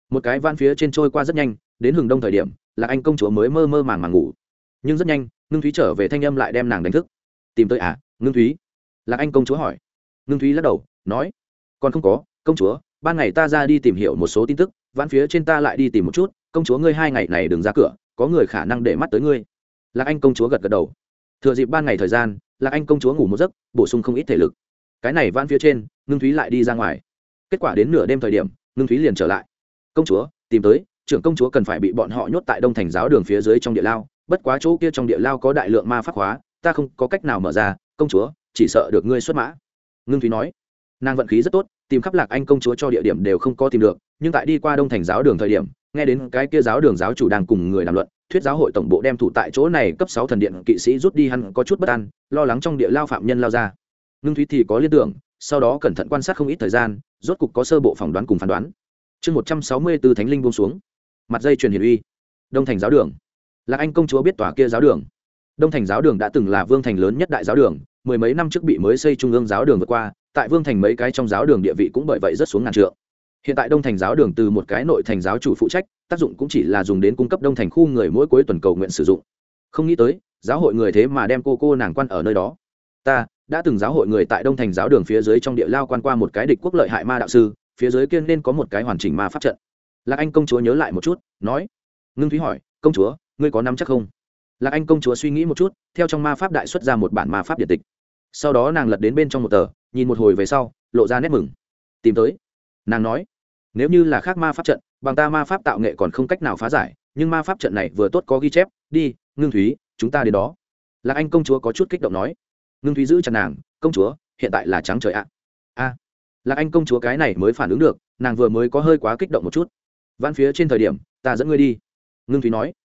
một cái van phía trên trôi qua rất nhanh, đến hừng đông thời điểm Lạc Anh công chúa mới mơ mơ màng màng ngủ. Nhưng rất nhanh Ngưng Thúy trở về thanh âm lại đem nàng đánh thức. Tìm tới à, Ngưng Thúy? Lạc Anh công chúa hỏi. Ngưng Thúy lắc đầu nói, còn không có, công chúa, ban ngày ta ra đi tìm hiểu một số tin tức, van phía trên ta lại đi tìm một chút, công chúa ngươi 2 ngày này đừng ra cửa, có người khả năng để mắt tới ngươi. Lạc Anh công chúa gật gật đầu. Thừa dịp ban ngày thời gian, Lạc Anh công chúa ngủ một giấc, bổ sung không ít thể lực. Cái này van phía trên, Ngưng Thúy lại đi ra ngoài. Kết quả đến nửa đêm thời điểm, Ngưng Thúy liền trở lại. Công chúa, tìm tới, trưởng công chúa cần phải bị bọn họ nhốt tại Đông Thành giáo đường phía dưới trong địa lao, bất quá chỗ kia trong địa lao có đại lượng ma pháp hóa, ta không có cách nào mở ra, công chúa, chỉ sợ được ngươi xuất mã. Ngưng Thúy nói. Nàng vận khí rất tốt, tìm khắp Lạc Anh công chúa cho địa điểm đều không có tìm được, nhưng tại đi qua Đông Thành giáo đường thời điểm, nghe đến cái kia giáo đường giáo chủ đang cùng người đàm luận, thuyết giáo hội tổng bộ đem thủ tại chỗ này cấp 6 thần điện kỵ sĩ rút đi, hắn có chút bất an, lo lắng trong địa lao phạm nhân lao ra. Ngưng Thúy thì có liên tưởng, sau đó cẩn thận quan sát không ít thời gian, rốt cục có sơ bộ phỏng đoán cùng phán đoán. Chương 164 Thánh linh buông xuống. Mặt dây truyền hiển uy. Đông Thành giáo đường. Lạc Anh công chúa biết tòa kia giáo đường. Đông Thành giáo đường đã từng là vương thành lớn nhất đại giáo đường, mười mấy năm trước bị mới xây trung ương giáo đường vượt qua, tại vương thành mấy cái trong giáo đường địa vị cũng bởi vậy rất xuống ngàn trượng. Hiện tại Đông Thành giáo đường từ một cái nội thành giáo chủ phụ trách, tác dụng cũng chỉ là dùng đến cung cấp Đông Thành khu người mỗi cuối tuần cầu nguyện sử dụng. Không nghĩ tới, giáo hội người thế mà đem cô nàng quan ở nơi đó. Ta đã từng giáo hội người tại Đông Thành giáo đường phía dưới trong địa lao quan qua một cái địch quốc lợi hại ma đạo sư, phía dưới kia nên có một cái hoàn chỉnh ma pháp trận. Lạc Anh công chúa nhớ lại một chút, nói. Ngưng Thúy hỏi, công chúa, ngươi có nắm chắc không? Lạc Anh công chúa suy nghĩ một chút, theo trong ma pháp đại xuất ra một bản ma pháp điện tịch. Sau đó nàng lật đến bên trong một tờ, nhìn một hồi về sau, lộ ra nét mừng. Tìm tới. Nàng nói, nếu như là khác ma pháp trận, bằng ta ma pháp tạo nghệ còn không cách nào phá giải, nhưng ma pháp trận này vừa tốt có ghi chép, đi, Ngưng Thúy, chúng ta đến đó. Lạc Anh công chúa có chút kích động nói. Ngưng Thúy giữ chặt nàng, công chúa, hiện tại là trắng trời ạ. A. Lạc Anh công chúa cái này mới phản ứng được, nàng vừa mới có hơi quá kích động một chút. Van phía trên thời điểm, ta dẫn ngươi đi. Ngưng Thúy nói.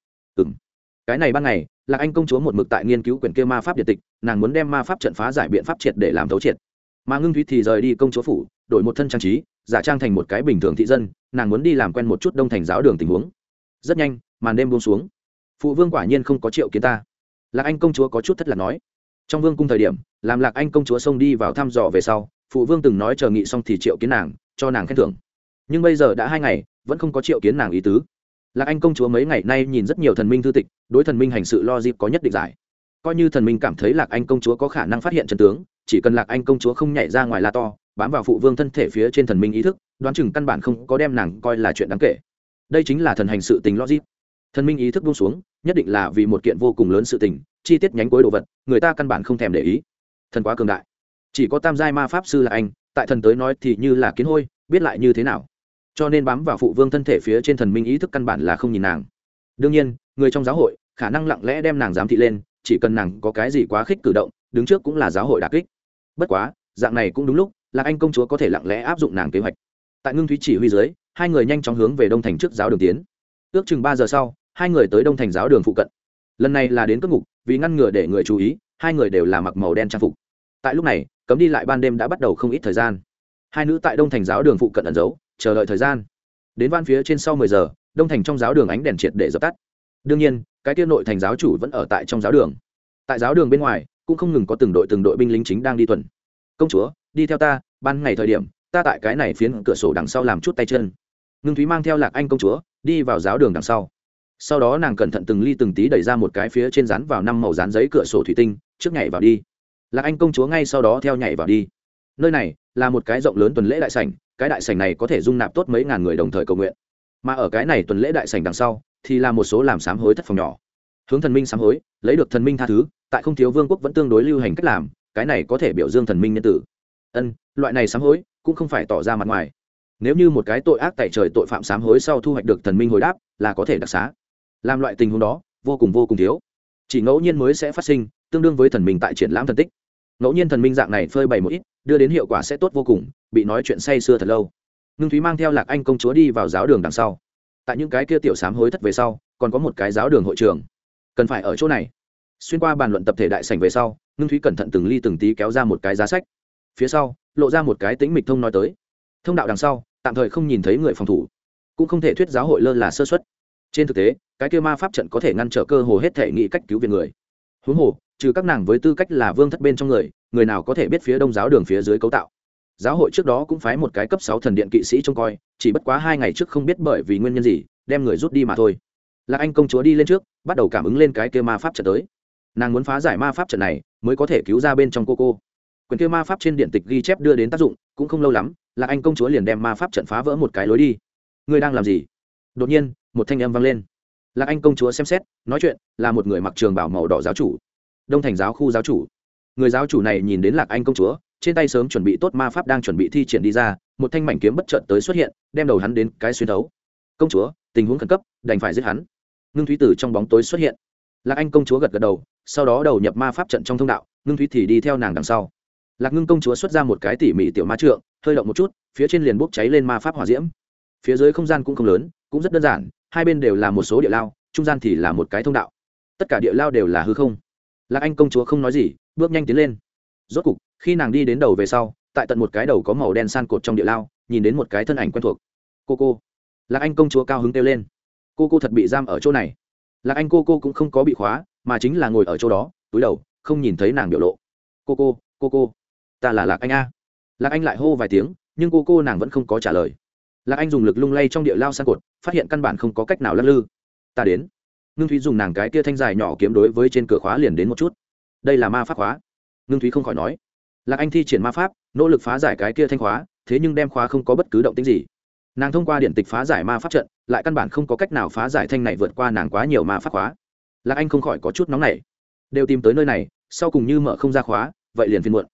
Cái này ban ngày, Lạc Anh công chúa một mực tại nghiên cứu quyển kia ma pháp điện tịch, nàng muốn đem ma pháp trận phá giải biện pháp triệt để làm thấu triệt. Mà Ngưng Thúy thì rời đi công chúa phủ, đổi một thân trang trí, giả trang thành một cái bình thường thị dân, nàng muốn đi làm quen một chút Đông Thành giáo đường tình huống. Rất nhanh, màn đêm buông xuống. Phụ vương quả nhiên không có triệu kiến ta. Lạc Anh công chúa có chút thất lạc nói. Trong vương cung thời điểm, làm Lạc Anh công chúa xông đi vào thăm dò về sau, phụ vương từng nói chờ nghị xong thì triệu kiến nàng, cho nàng khen thưởng. Nhưng bây giờ đã 2 ngày, vẫn không có triệu kiến nàng ý tứ. Lạc Anh công chúa mấy ngày nay nhìn rất nhiều thần minh thư tịch, đối thần minh hành sự logic có nhất định giải. Coi như thần minh cảm thấy Lạc Anh công chúa có khả năng phát hiện chân tướng, chỉ cần Lạc Anh công chúa không nhảy ra ngoài la to, bám vào phụ vương thân thể phía trên thần minh ý thức, đoán chừng căn bản không có đem nàng coi là chuyện đáng kể. Đây chính là thần hành sự tình logic. Thần minh ý thức buông xuống, nhất định là vì một kiện vô cùng lớn sự tình, chi tiết nhánh cuối đồ vật, người ta căn bản không thèm để ý. Thần quá cường đại, chỉ có tam giai ma pháp sư là anh, tại thần tới nói thì như là kiến hôi, biết lại như thế nào. Cho nên bám vào phụ vương thân thể phía trên thần minh ý thức căn bản là không nhìn nàng. Đương nhiên, người trong giáo hội khả năng lặng lẽ đem nàng giám thị lên, chỉ cần nàng có cái gì quá khích cử động, đứng trước cũng là giáo hội đả kích. Bất quá, dạng này cũng đúng lúc, Lạc Anh công chúa có thể lặng lẽ áp dụng nàng kế hoạch. Tại Ngưng Thúy chỉ huy dưới, hai người nhanh chóng hướng về Đông Thành trước giáo đường tiến. Ước chừng 3 giờ sau, hai người tới Đông Thành giáo đường phụ cận. Lần này là đến cất ngục, vì ngăn ngừa để người chú ý, hai người đều là mặc màu đen trang phục. Tại lúc này, cấm đi lại ban đêm đã bắt đầu không ít thời gian. Hai nữ tại Đông Thành giáo đường phụ cận ẩn giấu, chờ đợi thời gian. Đến van phía trên sau 10 giờ, Đông Thành trong giáo đường ánh đèn triệt để dập tắt. Đương nhiên, cái kia nội thành giáo chủ vẫn ở tại trong giáo đường. Tại giáo đường bên ngoài, cũng không ngừng có từng đội binh lính chính đang đi tuần. Công chúa, đi theo ta, ban ngày thời điểm, ta tại cái này phiến cửa sổ đằng sau làm chút tay chân. Ngưng Thúy mang theo Lạc Anh công chúa, đi vào giáo đường đằng sau. Sau đó nàng cẩn thận từng ly từng tí đẩy ra một cái phía trên dán vào 5 màu dán giấy cửa sổ thủy tinh, trước nhảy vào đi. Lạc Anh công chúa ngay sau đó theo nhảy vào đi. Nơi này là một cái rộng lớn tuần lễ đại sảnh, cái đại sảnh này có thể dung nạp tốt mấy ngàn người đồng thời cầu nguyện. Mà ở cái này tuần lễ đại sảnh đằng sau, thì là một số làm sám hối thất phòng nhỏ. Hướng thần minh sám hối, lấy được thần minh tha thứ, tại không thiếu vương quốc vẫn tương đối lưu hành cách làm, cái này có thể biểu dương thần minh nhân tử. Loại này sám hối cũng không phải tỏ ra mặt ngoài. Nếu như một cái tội ác tại trời tội phạm sám hối sau thu hoạch được thần minh hồi đáp, là có thể đặc xá. Làm loại tình huống đó vô cùng thiếu, chỉ ngẫu nhiên mới sẽ phát sinh, tương đương với thần minh tại triển lãm thần tích. Ngẫu nhiên thần minh dạng này phơi bày một ít, đưa đến hiệu quả sẽ tốt vô cùng, bị nói chuyện say sưa thật lâu. Ngưng Thúy mang theo Lạc Anh công chúa đi vào giáo đường đằng sau. Tại những cái kia tiểu sám hối thất về sau, còn có một cái giáo đường hội trường, cần phải ở chỗ này. Xuyên qua bàn luận tập thể đại sảnh về sau, Ngưng Thúy cẩn thận từng ly từng tí kéo ra một cái giá sách, phía sau lộ ra một cái tĩnh mịch thông nói tới. Thông đạo đằng sau tạm thời không nhìn thấy người phòng thủ, cũng không thể thuyết giáo hội lơ là sơ suất. Trên thực tế, cái kia ma pháp trận có thể ngăn trở cơ hồ hết thể nghĩ cách cứu viện người. Huống hồ, trừ các nàng với tư cách là vương thất bên trong người nào có thể biết phía đông giáo đường phía dưới cấu tạo. giáo hội trước đó cũng phái một cái cấp 6 thần điện kỵ sĩ trông coi, chỉ bất quá 2 ngày trước không biết bởi vì nguyên nhân gì đem người rút đi mà thôi. Lạc Anh công chúa đi lên trước, bắt đầu cảm ứng lên cái kia ma pháp trận tới. Nàng muốn phá giải ma pháp trận này mới có thể cứu ra bên trong cô. Quyển kia ma pháp trên điện tịch ghi chép đưa đến tác dụng, cũng không lâu lắm, Lạc Anh công chúa liền đem ma pháp trận phá vỡ một cái lối đi. Ngươi đang làm gì? Đột nhiên, một thanh âm vang lên. Lạc Anh công chúa xem xét, nói chuyện là một người mặc trường bào màu đỏ giáo chủ, Đông Thành giáo khu giáo chủ. Người giáo chủ này nhìn đến Lạc Anh công chúa, trên tay sớm chuẩn bị tốt ma pháp đang chuẩn bị thi triển đi ra, một thanh mảnh kiếm bất chợt tới xuất hiện, đem đầu hắn đến cái xuyên thấu. Công chúa, tình huống khẩn cấp, đành phải giết hắn. Ngưng Thúy Tử trong bóng tối xuất hiện. Lạc Anh công chúa gật gật đầu, sau đó đầu nhập ma pháp trận trong thông đạo, Ngưng Thúy thì đi theo nàng đằng sau. Lạc Ngưng công chúa xuất ra một cái tỉ mỉ tiểu ma trượng, hơi động một chút, phía trên liền bốc cháy lên ma pháp hỏa diễm. Phía dưới không gian cũng không lớn, cũng rất đơn giản, hai bên đều là một số địa lao, trung gian thì là một cái thông đạo. Tất cả địa lao đều là hư không. Lạc Anh công chúa không nói gì, bước nhanh tiến lên. Rốt cục, khi nàng đi đến đầu về sau, tại tận một cái đầu có màu đen san cột trong địa lao, nhìn đến một cái thân ảnh quen thuộc. Cô. Lạc Anh công chúa cao hứng kêu lên. Cô thật bị giam ở chỗ này. Lạc Anh cô cũng không có bị khóa, mà chính là ngồi ở chỗ đó, túi đầu, không nhìn thấy nàng biểu lộ. Cô, ta là Lạc Anh a. Lạc Anh lại hô vài tiếng, nhưng cô nàng vẫn không có trả lời. Lạc Anh dùng lực lung lay trong địa lao san cột, phát hiện căn bản không có cách nào lắc lư. Ta đến. Ngưng Thúy dùng nàng cái kia thanh dài nhỏ kiếm đối với trên cửa khóa liền đến một chút. Đây là ma pháp khóa. Ngưng Thúy không khỏi nói. Lạc Anh thi triển ma pháp, nỗ lực phá giải cái kia thanh khóa, thế nhưng đem khóa không có bất cứ động tĩnh gì. Nàng thông qua điện tịch phá giải ma pháp trận, lại căn bản không có cách nào phá giải thanh này vượt qua nàng quá nhiều ma pháp khóa. Lạc Anh không khỏi có chút nóng nảy. Đều tìm tới nơi này, sau cùng như mở không ra khóa, vậy liền phiền muộn.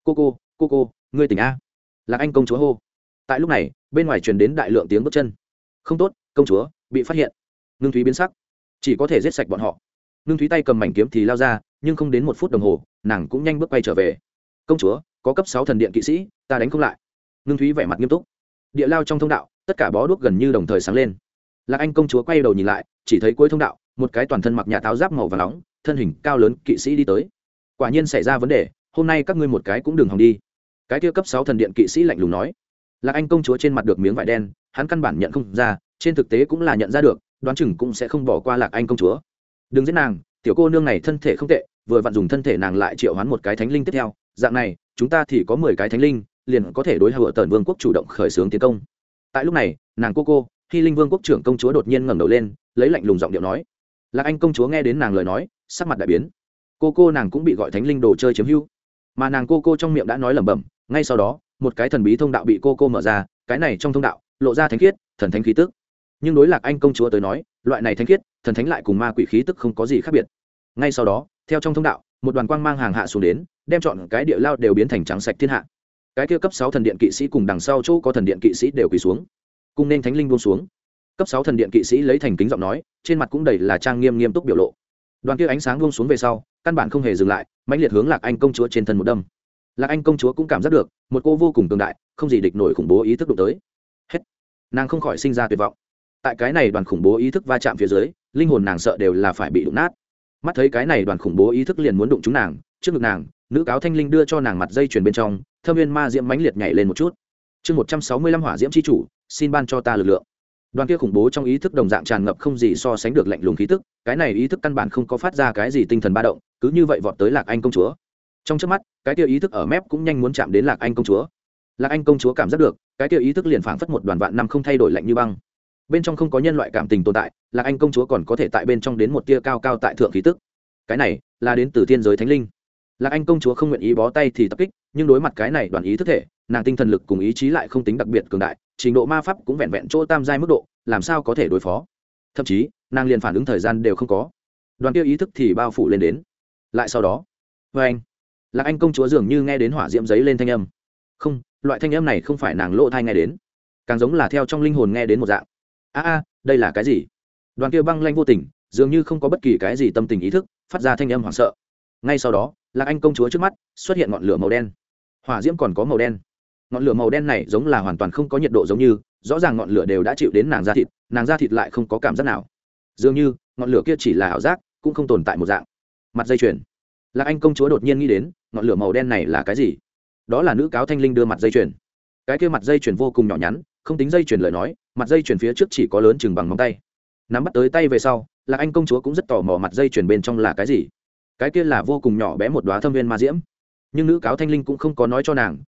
Cô, ngươi tỉnh a. Lạc Anh công chúa hô. Tại lúc này, bên ngoài truyền đến đại lượng tiếng bước chân. Không tốt, công chúa bị phát hiện. Ngưng Thúy biến sắc, chỉ có thể giết sạch bọn họ. Ngưng Thúy tay cầm mảnh kiếm thì lao ra, nhưng không đến 1 phút đồng hồ, nàng cũng nhanh bước quay trở về. Công chúa, có cấp 6 thần điện kỵ sĩ, ta đánh không lại. Ngưng Thúy vẻ mặt nghiêm túc. Địa lao trong thông đạo, tất cả bó đuốc gần như đồng thời sáng lên. Lạc Anh công chúa quay đầu nhìn lại, chỉ thấy cuối thông đạo, một cái toàn thân mặc nhà táo giáp màu vàng nóng, thân hình cao lớn kỵ sĩ đi tới. Quả nhiên xảy ra vấn đề, hôm nay các ngươi một cái cũng đừng hòng đi. Cái kia cấp 6 thần điện kỵ sĩ lạnh lùng nói. Lạc Anh công chúa trên mặt được miếng vải đen, hắn căn bản nhận không ra, trên thực tế cũng là nhận ra được, đoán chừng cũng sẽ không bỏ qua Lạc Anh công chúa. Đừng giết nàng, tiểu cô nương này thân thể không tệ, vừa vặn dùng thân thể nàng lại triệu hoán một cái thánh linh tiếp theo, dạng này, chúng ta thì có 10 cái thánh linh, liền có thể đối hựa Tần Vương quốc chủ động khởi xướng tiến công. Tại lúc này, nàng cô, Hy Linh Vương quốc trưởng công chúa đột nhiên ngẩng đầu lên, lấy lạnh lùng giọng điệu nói. Lạc Anh công chúa nghe đến nàng lời nói, sắc mặt đại biến. Cô nàng cũng bị gọi thánh linh đồ chơi chiếm hữu, mà nàng cô trong miệng đã nói lẩm bẩm. Ngay sau đó, một cái thần bí thông đạo bị cô mở ra, cái này trong thông đạo lộ ra thánh khiết, thần thánh khí tức. Nhưng đối Lạc Anh công chúa tới nói, loại này thánh khiết, thần thánh lại cùng ma quỷ khí tức không có gì khác biệt. Ngay sau đó, theo trong thông đạo, một đoàn quang mang hàng hạ xuống đến, đem chọn cái địa lao đều biến thành trắng sạch thiên hạ. Cái kia cấp 6 thần điện kỵ sĩ cùng đằng sau chỗ có thần điện kỵ sĩ đều quỳ xuống, cùng nên thánh linh buông xuống. Cấp 6 thần điện kỵ sĩ lấy thành kính giọng nói, trên mặt cũng đầy là trang nghiêm túc biểu lộ. Đoàn kia ánh sáng buông xuống về sau, căn bản không hề dừng lại, mãnh liệt hướng Lạc Anh công chúa trên thân một đâm. Lạc Anh công chúa cũng cảm giác được một cô vô cùng cường đại, không gì địch nổi khủng bố ý thức đụng tới. Hết. Nàng không khỏi sinh ra tuyệt vọng. Tại cái này đoàn khủng bố ý thức va chạm phía dưới, linh hồn nàng sợ đều là phải bị đụng nát. Mắt thấy cái này đoàn khủng bố ý thức liền muốn đụng trúng nàng, trước ngực nàng, nữ cáo thanh linh đưa cho nàng mặt dây chuyền bên trong, thâm viên ma diễm mãnh liệt nhảy lên một chút. Chương 165 hỏa diễm chi chủ, xin ban cho ta lực lượng. Đoàn kia khủng bố trong ý thức đồng dạng tràn ngập không gì so sánh được lạnh lùng khí tức, cái này ý thức căn bản không có phát ra cái gì tinh thần ba động, cứ như vậy vọt tới Lạc Anh công chúa. Trong chớp mắt, cái kia ý thức ở mép cũng nhanh muốn chạm đến Lạc Anh công chúa. Lạc Anh công chúa cảm giác được, cái kia ý thức liền phảng phất một đoàn vạn năm không thay đổi lạnh như băng. Bên trong không có nhân loại cảm tình tồn tại, Lạc Anh công chúa còn có thể tại bên trong đến một tia cao cao tại thượng khí tức. Cái này là đến từ thiên giới thánh linh. Lạc Anh công chúa không nguyện ý bó tay thì tập kích, nhưng đối mặt cái này đoàn ý thức thể, nàng tinh thần lực cùng ý chí lại không tính đặc biệt cường đại, trình độ ma pháp cũng vẹn vẹn chỗ tam giai mức độ, làm sao có thể đối phó. Thậm chí, nàng liền phản ứng thời gian đều không có. Đoàn kia ý thức thì bao phủ lên đến. Lại sau đó, anh, Lạc Anh công chúa dường như nghe đến hỏa diễm giấy lên thanh âm. Không, loại thanh âm này không phải nàng lỗ tai nghe đến, càng giống là theo trong linh hồn nghe đến một dạng. Đây là cái gì? Đoàn kia băng lanh vô tình, dường như không có bất kỳ cái gì tâm tình ý thức, phát ra thanh âm hoảng sợ. Ngay sau đó, Lạc Anh công chúa trước mắt xuất hiện ngọn lửa màu đen. Hỏa diễm còn có màu đen. Ngọn lửa màu đen này giống là hoàn toàn không có nhiệt độ, giống như rõ ràng ngọn lửa đều đã chịu đến nàng da thịt lại không có cảm giác nào. Dường như ngọn lửa kia chỉ là ảo giác, cũng không tồn tại một dạng. Mặt dây chuyền. Lạc Anh công chúa đột nhiên nghĩ đến, ngọn lửa màu đen này là cái gì? Đó là nữ cáo thanh linh đưa mặt dây chuyền. Cái kia mặt dây chuyền vô cùng nhỏ nhắn, không tính dây chuyền lời nói, mặt dây chuyền phía trước chỉ có lớn chừng bằng ngón tay. Nắm bắt tới tay về sau, Lạc Anh công chúa cũng rất tò mò mặt dây chuyền bên trong là cái gì. Cái kia là vô cùng nhỏ bé một đóa thâm viên ma diễm, nhưng nữ cáo thanh linh cũng không có nói cho nàng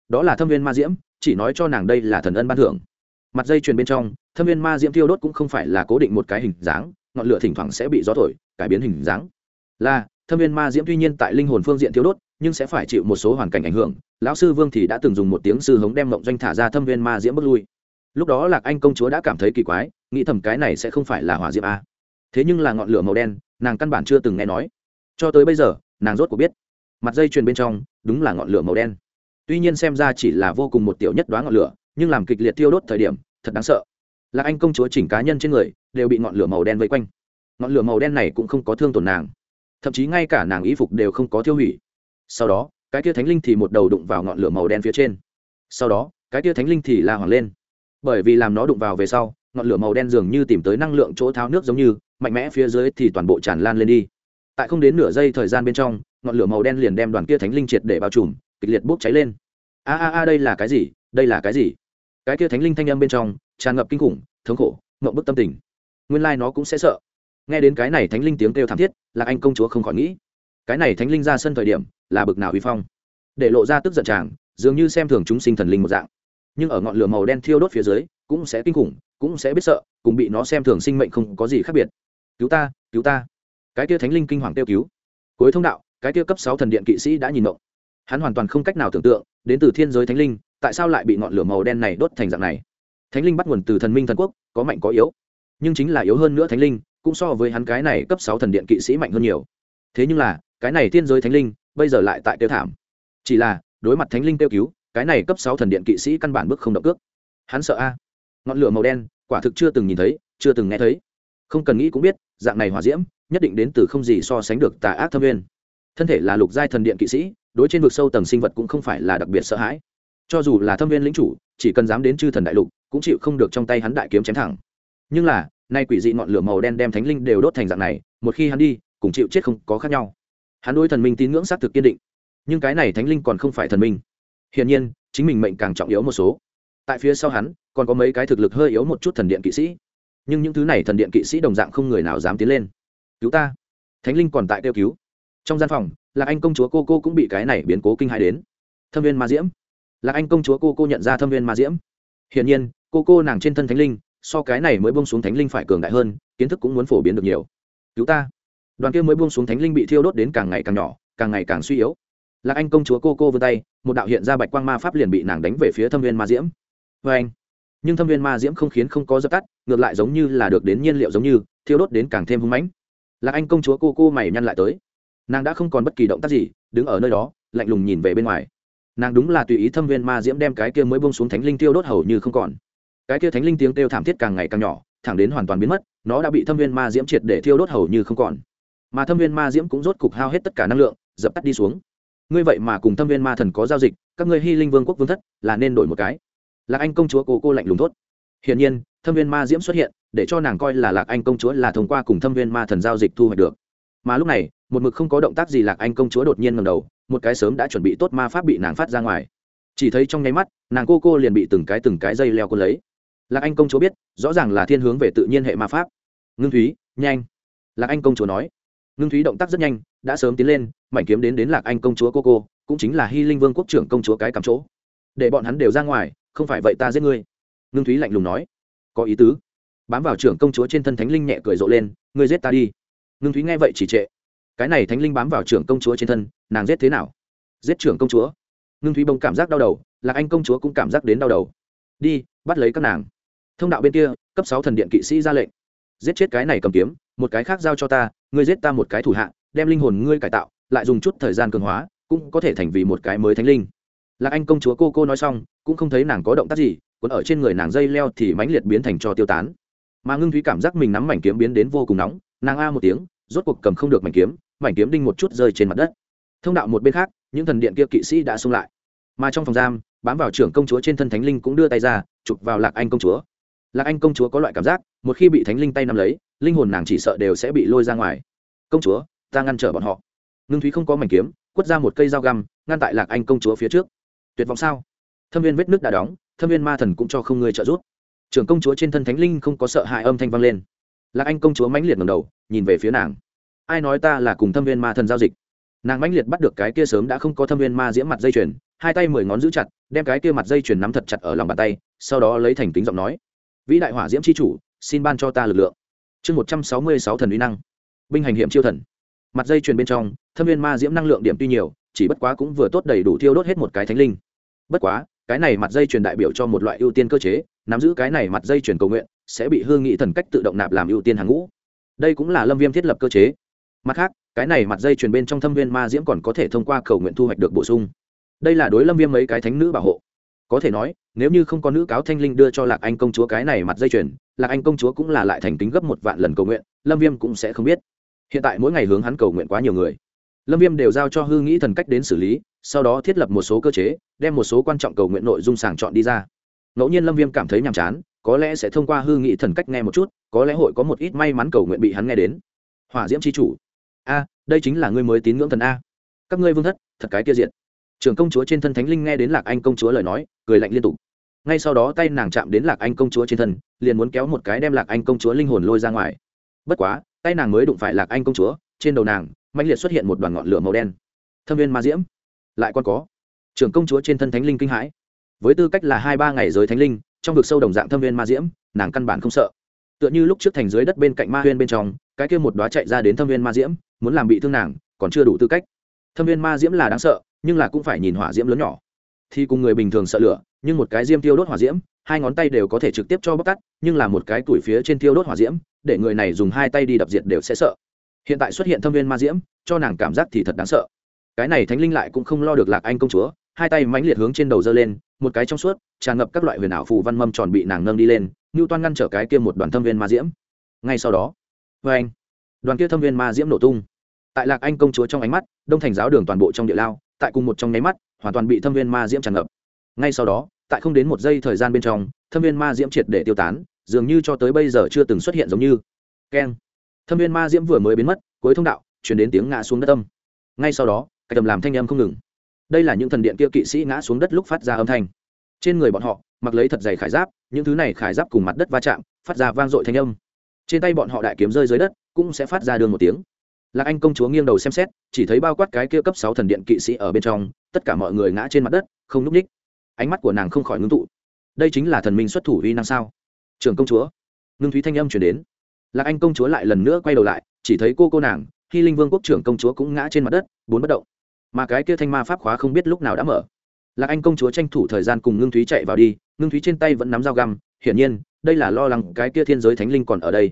đó là thâm viên ma diễm, chỉ nói cho nàng đây là thần ân ban thưởng. Mặt dây chuyền bên trong thâm viên ma diễm thiêu đốt cũng không phải là cố định một cái hình dáng, ngọn lửa thỉnh thoảng sẽ bị gió thổi cải biến hình dáng. Là thâm viên ma diễm tuy nhiên tại linh hồn phương diện thiêu đốt, nhưng sẽ phải chịu một số hoàn cảnh ảnh hưởng. Lão sư Vương thì đã từng dùng một tiếng sư hống đem mộng doanh thả ra thâm viên ma diễm bước lui. Lúc đó Lạc Anh công chúa đã cảm thấy kỳ quái, nghĩ thầm cái này sẽ không phải là hỏa diễm a. Thế nhưng là ngọn lửa màu đen, nàng căn bản chưa từng nghe nói. Cho tới bây giờ, nàng rốt cuộc biết, mặt dây chuyền bên trong đúng là ngọn lửa màu đen. Tuy nhiên xem ra chỉ là vô cùng một tiểu nhất đóa ngọn lửa, nhưng làm kịch liệt thiêu đốt thời điểm, thật đáng sợ. Lạc Anh công chúa chỉnh cá nhân trên người đều bị ngọn lửa màu đen vây quanh. Ngọn lửa màu đen này cũng không có thương tổn nàng, thậm chí ngay cả nàng y phục đều không có tiêu hủy. Sau đó cái kia thánh linh thì một đầu đụng vào ngọn lửa màu đen phía trên. Sau đó cái kia thánh linh thì la hoảng lên, bởi vì làm nó đụng vào về sau, ngọn lửa màu đen dường như tìm tới năng lượng chỗ tháo nước giống như mạnh mẽ, phía dưới thì toàn bộ tràn lan lên đi. Tại không đến nửa giây thời gian bên trong, ngọn lửa màu đen liền đem đoàn kia thánh linh triệt để bao trùm, kịch liệt bốc cháy lên. Đây là cái gì, đây là cái gì? Cái kia thánh linh thanh âm bên trong tràn ngập kinh khủng, thống khổ, ngậm bức tâm tình. Nguyên lai nó cũng sẽ sợ. Nghe đến cái này thánh linh tiếng kêu thảm thiết, Lạc Anh công chúa không khỏi nghĩ, cái này thánh linh ra sân thời điểm là bực nào uy phong, để lộ ra tức giận chàng, dường như xem thường chúng sinh thần linh một dạng. Nhưng ở ngọn lửa màu đen thiêu đốt phía dưới cũng sẽ kinh khủng, cũng sẽ biết sợ, cùng bị nó xem thường sinh mệnh không có gì khác biệt. Cứu ta, cứu ta! Cái kia thánh linh kinh hoàng kêu cứu. Cuối thông đạo, cái kia cấp 6 thần điện kỵ sĩ đã nhìn động. Hắn hoàn toàn không cách nào tưởng tượng, đến từ thiên giới thánh linh tại sao lại bị ngọn lửa màu đen này đốt thành dạng này. Thánh linh bắt nguồn từ thần minh thần quốc, có mạnh có yếu, nhưng chính là yếu hơn nữa thánh linh cũng so với hắn cái này cấp 6 thần điện kỵ sĩ mạnh hơn nhiều. Thế nhưng là cái này thiên giới thánh linh bây giờ lại tại tiêu thảm. Chỉ là đối mặt thánh linh kêu cứu, cái này cấp 6 thần điện kỵ sĩ căn bản bước không động cước. Hắn sợ a. Ngọn lửa màu đen quả thực chưa từng nhìn thấy, chưa từng nghe thấy. Không cần nghĩ cũng biết, dạng này hỏa diễm nhất định đến từ không gì so sánh được tà ác thâm viên. Thân thể là lục giai thần điện kỵ sĩ, đối trên vực sâu tầng sinh vật cũng không phải là đặc biệt sợ hãi. Cho dù là thâm viên lĩnh chủ, chỉ cần dám đến chư thần đại lục, cũng chịu không được trong tay hắn đại kiếm chém thẳng. Nhưng là nay quỷ dị ngọn lửa màu đen đem thánh linh đều đốt thành dạng này, một khi hắn đi, cùng chịu chết không có khác nhau. Hắn đối thần minh tín ngưỡng xác thực kiên định, nhưng cái này thánh linh còn không phải thần minh. Hiển nhiên chính mình mệnh càng trọng yếu một số. Tại phía sau hắn còn có mấy cái thực lực hơi yếu một chút thần điện kỵ sĩ, nhưng những thứ này thần điện kỵ sĩ đồng dạng không người nào dám tiến lên. Cứu ta! Thánh linh còn tại kêu cứu. Trong gian phòng, Lạc Anh công chúa cô cũng bị cái này biến cố kinh hãi đến. Thâm viên ma diễm. Lạc Anh công chúa cô nhận ra thâm viên ma diễm. Hiển nhiên cô nàng trên thân thánh linh so cái này mới buông xuống thánh linh phải cường đại hơn, kiến thức cũng muốn phổ biến được nhiều. Cứu ta! Đoàn kia mới buông xuống thánh linh bị thiêu đốt đến càng ngày càng nhỏ, càng ngày càng suy yếu. Lạc Anh công chúa cô vươn tay, một đạo hiện ra bạch quang ma pháp liền bị nàng đánh về phía thâm viên ma diễm. Vê anh! Nhưng thâm viên ma diễm không có dập tắt, ngược lại giống như là được đến nhiên liệu giống như thiêu đốt đến càng thêm hung mãnh. Lạc Anh công chúa cô mày nhăn lại tới, nàng đã không còn bất kỳ động tác gì, đứng ở nơi đó lạnh lùng nhìn về bên ngoài. Nàng đúng là tùy ý thâm viên ma diễm đem cái kia mới buông xuống thánh linh tiêu đốt hầu như không còn. Cái kia thánh linh tiếng kêu thảm thiết càng ngày càng nhỏ, thẳng đến hoàn toàn biến mất, nó đã bị thâm viên ma diễm triệt để thiêu đốt hầu như không còn. Mà thâm viên ma diễm cũng rốt cục hao hết tất cả năng lượng, dập tắt đi xuống. Ngươi vậy mà cùng thâm viên ma thần có giao dịch, các ngươi Hy Linh Vương quốc vương thất là nên đổi một cái. Lạc Anh công chúa cô lạnh lùng thốt. Hiển nhiên thâm viên ma diễm xuất hiện, để cho nàng coi là Lạc Anh công chúa là thông qua cùng thâm viên ma thần giao dịch thu hoạch được. Mà lúc này một mực không có động tác gì Lạc Anh công chúa đột nhiên ngẩng đầu, một cái sớm đã chuẩn bị tốt ma pháp bị nàng phát ra ngoài. Chỉ thấy trong nháy mắt nàng cô liền bị từng cái dây leo cuốn lấy. Lạc Anh công chúa biết rõ ràng là thiên hướng về tự nhiên hệ ma pháp. Ngưng Thúy, nhanh! Lạc Anh công chúa nói. Ngưng Thúy động tác rất nhanh, đã sớm tiến lên, mảnh kiếm đến Lạc Anh công chúa cô cũng chính là Hy Linh Vương quốc trưởng công chúa cái cắm chỗ. Để bọn hắn đều ra ngoài, không phải vậy ta giết ngươi. Ngưng Thúy lạnh lùng nói. Có ý tứ. Bám vào trưởng công chúa trên thân thánh linh nhẹ cười rộ lên, ngươi giết ta đi. Ngưng Thúy nghe vậy chỉ trệ. Cái này thánh linh bám vào trưởng công chúa trên thân, nàng giết thế nào? Giết trưởng công chúa? Ngưng Thúy bỗng cảm giác đau đầu, Lạc Anh công chúa cũng cảm giác đến đau đầu. Đi, bắt lấy các nàng. Thông đạo bên kia, cấp 6 thần điện kỵ sĩ ra lệnh. Giết chết cái này cầm kiếm, một cái khác giao cho ta, ngươi giết ta một cái thủ hạ, đem linh hồn ngươi cải tạo, lại dùng chút thời gian cường hóa, cũng có thể thành vì một cái mới thánh linh. Lạc Anh công chúa cô nói xong, cũng không thấy nàng có động tác gì, cuốn ở trên người nàng dây leo thì mãnh liệt biến thành cho tiêu tán. Mà Ngưng Thúy cảm giác mình nắm mảnh kiếm biến đến vô cùng nóng, nàng a một tiếng, rốt cuộc cầm không được mảnh kiếm đinh một chút rơi trên mặt đất. Thông đạo một bên khác, những thần điện kia kỵ sĩ đã xông lại, mà trong phòng giam bám vào trưởng công chúa trên thân thánh linh cũng đưa tay ra chụp vào Lạc Anh công chúa. Lạc Anh công chúa có loại cảm giác, một khi bị thánh linh tay nắm lấy, linh hồn nàng chỉ sợ đều sẽ bị lôi ra ngoài. Công chúa, ta ngăn trở bọn họ. Ngưng Thúy không có mảnh kiếm, quất ra một cây dao găm ngăn tại Lạc Anh công chúa phía trước. Tuyệt vọng sao? Thâm viên vết nước đã đóng, thâm viên ma thần cũng cho không người trợ giúp. Trưởng công chúa trên thân thánh linh không có sợ hãi âm thanh vang lên. Lạc Anh công chúa mãnh liệt ngẩng đầu nhìn về phía nàng. Ai nói ta là cùng thâm viên ma thần giao dịch? Nàng mãnh liệt bắt được cái kia sớm đã không có thâm viên ma diễm mặt dây chuyền, hai tay 10 ngón giữ chặt, đem cái kia mặt dây chuyền nắm thật chặt ở lòng bàn tay, sau đó lấy thành kính giọng nói: vĩ đại hỏa diễm chi chủ, xin ban cho ta lực lượng. Chương 166 thần uy năng, binh hành hiểm chiêu thần. Mặt dây chuyền bên trong thâm viên ma diễm năng lượng điểm tuy nhiều, chỉ bất quá cũng vừa tốt đầy đủ thiêu đốt hết một cái thánh linh. Bất quá cái này mặt dây chuyền đại biểu cho một loại ưu tiên cơ chế, nắm giữ cái này mặt dây chuyền cầu nguyện sẽ bị hương nghị thần cách tự động nạp làm ưu tiên hàng ngũ. Đây cũng là Lâm Viêm thiết lập cơ chế. Mặt khác, cái này mặt dây chuyền bên trong thâm viên ma diễm còn có thể thông qua cầu nguyện thu hoạch được bổ sung. Đây là đối Lâm Viêm mấy cái thánh nữ bảo hộ. Có thể nói, nếu như không có nữ cáo thanh linh đưa cho Lạc Anh công chúa cái này mặt dây chuyền, Lạc Anh công chúa cũng là lại thành kính gấp 1 vạn lần cầu nguyện, Lâm Viêm cũng sẽ không biết. Hiện tại mỗi ngày hướng hắn cầu nguyện quá nhiều người, Lâm Viêm đều giao cho hư nghĩ thần cách đến xử lý, sau đó thiết lập một số cơ chế, đem một số quan trọng cầu nguyện nội dung sàng chọn đi ra. Ngẫu nhiên Lâm Viêm cảm thấy nhàm chán, có lẽ sẽ thông qua hư nghĩ thần cách nghe một chút, có lẽ hội có một ít may mắn cầu nguyện bị hắn nghe đến. Hỏa diễm chi chủ, a, đây chính là ngươi mới tín ngưỡng thần a. Các ngươi vương thất, thật cái kia diện. Trưởng công chúa trên thân thánh linh nghe đến Lạc Anh công chúa lời nói, cười lạnh liên tục. Ngay sau đó tay nàng chạm đến Lạc Anh công chúa trên thân, liền muốn kéo một cái đem Lạc Anh công chúa linh hồn lôi ra ngoài. Bất quá, tay nàng mới đụng phải Lạc Anh công chúa, trên đầu nàng mãnh liệt xuất hiện một đoàn ngọn lửa màu đen. Thâm viên ma diễm, lại còn có. Trưởng công chúa trên thân thánh linh kinh hãi. Với tư cách là 2-3 ngày giới thánh linh, trong vực sâu đồng dạng thâm viên ma diễm, nàng căn bản không sợ. Tựa như lúc trước thành dưới đất bên cạnh ma huyên bên trong, cái kia một đóa chạy ra đến thâm viên ma diễm, muốn làm bị thương nàng, còn chưa đủ tư cách. Thâm viên ma diễm là đáng sợ, nhưng là cũng phải nhìn hỏa diễm lớn nhỏ. Thì cùng người bình thường sợ lửa, nhưng một cái diêm tiêu đốt hỏa diễm, 2 ngón tay đều có thể trực tiếp cho bóc tắt, nhưng là một cái tuổi phía trên tiêu đốt hỏa diễm, để người này dùng 2 tay đi đập diệt đều sẽ sợ. Hiện tại xuất hiện thâm viên ma diễm, cho nàng cảm giác thì thật đáng sợ. Cái này thánh linh lại cũng không lo được Lạc Anh công chúa, 2 tay mãnh liệt hướng trên đầu giơ lên, một cái trong suốt tràn ngập các loại huyền ảo phù văn mâm tròn bị nàng nâng đi lên, Newton ngăn trở cái kia một đoàn thâm viên ma diễm. Ngay sau đó, anh, đoàn kia thâm viên ma diễm nổ tung. Tại Lạc Anh công chúa trong ánh mắt, Đông Thành giáo đường toàn bộ trong địa lao, tại cùng một trong nháy mắt, hoàn toàn bị thâm viên ma diễm tràn ngập. Ngay sau đó, tại không đến 1 giây thời gian bên trong, thâm viên ma diễm triệt để tiêu tán, dường như cho tới bây giờ chưa từng xuất hiện giống như. Keng. Thâm viên ma diễm vừa mới biến mất, cuối thông đạo truyền đến tiếng ngã xuống đất âm. Ngay sau đó, cái tầm làm thanh âm không ngừng. Đây là những thần điện kia kỵ sĩ ngã xuống đất lúc phát ra âm thanh. Trên người bọn họ mặc lấy thật dày khải giáp, những thứ này khải giáp cùng mặt đất va chạm, phát ra vang dội thanh âm. Trên tay bọn họ đại kiếm rơi dưới đất, cũng sẽ phát ra đường một tiếng. Lạc Anh công chúa nghiêng đầu xem xét, chỉ thấy bao quát cái kia cấp 6 thần điện kỵ sĩ ở bên trong, tất cả mọi người ngã trên mặt đất, không nhúc nhích. Ánh mắt của nàng không khỏi ngưng tụ. Đây chính là thần minh xuất thủ uy năng sao? Trưởng công chúa, ngưng thúy thanh âm truyền đến. Lạc Anh công chúa lại lần nữa quay đầu lại, chỉ thấy cô nàng, Hy Linh Vương quốc trưởng công chúa cũng ngã trên mặt đất, bốn bất động. Mà cái kia thanh ma pháp khóa không biết lúc nào đã mở. Lạc Anh công chúa tranh thủ thời gian cùng Ngưng Thúy chạy vào đi, Ngưng Thúy trên tay vẫn nắm dao găm, hiển nhiên, đây là lo lắng cái kia thiên giới thánh linh còn ở đây.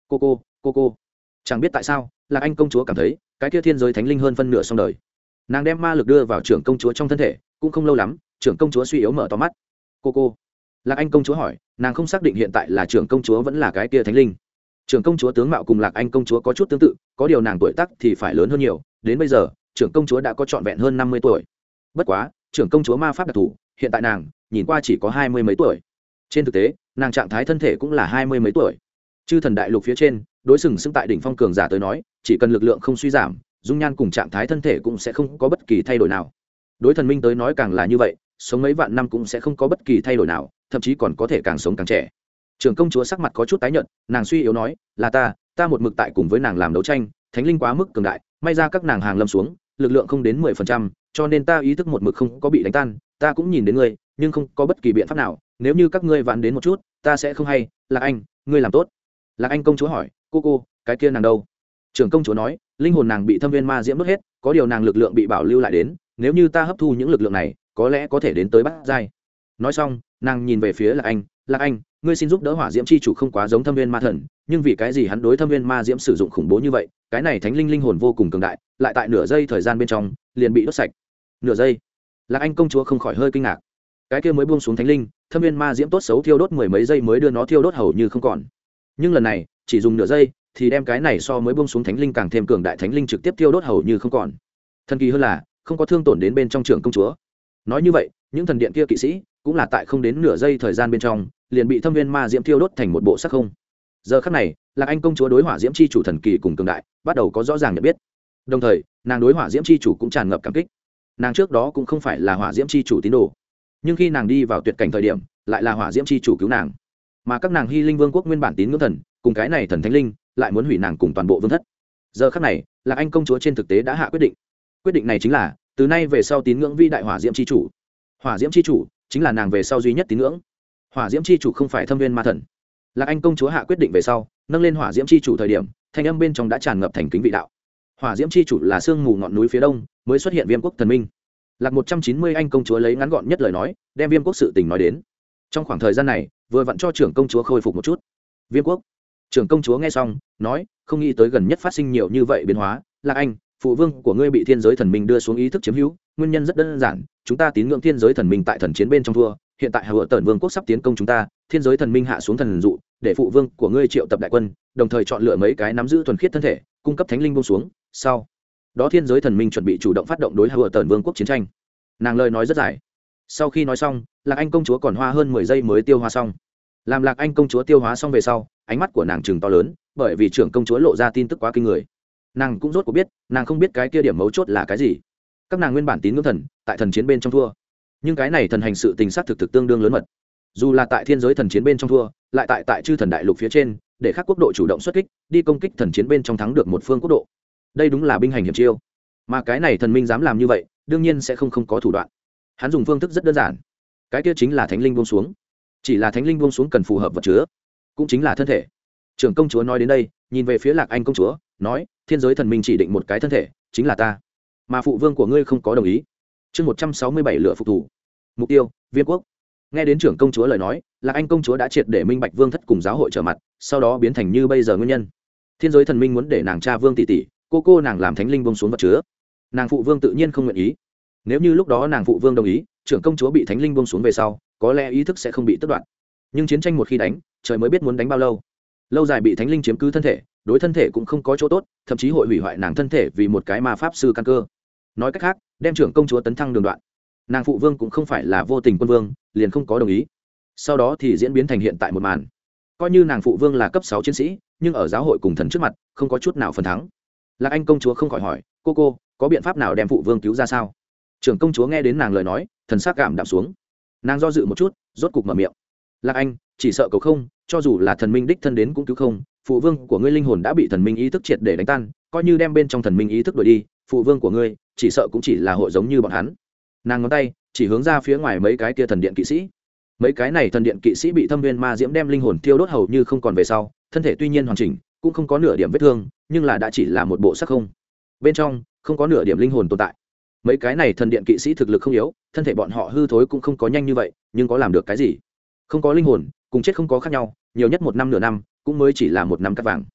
Cô. Chẳng biết tại sao, Lạc Anh công chúa cảm thấy, cái kia thiên giới thánh linh hơn phân nửa xong đời. Nàng đem ma lực đưa vào trưởng công chúa trong thân thể, cũng không lâu lắm, trưởng công chúa suy yếu mở to mắt. Cô. Lạc Anh công chúa hỏi, nàng không xác định hiện tại là trưởng công chúa vẫn là cái kia thánh linh. Trưởng công chúa tướng mạo cùng Lạc Anh công chúa có chút tương tự, có điều nàng tuổi tác thì phải lớn hơn nhiều, đến bây giờ, trưởng công chúa đã có trọn vẹn hơn 50 tuổi. Bất quá, trưởng công chúa ma pháp đặc thù, hiện tại nàng nhìn qua chỉ có 20 mấy tuổi. Trên thực tế, nàng trạng thái thân thể cũng là 20 mấy tuổi. Chư thần đại lục phía trên, đối sừng sững tại đỉnh phong cường giả tới nói, chỉ cần lực lượng không suy giảm, dung nhan cùng trạng thái thân thể cũng sẽ không có bất kỳ thay đổi nào. Đối thần minh tới nói càng là như vậy, sống mấy vạn năm cũng sẽ không có bất kỳ thay đổi nào, thậm chí còn có thể càng sống càng trẻ. Trưởng công chúa sắc mặt có chút tái nhợt, nàng suy yếu nói, là ta một mực tại cùng với nàng làm đấu tranh, thánh linh quá mức cường đại, may ra các nàng hàng lâm xuống, lực lượng không đến 10%, cho nên ta ý thức một mực không có bị đánh tan, ta cũng nhìn đến ngươi, nhưng không có bất kỳ biện pháp nào, nếu như các ngươi vặn đến một chút, ta sẽ không hay. Lạc Anh, ngươi làm tốt. Lạc Anh công chúa hỏi, cô, cái kia nàng đâu? Trưởng công chúa nói, linh hồn nàng bị thâm viên ma diễm đốt hết, có điều nàng lực lượng bị bảo lưu lại đến, nếu như ta hấp thu những lực lượng này, có lẽ có thể đến tới bát giai. Nói xong, nàng nhìn về phía Lạc Anh, ngươi xin giúp đỡ hỏa diễm chi chủ không quá giống thâm viên ma thần, nhưng vì cái gì hắn đối thâm viên ma diễm sử dụng khủng bố như vậy? Cái này thánh linh linh hồn vô cùng cường đại, lại tại nửa giây thời gian bên trong liền bị đốt sạch. Nửa giây. Lạc Anh công chúa không khỏi hơi kinh ngạc. Cái kia mới buông xuống thánh linh, thâm viên ma diễm tốt xấu thiêu đốt 10 mấy giây mới đưa nó thiêu đốt hầu như không còn. Nhưng lần này, chỉ dùng nửa giây thì đem cái này so mới buông xuống thánh linh càng thêm cường đại thánh linh trực tiếp thiêu đốt hầu như không còn. Thần kỳ hơn là, không có thương tổn đến bên trong trưởng công chúa. Nói như vậy, những thần điện kia kỵ sĩ cũng là tại không đến nửa giây thời gian bên trong liền bị thâm viên ma diễm thiêu đốt thành một bộ sắc không. Giờ khắc này, Lạc Anh công chúa đối hỏa diễm chi chủ thần kỳ cùng cường đại bắt đầu có rõ ràng nhận biết. Đồng thời, nàng đối hỏa diễm chi chủ cũng tràn ngập cảm kích. Nàng trước đó cũng không phải là hỏa diễm chi chủ tín đồ, nhưng khi nàng đi vào tuyệt cảnh thời điểm, lại là hỏa diễm chi chủ cứu nàng. Mà các nàng Hy Linh Vương quốc nguyên bản tín ngưỡng thần, cùng cái này thần thánh linh, lại muốn hủy nàng cùng toàn bộ vương thất. Giờ khắc này, Lạc Anh công chúa trên thực tế đã hạ quyết định. Quyết định này chính là từ nay về sau tín ngưỡng vĩ đại hỏa diễm chi chủ. hỏa diễm c h i chủ chính là nàng về sau duy nhất tín ngưỡng. Hỏa diễm c h i chủ không phải thâm viên ma thần. Lạc Anh công chúa hạ quyết định về sau nâng lên hỏa diễm c h i chủ thời điểm thanh âm bên trong đã tràn ngập thành kính vị đạo. Hỏa diễm c h i chủ là sương mù ngọn núi phía đông mới xuất hiện viêm quốc thần minh. Lạc 190 anh công chúa lấy ngắn gọn nhất lời nói đem viêm quốc sự tình nói đến. Trong khoảng thời gian này vừa vặn cho trưởng công chúa khôi phục một chút. Viêm quốc trưởng công chúa nghe xong nói không nghĩ tới gần nhất phát sinh nhiều như vậy biến hóa. Lạc Anh, phụ vương của ngươi bị thiên giới thần minh đưa xuống ý thức chiếm hữu, nguyên nhân rất đơn giản, chúng ta tín ngưỡng thiên giới thần minh tại thần chiến bên trong thua, hiện tại Hỏa Tần Vương quốc sắp tiến công chúng ta, thiên giới thần minh hạ xuống thần dụ, để phụ vương của ngươi triệu tập đại quân, đồng thời chọn lựa mấy cái nắm giữ thuần khiết thân thể, cung cấp thánh linh buông xuống. Sau đó thiên giới thần minh chuẩn bị chủ động phát động đối Hỏa Tần Vương quốc chiến tranh. Nàng lời nói rất dài. Sau khi nói xong, Lạc Anh công chúa còn hoa hơn 10 giây mới tiêu hóa xong. Làm Lạc Anh công chúa tiêu hóa xong về sau, ánh mắt của nàng trừng to lớn, bởi vì trưởng công chúa lộ ra tin tức quá kinh người. Nàng cũng rốt cuộc biết, nàng không biết cái kia điểm mấu chốt là cái gì. Các nàng nguyên bản tín ngưỡng thần, tại thần chiến bên trong thua, nhưng cái này thần hành sự tình sát thực tương đương lớn mật. Dù là tại thiên giới thần chiến bên trong thua, lại tại chư thần đại lục phía trên, để các quốc độ chủ động xuất kích, đi công kích thần chiến bên trong thắng được một phương quốc độ. Đây đúng là binh hành hiểm chiêu. Mà cái này thần minh dám làm như vậy, đương nhiên sẽ không có thủ đoạn. Hắn dùng phương thức rất đơn giản, cái kia chính là thánh linh buông xuống. Chỉ là thánh linh buông xuống cần phù hợp vật chứa, cũng chính là thân thể. Trưởng công chúa nói đến đây, nhìn về phía Lạc Anh công chúa, nói: thiên giới thần minh chỉ định một cái thân thể, chính là ta, mà phụ vương của ngươi không có đồng ý. Chương 167 lửa phục thủ. Mục tiêu: Viêm quốc. Nghe đến trưởng công chúa lời nói, Lạc Anh công chúa đã triệt để minh bạch vương thất cùng giáo hội trở mặt, sau đó biến thành như bây giờ nguyên nhân. Thiên giới thần minh muốn để nàng cha vương tỷ tỷ, cô nàng làm thánh linh buông xuống vật chứa. Nàng phụ vương tự nhiên không nguyện ý. Nếu như lúc đó nàng phụ vương đồng ý, trưởng công chúa bị thánh linh buông xuống về sau, có lẽ ý thức sẽ không bị tước đoạt. Nhưng chiến tranh một khi đánh, trời mới biết muốn đánh bao lâu. Lâu dài bị thánh linh chiếm cứ thân thể, đối thân thể cũng không có chỗ tốt, thậm chí hội hủy hoại nàng thân thể vì một cái ma pháp sư căn cơ. Nói cách khác, đem trưởng công chúa tấn thăng đường đoạn. Nàng phụ vương cũng không phải là vô tình quân vương, liền không có đồng ý. Sau đó thì diễn biến thành hiện tại một màn. Coi như nàng phụ vương là cấp 6 chiến sĩ, nhưng ở giáo hội cùng thần trước mặt, không có chút nào phần thắng. Lạc Anh công chúa không khỏi hỏi: cô có biện pháp nào đem phụ vương cứu ra sao? Trưởng công chúa nghe đến nàng lời nói, thần sắc cảm đạm xuống. Nàng do dự một chút, rốt cục mở miệng: Lạc Anh, chỉ sợ cầu không, cho dù là thần minh đích thân đến cũng cứu không. Phụ vương của ngươi linh hồn đã bị thần minh ý thức triệt để đánh tan, coi như đem bên trong thần minh ý thức đuổi đi, phụ vương của ngươi chỉ sợ cũng chỉ là hội giống như bọn hắn. Nàng ngón tay chỉ hướng ra phía ngoài mấy cái kia thần điện kỵ sĩ. Mấy cái này thần điện kỵ sĩ bị thâm viên ma diễm đem linh hồn thiêu đốt hầu như không còn về sau, thân thể tuy nhiên hoàn chỉnh, cũng không có nửa điểm vết thương, nhưng là đã chỉ là một bộ xác không. Bên trong không có nửa điểm linh hồn tồn tại. Mấy cái này thần điện kỵ sĩ thực lực không yếu, thân thể bọn họ hư thối cũng không có nhanh như vậy, nhưng có làm được cái gì? Không có linh hồn, cùng chết không có khác nhau, nhiều nhất 1 năm nửa năm, cũng mới chỉ là 1 năm cắt vàng.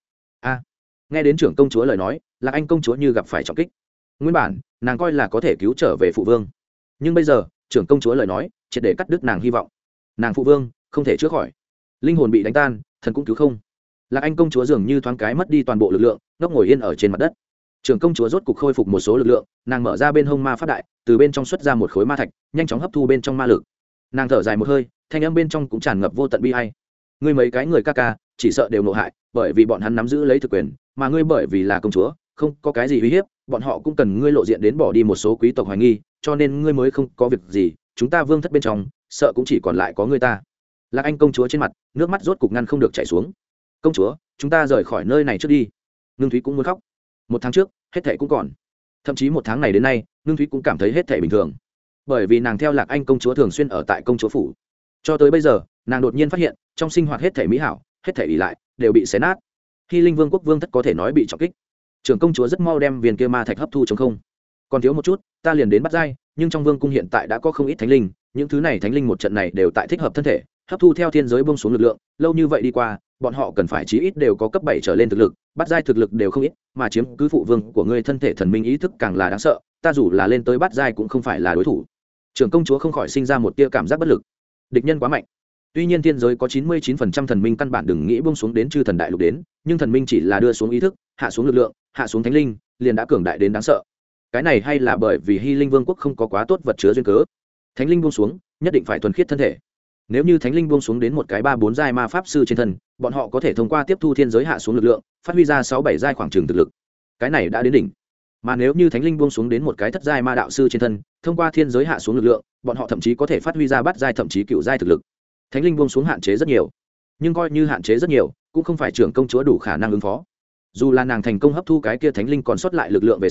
Nghe đến trưởng công chúa lời nói, Lạc Anh công chúa như gặp phải trọng kích. Nguyên bản nàng coi là có thể cứu trở về phụ vương, nhưng bây giờ trưởng công chúa lời nói triệt để cắt đứt nàng hy vọng. Nàng phụ vương không thể chữa khỏi, linh hồn bị đánh tan, thần cũng cứu không. Lạc Anh công chúa dường như thoáng cái mất đi toàn bộ lực lượng, ngốc ngồi yên ở trên mặt đất. Trưởng công chúa rốt cục khôi phục một số lực lượng, nàng mở ra bên hông ma pháp đại, từ bên trong xuất ra một khối ma thạch, nhanh chóng hấp thu bên trong ma lực. Nàng thở dài một hơi, thanh âm bên trong cũng tràn ngập vô tận bi ai. Ngươi mấy cái người ca ca chỉ sợ đều nộ hại, bởi vì bọn hắn nắm giữ lấy thực quyền, mà ngươi bởi vì là công chúa, không có cái gì uy hiếp, bọn họ cũng cần ngươi lộ diện đến bỏ đi một số quý tộc hoài nghi, cho nên ngươi mới không có việc gì. Chúng ta vương thất bên trong, sợ cũng chỉ còn lại có ngươi ta. Lạc Anh công chúa trên mặt, nước mắt rốt cục ngăn không được chảy xuống. Công chúa, chúng ta rời khỏi nơi này trước đi. Ngưng Thúy cũng muốn khóc. 1 tháng trước, hết thảy cũng còn. Thậm chí 1 tháng này đến nay, Ngưng Thúy cũng cảm thấy hết thảy bình thường, bởi vì nàng theo Lạc Anh công chúa thường xuyên ở tại công chúa phủ. Cho tới bây giờ, nàng đột nhiên phát hiện, trong sinh hoạt hết thảy mỹ hảo, hết thảy ỷ lại, đều bị xé nát. Hy Linh Vương quốc vương thất có thể nói bị trọng kích. Trưởng công chúa rất mau đem viên kia ma thạch hấp thu trống không. Còn thiếu một chút, ta liền đến bắt giai, nhưng trong vương cung hiện tại đã có không ít thánh linh, những thứ này thánh linh một trận này đều tại thích hợp thân thể, hấp thu theo thiên giới buông xuống lực lượng, lâu như vậy đi qua, bọn họ cần phải chí ít đều có cấp 7 trở lên thực lực, bắt giai thực lực đều không ít, mà chiếm cứ phụ vương của ngươi thân thể thần minh ý thức càng là đáng sợ, ta dù là lên tới bắt giai cũng không phải là đối thủ. Trưởng công chúa không khỏi sinh ra một tia cảm giác bất lực. Địch nhân quá mạnh. Tuy nhiên thiên giới có 99% thần minh căn bản đừng nghĩ buông xuống đến chư thần đại lục đến, nhưng thần minh chỉ là đưa xuống ý thức, hạ xuống lực lượng, hạ xuống thánh linh, liền đã cường đại đến đáng sợ. Cái này hay là bởi vì Hy Linh Vương quốc không có quá tốt vật chứa duyên cớ. Thánh linh buông xuống, nhất định phải thuần khiết thân thể. Nếu như thánh linh buông xuống đến một cái 3-4 giai ma pháp sư trên thân, bọn họ có thể thông qua tiếp thu thiên giới hạ xuống lực lượng, phát huy ra 6-7 giai khoảng trường thực lực. Cái này đã đến đỉnh. Mà nếu như thánh linh buông xuống đến một cái thất giai ma đạo sư trên thân, thông qua thiên giới hạ xuống lực lượng, bọn họ thậm chí có thể phát huy ra bát giai thậm chí cựu giai thực lực. Thánh linh buông xuống hạn chế rất nhiều, nhưng coi như hạn chế rất nhiều, cũng không phải trưởng công chúa đủ khả năng ứng phó. Dù là nàng thành công hấp thu cái kia thánh linh còn sót lại lực lượng về sau,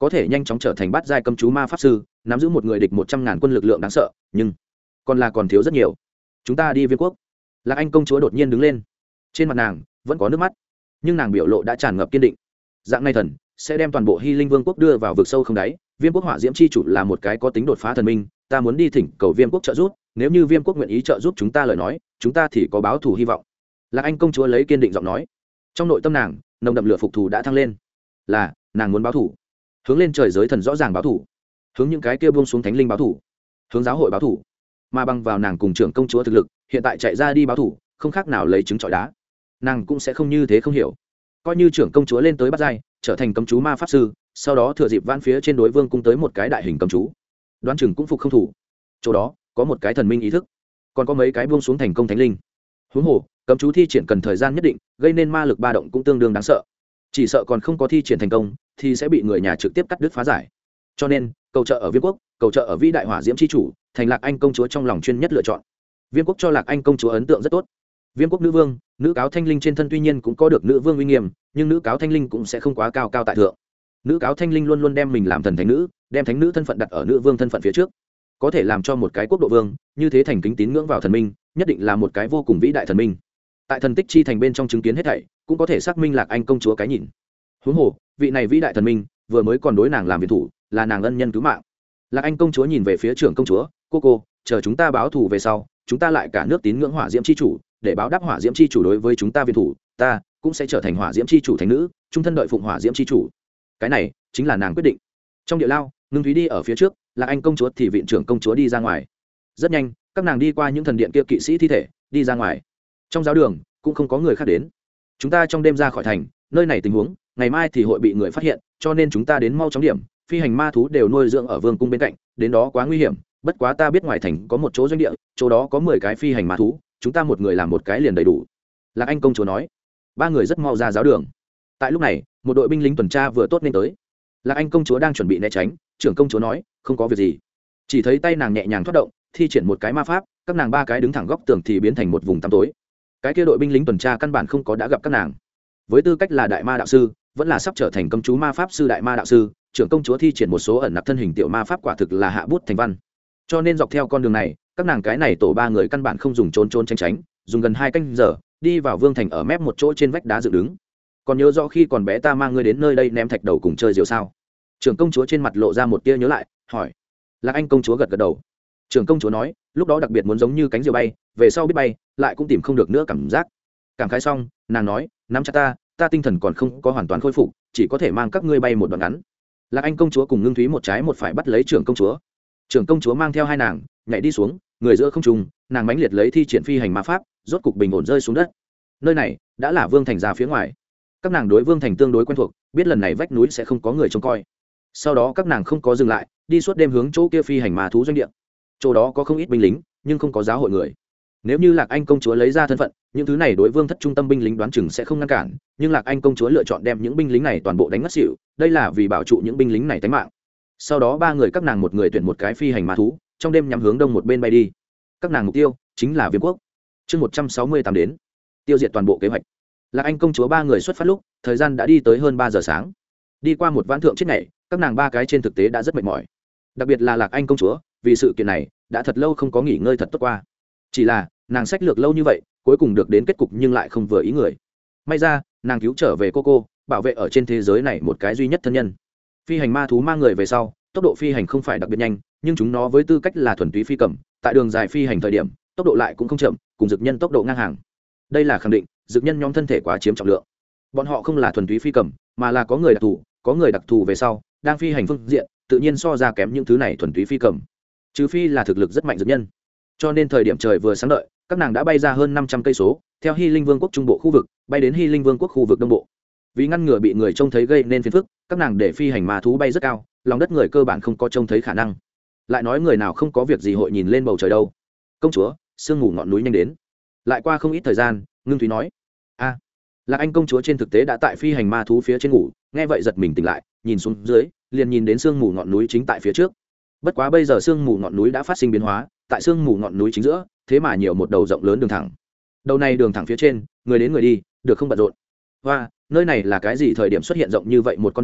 có thể nhanh chóng trở thành bát giai cầm chú ma pháp sư, nắm giữ một người địch 100.000 quân lực lượng đáng sợ, nhưng còn thiếu rất nhiều. Chúng ta đi Viên quốc. Lạc Anh công chúa đột nhiên đứng lên, trên mặt nàng vẫn có nước mắt, nhưng nàng biểu lộ đã tràn ngập kiên định. Dạng này thần sẽ đem toàn bộ Hy Linh Vương quốc đưa vào vực sâu không đáy. Viêm quốc hỏa diễm chi chủ là một cái có tính đột phá thần minh, ta muốn đi thỉnh cầu Viêm quốc trợ giúp, nếu như Viêm quốc nguyện ý trợ giúp chúng ta lời nói, chúng ta thì có báo thù hy vọng. Lạc Anh công chúa lấy kiên định giọng nói. Trong nội tâm nàng, nồng đậm lửa phục thù đã thăng lên. Là, nàng muốn báo thù. Hướng lên trời giới thần rõ ràng báo thù, hướng những cái kia buông xuống thánh linh báo thù, hướng giáo hội báo thù. Mà bằng vào nàng cùng trưởng công chúa thực lực, hiện tại chạy ra đi báo thù, không khác nào lấy trứng trọi đá. Nàng cũng sẽ không như thế không hiểu. Coi như trưởng công chúa lên tới bắt giai, trở thành cấm chú ma pháp sư, sau đó thừa dịp van phía trên đối vương cung tới một cái đại hình cấm chú, đoán chừng cũng phục không thủ. Chỗ đó có một cái thần minh ý thức, còn có mấy cái buông xuống thành công thánh linh. Huống hồ cấm chú thi triển cần thời gian nhất định, gây nên ma lực ba động cũng tương đương đáng sợ. Chỉ sợ còn không có thi triển thành công thì sẽ bị người nhà trực tiếp cắt đứt phá giải. Cho nên cầu trợ ở Viêm quốc, cầu trợ ở vĩ đại hỏa diễm chi chủ, thành Lạc Anh công chúa trong lòng chuyên nhất lựa chọn. Viêm quốc cho Lạc Anh công chúa ấn tượng rất tốt. Viêm quốc nữ vương, nữ cáo thanh linh trên thân tuy nhiên cũng có được nữ vương uy nghiêm, nhưng nữ cáo thanh linh cũng sẽ không quá cao cao tại thượng. Nữ cáo thanh linh luôn luôn đem mình làm thần thánh nữ, đem thánh nữ thân phận đặt ở nữ vương thân phận phía trước. Có thể làm cho một cái quốc độ vương như thế thành kính tín ngưỡng vào thần minh, nhất định là một cái vô cùng vĩ đại thần minh. Tại thần tích chi thành bên trong chứng kiến hết thảy, cũng có thể xác minh Lạc Anh công chúa cái nhìn. Huống hồ vị này vĩ đại thần minh vừa mới còn đối nàng làm viện thủ, là nàng ân nhân cứu mạng. Lạc Anh công chúa nhìn về phía trưởng công chúa, cô chờ chúng ta báo thù về sau, chúng ta lại cả nước tín ngưỡng hỏa diễm chi chủ, để báo đáp hỏa diễm chi chủ đối với chúng ta viện thủ, ta cũng sẽ trở thành hỏa diễm chi chủ thánh nữ, trung thân đợi phụng hỏa diễm chi chủ. Cái này chính là nàng quyết định. Trong địa lao, Ngưng Thúy đi ở phía trước, Lạc Anh công chúa thì viện trưởng công chúa đi ra ngoài. Rất nhanh, các nàng đi qua những thần điện kia kỵ sĩ thi thể, đi ra ngoài. Trong giáo đường cũng không có người khác đến. Chúng ta trong đêm ra khỏi thành, nơi này tình huống ngày mai thì hội bị người phát hiện, cho nên chúng ta đến mau chóng điểm. Phi hành ma thú đều nuôi dưỡng ở vương cung bên cạnh, đến đó quá nguy hiểm. Bất quá ta biết ngoài thành có một chỗ doanh địa, chỗ đó có 10 cái phi hành ma thú, chúng ta một người làm một cái liền đầy đủ. Lạc Anh công chúa nói. Ba người rất mau ra giáo đường. Tại lúc này, một đội binh lính tuần tra vừa tốt nên tới. Lạc Anh công chúa đang chuẩn bị né tránh, trưởng công chúa nói, không có việc gì. Chỉ thấy tay nàng nhẹ nhàng thoát động, thi triển một cái ma pháp, các nàng ba cái đứng thẳng góc tường thì biến thành một vùng tăm tối. Cái kia đội binh lính tuần tra căn bản không có đã gặp các nàng. Với tư cách là đại ma đạo sư, vẫn là sắp trở thành cấm chú ma pháp sư đại ma đạo sư, trưởng công chúa thi triển một số ẩn nặc thân hình tiểu ma pháp quả thực là hạ bút thành văn. Cho nên dọc theo con đường này, các nàng cái này tổ ba người căn bản không dùng trốn tránh tránh, dùng gần 2 canh giờ đi vào vương thành ở mép một chỗ trên vách đá dựng đứng. Còn nhớ rõ khi còn bé ta mang ngươi đến nơi đây ném thạch đầu cùng chơi diều sao? Trưởng công chúa trên mặt lộ ra một tia nhớ lại, hỏi. Lạc Anh công chúa gật gật đầu. Trưởng công chúa nói, lúc đó đặc biệt muốn giống như cánh diều bay, về sau biết bay, lại cũng tìm không được nữa cảm giác. Cảm khái xong, nàng nói, nắm chặt ta tinh thần còn không có hoàn toàn khôi phục, chỉ có thể mang các ngươi bay một đoạn ngắn. Lạc Anh công chúa cùng Ngưng Thúy một trái một phải bắt lấy trưởng công chúa. Trưởng công chúa mang theo hai nàng nhảy đi xuống, người giữa không trung, nàng mãnh liệt lấy thi triển phi hành ma pháp, rốt cục bình ổn rơi xuống đất. Nơi này đã là vương thành ra phía ngoài. Các nàng đối vương thành tương đối quen thuộc, biết lần này vách núi sẽ không có người trông coi. Sau đó các nàng không có dừng lại, đi suốt đêm hướng chỗ kia phi hành ma thú doanh địa. Chỗ đó có không ít binh lính, nhưng không có giáo hội người. Nếu như Lạc Anh công chúa lấy ra thân phận, những thứ này đối vương thất trung tâm binh lính đoán chừng sẽ không ngăn cản, nhưng Lạc Anh công chúa lựa chọn đem những binh lính này toàn bộ đánh ngất xỉu, đây là vì bảo trụ những binh lính này tính mạng. Sau đó ba người các nàng một người tuyển một cái phi hành ma thú, trong đêm nhắm hướng đông một bên bay đi. Các nàng mục tiêu chính là Viêm quốc. Chương 168 đến, tiêu diệt toàn bộ kế hoạch. Lạc Anh công chúa ba người xuất phát lúc, thời gian đã đi tới hơn 3 giờ sáng. Đi qua một vãn thượng chết ngày, các nàng ba cái trên thực tế đã rất mệt mỏi. Đặc biệt là Lạc Anh công chúa, vì sự kiện này đã thật lâu không có nghỉ ngơi thật tốt qua. Chỉ là nàng sách lược lâu như vậy, cuối cùng được đến kết cục nhưng lại không vừa ý người. May ra nàng cứu trở về cô, bảo vệ ở trên thế giới này một cái duy nhất thân nhân. Phi hành ma thú mang người về sau, tốc độ phi hành không phải đặc biệt nhanh, nhưng chúng nó với tư cách là thuần túy phi cầm, tại đường dài phi hành thời điểm, tốc độ lại cũng không chậm, cùng dực nhân tốc độ ngang hàng. Đây là khẳng định, dực nhân nhóm thân thể quá chiếm trọng lượng. Bọn họ không là thuần túy phi cầm, mà là có người đặc thù về sau, đang phi hành phương diện, tự nhiên so ra kém những thứ này thuần túy phi cầm. Trừ phi là thực lực rất mạnh dực nhân. Cho nên thời điểm trời vừa sáng đợi, các nàng đã bay ra hơn 500 cây số, theo Hy Linh Vương quốc trung bộ khu vực, bay đến Hy Linh Vương quốc khu vực đông bộ. Vì ngăn ngừa bị người trông thấy gây nên phiền phức, các nàng để phi hành ma thú bay rất cao, lòng đất người cơ bản không có trông thấy khả năng. Lại nói người nào không có việc gì hội nhìn lên bầu trời đâu. Công chúa, sương mù ngọn núi nhanh đến. Lại qua không ít thời gian, Ngưng Thúy nói, Lạc Anh công chúa trên thực tế đã tại phi hành ma thú phía trên ngủ, nghe vậy giật mình tỉnh lại, nhìn xuống dưới, liền nhìn đến sương mù ngọn núi chính tại phía trước. Bất quá bây giờ sương mù ngọn núi đã phát sinh biến hóa, tại sương mù ngọn núi chính giữa, thế mà nhiều một đầu rộng lớn đường thẳng. Đầu này đường thẳng phía trên, người đến người đi, được không bận rộn. Và nơi này là cái gì thời điểm xuất hiện rộng như vậy một con đường,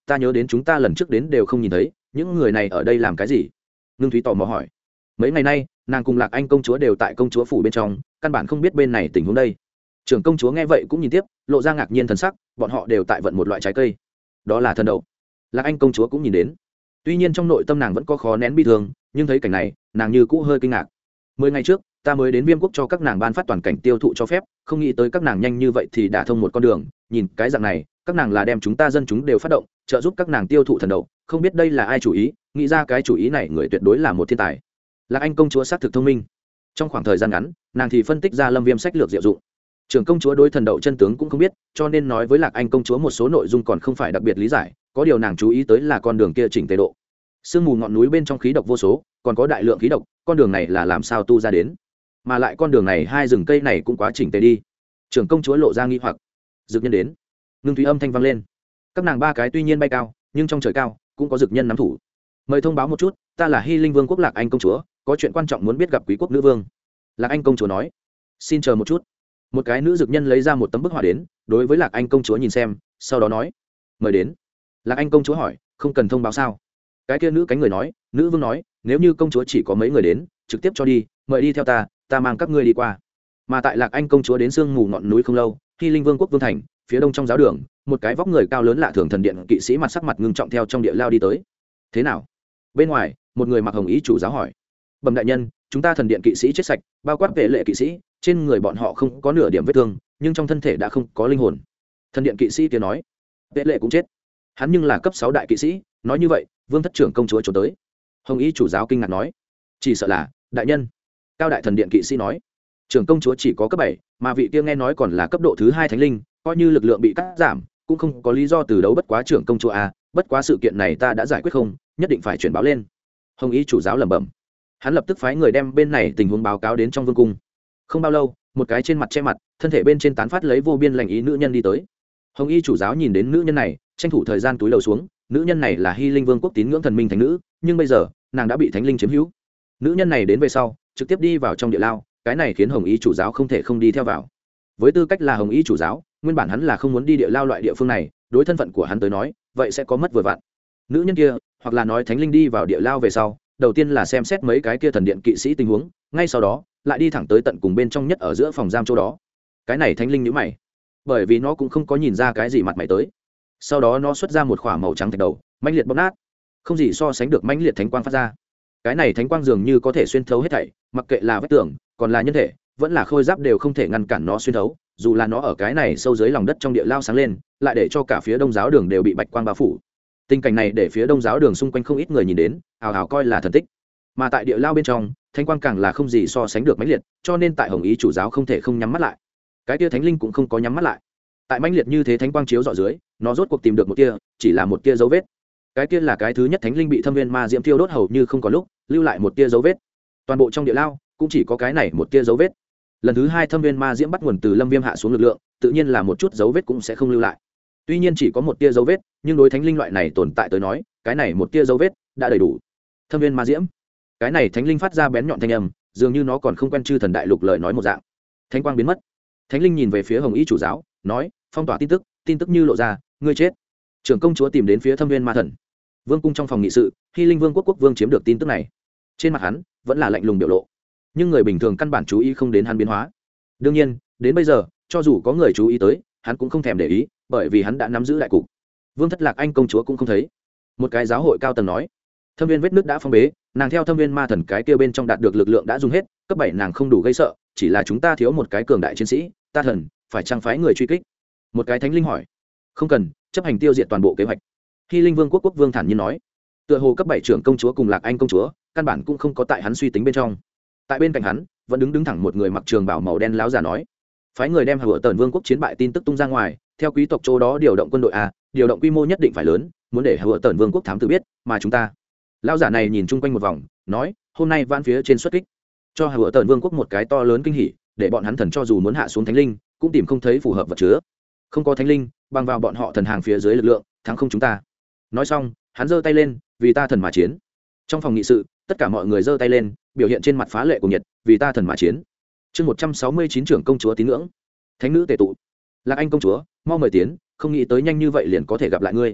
ta nhớ đến chúng ta lần trước đến đều không nhìn thấy những người này ở đây làm cái gì. Ngưng Thúy tò mò hỏi. Mấy ngày nay nàng cùng Lạc Anh công chúa đều tại công chúa phủ bên trong, căn bản không biết bên này tình huống đây. Trưởng công chúa nghe vậy cũng nhìn tiếp, lộ ra ngạc nhiên thần sắc, bọn họ đều tại vận một loại trái cây, đó là thần đậu. Lạc Anh công chúa cũng nhìn đến, tuy nhiên trong nội tâm nàng vẫn có khó nén bi thương, nhưng thấy cảnh này nàng như cũ hơi kinh ngạc. 10 ngày trước ta mới đến Viêm quốc cho các nàng ban phát toàn cảnh tiêu thụ cho phép, không nghĩ tới các nàng nhanh như vậy thì đã thông một con đường. Nhìn cái dạng này các nàng là đem chúng ta dân chúng đều phát động, trợ giúp các nàng tiêu thụ thần đậu. Không biết đây là ai chủ ý, nghĩ ra cái chủ ý này người tuyệt đối là một thiên tài. Lạc Anh công chúa xác thực thông minh, trong khoảng thời gian ngắn nàng thì phân tích ra Lâm Viêm sách lược diệu dụng. Trưởng công chúa đối thần đậu chân tướng cũng không biết, cho nên nói với Lạc Anh công chúa một số nội dung còn không phải đặc biệt lý giải, có điều nàng chú ý tới là con đường kia chỉnh tề độ. Sương mù ngọn núi bên trong khí độc vô số, còn có đại lượng khí độc, con đường này là làm sao tu ra đến? Mà lại con đường này hai rừng cây này cũng quá chỉnh tề đi. Trưởng công chúa lộ ra nghi hoặc. Dực nhân đến. Ngưng Thúy âm thanh vang lên. Các nàng ba cái tuy nhiên bay cao, nhưng trong trời cao cũng có dực nhân nắm thủ. Mời thông báo một chút, ta là Hy Linh Vương quốc Lạc Anh công chúa, có chuyện quan trọng muốn biết gặp quý quốc nữ vương. Lạc Anh công chúa nói. Xin chờ một chút. Một cái nữ dực nhân lấy ra một tấm bức họa đến, đối với Lạc Anh công chúa nhìn xem, sau đó nói. Mời đến. Lạc Anh công chúa hỏi, không cần thông báo sao? Cái kia nữ cánh người nói, nữ vương nói, nếu như công chúa chỉ có mấy người đến, trực tiếp cho đi, mời đi theo ta, ta mang các ngươi đi qua. Mà tại Lạc Anh công chúa đến sương mù ngọn núi không lâu, Hy Linh Vương quốc vương thành, phía đông trong giáo đường, một cái vóc người cao lớn lạ thường thần điện kỵ sĩ mặt sắc mặt ngưng trọng theo trong địa lao đi tới. Thế nào? Bên ngoài, một người mặc hồng ý chủ giáo hỏi. Bẩm đại nhân, chúng ta thần điện kỵ sĩ chết sạch, bao quát vệ lệ kỵ sĩ, trên người bọn họ không có nửa điểm vết thương, nhưng trong thân thể đã không có linh hồn. Thần điện kỵ sĩ kia nói. Vệ lệ cũng chết. Hắn nhưng là cấp 6 đại kỵ sĩ, nói như vậy, vương thất trưởng công chúa trốn tới. Hồng ý chủ giáo kinh ngạc nói. Chỉ sợ là đại nhân. Cao đại thần điện kỵ sĩ nói. Trưởng công chúa chỉ có cấp 7, mà vị kia nghe nói còn là cấp độ thứ 2 thánh linh, coi như lực lượng bị cắt giảm, cũng không có lý do từ đấu bất quá trưởng công chúa a, bất quá sự kiện này ta đã giải quyết không, nhất định phải chuyển báo lên. Hồng ý chủ giáo lẩm bẩm. Hắn lập tức phái người đem bên này tình huống báo cáo đến trong vương cung. Không bao lâu, một cái trên mặt che mặt, thân thể bên trên tán phát lấy vô biên lành ý nữ nhân đi tới. Hồng y chủ giáo nhìn đến nữ nhân này, tranh thủ thời gian túi lầu xuống. Nữ nhân này là Hy Linh Vương quốc tín ngưỡng thần minh thánh nữ, nhưng bây giờ nàng đã bị thánh linh chiếm hữu. Nữ nhân này đến về sau, trực tiếp đi vào trong địa lao, cái này khiến Hồng y chủ giáo không thể không đi theo vào. Với tư cách là Hồng y chủ giáo, nguyên bản hắn là không muốn đi địa lao loại địa phương này, đối thân phận của hắn tới nói, vậy sẽ có mất vừa vặn. Nữ nhân kia, hoặc là nói thánh linh đi vào địa lao về sau, đầu tiên là xem xét mấy cái kia thần điện kỵ sĩ tình huống, ngay sau đó lại đi thẳng tới tận cùng bên trong nhất ở giữa phòng giam chỗ đó. Cái này thánh linh nhíu mày, bởi vì nó cũng không có nhìn ra cái gì mặt mày tới. Sau đó nó xuất ra một khỏa màu trắng thạch đầu, mãnh liệt bóp nát, không gì so sánh được mãnh liệt thánh quang phát ra. Cái này thánh quang dường như có thể xuyên thấu hết thảy, mặc kệ là vách tường, còn là nhân thể, vẫn là khôi giáp đều không thể ngăn cản nó xuyên thấu. Dù là nó ở cái này sâu dưới lòng đất trong địa lao sáng lên, lại để cho cả phía đông giáo đường đều bị bạch quang bao phủ. Tình cảnh này để phía đông giáo đường xung quanh không ít người nhìn đến, hào hào coi là thần tích. Mà tại địa lao bên trong, thánh quang càng là không gì so sánh được mãnh liệt, cho nên tại Hồng ý chủ giáo không thể không nhắm mắt lại. Cái tia thánh linh cũng không có nhắm mắt lại. Tại mãnh liệt như thế thánh quang chiếu rọi dưới, nó rốt cuộc tìm được một tia, chỉ là một tia dấu vết. Cái tia là cái thứ nhất thánh linh bị thâm viên ma diễm thiêu đốt hầu như không có lúc, lưu lại một tia dấu vết. Toàn bộ trong địa lao cũng chỉ có cái này một tia dấu vết. Lần thứ hai thâm viên ma diễm bắt nguồn từ Lâm Viêm hạ xuống lực lượng, tự nhiên là một chút dấu vết cũng sẽ không lưu lại. Tuy nhiên chỉ có một tia dấu vết, nhưng đối thánh linh loại này tồn tại tới nói, cái này một tia dấu vết đã đầy đủ. Thâm viên ma diễm, cái này thánh linh phát ra bén nhọn thanh âm, dường như nó còn không quen chư thần đại lục lời nói một dạng. Thánh quang biến mất. Thánh linh nhìn về phía Hồng y chủ giáo, nói, phong tỏa tin tức như lộ ra, ngươi chết. Trưởng công chúa tìm đến phía thâm viên ma thần. Vương cung trong phòng nghị sự, Hy Linh Vương quốc quốc vương chiếm được tin tức này, trên mặt hắn vẫn là lạnh lùng biểu lộ, nhưng người bình thường căn bản chú ý không đến hắn biến hóa. Đương nhiên, đến bây giờ, cho dù có người chú ý tới, hắn cũng không thèm để ý, bởi vì hắn đã nắm giữ đại cục. Vương thất Lạc Anh công chúa cũng không thấy. Một cái giáo hội cao tầng nói, thâm viên vết nước đã phong bế, nàng theo thâm viên ma thần cái kia bên trong đạt được lực lượng đã dùng hết, cấp 7 nàng không đủ gây sợ, chỉ là chúng ta thiếu một cái cường đại chiến sĩ, ta thần phải trang phái người truy kích. Một cái thánh linh hỏi, không cần, chấp hành tiêu diệt toàn bộ kế hoạch. Hy Linh Vương quốc quốc vương thản nhiên nói, tựa hồ cấp 7 trưởng công chúa cùng Lạc Anh công chúa căn bản cũng không có tại hắn suy tính bên trong. Tại bên cạnh hắn vẫn đứng thẳng một người mặc trường bào màu đen láo giả nói, phái người đem Hở Tần Vương quốc chiến bại tin tức tung ra ngoài, theo quý tộc chỗ đó điều động quân đội a, điều động quy mô nhất định phải lớn, muốn để Hở Tần Vương quốc thám tử biết, mà chúng ta. Lão giả này nhìn chung quanh một vòng, nói, hôm nay vãn phía trên xuất kích, cho Hở Tần Vương quốc một cái to lớn kinh hỉ, để bọn hắn thần cho dù muốn hạ xuống thánh linh, cũng tìm không thấy phù hợp vật chứa. Không có thánh linh, bằng vào bọn họ thần hàng phía dưới lực lượng, thắng không chúng ta. Nói xong, hắn giơ tay lên, vì ta thần mà chiến. Trong phòng nghị sự, tất cả mọi người giơ tay lên, biểu hiện trên mặt phá lệ của nhiệt, vì ta thần mà chiến. Chương 169 trưởng công chúa tín ngưỡng. Thánh nữ tề tụ. Lạc Anh công chúa, mau mời tiến, không nghĩ tới nhanh như vậy liền có thể gặp lại ngươi.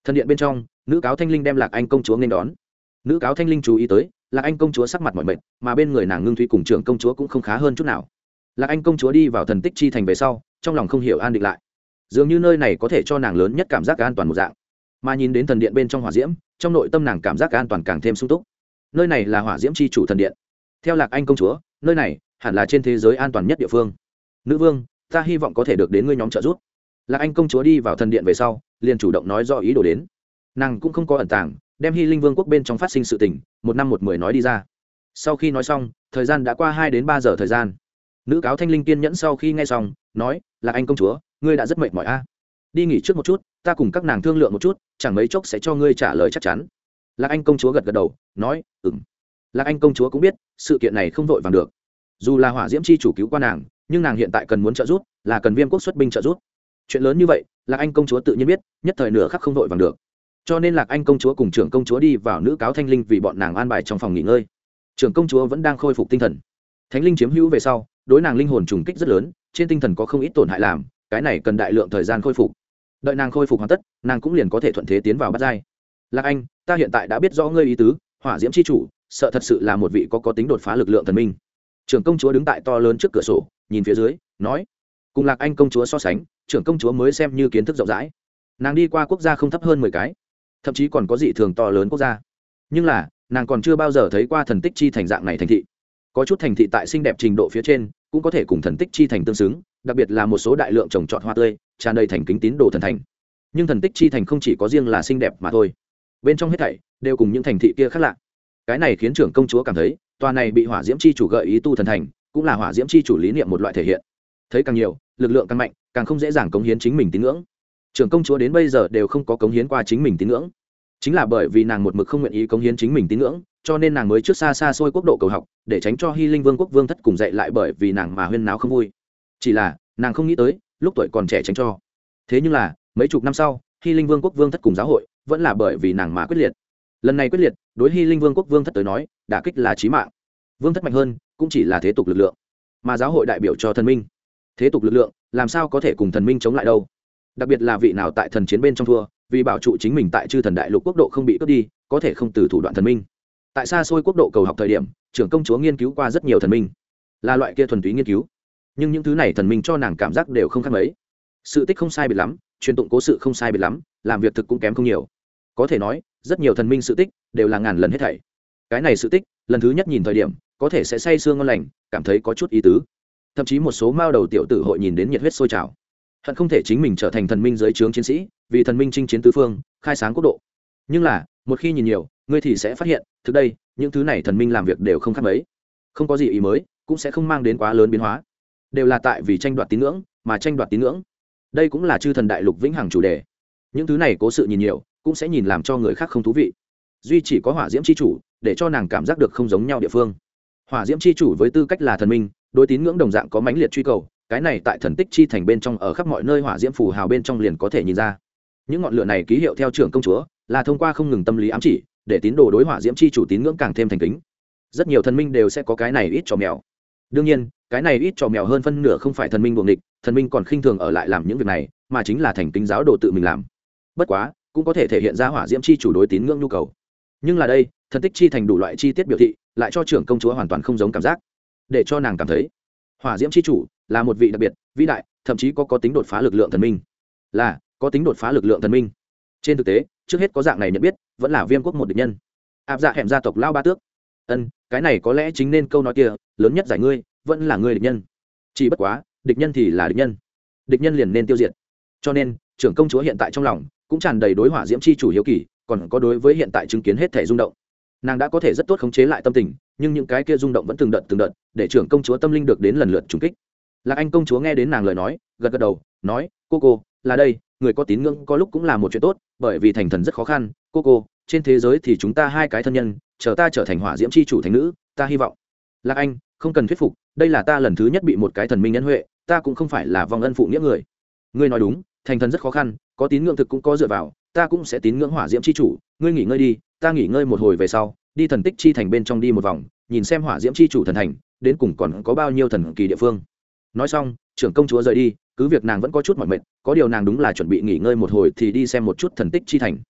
thần điện bên trong nữ cáo thanh linh đem Lạc Anh công chúa nên đón. Nữ cáo thanh linh chú ý tới Lạc Anh công chúa sắc mặt mỏi mệt, mà bên người nàng Ngưng Thúy cùng trưởng công chúa cũng không khá hơn chút nào. Lạc Anh công chúa đi vào thần tích chi thành về sau, trong lòng không hiểu an định lại, dường như nơi này có thể cho nàng lớn nhất cảm giác an toàn một dạng. Mà nhìn đến thần điện bên trong hỏa diễm, trong nội tâm nàng cảm giác an toàn càng thêm sung túc. Nơi này là hỏa diễm chi chủ thần điện. Theo Lạc Anh công chúa, nơi này hẳn là trên thế giới an toàn nhất địa phương. Nữ vương, ta hy vọng có thể được đến ngươi nhóm trợ giúp. Lạc Anh công chúa đi vào thần điện về sau, liền chủ động nói rõ ý đồ đến. Nàng cũng không có ẩn tàng, đem Hy Linh Vương quốc bên trong phát sinh sự tình, một năm một mười nói đi ra. Sau khi nói xong, thời gian đã qua 2 đến 3 giờ thời gian. Nữ cáo thanh linh kiên nhẫn sau khi nghe xong, nói: Lạc Anh công chúa, ngươi đã rất mệt mỏi a, đi nghỉ trước một chút, ta cùng các nàng thương lượng một chút, chẳng mấy chốc sẽ cho ngươi trả lời chắc chắn. Lạc Anh công chúa gật gật đầu, nói: Lạc Anh công chúa cũng biết sự kiện này không vội vàng được, dù là hỏa diễm chi chủ cứu qua nàng, nhưng nàng hiện tại cần muốn trợ giúp, là cần Viêm quốc xuất binh trợ giúp. Chuyện lớn như vậy, Lạc Anh công chúa tự nhiên biết, nhất thời nửa khắc không vội vàng được. Cho nên Lạc Anh công chúa cùng trưởng công chúa đi vào nữ cáo thanh linh vì bọn nàng an bài trong phòng nghỉ ngơi. Trưởng công chúa vẫn đang khôi phục tinh thần. Thánh linh chiếm hữu về sau, đối nàng linh hồn trùng kích rất lớn, trên tinh thần có không ít tổn hại làm, cái này cần đại lượng thời gian khôi phục. Đợi nàng khôi phục hoàn tất, nàng cũng liền có thể thuận thế tiến vào bát giai. Lạc Anh, ta hiện tại đã biết rõ ngươi ý tứ, hỏa diễm chi chủ, sợ thật sự là một vị có tính đột phá lực lượng thần minh. Trưởng công chúa đứng tại to lớn trước cửa sổ, nhìn phía dưới, nói: cùng Lạc Anh công chúa so sánh, trưởng công chúa mới xem như kiến thức rộng rãi. Nàng đi qua quốc gia không thấp hơn 10 cái, thậm chí còn có dị thường to lớn quốc gia, nhưng là nàng còn chưa bao giờ thấy qua thần tích chi thành dạng này thành thị. Có chút thành thị tại xinh đẹp trình độ phía trên cũng có thể cùng thần tích chi thành tương xứng, đặc biệt là một số đại lượng trồng trọt hoa tươi tràn đầy thành kính tín đồ thần thành. Nhưng thần tích chi thành không chỉ có riêng là xinh đẹp mà thôi, bên trong hết thảy đều cùng những thành thị kia khác lạ. Cái này khiến trưởng công chúa cảm thấy tòa này bị hỏa diễm chi chủ gợi ý tu thần thành cũng là hỏa diễm chi chủ lý niệm một loại thể hiện. Thấy càng nhiều, lực lượng càng mạnh, càng không dễ dàng cống hiến chính mình tín ngưỡng. Trưởng công chúa đến bây giờ đều không có cống hiến qua chính mình tín ngưỡng, chính là bởi vì nàng một mực không nguyện ý cống hiến chính mình tín ngưỡng, cho nên nàng mới trước xa xa xôi quốc độ cầu học, để tránh cho Hy Linh Vương quốc vương thất cùng dạy lại, bởi vì nàng mà huyên náo không vui. Chỉ là nàng không nghĩ tới lúc tuổi còn trẻ tránh cho. Thế nhưng là mấy chục năm sau, Hy Linh Vương quốc vương thất cùng giáo hội vẫn là bởi vì nàng mà quyết liệt. Lần này quyết liệt đối Hy Linh Vương quốc vương thất tới nói, đả kích là chí mạng. Vương thất mạnh hơn cũng chỉ là thế tục lực lượng, mà giáo hội đại biểu cho thần minh. Thế tục lực lượng làm sao có thể cùng thần minh chống lại đâu? Đặc biệt là vị nào tại thần chiến bên trong thua, vì bảo trụ chính mình tại chư thần đại lục quốc độ không bị cướp đi, có thể không từ thủ đoạn thần minh. Tại xa xôi quốc độ cầu học thời điểm, trưởng công chúa nghiên cứu qua rất nhiều thần minh, là loại kia thuần túy nghiên cứu, nhưng những thứ này thần minh cho nàng cảm giác đều không khác mấy. Sự tích không sai biệt lắm, truyền tụng cố sự không sai biệt lắm, làm việc thực cũng kém không nhiều. Có thể nói rất nhiều thần minh sự tích đều là ngàn lần hết thảy. Cái này sự tích lần thứ nhất nhìn thời điểm có thể sẽ say sương ngon lành, cảm thấy có chút ý tứ, thậm chí một số mao đầu tiểu tử hội nhìn đến nhiệt huyết sôi trào, hận không thể chính mình trở thành thần minh dưới trướng chiến sĩ, vì thần minh chinh chiến tứ phương, khai sáng quốc độ. Nhưng là một khi nhìn nhiều, ngươi thì sẽ phát hiện thực đây những thứ này thần minh làm việc đều không khác mấy, không có gì ý mới, cũng sẽ không mang đến quá lớn biến hóa, đều là tại vì tranh đoạt tín ngưỡng mà tranh đoạt tín ngưỡng. Đây cũng là chư thần đại lục vĩnh hằng chủ đề. Những thứ này cố sự nhìn nhiều cũng sẽ nhìn làm cho người khác không thú vị. Duy chỉ có hỏa diễm chi chủ để cho nàng cảm giác được không giống nhau địa phương. Hỏa diễm chi chủ với tư cách là thần minh, đối tín ngưỡng đồng dạng có mãnh liệt truy cầu, cái này tại thần tích chi thành bên trong, ở khắp mọi nơi hỏa diễm phù hào bên trong liền có thể nhìn ra. Những ngọn lửa này ký hiệu theo trưởng công chúa, là thông qua không ngừng tâm lý ám chỉ, để tín đồ đối hỏa diễm chi chủ tín ngưỡng càng thêm thành kính. Rất nhiều thần minh đều sẽ có cái này ít trò mèo. Đương nhiên, cái này ít trò mèo hơn phân nửa không phải thần minh buồng địch, thần minh còn khinh thường ở lại làm những việc này, mà chính là thành kính giáo đồ tự mình làm. Bất quá, cũng có thể thể hiện ra hỏa diễm chi chủ đối tín ngưỡng nhu cầu. Nhưng là đây, thần tích chi thành đủ loại chi tiết biểu thị, lại cho trưởng công chúa hoàn toàn không giống cảm giác, để cho nàng cảm thấy hỏa diễm chi chủ là một vị đặc biệt vĩ đại, thậm chí có tính đột phá lực lượng thần minh, là có tính đột phá lực lượng thần minh. Trên thực tế, trước hết có dạng này nhận biết, vẫn là Viêm quốc một địch nhân, áp dạ hẻm gia tộc lao ba tước. Cái này có lẽ chính nên câu nói kia, lớn nhất giải ngươi vẫn là ngươi địch nhân. Chỉ bất quá, địch nhân thì là địch nhân liền nên tiêu diệt. Cho nên trưởng công chúa hiện tại trong lòng cũng tràn đầy đối hỏa diễm chi chủ hiếu kỳ, còn có đối với hiện tại chứng kiến hết thể rung động. Nàng đã có thể rất tốt khống chế lại tâm tình, nhưng những cái kia rung động vẫn từng đợt để trưởng công chúa tâm linh được đến lần lượt trùng kích. Lạc Anh công chúa nghe đến nàng lời nói, gật gật đầu, nói: cô là đây, người có tín ngưỡng có lúc cũng là một chuyện tốt, bởi vì thành thần rất khó khăn. Cô trên thế giới thì chúng ta hai cái thân nhân, chờ ta trở thành hỏa diễm chi chủ thành nữ, ta hy vọng. Lạc Anh, không cần thuyết phục, đây là ta lần thứ nhất bị một cái thần minh nhân huệ, ta cũng không phải là vong ân phụ nghĩa người. Ngươi nói đúng, thành thần rất khó khăn, có tín ngưỡng thực cũng có dựa vào, ta cũng sẽ tín ngưỡng hỏa diễm chi chủ. Ngươi nghỉ ngơi đi, ta nghỉ ngơi một hồi về sau, đi thần tích chi thành bên trong đi một vòng, nhìn xem hỏa diễm chi chủ thần thành đến cùng còn có bao nhiêu thần kỳ địa phương. Nói xong, trưởng công chúa rời đi, cứ việc nàng vẫn có chút mỏi mệt, có điều nàng đúng là chuẩn bị nghỉ ngơi một hồi thì đi xem một chút thần tích chi thành.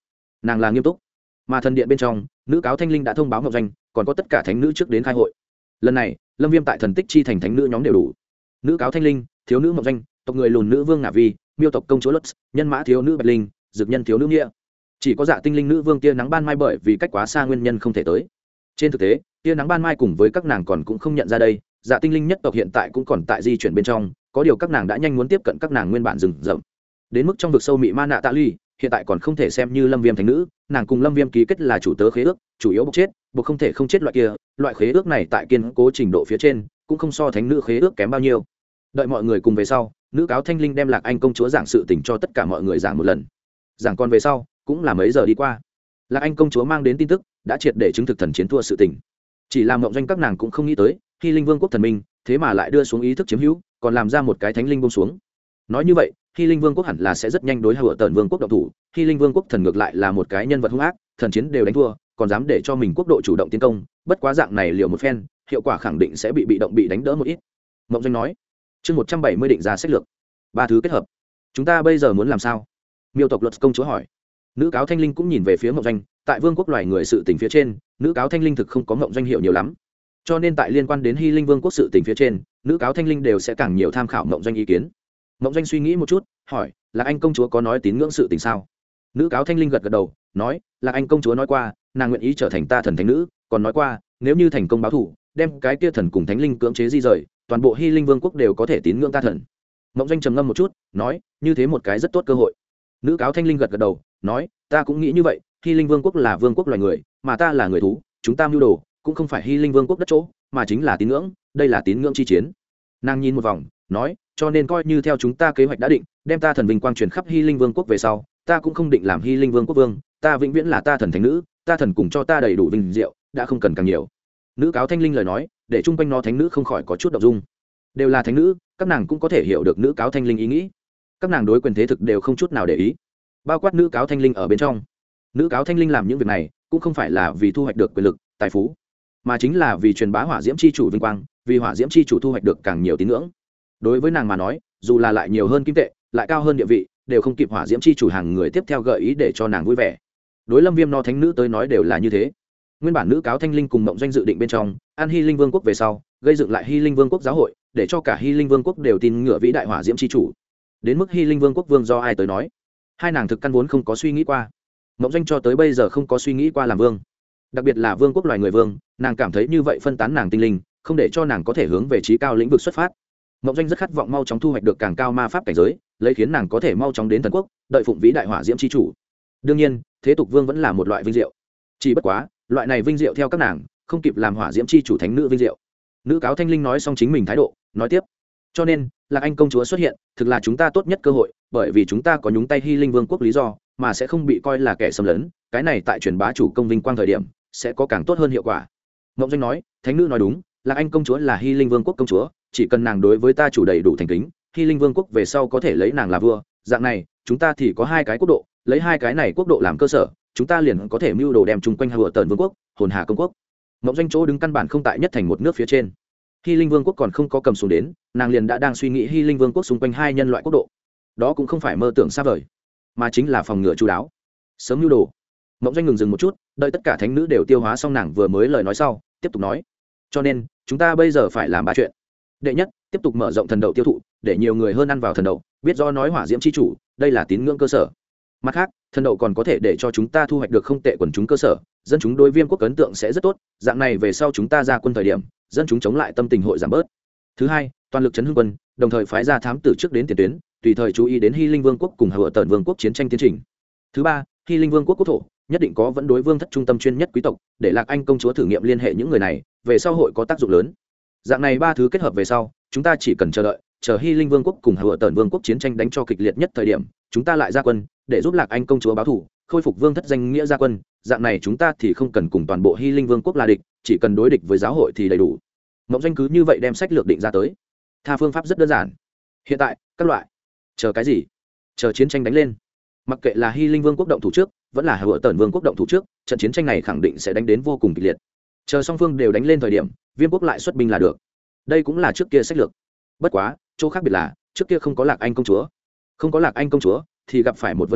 nàng là nghiêm túc. Mà thần điện bên trong, nữ cáo thanh linh đã thông báo ngọc doanh, còn có tất cả thánh nữ trước đến khai hội. Lần này lâm viêm tại thần tích chi thành thánh nữ nhóm đều đủ. Nữ cáo thanh linh, thiếu nữ ngọc doanh, tộc người lùn nữ vương ngả vi, miêu tộc công chúa Lutz, nhân mã thiếu nữ bạch linh, dược nhân thiếu nữ nghĩa. Chỉ có dạ tinh linh nữ vương tia nắng ban mai bởi vì cách quá xa nguyên nhân không thể tới. Trên thực tế tia nắng ban mai cùng với các nàng còn cũng không nhận ra đây, dạ tinh linh nhất tộc hiện tại cũng còn tại di chuyển bên trong, có điều các nàng đã nhanh muốn tiếp cận các nàng nguyên bản rừng rậm. Đến mức trong vực sâu mị ma nạ tạ ly, hiện tại còn không thể xem như lâm viêm thánh nữ, nàng cùng lâm viêm ký kết là chủ tớ khế ước, chủ yếu bộc chết buộc không thể không chết loại kia. Loại khế ước này tại kiên cố trình độ phía trên cũng không so thánh nữ khế ước kém bao nhiêu. Đợi mọi người cùng về sau, nữ cáo thanh linh đem Lạc Anh công chúa giảng sự tình cho tất cả mọi người giảng một lần. Giảng còn về sau cũng là mấy giờ đi qua, Lạc Anh công chúa mang đến tin tức đã triệt để chứng thực thần chiến thua sự tình. Chỉ làm mộng doanh các nàng cũng không nghĩ tới, Hy Linh Vương quốc thần minh thế mà lại đưa xuống ý thức chiếm hữu, còn làm ra một cái thánh linh buông xuống. Nói như vậy Hy Linh Vương quốc hẳn là sẽ rất nhanh đối Hựa Tần Vương quốc động thủ. Hy Linh Vương quốc thần ngược lại là một cái nhân vật hung ác, thần chiến đều đánh thua, còn dám để cho mình quốc độ chủ động tiến công, bất quá dạng này liệu một phen, hiệu quả khẳng định sẽ bị động bị đánh đỡ một ít. Mộng doanh nói. Chương 170 định ra sách lược. Ba thứ kết hợp. Chúng ta bây giờ muốn làm sao? Miêu tộc Luật công chúa hỏi. Nữ cáo thanh linh cũng nhìn về phía mộng doanh, tại vương quốc loài người sự tình phía trên, nữ cáo thanh linh thực không có mộng doanh hiểu nhiều lắm, cho nên tại liên quan đến Hy Linh Vương quốc sự tình phía trên, nữ cáo thanh linh đều sẽ càng nhiều tham khảo mộng doanh ý kiến. Mộng doanh suy nghĩ một chút, hỏi, là anh công chúa có nói tín ngưỡng sự tình sao? Nữ cáo thanh linh gật gật đầu, nói, là anh công chúa nói qua, nàng nguyện ý trở thành ta thần thánh nữ, còn nói qua, nếu như thành công báo thủ, đem cái kia thần cùng thánh linh cưỡng chế di rời, toàn bộ Hy Linh Vương quốc đều có thể tín ngưỡng ta thần. Mộng doanh trầm ngâm một chút, nói, như thế một cái rất tốt cơ hội. Nữ cáo thanh linh gật gật đầu, nói, ta cũng nghĩ như vậy. Hy Linh Vương quốc là vương quốc loài người, mà ta là người thú, chúng ta mưu đồ cũng không phải Hy Linh Vương quốc đất chỗ, mà chính là tín ngưỡng, đây là tín ngưỡng chi chiến. Nàng nhìn một vòng, nói, cho nên coi như theo chúng ta kế hoạch đã định, đem ta thần vinh quang truyền khắp Hy Linh Vương quốc về sau, ta cũng không định làm Hy Linh Vương quốc vương, ta vĩnh viễn là ta thần thánh nữ, ta thần cùng cho ta đầy đủ vinh diệu, đã không cần càng nhiều. Nữ cáo thanh linh lời nói, để chung quanh nó thánh nữ không khỏi có chút động dung. Đều là thánh nữ, các nàng cũng có thể hiểu được nữ cáo thanh linh ý nghĩ. Các nàng đối quyền thế thực đều không chút nào để ý, bao quát nữ cáo thanh linh ở bên trong. Nữ cáo thanh linh làm những việc này cũng không phải là vì thu hoạch được quyền lực, tài phú, mà chính là vì truyền bá hỏa diễm chi chủ vinh quang, vì hỏa diễm chi chủ thu hoạch được càng nhiều tín ngưỡng. Đối với nàng mà nói, dù là lại nhiều hơn kim tệ, lại cao hơn địa vị, đều không kịp hỏa diễm chi chủ hàng người tiếp theo gợi ý để cho nàng vui vẻ. Đối lâm viêm no thánh nữ tới nói đều là như thế. Nguyên bản nữ cáo thanh linh cùng mộng doanh dự định bên trong an Hy Linh Vương quốc về sau, gây dựng lại Hy Linh Vương quốc giáo hội, để cho cả Hy Linh Vương quốc đều tin ngựa vĩ đại hỏa diễm chi chủ. Đến mức Hy Linh Vương quốc vương do ai tới nói, hai nàng thực căn vốn không có suy nghĩ qua. Mộng doanh cho tới bây giờ không có suy nghĩ qua làm vương, đặc biệt là vương quốc loài người vương, nàng cảm thấy như vậy phân tán nàng tinh linh, không để cho nàng có thể hướng về trí cao lĩnh vực xuất phát. Mộng doanh rất khát vọng mau chóng thu hoạch được càng cao ma pháp cảnh giới, lấy khiến nàng có thể mau chóng đến thần quốc, đợi phụng vĩ đại hỏa diễm chi chủ. Đương nhiên thế tục vương vẫn là một loại vinh diệu, chỉ bất quá loại này vinh diệu theo các nàng không kịp làm hỏa diễm chi chủ thánh nữ vinh diệu. Nữ cáo thanh linh nói xong chính mình thái độ, nói tiếp, cho nên Lạc Anh công chúa xuất hiện thực là chúng ta tốt nhất cơ hội, bởi vì chúng ta có nhúng tay Hy Linh Vương quốc lý do, mà sẽ không bị coi là kẻ xâm lấn, cái này tại truyền bá chủ công vinh quang thời điểm sẽ có càng tốt hơn hiệu quả. Mộng doanh nói, thánh nữ nói đúng, Lạc Anh công chúa là Hy Linh Vương quốc công chúa, chỉ cần nàng đối với ta chủ đầy đủ thành kính, Hy Linh Vương quốc về sau có thể lấy nàng là vua, dạng này chúng ta thì có hai cái quốc độ, lấy hai cái này quốc độ làm cơ sở, chúng ta liền có thể mưu đồ đem chung quanh Hựa Tần Vương quốc, Hồn Hà công quốc. Mộng doanh chỗ đứng căn bản không tại nhất thành một nước phía trên. Hy Linh Vương quốc còn không có cầm xuống đến, nàng liền đã đang suy nghĩ Hy Linh Vương quốc xung quanh hai nhân loại quốc độ. Đó cũng không phải mơ tưởng xa vời, mà chính là phòng ngừa chu đáo, sớm nhu đồ. Mộng doanh ngừng dừng một chút, đợi tất cả thánh nữ đều tiêu hóa xong nàng vừa mới lời nói sau, tiếp tục nói, cho nên chúng ta bây giờ phải làm ba chuyện. Đệ nhất, tiếp tục mở rộng thần đậu tiêu thụ, để nhiều người hơn ăn vào thần đậu, biết do nói hỏa diễm chi chủ, đây là tín ngưỡng cơ sở. Mặt khác, thần đậu còn có thể để cho chúng ta thu hoạch được không tệ quần chúng cơ sở, dân chúng đối Viêm quốc ấn tượng sẽ rất tốt, dạng này về sau chúng ta ra quân thời điểm, dân chúng chống lại tâm tình hội giảm bớt. Thứ hai, toàn lực chấn hưng quân, đồng thời phái ra thám tử trước đến tiền tuyến, tùy thời chú ý đến Hy Linh Vương quốc cùng Hựa Tần Vương quốc chiến tranh tiến trình. Thứ ba, Hy Linh Vương quốc quốc thổ nhất định có vẫn đối vương thất trung tâm chuyên nhất quý tộc, để Lạc Anh công chúa thử nghiệm liên hệ những người này, về sau hội có tác dụng lớn. Dạng này ba thứ kết hợp về sau, chúng ta chỉ cần chờ đợi, chờ Hy Linh Vương quốc cùng Hựa Tần Vương quốc chiến tranh đánh cho kịch liệt nhất thời điểm, chúng ta lại ra quân, để giúp Lạc Anh công chúa báo thù, khôi phục vương thất danh nghĩa ra quân, dạng này chúng ta thì không cần cùng toàn bộ Hy Linh Vương quốc là địch, chỉ cần đối địch với giáo hội thì đầy đủ. Mộng doanh cứ như vậy đem sách lược định ra tới. Tha phương pháp rất đơn giản. Hiện tại, các loại chờ cái gì? Chờ chiến tranh đánh lên. Mặc kệ là Hy Linh Vương quốc động thủ trước, vẫn là Hựa Tần Vương quốc động thủ trước, trận chiến tranh này khẳng định sẽ đánh đến vô cùng kịch liệt. Chờ song phương đều đánh lên thời điểm, Viêm quốc lại xuất binh là được. Đây cũng là trước kia sách lược. Bất quá, chỗ khác biệt là, trước kia không có Lạc Anh công chúa. Không có Lạc Anh công chúa thì gặp phải một vấn đề,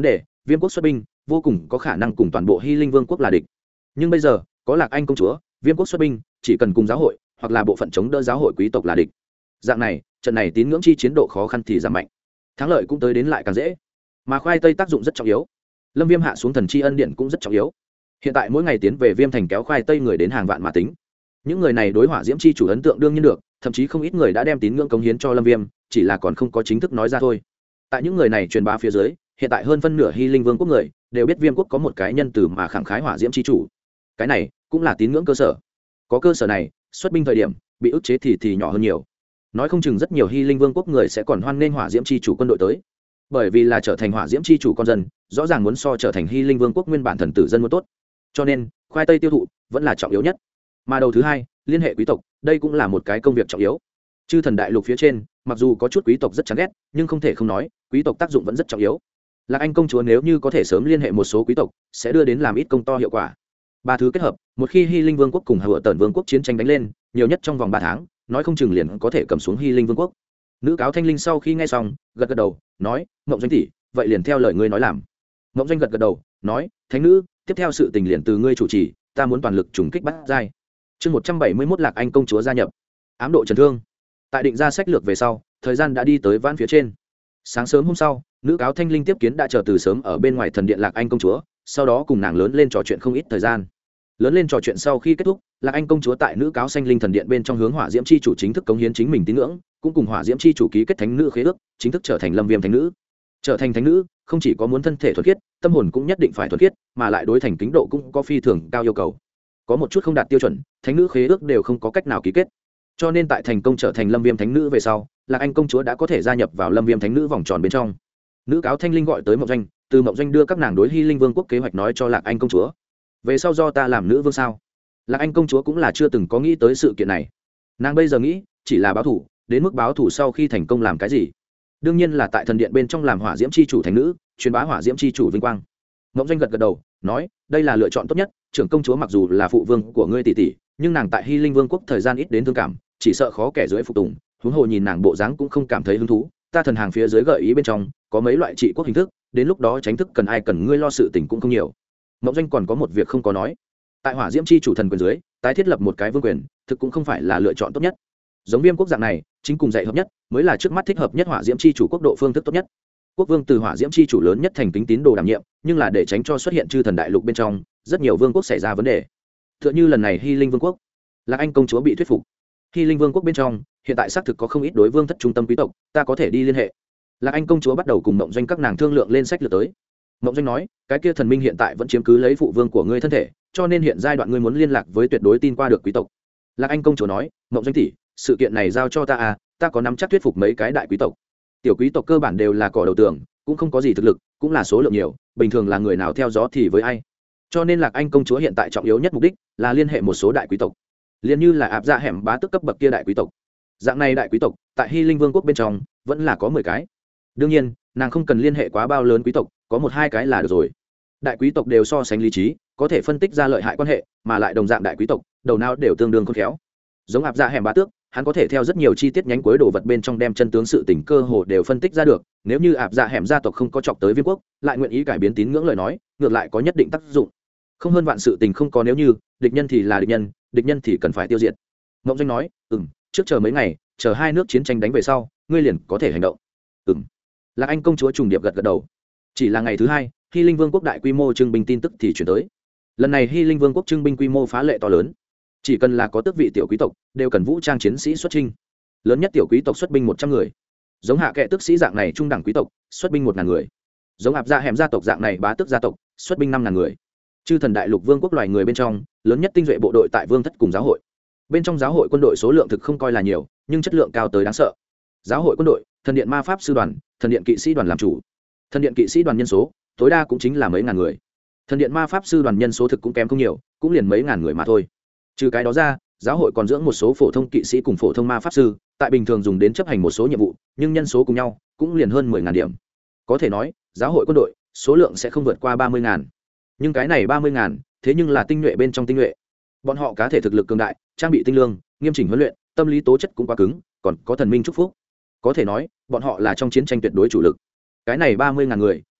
viêm quốc xuất binh vô cùng có khả năng cùng toàn bộ hy linh vương quốc là địch. Nhưng bây giờ có Lạc Anh công chúa, viêm quốc xuất binh chỉ cần cùng giáo hội hoặc là bộ phận chống đỡ giáo hội quý tộc là địch. Dạng này trận này tín ngưỡng chi chiến độ khó khăn thì giảm mạnh, thắng lợi cũng tới đến lại càng dễ. Mà khoai tây tác dụng rất trọng yếu, Lâm Viêm hạ xuống thần chi ân điện cũng rất trọng yếu. Hiện tại mỗi ngày tiến về Viêm thành kéo khoai tây người đến hàng vạn mà tính. Những người này đối hỏa diễm chi chủ ấn tượng đương nhiên được, thậm chí không ít người đã đem tín ngưỡng cống hiến cho Lâm Viêm, chỉ là còn không có chính thức nói ra thôi. Tại những người này truyền bá phía dưới, hiện tại hơn phân nửa Hy Linh Vương quốc người đều biết Viêm quốc có một cái nhân từ mà khẳng khái hỏa diễm chi chủ. Cái này cũng là tín ngưỡng cơ sở. Có cơ sở này, xuất binh thời điểm bị ức chế thì nhỏ hơn nhiều. Nói không chừng rất nhiều Hy Linh Vương quốc người sẽ còn hoan nghênh hỏa diễm chi chủ quân đội tới. Bởi vì là trở thành hỏa diễm chi chủ con dân, rõ ràng muốn so trở thành Hy Linh Vương quốc nguyên bản thần tử dân muốn tốt. Cho nên, khoai tây tiêu thụ vẫn là trọng yếu nhất. Mà đầu thứ hai, liên hệ quý tộc, đây cũng là một cái công việc trọng yếu. Chư thần đại lục phía trên, mặc dù có chút quý tộc rất chán ghét, nhưng không thể không nói, quý tộc tác dụng vẫn rất trọng yếu. Lạc Anh công chúa nếu như có thể sớm liên hệ một số quý tộc, sẽ đưa đến làm ít công to hiệu quả. Ba thứ kết hợp, một khi Hy Linh Vương quốc cùng Hựa Tần Vương quốc chiến tranh đánh lên, nhiều nhất trong vòng 3 tháng, nói không chừng liền có thể cầm xuống Hy Linh Vương quốc. Nữ cáo Thanh Linh sau khi nghe xong, gật gật đầu, nói: "Mộng Doanh tỷ, vậy liền theo lời ngươi nói làm." Mộng Doanh gật gật đầu, nói: "Thánh nữ, tiếp theo sự tình liền từ ngươi chủ trì, ta muốn toàn lực trùng kích bắt giai." Chương 171 Lạc Anh công chúa gia nhập. Ám độ trần thương. Tại định ra sách lược về sau, thời gian đã đi tới vãn phía trên. Sáng sớm hôm sau, nữ cáo Thanh Linh tiếp kiến đã chờ từ sớm ở bên ngoài thần điện Lạc Anh công chúa, sau đó cùng nàng lớn lên trò chuyện không ít thời gian. Lớn lên trò chuyện sau khi kết thúc, Lạc Anh công chúa tại nữ cáo Xanh Linh thần điện bên trong hướng hỏa diễm chi chủ chính thức cống hiến chính mình tín ngưỡng, cũng cùng hỏa diễm chi chủ ký kết thánh nữ khế ước, chính thức trở thành Lâm Viêm thánh nữ. Trở thành thánh nữ, không chỉ có muốn thân thể thuần khiết, tâm hồn cũng nhất định phải thuần khiết, mà lại đối thành kính độ cũng có phi thường cao yêu cầu. Có một chút không đạt tiêu chuẩn, thánh nữ khế ước đều không có cách nào ký kết. Cho nên tại thành công trở thành Lâm Viêm thánh nữ về sau, Lạc Anh công chúa đã có thể gia nhập vào Lâm Viêm thánh nữ vòng tròn bên trong. Nữ cáo Thanh Linh gọi tới Mộng Doanh, từ Mộng Doanh đưa các nàng đối Hy Linh Vương quốc kế hoạch nói cho Lạc Anh công chúa. Về sau do ta làm nữ vương sao? Lạc Anh công chúa cũng là chưa từng có nghĩ tới sự kiện này. Nàng bây giờ nghĩ chỉ là báo thủ, đến mức báo thủ sau khi thành công làm cái gì? Đương nhiên là tại thần điện bên trong làm hỏa diễm chi chủ thánh nữ, truyền bá hỏa diễm chi chủ vinh quang. Mộng Doanh gật gật đầu, nói: "Đây là lựa chọn tốt nhất, trưởng công chúa mặc dù là phụ vương của ngươi tỷ tỷ, nhưng nàng tại Hy Linh Vương quốc thời gian ít đến thương cảm, chỉ sợ khó kẻ dưới phục tùng, huống hồ nhìn nàng bộ dáng cũng không cảm thấy hứng thú, ta thần hàng phía dưới gợi ý bên trong có mấy loại trị quốc hình thức, đến lúc đó tránh thức cần ai cần ngươi lo sự tình cũng không nhiều." Mộng Doanh còn có một việc không có nói, tại hỏa diễm chi chủ thần quyền dưới tái thiết lập một cái vương quyền, thực cũng không phải là lựa chọn tốt nhất. Giống Viêm quốc dạng này, chính cùng dạy hợp nhất mới là trước mắt thích hợp nhất hỏa diễm chi chủ quốc độ phương thức tốt nhất. Quốc vương từ hỏa diễm chi chủ lớn nhất thành kính tín đồ đảm nhiệm, nhưng là để tránh cho xuất hiện chư thần đại lục bên trong rất nhiều vương quốc xảy ra vấn đề. Tựa như lần này Hy Linh Vương quốc, Lạc Anh công chúa bị thuyết phục. Hy Linh Vương quốc bên trong hiện tại xác thực có không ít đối vương thất trung tâm quý tộc, ta có thể đi liên hệ. Lạc Anh công chúa bắt đầu cùng Mộng Doanh các nàng thương lượng lên sách lược tới. Mộng Doanh nói: "Cái kia thần minh hiện tại vẫn chiếm cứ lấy phụ vương của ngươi thân thể, cho nên hiện giai đoạn ngươi muốn liên lạc với tuyệt đối tin qua được quý tộc." Lạc Anh công chúa nói: "Mộng Doanh tỷ, sự kiện này giao cho ta à, ta có nắm chắc thuyết phục mấy cái đại quý tộc. Tiểu quý tộc cơ bản đều là cỏ đầu tường, cũng không có gì thực lực, cũng là số lượng nhiều, bình thường là người nào theo gió thì với ai. Cho nên Lạc Anh công chúa hiện tại trọng yếu nhất mục đích là liên hệ một số đại quý tộc, liền như là áp dạ hẻm bá tước cấp bậc kia đại quý tộc. Dạng này đại quý tộc tại Hy Linh Vương quốc bên trong vẫn là có 10 cái. Đương nhiên, nàng không cần liên hệ quá bao lớn quý tộc, có 1-2 cái là được rồi. Đại quý tộc đều so sánh lý trí, có thể phân tích ra lợi hại quan hệ, mà lại đồng dạng đại quý tộc, đầu não đều tương đương khôn khéo. Giống áp dạ hẻm bá tước, hắn có thể theo rất nhiều chi tiết nhánh cuối đồ vật bên trong đem chân tướng sự tình cơ hồ đều phân tích ra được. Nếu như áp dạ hẻm gia tộc không có chọc tới Viêm quốc, lại nguyện ý cải biến tín ngưỡng lời nói, ngược lại có nhất định tác dụng. Không hơn vạn sự tình không có nếu như, địch nhân thì là địch nhân thì cần phải tiêu diệt. Ngộng Doanh nói: "Trước chờ mấy ngày, chờ hai nước chiến tranh đánh về sau, ngươi liền có thể hành động." Lạc Anh công chúa trùng điệp gật gật đầu. Chỉ là ngày thứ hai, Hy Linh Vương quốc đại quy mô trưng binh tin tức thì chuyển tới. Lần này Hy Linh Vương quốc trưng binh quy mô phá lệ to lớn, chỉ cần là có tước vị tiểu quý tộc đều cần vũ trang chiến sĩ xuất chinh. Lớn nhất tiểu quý tộc xuất binh 100 người, giống hạ kệ tước sĩ dạng này trung đẳng quý tộc xuất binh 1000 người, giống áp dạ hẻm gia tộc dạng này bá tước gia tộc xuất binh 5000 người. Chư thần đại lục vương quốc loài người bên trong lớn nhất tinh duệ bộ đội tại vương thất cùng giáo hội bên trong. Giáo hội quân đội số lượng thực không coi là nhiều, nhưng chất lượng cao tới đáng sợ. Giáo hội quân đội, thần điện ma pháp sư đoàn, thần điện kỵ sĩ đoàn làm chủ. Thần điện kỵ sĩ đoàn nhân số tối đa cũng chính là mấy ngàn người. Thần điện ma pháp sư đoàn nhân số thực cũng kém không nhiều, cũng liền mấy ngàn người mà thôi. Trừ cái đó ra, giáo hội còn dưỡng một số phổ thông kỵ sĩ cùng phổ thông ma pháp sư, tại bình thường dùng đến chấp hành một số nhiệm vụ, nhưng nhân số cùng nhau cũng liền hơn 10.000 điểm. Có thể nói, giáo hội quân đội số lượng sẽ không vượt qua 30.000. Nhưng cái này 30.000, thế nhưng là tinh nhuệ bên trong tinh nhuệ. Bọn họ cá thể thực lực cường đại, trang bị tinh lương, nghiêm chỉnh huấn luyện, tâm lý tố chất cũng quá cứng, còn có thần minh chúc phúc. Có thể nói, bọn họ là trong chiến tranh tuyệt đối chủ lực. Cái này 30.000 người,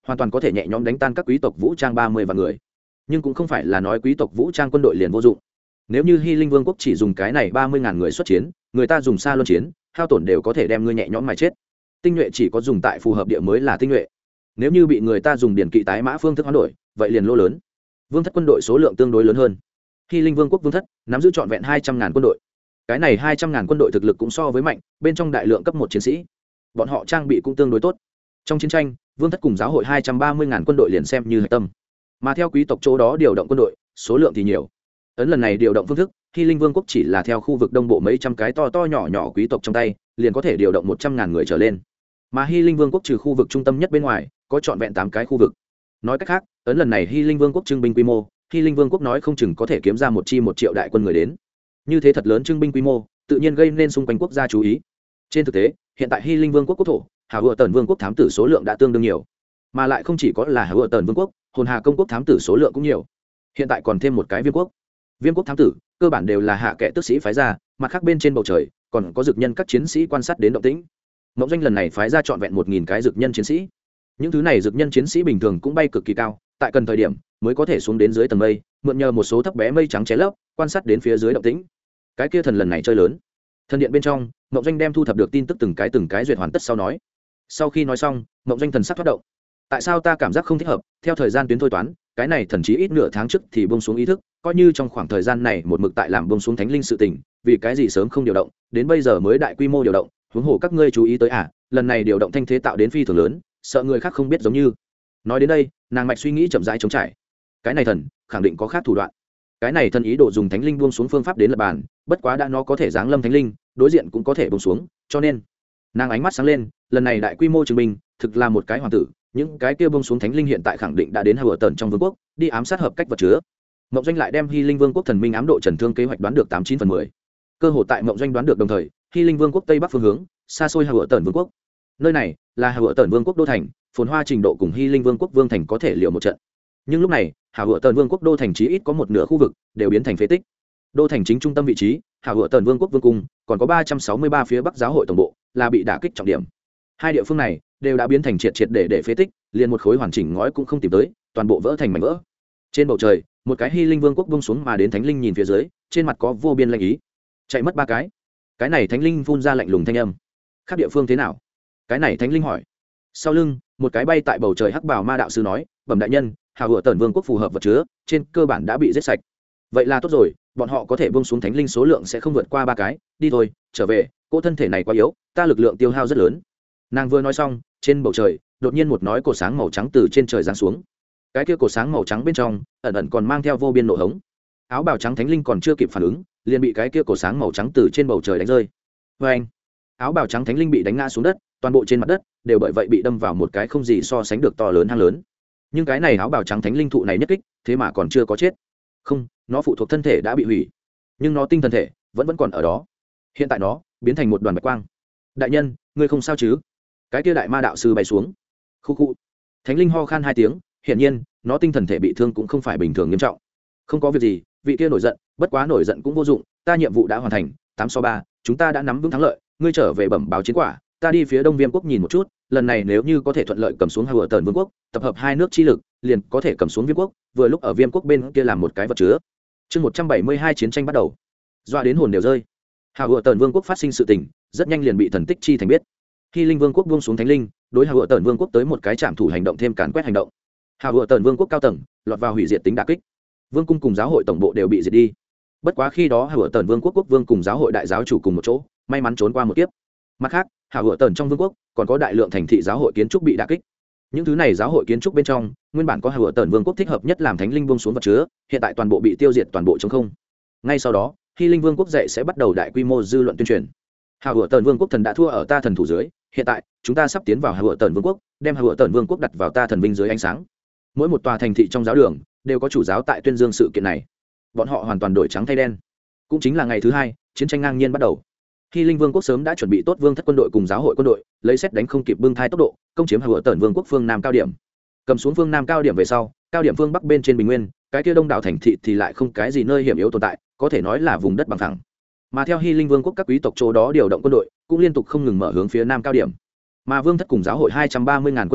hoàn toàn có thể nhẹ nhõm đánh tan các quý tộc vũ trang 30 vạn người. Nhưng cũng không phải là nói quý tộc vũ trang quân đội liền vô dụng. Nếu như Hy Linh Vương quốc chỉ dùng cái này 30.000 người xuất chiến, người ta dùng xa luân chiến, hao tổn đều có thể đem ngươi nhẹ nhõm mà chết. Tinh nhuệ chỉ có dùng tại phù hợp địa mới là tinh nhuệ. Nếu như bị người ta dùng điển kỵ tái mã phương thức hoán đổi, vậy liền lỗ lớn. Vương thất quân đội số lượng tương đối lớn hơn. Hy Linh Vương quốc vương thất nắm giữ trọn vẹn 200.000 quân đội. Cái này 200.000 quân đội thực lực cũng so với mạnh, bên trong đại lượng cấp 1 chiến sĩ. Bọn họ trang bị cũng tương đối tốt. Trong chiến tranh, vương thất cùng giáo hội 230.000 quân đội liền xem như hệ tâm. Mà theo quý tộc chỗ đó điều động quân đội, số lượng thì nhiều. Ấn lần này điều động phương thức, Hy Linh Vương quốc chỉ là theo khu vực đông bộ mấy trăm cái to to nhỏ nhỏ quý tộc trong tay, liền có thể điều động 100.000 người trở lên. Mà Hy Linh Vương quốc trừ khu vực trung tâm nhất bên ngoài, có trọn vẹn 8 cái khu vực. Nói cách khác, ấn lần này Hy Linh Vương quốc trưng binh quy mô, Hy Linh Vương quốc nói không chừng có thể kiếm ra 1 triệu đại quân người đến. Như thế thật lớn trưng binh quy mô, tự nhiên gây nên xung quanh quốc gia chú ý. Trên thực tế, hiện tại Hy Linh Vương quốc quốc thổ, Hà Hựa Tần Vương quốc thám tử số lượng đã tương đương nhiều, mà lại không chỉ có là Hà Hựa Tần Vương quốc, Hồn Hà công quốc thám tử số lượng cũng nhiều. Hiện tại còn thêm một cái Viêm quốc. Viêm quốc thám tử cơ bản đều là hạ kệ tước sĩ phái ra, mặt khác bên trên bầu trời còn có dực nhân các chiến sĩ quan sát đến động tĩnh. Mộng Doanh lần này phái ra trọn vẹn 1.000 cái dực nhân chiến sĩ. Những thứ này dực nhân chiến sĩ bình thường cũng bay cực kỳ cao, tại cần thời điểm mới có thể xuống đến dưới tầng mây, mượn nhờ một số thấp bé mây trắng che lấp, quan sát đến phía dưới động tĩnh. Cái kia thần lần này chơi lớn. Thần điện bên trong, Mộng Doanh đem thu thập được tin tức từng cái duyệt hoàn tất sau nói. Sau khi nói xong, Mộng Doanh thần sắc thoát động. Tại sao ta cảm giác không thích hợp? Theo thời gian tuyến thôi toán, cái này thần chí ít nửa tháng trước thì buông xuống ý thức, coi như trong khoảng thời gian này một mực tại làm buông xuống thánh linh sự tình, vì cái gì sớm không điều động, đến bây giờ mới đại quy mô điều động, huống hồ các ngươi chú ý tới à, lần này điều động thanh thế tạo đến phi thường lớn, sợ người khác không biết giống như. Nói đến đây, nàng mạch suy nghĩ chậm rãi chống trải. Cái này thần, khẳng định có khác thủ đoạn. Cái này thần ý đồ dùng thánh linh buông xuống phương pháp đến lập bàn, bất quá đã nó có thể giáng lâm thánh linh, đối diện cũng có thể buông xuống, cho nên nàng ánh mắt sáng lên, lần này đại quy mô chứng minh, thực là một cái hoàng tử, những cái kia buông xuống thánh linh hiện tại khẳng định đã đến Hựa Tần trong vương quốc, đi ám sát hợp cách vật chứa. Mộng Doanh lại đem Hy Linh Vương quốc thần minh ám độ trần thương kế hoạch đoán được 89/10. Cơ hội tại Mộng Doanh đoán được đồng thời, Hy Linh Vương quốc tây bắc phương hướng, xa xôi Hựa Tần vương quốc. Nơi này là Hựa Tần vương quốc đô thành, phồn hoa trình độ cùng Hy Linh Vương quốc vương thành có thể liều một trận. Nhưng lúc này, Hựa Tần vương quốc đô thành chí ít có một nửa khu vực đều biến thành phế tích. Đô thành chính trung tâm vị trí, Hựa Tần vương quốc vương cung, còn có 363 phía bắc giáo hội tổng bộ, là bị đả kích trọng điểm. Hai địa phương này đều đã biến thành triệt để phế tích, liền một khối hoàn chỉnh ngói cũng không tìm tới, toàn bộ vỡ thành mảnh vỡ. Trên bầu trời, một cái Hy Linh Vương quốc buông xuống mà đến thánh linh nhìn phía dưới, trên mặt có vô biên lạnh ý. Chạy mất 3 cái. Cái này thánh linh phun ra lạnh lùng thanh âm. Khác địa phương thế nào? Cái này thánh linh hỏi. Sau lưng, một cái bay tại bầu trời hắc bào ma đạo sư nói, bẩm đại nhân, Hựa Tần vương quốc phù hợp vật chứa, trên cơ bản đã bị giết sạch. Vậy là tốt rồi, bọn họ có thể buông xuống thánh linh số lượng sẽ không vượt qua 3 cái, đi thôi, trở về, cỗ thân thể này quá yếu, ta lực lượng tiêu hao rất lớn. Nàng vừa nói xong, trên bầu trời đột nhiên một nói cột sáng màu trắng từ trên trời giáng xuống. Cái kia cột sáng màu trắng bên trong ẩn ẩn còn mang theo vô biên nộ hống. Áo bào trắng thánh linh còn chưa kịp phản ứng, liền bị cái kia cột sáng màu trắng từ trên bầu trời đánh rơi. Vê anh! Áo bào trắng thánh linh bị đánh ngã xuống đất, toàn bộ trên mặt đất đều bởi vậy bị đâm vào một cái không gì so sánh được to lớn hang lớn. Nhưng cái này áo bào trắng thánh linh thụ này nhất kích, thế mà còn chưa có chết. Không, nó phụ thuộc thân thể đã bị hủy, nhưng nó tinh thần thể vẫn còn ở đó. Hiện tại nó biến thành một đoàn bạch quang. Đại nhân, ngươi không sao chứ? Cái kia đại ma đạo sư bay xuống. Khu khu. Thánh linh ho khan 2 tiếng, hiển nhiên nó tinh thần thể bị thương cũng không phải bình thường nghiêm trọng. Không có việc gì, vị kia nổi giận, bất quá nổi giận cũng vô dụng, ta nhiệm vụ đã hoàn thành, 8-3, chúng ta đã nắm vững thắng lợi, ngươi trở về bẩm báo chiến quả, ta đi phía Đông Viêm quốc nhìn một chút, lần này nếu như có thể thuận lợi cầm xuống Hựa Tần vương quốc, tập hợp 2 nước chi lực, liền có thể cầm xuống Viêm quốc, vừa lúc ở Viêm quốc bên kia làm một cái vật chứa. Chương 172 chiến tranh bắt đầu. Doa đến hồn đều rơi. Hựa Tần vương quốc phát sinh sự tình, rất nhanh liền bị thần tích chi thành biết. Hy Linh Vương quốc buông xuống thánh linh, đối Hựa Tần Vương quốc tới một cái trạm thủ hành động thêm càn quét hành động. Hựa Tần Vương quốc cao tầng lọt vào hủy diệt tính đả kích. Vương cung cùng giáo hội tổng bộ đều bị diệt đi. Bất quá khi đó Hựa Tần Vương quốc quốc vương cùng giáo hội đại giáo chủ cùng một chỗ, may mắn trốn qua một kiếp. Mặt khác, Hựa Tần trong vương quốc còn có đại lượng thành thị giáo hội kiến trúc bị đả kích. Những thứ này giáo hội kiến trúc bên trong, nguyên bản có Hựa Tần Vương quốc thích hợp nhất làm thánh linh buông xuống vật chứa, hiện tại toàn bộ bị tiêu diệt, toàn bộ trống không. Ngay sau đó, Hy Linh Vương quốc dậy sẽ bắt đầu đại quy mô dư luận tuyên truyền. Hựa Tần Vương quốc thần đã thua ở ta thần thủ dưới, hiện tại chúng ta sắp tiến vào Hựa Tần Vương quốc, đem Hựa Tần Vương quốc đặt vào ta thần vinh dưới ánh sáng. Mỗi một tòa thành thị trong giáo đường đều có chủ giáo tại tuyên dương sự kiện này. Bọn họ hoàn toàn đổi trắng thay đen. Cũng chính là ngày thứ 2, chiến tranh ngang nhiên bắt đầu. Hy Linh Vương quốc sớm đã chuẩn bị tốt vương thất quân đội cùng giáo hội quân đội, lấy xét đánh không kịp bưng thai tốc độ, công chiếm Hựa Tần Vương quốc phương nam cao điểm. Cầm xuống phương nam cao điểm về sau, cao điểm phương bắc bên trên bình nguyên, cái kia đông đảo thành thị thì lại không cái gì nơi hiểm yếu tồn tại, có thể nói là vùng đất bằng phẳng. Mà theo Hy Linh Vương quốc các quý tộc chỗ đó điều động quân đội, cũng liên tục không ngừng mở hướng phía nam cao điểm. Mà vương thất cùng giáo hội 230.000 quân đội,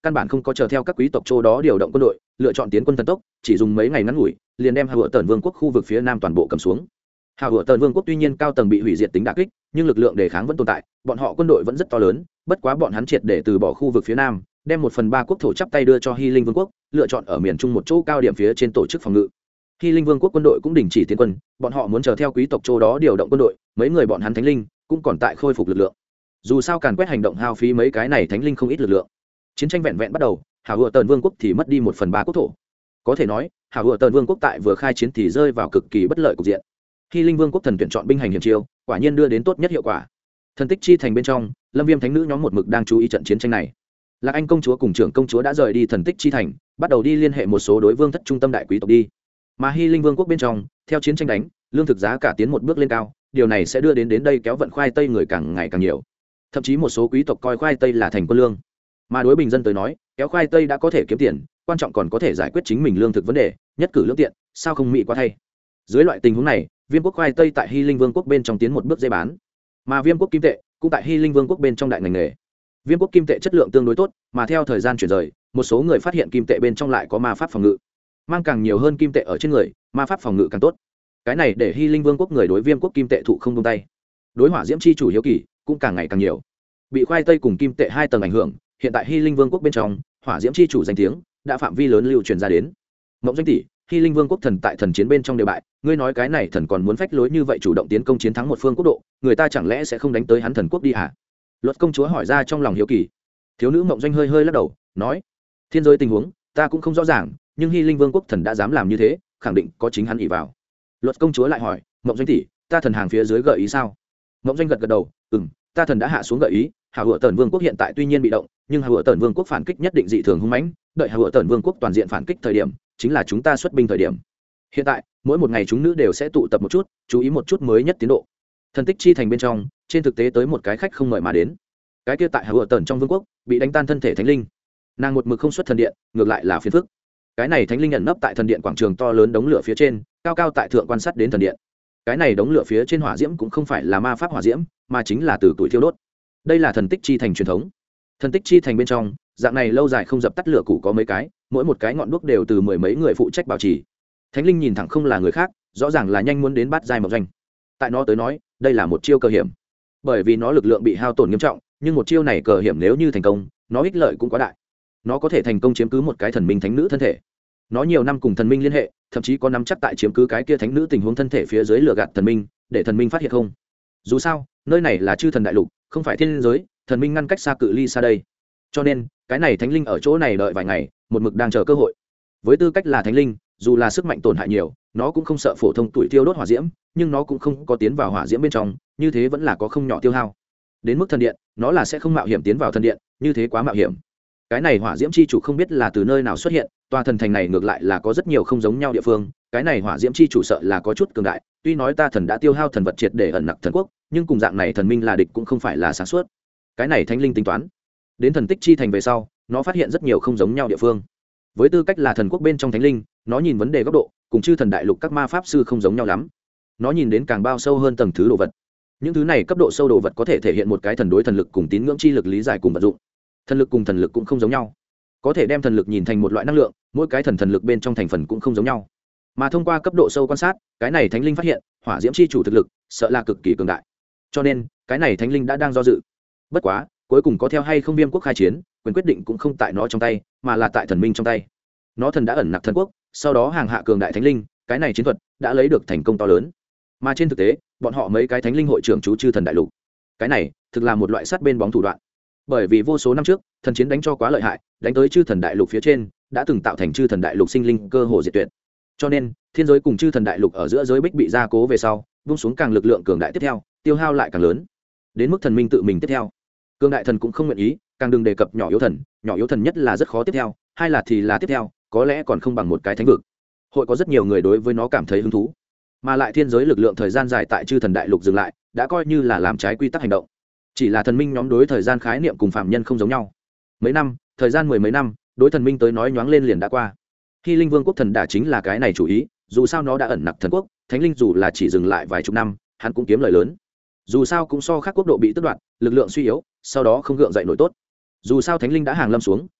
căn bản không có chờ theo các quý tộc châu đó điều động quân đội lựa chọn tiến quân thần tốc, chỉ dùng mấy ngày ngắn ngủi liền đem Hào Hựa Tần Vương quốc khu vực phía nam toàn bộ cầm xuống. Hào Hựa Tần Vương quốc tuy nhiên cao tầng bị hủy diệt tính đả kích, nhưng lực lượng đề kháng vẫn tồn tại, bọn họ quân đội vẫn rất to lớn, bất quá bọn hắn triệt để từ bỏ khu vực phía nam, đem 1/3 quốc thổ chắp tay đưa cho Hy Linh Vương quốc, lựa chọn ở miền trung một chỗ cao điểm phía trên tổ chức phòng ngự. Hy Linh Vương quốc quân đội cũng đình chỉ tiến quân, bọn họ muốn chờ theo quý tộc châu đó điều động quân đội, mấy người bọn hắn thánh linh cũng còn tại khôi phục lực lượng. Dù sao càn quét hành động hao phí mấy cái này thánh linh không ít lực lượng. Chiến tranh vẹn vẹn bắt đầu, Hào Hựa Tần Vương quốc thì mất đi 1/3 quốc thổ. Có thể nói, Hào Hựa Tần Vương quốc tại vừa khai chiến thì rơi vào cực kỳ bất lợi cục diện. Hy Linh Vương quốc thần tuyển chọn binh hành hiểm chiêu, quả nhiên đưa đến tốt nhất hiệu quả. Thần tích chi thành bên trong, Lâm Viêm thánh nữ nhóm một mực đang chú ý trận chiến tranh này. Lạc Anh công chúa cùng trưởng công chúa đã rời đi thần tích chi thành, bắt đầu đi liên hệ một số đối vương thất trung tâm đại quý tộc đi. Mà Hy Linh Vương quốc bên trong, theo chiến tranh đánh, lương thực giá cả tiến một bước lên cao, điều này sẽ đưa đến đây kéo vận khoai tây người càng ngày càng nhiều. Thậm chí một số quý tộc coi khoai tây là thành quân lương. Mà đối bình dân tới nói, kéo khoai tây đã có thể kiếm tiền, quan trọng còn có thể giải quyết chính mình lương thực vấn đề, nhất cử lưỡng tiện, sao không mỹ quá thay. Dưới loại tình huống này, Viêm quốc khoai tây tại Hy Linh Vương quốc bên trong tiến một bước dễ bán, mà Viêm quốc kim tệ cũng tại Hy Linh Vương quốc bên trong đại ngành nghề. Viêm quốc kim tệ chất lượng tương đối tốt, mà theo thời gian chuyển rời, một số người phát hiện kim tệ bên trong lại có ma pháp phòng ngự, mang càng nhiều hơn kim tệ ở trên người, ma pháp phòng ngự càng tốt. Cái này để Hy Linh Vương quốc người đối Viêm quốc kim tệ thụ không buông tay, đối hỏa diễm chi chủ hiếu kỳ cũng càng ngày càng nhiều. Bị khoai tây cùng kim tệ hai tầng ảnh hưởng, hiện tại Hy Linh Vương quốc bên trong, hỏa diễm chi chủ danh tiếng đã phạm vi lớn lưu truyền ra đến. Mộng Doanh tỷ, Hy Linh Vương quốc thần tại thần chiến bên trong đều bại, ngươi nói cái này thần còn muốn phách lối như vậy chủ động tiến công chiến thắng một phương quốc độ, người ta chẳng lẽ sẽ không đánh tới hắn thần quốc đi hả? Luật công chúa hỏi ra trong lòng hiếu kỳ. Thiếu nữ Mộng Doanh hơi hơi lắc đầu, nói: thiên giới tình huống ta cũng không rõ ràng, nhưng Hy Linh Vương quốc thần đã dám làm như thế, khẳng định có chính hắn ỷ vào. Luật công chúa lại hỏi: Mộng Doanh tỷ, ta thần hàng phía dưới gợi ý sao? Mộng Doanh gật gật đầu, ta thần đã hạ xuống gợi ý. Hào Hựa Tần Vương quốc hiện tại tuy nhiên bị động, nhưng Hào Hựa Tần Vương quốc phản kích nhất định dị thường hung mãnh, đợi Hào Hựa Tần Vương quốc toàn diện phản kích thời điểm, chính là chúng ta xuất binh thời điểm. Hiện tại, mỗi một ngày chúng nữ đều sẽ tụ tập một chút, chú ý một chút mới nhất tiến độ. Thần tích chi thành bên trong, trên thực tế tới một cái khách không mời mà đến. Cái kia tại Hào Hựa Tần trong vương quốc, bị đánh tan thân thể thánh linh. Nàng một mực không xuất thần điện, ngược lại là phiền phức. Cái này thánh linh ẩn nấp tại thần điện quảng trường to lớn đống lửa phía trên, cao cao tại thượng quan sát đến thần điện. Cái này đống lửa phía trên hỏa diễm cũng không phải là ma pháp hỏa diễm, mà chính là từ tuổi thiêu đốt. Đây là thần tích chi thành truyền thống. Thần tích chi thành bên trong, dạng này lâu dài không dập tắt lửa cụ có mấy cái, mỗi một cái ngọn đuốc đều từ mười mấy người phụ trách bảo trì. Thánh linh nhìn thẳng không là người khác, rõ ràng là nhanh muốn đến bát giai Mộng Doanh. Tại nó tới nói, đây là một chiêu cờ hiểm, bởi vì nó lực lượng bị hao tổn nghiêm trọng, nhưng một chiêu này cờ hiểm nếu như thành công, nó ích lợi cũng quá đại. Nó có thể thành công chiếm cứ một cái thần minh thánh nữ thân thể. Nó nhiều năm cùng thần minh liên hệ, thậm chí có nắm chắc tại chiếm cứ cái kia thánh nữ tình huống thân thể phía dưới lừa gạt thần minh, để thần minh phát hiện không. Dù sao, nơi này là chư thần đại lục, không phải thiên giới, thần minh ngăn cách xa cự ly xa đây. Cho nên, cái này thánh linh ở chỗ này đợi vài ngày, một mực đang chờ cơ hội. Với tư cách là thánh linh, dù là sức mạnh tổn hại nhiều, nó cũng không sợ phổ thông tuổi tiêu đốt hỏa diễm, nhưng nó cũng không có tiến vào hỏa diễm bên trong, như thế vẫn là có không nhỏ tiêu hao. Đến mức thần điện, nó là sẽ không mạo hiểm tiến vào thần điện, như thế quá mạo hiểm. Cái này hỏa diễm chi chủ không biết là từ nơi nào xuất hiện, tòa thần thành này ngược lại là có rất nhiều không giống nhau địa phương. Cái này hỏa diễm chi chủ sợ là có chút cường đại, tuy nói ta thần đã tiêu hao thần vật triệt để ẩn nặc thần quốc, nhưng cùng dạng này thần minh là địch cũng không phải là sáng suốt. Cái này thánh linh tính toán. Đến thần tích chi thành về sau, nó phát hiện rất nhiều không giống nhau địa phương. Với tư cách là thần quốc bên trong thánh linh, nó nhìn vấn đề góc độ cùng chư thần đại lục các ma pháp sư không giống nhau lắm. Nó nhìn đến càng bao sâu hơn tầng thứ đồ vật. Những thứ này cấp độ sâu đồ vật có thể thể hiện một cái thần đối thần lực cùng tín ngưỡng chi lực lý giải cùng vận dụng. Thần lực cùng thần lực cũng không giống nhau, có thể đem thần lực nhìn thành một loại năng lượng, mỗi cái thần lực bên trong thành phần cũng không giống nhau. Mà thông qua cấp độ sâu quan sát, cái này thánh linh phát hiện hỏa diễm chi chủ thực lực sợ là cực kỳ cường đại, cho nên cái này thánh linh đã đang do dự. Bất quá cuối cùng có theo hay không Viêm quốc khai chiến, quyền quyết định cũng không tại nó trong tay, mà là tại thần minh trong tay. Nó thần đã ẩn nặc thần quốc, sau đó hàng hạ cường đại thánh linh, cái này chiến thuật đã lấy được thành công to lớn. Mà trên thực tế, bọn họ mấy cái thánh linh hội trưởng chú chư thần đại lục, cái này thực là một loại sát bên bóng thủ đoạn. Bởi vì vô số năm trước, thần chiến đánh cho quá lợi hại, đánh tới chư thần đại lục phía trên, đã từng tạo thành chư thần đại lục sinh linh cơ hồ diệt tuyệt. Cho nên, thiên giới cùng chư thần đại lục ở giữa giới bích bị gia cố về sau, vung xuống càng lực lượng cường đại tiếp theo, tiêu hao lại càng lớn. Đến mức thần minh tự mình tiếp theo, cường đại thần cũng không nguyện ý, càng đừng đề cập nhỏ yếu thần nhất là rất khó tiếp theo, hai là thì là tiếp theo, có lẽ còn không bằng một cái thánh vực. Hội có rất nhiều người đối với nó cảm thấy hứng thú, mà lại thiên giới lực lượng thời gian dài tại chư thần đại lục dừng lại, đã coi như là làm trái quy tắc hành động. Chỉ là thần minh nhóm đối thời gian khái niệm cùng phạm nhân không giống nhau. Mấy năm, thời gian mười mấy năm, đối thần minh tới nói nhoáng lên liền đã qua. Hy Linh Vương quốc thần đả chính là cái này chủ ý, dù sao nó đã ẩn nặc thần quốc, thánh linh dù là chỉ dừng lại vài chục năm, hắn cũng kiếm lời lớn. Dù sao cũng so khác quốc độ bị tước đoạt, lực lượng suy yếu, sau đó không gượng dậy nổi tốt. Dù sao thánh linh đã hàng lâm xuống,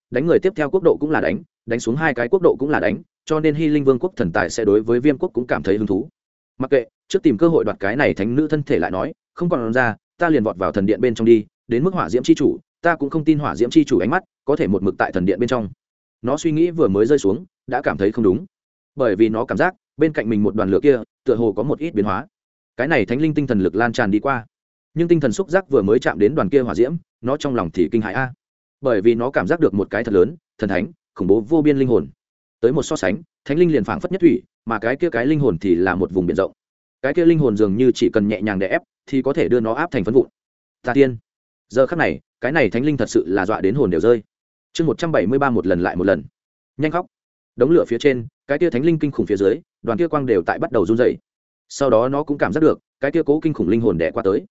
đánh người tiếp theo quốc độ cũng là đánh xuống 2 cái quốc độ cũng là đánh, cho nên Hy Linh Vương quốc thần tài sẽ đối với Viêm quốc cũng cảm thấy hứng thú. Mặc kệ, trước tìm cơ hội đoạt cái này thánh nữ thân thể lại nói, không còn ra, ta liền vọt vào thần điện bên trong đi, đến mức hỏa diễm chi chủ, ta cũng không tin hỏa diễm chi chủ ánh mắt có thể một mực tại thần điện bên trong. Nó suy nghĩ vừa mới rơi xuống, đã cảm thấy không đúng, bởi vì nó cảm giác bên cạnh mình một đoàn lửa kia tựa hồ có một ít biến hóa. Cái này thánh linh tinh thần lực lan tràn đi qua, nhưng tinh thần xúc giác vừa mới chạm đến đoàn kia hỏa diễm, nó trong lòng thì kinh hãi a, bởi vì nó cảm giác được một cái thật lớn, thần thánh, khủng bố vô biên linh hồn. Tới một so sánh, thánh linh liền phảng phất nhất thủy, mà cái kia cái linh hồn thì là một vùng biển rộng. Cái kia linh hồn dường như chỉ cần nhẹ nhàng đè ép thì có thể đưa nó áp thành phấn vụn. Ta tiên, giờ khắc này, cái này thánh linh thật sự là dọa đến hồn đều rơi. Chương 173 một lần lại một lần. Nhanh khóc. Đống lửa phía trên, cái kia thánh linh kinh khủng phía dưới, đoàn kia quang đều tại bắt đầu run rẩy. Sau đó nó cũng cảm giác được, cái kia cố kinh khủng linh hồn đè qua tới.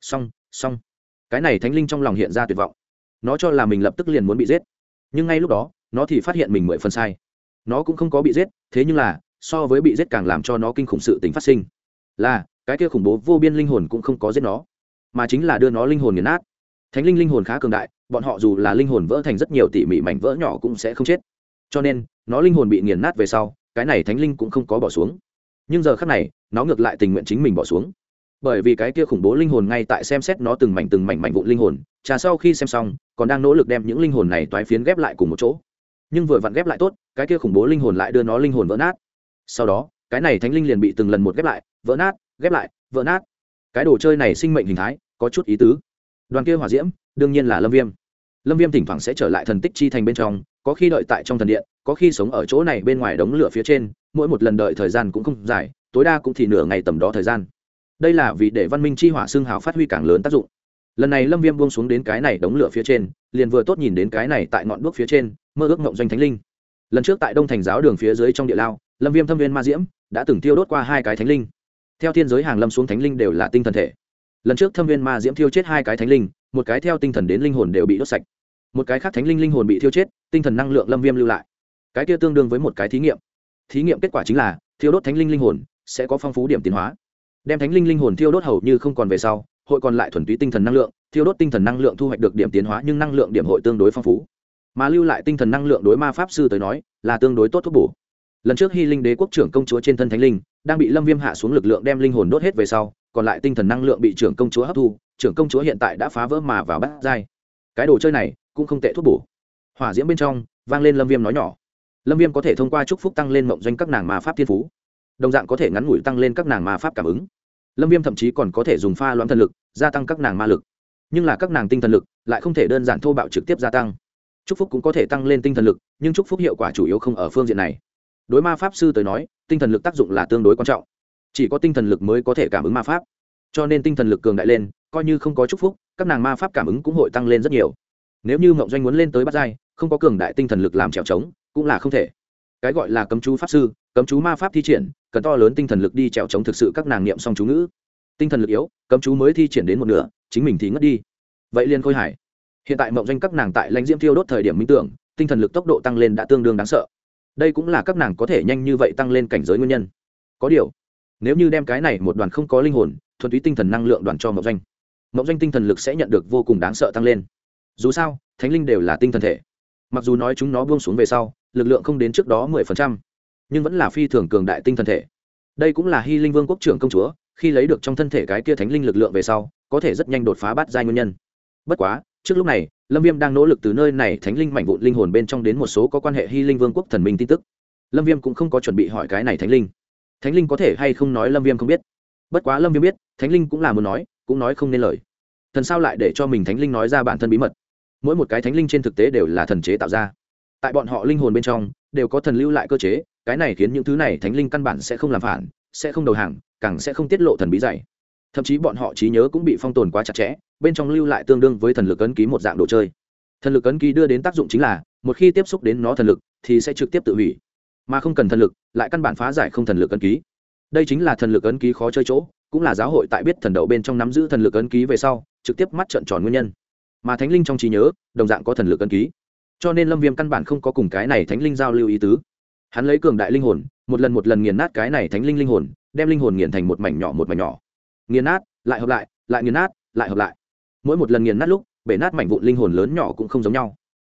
Xong. Cái này thánh linh trong lòng hiện ra tuyệt vọng. Nó cho là mình lập tức liền muốn bị giết. Nhưng ngay lúc đó, nó thì phát hiện mình 10 phần sai. Nó cũng không có bị giết, thế nhưng là, so với bị giết càng làm cho nó kinh khủng sự tình phát sinh. Là, cái kia khủng bố vô biên linh hồn cũng không có giết nó, mà chính là đưa nó linh hồn nghiền nát. Thánh linh linh hồn khá cường đại, bọn họ dù là linh hồn vỡ thành rất nhiều tỉ mỉ mảnh vỡ nhỏ cũng sẽ không chết. Cho nên, nó linh hồn bị nghiền nát về sau, cái này thánh linh cũng không có bỏ xuống. Nhưng giờ khắc này, nó ngược lại tình nguyện chính mình bỏ xuống. Bởi vì cái kia khủng bố linh hồn ngay tại xem xét nó từng mảnh mảnh vụn linh hồn, trà sau khi xem xong, còn đang nỗ lực đem những linh hồn này toái phiến ghép lại cùng một chỗ. Nhưng vừa vặn ghép lại tốt, cái kia khủng bố linh hồn lại đưa nó linh hồn vỡ nát. Sau đó, cái này thánh linh liền bị từng lần một ghép lại, vỡ nát, ghép lại, vỡ nát. Cái đồ chơi này sinh mệnh hình thái có chút ý tứ. Đoàn kia hỏa diễm, đương nhiên là Lâm Viêm. Lâm Viêm thỉnh thoảng sẽ trở lại thần tích chi thành bên trong, có khi đợi tại trong thần điện, có khi sống ở chỗ này bên ngoài đống lửa phía trên, mỗi một lần đợi thời gian cũng không dài, tối đa cũng thì nửa ngày tầm đó thời gian. Đây là vì để văn minh chi hỏa xương hào phát huy càng lớn tác dụng. Lần này Lâm Viêm buông xuống đến cái này đống lửa phía trên, liền vừa tốt nhìn đến cái này tại ngọn đuốc phía trên, mơ ước ngộng doanh thánh linh. Lần trước tại Đông Thành giáo đường phía dưới trong địa lao, Lâm Viêm thâm viên ma diễm đã từng thiêu đốt qua 2 cái thánh linh. Theo thiên giới hàng lâm xuống thánh linh đều là tinh thần thể. Lần trước thâm viên ma diễm thiêu chết 2 cái thánh linh, một cái theo tinh thần đến linh hồn đều bị đốt sạch, một cái khác thánh linh linh hồn bị thiêu chết, tinh thần năng lượng Lâm Viêm lưu lại. Cái kia tương đương với một cái thí nghiệm. Thí nghiệm kết quả chính là thiêu đốt thánh linh linh hồn sẽ có phong phú điểm tiến hóa. Đem thánh linh linh hồn thiêu đốt hầu như không còn về sau, hội còn lại thuần túy tinh thần năng lượng, thiêu đốt tinh thần năng lượng thu hoạch được điểm tiến hóa nhưng năng lượng điểm hội tương đối phong phú. Mà lưu lại tinh thần năng lượng đối ma pháp sư tới nói là tương đối tốt thuốc bổ. Lần trước Hy Linh đế quốc trưởng công chúa trên thân thánh linh đang bị Lâm Viêm hạ xuống lực lượng đem linh hồn đốt hết về sau, còn lại tinh thần năng lượng bị trưởng công chúa hấp thu, trưởng công chúa hiện tại đã phá vỡ mà vào bát giai. Cái đồ chơi này cũng không tệ thuốc bổ. Hỏa diễm bên trong vang lên Lâm Viêm nói nhỏ. Lâm Viêm có thể thông qua chúc phúc tăng lên mộng doanh các nàng ma pháp thiên phú, đồng dạng có thể ngắn ngủi tăng lên các nàng ma pháp cảm ứng. Lâm Viêm thậm chí còn có thể dùng pha loãng thần lực gia tăng các nàng ma lực, nhưng là các nàng tinh thần lực lại không thể đơn giản thô bạo trực tiếp gia tăng. Chúc phúc cũng có thể tăng lên tinh thần lực, nhưng chúc phúc hiệu quả chủ yếu không ở phương diện này. Đối ma pháp sư tới nói, tinh thần lực tác dụng là tương đối quan trọng, chỉ có tinh thần lực mới có thể cảm ứng ma pháp, cho nên tinh thần lực cường đại lên, coi như không có chúc phúc, các nàng ma pháp cảm ứng cũng hội tăng lên rất nhiều. Nếu như mộng doanh muốn lên tới bát giai, không có cường đại tinh thần lực làm trèo trống cũng là không thể. Cái gọi là cấm chú pháp sư, cấm chú ma pháp thi triển, cần to lớn tinh thần lực đi trèo trống thực sự các nàng niệm xong chú ngữ. Tinh thần lực yếu, cấm chú mới thi triển đến một nửa, chính mình thì ngất đi. Vậy liền khôi hải. Hiện tại mộng doanh các nàng tại lãnh diễm thiêu đốt thời điểm minh tưởng, tinh thần lực tốc độ tăng lên đã tương đương đáng sợ. Đây cũng là các nàng có thể nhanh như vậy tăng lên cảnh giới nguyên nhân. Có điều, nếu như đem cái này một đoàn không có linh hồn, thuần túy tinh thần năng lượng đoàn cho mộng doanh tinh thần lực sẽ nhận được vô cùng đáng sợ tăng lên. Dù sao, thánh linh đều là tinh thần thể. Mặc dù nói chúng nó buông xuống về sau, lực lượng không đến trước đó 10%, nhưng vẫn là phi thường cường đại tinh thần thể. Đây cũng là Hy Linh Vương quốc trưởng công chúa khi lấy được trong thân thể cái kia thánh linh lực lượng về sau, có thể rất nhanh đột phá bát giai nguyên nhân. Bất quá, trước lúc này, Lâm Viêm đang nỗ lực từ nơi này thánh linh mảnh vụn linh hồn bên trong đến một số có quan hệ Hy Linh Vương quốc thần minh tin tức. Lâm Viêm cũng không có chuẩn bị hỏi cái này thánh linh có thể hay không nói Lâm Viêm không biết. Bất quá Lâm Viêm biết, thánh linh cũng là muốn nói, cũng nói không nên lời. Thần sao lại để cho mình thánh linh nói ra bản thân bí mật? Mỗi một cái thánh linh trên thực tế đều là thần chế tạo ra. Tại bọn họ linh hồn bên trong đều có thần lưu lại cơ chế, cái này khiến những thứ này thánh linh căn bản sẽ không làm phản, sẽ không đầu hàng, càng sẽ không tiết lộ thần bí dày. Thậm chí bọn họ trí nhớ cũng bị phong tồn quá chặt chẽ, bên trong lưu lại tương đương với thần lực ấn ký một dạng đồ chơi. Thần lực ấn ký đưa đến tác dụng chính là, một khi tiếp xúc đến nó thần lực thì sẽ trực tiếp tự hủy, mà không cần thần lực lại căn bản phá giải không thần lực ấn ký. Đây chính là thần lực ấn ký khó chơi chỗ, cũng là giáo hội tại biết thần đậu bên trong nắm giữ thần lực ấn ký về sau trực tiếp mắt trợn tròn nguyên nhân. Mà thánh linh trong trí nhớ đồng dạng có thần lực ấn ký, cho nên Lâm Viêm căn bản không có cùng cái này thánh linh giao lưu ý tứ. Hắn lấy cường đại linh hồn một lần nghiền nát cái này thánh linh linh hồn, đem linh hồn nghiền thành một mảnh nhỏ, nghiền nát lại hợp lại, lại nghiền nát lại hợp lại. Mỗi một lần nghiền nát lúc bể nát mảnh vụn linh hồn lớn nhỏ cũng không giống nhau.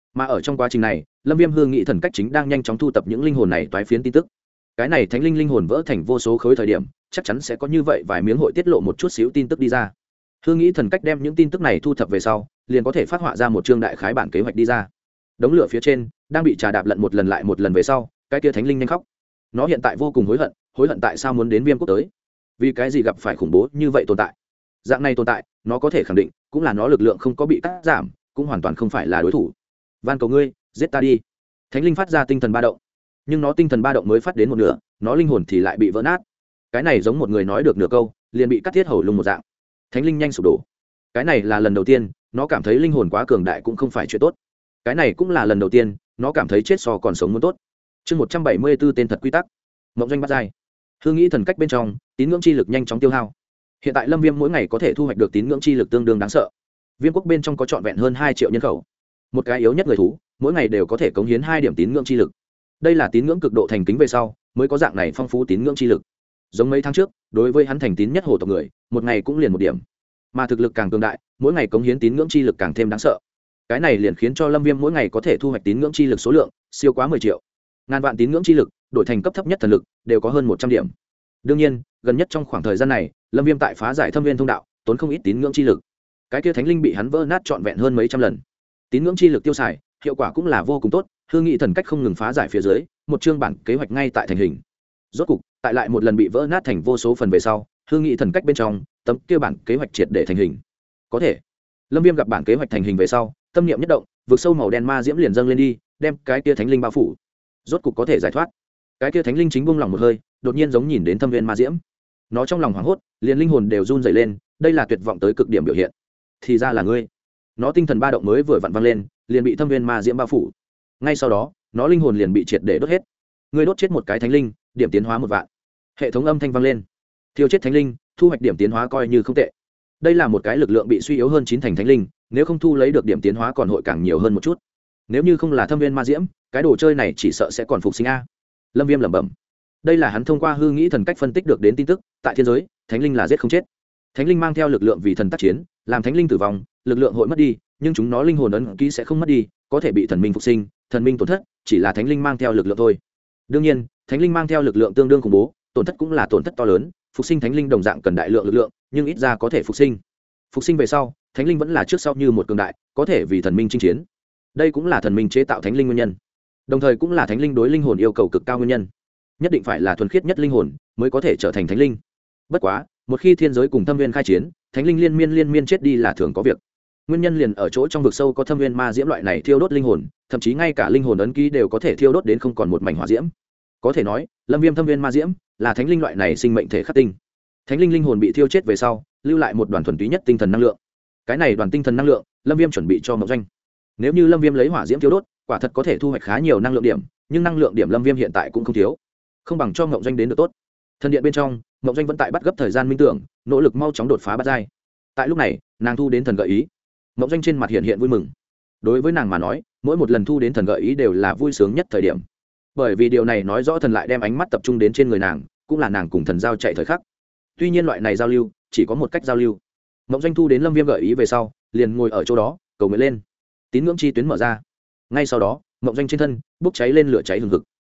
mà ở trong quá trình này lâm viêm hư nghị thần cách chính đang nhanh chóng thu tập những linh hồn này toái phiến tin tức. Cái này thánh linh hồn vỡ thành vô số khối thời điểm chắc chắn sẽ có như vậy vài miếng hội tiết lộ một chút xíu tin tức đi ra. Hư nghĩ thần cách đem những tin tức này thu thập về sau liền có thể phát họa ra một chương đại khái bản kế hoạch đi ra. Đống lửa phía trên đang bị trà đạp lận một lần lại một lần về sau, cái kia thánh linh nhanh khóc. Nó hiện tại vô cùng hối hận tại sao muốn đến Viêm quốc tới, vì cái gì gặp phải khủng bố như vậy tồn tại. Dạng này tồn tại nó có thể khẳng định cũng là nó lực lượng không có bị cắt giảm, cũng hoàn toàn không phải là đối thủ. Van cầu ngươi giết ta đi. Thánh linh phát ra tinh thần ba động, nhưng nó tinh thần ba động mới phát đến một nửa, nó linh hồn thì lại bị vỡ nát. Cái này giống một người nói được nửa câu liền bị cắt thiết hầu lung một dạng. Thánh linh nhanh sụp đổ. Cái này là lần đầu tiên nó cảm thấy linh hồn quá cường đại cũng không phải chuyện tốt. Cái này cũng là lần đầu tiên nó cảm thấy chết so còn sống muốn tốt. Chương 174 tên thật quy tắc. Mộng doanh bắt dai. Hư nghĩ thần cách bên trong tín ngưỡng chi lực nhanh chóng tiêu hao. Hiện tại Lâm Viêm mỗi ngày có thể thu hoạch được tín ngưỡng chi lực tương đương đáng sợ. Viêm quốc bên trong có trọn vẹn hơn 2 triệu nhân khẩu. Một cái yếu nhất người thú mỗi ngày đều có thể cống hiến 2 điểm tín ngưỡng chi lực. Đây là tín ngưỡng cực độ thành kính về sau mới có dạng này phong phú tín ngưỡng chi lực. Giống mấy tháng trước đối với hắn thành tín nhất hồ tộc người một ngày cũng liền 1 điểm, mà thực lực càng cường đại mỗi ngày cống hiến tín ngưỡng chi lực càng thêm đáng sợ. Cái này liền khiến cho Lâm Viêm mỗi ngày có thể thu hoạch tín ngưỡng chi lực số lượng siêu quá 10 triệu. Ngàn vạn tín ngưỡng chi lực đổi thành cấp thấp nhất thần lực đều có hơn 100 điểm. Đương nhiên gần nhất trong khoảng thời gian này Lâm Viêm tại phá giải thâm viên thông đạo tốn không ít tín ngưỡng chi lực. Cái kia thánh linh bị hắn vỡ nát trọn vẹn hơn mấy trăm lần. Tín ngưỡng chi lực tiêu xài hiệu quả cũng là vô cùng tốt. Hư nghị thần cách không ngừng phá giải phía dưới một chương bản kế hoạch ngay tại thành hình. Rốt cục tại lại một lần bị vỡ nát thành vô số phần về sau, hư nghị thần cách bên trong tấm kia bản kế hoạch triệt để thành hình. Có thể Lâm Viêm gặp bản kế hoạch thành hình về sau tâm niệm nhất động, vực sâu màu đen ma diễm liền dâng lên đi, đem cái kia thánh linh bao phủ. Rốt cục có thể giải thoát. Cái kia thánh linh chính buông lòng một hơi, đột nhiên giống nhìn đến thâm viên ma diễm. Nó trong lòng hoảng hốt, liền linh hồn đều run rẩy lên, đây là tuyệt vọng tới cực điểm biểu hiện. Thì ra là ngươi. Nó tinh thần ba động mới vừa vặn vang lên, liền bị thâm viên ma diễm bao phủ. Ngay sau đó nó linh hồn liền bị triệt để đốt hết. Ngươi đốt chết một cái thánh linh, điểm tiến hóa 1 vạn. Hệ thống âm thanh vang lên. Thiêu chết thánh linh, thu hoạch điểm tiến hóa coi như không tệ. Đây là một cái lực lượng bị suy yếu hơn 9 thành thánh linh, nếu không thu lấy được điểm tiến hóa còn hội càng nhiều hơn một chút. Nếu như không là thâm viên ma diễm, cái đồ chơi này chỉ sợ sẽ còn phục sinh a. Lâm Viêm lẩm bẩm. Đây là hắn thông qua hư nghĩ thần cách phân tích được đến tin tức, tại thiên giới, thánh linh là giết không chết. Thánh linh mang theo lực lượng vì thần tác chiến, làm thánh linh tử vong, lực lượng hội mất đi, nhưng chúng nó linh hồn ấn ký sẽ không mất đi, có thể bị thần minh phục sinh, thần minh tổn thất, chỉ là thánh linh mang theo lực lượng thôi. Đương nhiên, thánh linh mang theo lực lượng tương đương khủng bố, tổn thất cũng là tổn thất to lớn, phục sinh thánh linh đồng dạng cần đại lượng lực lượng, nhưng ít ra có thể phục sinh. Phục sinh về sau, thánh linh vẫn là trước sau như một cường đại, có thể vì thần minh chinh chiến. Đây cũng là thần minh chế tạo thánh linh nguyên nhân, đồng thời cũng là thánh linh đối linh hồn yêu cầu cực cao nguyên nhân. Nhất định phải là thuần khiết nhất linh hồn mới có thể trở thành thánh linh. Bất quá, một khi thiên giới cùng thâm viên khai chiến, thánh linh liên miên chết đi là thường có việc. Nguyên nhân liền ở chỗ trong vực sâu có thâm viên ma diễm loại này thiêu đốt linh hồn, thậm chí ngay cả linh hồn ấn ký đều có thể thiêu đốt đến không còn một mảnh hỏa diễm. Có thể nói, Lâm Viêm thâm viên ma diễm là thánh linh loại này sinh mệnh thể khắc tinh. Thánh linh linh hồn bị thiêu chết về sau, lưu lại một đoàn thuần túy nhất tinh thần năng lượng. Cái này đoàn tinh thần năng lượng, Lâm Viêm chuẩn bị cho Mộng Doanh. Nếu như Lâm Viêm lấy hỏa diễm thiêu đốt, quả thật có thể thu hoạch khá nhiều năng lượng điểm, nhưng năng lượng điểm Lâm Viêm hiện tại cũng không thiếu, không bằng cho Mộng Doanh đến được tốt. Thần điện bên trong, Mộng Doanh vẫn tại bắt gấp thời gian minh tưởng, nỗ lực mau chóng đột phá bát giai. Tại lúc này, nàng thu đến thần gợi ý. Mộng Doanh trên mặt hiện vui mừng. Đối với nàng mà nói, mỗi một lần thu đến thần gợi ý đều là vui sướng nhất thời điểm, bởi vì điều này nói rõ thần lại đem ánh mắt tập trung đến trên người nàng, cũng là nàng cùng thần giao chạy thời khắc. Tuy nhiên loại này giao lưu chỉ có một cách giao lưu. Mộng Doanh thu đến Lâm Viêm gợi ý về sau, liền ngồi ở chỗ đó cầu nguyện lên. Tín ngưỡng chi tuyến mở ra. Ngay sau đó, Mộng Doanh trên thân bốc cháy lên lửa cháy hừng hực.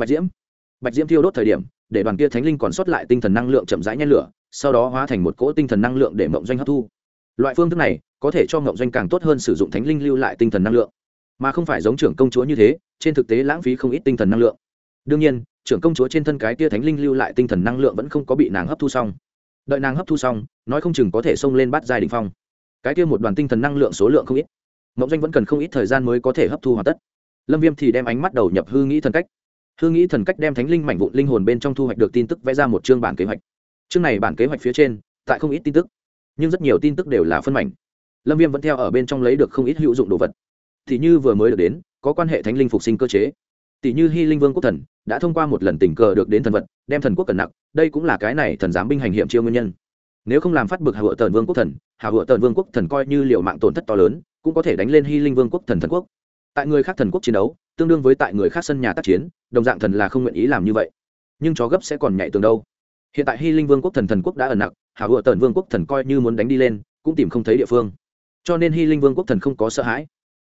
Bạch diễm thiêu đốt thời điểm, để đoàn kia thánh linh còn sót lại tinh thần năng lượng chậm rãi nhen lửa, sau đó hóa thành một cỗ tinh thần năng lượng để Mộng Doanh hấp thu. Loại phương thức này có thể cho Mộng Doanh càng tốt hơn sử dụng thánh linh lưu lại tinh thần năng lượng, mà không phải giống trưởng công chúa như thế, trên thực tế lãng phí không ít tinh thần năng lượng. Đương nhiên, trưởng công chúa trên thân cái kia thánh linh lưu lại tinh thần năng lượng vẫn không có bị nàng hấp thu xong. Đợi nàng hấp thu xong, nói không chừng có thể xông lên bát giai đỉnh phong. Cái kia một đoàn tinh thần năng lượng số lượng không ít, Mộng Doanh vẫn cần không ít thời gian mới có thể hấp thu hoàn tất. Lâm Viêm thì đem ánh mắt đầu nhập hư nghĩ thần cách. Hư nghĩ thần cách đem thánh linh mảnh vụn linh hồn bên trong thu hoạch được tin tức vẽ ra một chương bản kế hoạch. Chương này bản kế hoạch phía trên, tại không ít tin tức, nhưng rất nhiều tin tức đều là phân mảnh. Lâm Viêm vẫn theo ở bên trong lấy được không ít hữu dụng đồ vật. Thì như vừa mới được đến, có quan hệ thánh linh phục sinh cơ chế. Tỷ như Hy Linh Vương quốc thần đã thông qua một lần tình cờ được đến thần vật, đem thần quốc cẩn nặng, đây cũng là cái này thần giám binh hành hiểm chiêu nguyên nhân. Nếu không làm phát bực Hạo Tần Vương quốc thần, Hạo Tần Vương quốc thần coi như liều mạng tổn thất to lớn, cũng có thể đánh lên Hy Linh Vương quốc thần thần quốc. Tại người khác thần quốc chiến đấu, tương đương với tại người khác sân nhà tác chiến, đồng dạng thần là không nguyện ý làm như vậy. Nhưng chó gấp sẽ còn nhảy tường đâu. Hiện tại Hy Linh Vương quốc thần quốc đã ẩn nặc, Hạo Tần Vương quốc thần coi như muốn đánh đi lên, cũng tìm không thấy địa phương. Cho nên Hy Linh Vương quốc thần không có sợ hãi.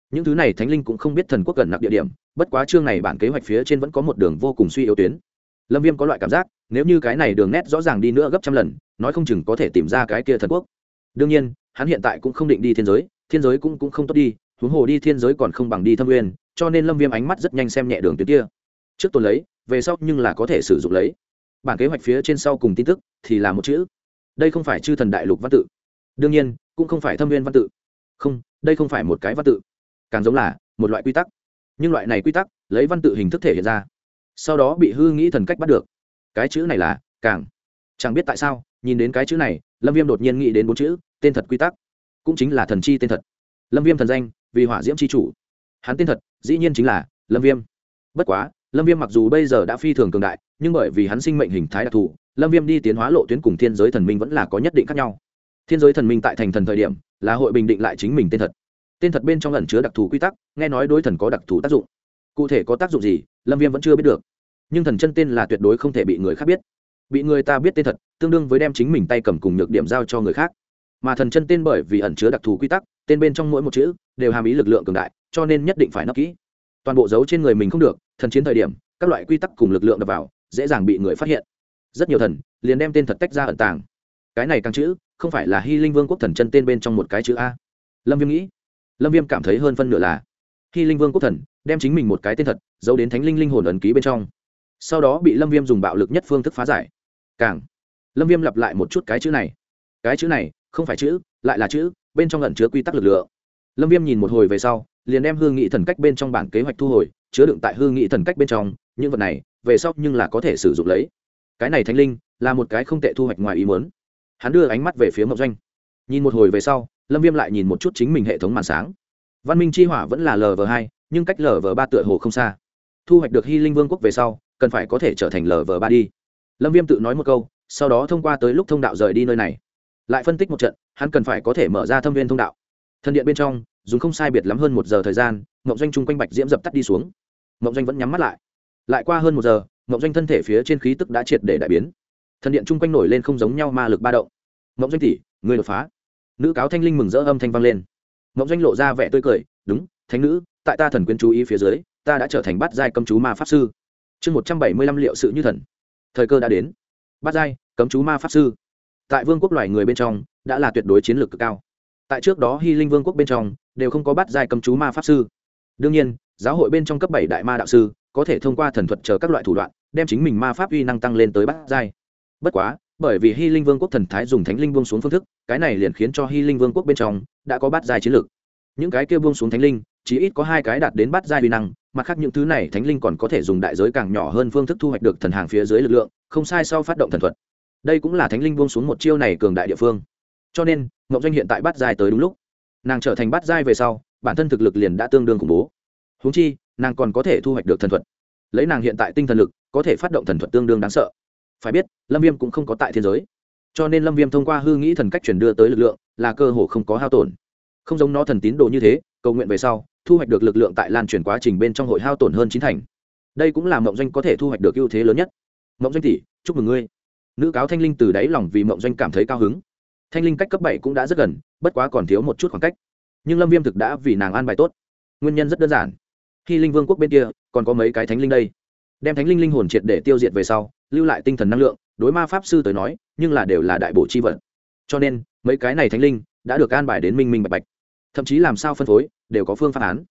những thứ này thánh linh cũng không biết thần quốc gần nặc địa điểm, bất quá chương này bản kế hoạch phía trên vẫn có một đường vô cùng suy yếu tuyến. Lâm Viêm có loại cảm giác, nếu như cái này đường nét rõ ràng đi nữa gấp trăm lần, nói không chừng có thể tìm ra cái kia thần quốc. Đương nhiên, hắn hiện tại cũng không định đi thiên giới cũng không tốt đi, huống hồ đi thiên giới còn không bằng đi Thâm Nguyên, cho nên Lâm Viêm ánh mắt rất nhanh xem nhẹ đường tuyến kia. Trước tồn lấy, về sau nhưng là có thể sử dụng lấy. Bản kế hoạch phía trên sau cùng tin tức thì là một chữ. Đây không phải Chư Thần Đại Lục văn tự. Đương nhiên, cũng không phải Thâm Nguyên văn tự. Không, đây không phải một cái văn tự, càng giống là một loại quy tắc. Nhưng loại này quy tắc lấy văn tự hình thức thể hiện ra, sau đó bị hư nghĩ thần cách bắt được. Cái chữ này là càng. Chẳng biết tại sao, nhìn đến cái chữ này, Lâm Viêm đột nhiên nghĩ đến bốn chữ, tên thật quy tắc, cũng chính là thần chi tên thật. Lâm Viêm thần danh, vì Hỏa Diễm chi chủ. Hắn tên thật, dĩ nhiên chính là Lâm Viêm. Bất quá, Lâm Viêm mặc dù bây giờ đã phi thường cường đại, nhưng bởi vì hắn sinh mệnh hình thái đặc thù, Lâm Viêm đi tiến hóa lộ tuyến cùng thiên giới thần minh vẫn là có nhất định khác nhau. Thiên giới thần minh tại thành thần thời điểm, là hội bình định lại chính mình tên thật. Tên thật bên trong ẩn chứa đặc thù quy tắc, nghe nói đối thần có đặc thù tác dụng. Cụ thể có tác dụng gì, Lâm Viêm vẫn chưa biết được. Nhưng thần chân tên là tuyệt đối không thể bị người khác biết. Bị người ta biết tên thật, tương đương với đem chính mình tay cầm cùng nhược điểm giao cho người khác. Mà thần chân tên bởi vì ẩn chứa đặc thù quy tắc, tên bên trong mỗi một chữ đều hàm ý lực lượng cường đại, cho nên nhất định phải nấp kỹ. Toàn bộ dấu trên người mình không được, thần chiến thời điểm, các loại quy tắc cùng lực lượng đập vào, dễ dàng bị người phát hiện. Rất nhiều thần liền đem tên thật tách ra ẩn tàng. Cái này càng chữ, không phải là Hy Linh Vương quốc thần chân tên bên trong một cái chữ a. Lâm Viêm nghĩ. Lâm Viêm cảm thấy hơn phân nửa là Hy Linh Vương quốc thần đem chính mình một cái tên thật giấu đến thánh linh linh hồn ấn ký bên trong, sau đó bị Lâm Viêm dùng bạo lực nhất phương thức phá giải. Càng. Lâm Viêm lặp lại một chút cái chữ này. Cái chữ này không phải chữ, lại là chữ, bên trong ẩn chứa quy tắc lực lượng. Lâm Viêm nhìn một hồi về sau, liền đem hư nghị thần cách bên trong bản kế hoạch thu hồi, chứa đựng tại hư nghị thần cách bên trong, những vật này, về sau nhưng là có thể sử dụng lấy. Cái này thánh linh là một cái không tệ thu hoạch ngoài ý muốn. Hắn đưa ánh mắt về phía Mộng Doanh. Nhìn một hồi về sau, Lâm Viêm lại nhìn một chút chính mình hệ thống màn sáng. Văn minh chi hỏa vẫn là Lv2, nhưng cách Lv3 tựa hồ không xa. Thu hoạch được Hy Linh Vương quốc về sau, cần phải có thể trở thành Lv3 đi. Lâm Viêm tự nói một câu, sau đó thông qua tới lúc thông đạo rời đi nơi này. Lại phân tích một trận, hắn cần phải có thể mở ra thâm viên thông đạo. Thần điện bên trong, dùng không sai biệt lắm hơn 1 giờ thời gian, Mộng Doanh chung quanh bạch diễm dập tắt đi xuống. Mộng Doanh vẫn nhắm mắt lại. Lại qua hơn 1 giờ, Mộng Doanh thân thể phía trên khí tức đã triệt để đại biến. Thần điện chung quanh nổi lên không giống nhau ma lực ba động. Mộng Doanh tỷ, ngươi đột phá. Nữ cáo thanh linh mừng rỡ âm thanh vang lên. Mộng Doanh lộ ra vẻ tươi cười, đúng, thánh nữ, tại ta thần quyến chú ý phía dưới, ta đã trở thành bát giai cấm chú ma pháp sư. Chương 175 liệu sự như thần. Thời cơ đã đến. Bát giai cấm chú ma pháp sư, tại vương quốc loài người bên trong đã là tuyệt đối chiến lược cực cao. Tại trước đó Hy Linh Vương quốc bên trong đều không có bát giai cấm chú ma pháp sư. Đương nhiên, giáo hội bên trong cấp 7 đại ma đạo sư có thể thông qua thần thuật chờ các loại thủ đoạn, đem chính mình ma pháp uy năng tăng lên tới bát giai. Bất quá, bởi vì Hy Linh Vương quốc thần thái dùng thánh linh buông xuống phương thức, cái này liền khiến cho Hy Linh Vương quốc bên trong đã có bát giai chiến lược. Những cái kia buông xuống thánh linh, chỉ ít có 2 cái đạt đến bát giai uy năng, mặt khác những thứ này thánh linh còn có thể dùng đại giới càng nhỏ hơn phương thức thu hoạch được thần hàng phía dưới lực lượng, không sai sau phát động thần thuật. Đây cũng là thánh linh buông xuống một chiêu này cường đại địa phương. Cho nên, Ngọc Doanh hiện tại bát giai tới đúng lúc. Nàng trở thành bát giai về sau, bản thân thực lực liền đã tương đương khủng bố. Huống chi, nàng còn có thể thu hoạch được thần thuật. Lấy nàng hiện tại tinh thần lực, có thể phát động thần thuật tương đương đáng sợ. Phải biết, Lâm Viêm cũng không có tại thiên giới, cho nên Lâm Viêm thông qua hư nghĩ thần cách truyền đưa tới lực lượng, là cơ hồ không có hao tổn. Không giống nó thần tín đồ như thế, cầu nguyện về sau, thu hoạch được lực lượng tại lan truyền quá trình bên trong hội hao tổn hơn 9 thành. Đây cũng là Mộng Doanh có thể thu hoạch được ưu thế lớn nhất. Mộng Doanh tỷ, chúc mừng ngươi. Nữ cáo thanh linh từ đáy lòng vì Mộng Doanh cảm thấy cao hứng. Thanh linh cách cấp 7 cũng đã rất gần, bất quá còn thiếu một chút khoảng cách. Nhưng Lâm Viêm thực đã vì nàng an bài tốt. Nguyên nhân rất đơn giản. Hy Linh Vương quốc bên kia còn có mấy cái thánh linh đây. Đem thánh linh linh hồn triệt để tiêu diệt về sau, lưu lại tinh thần năng lượng, đối ma pháp sư tới nói, nhưng là đều là đại bổ chi vật. Cho nên, mấy cái này thánh linh đã được an bài đến minh minh bạch bạch. Thậm chí làm sao phân phối, đều có phương pháp án.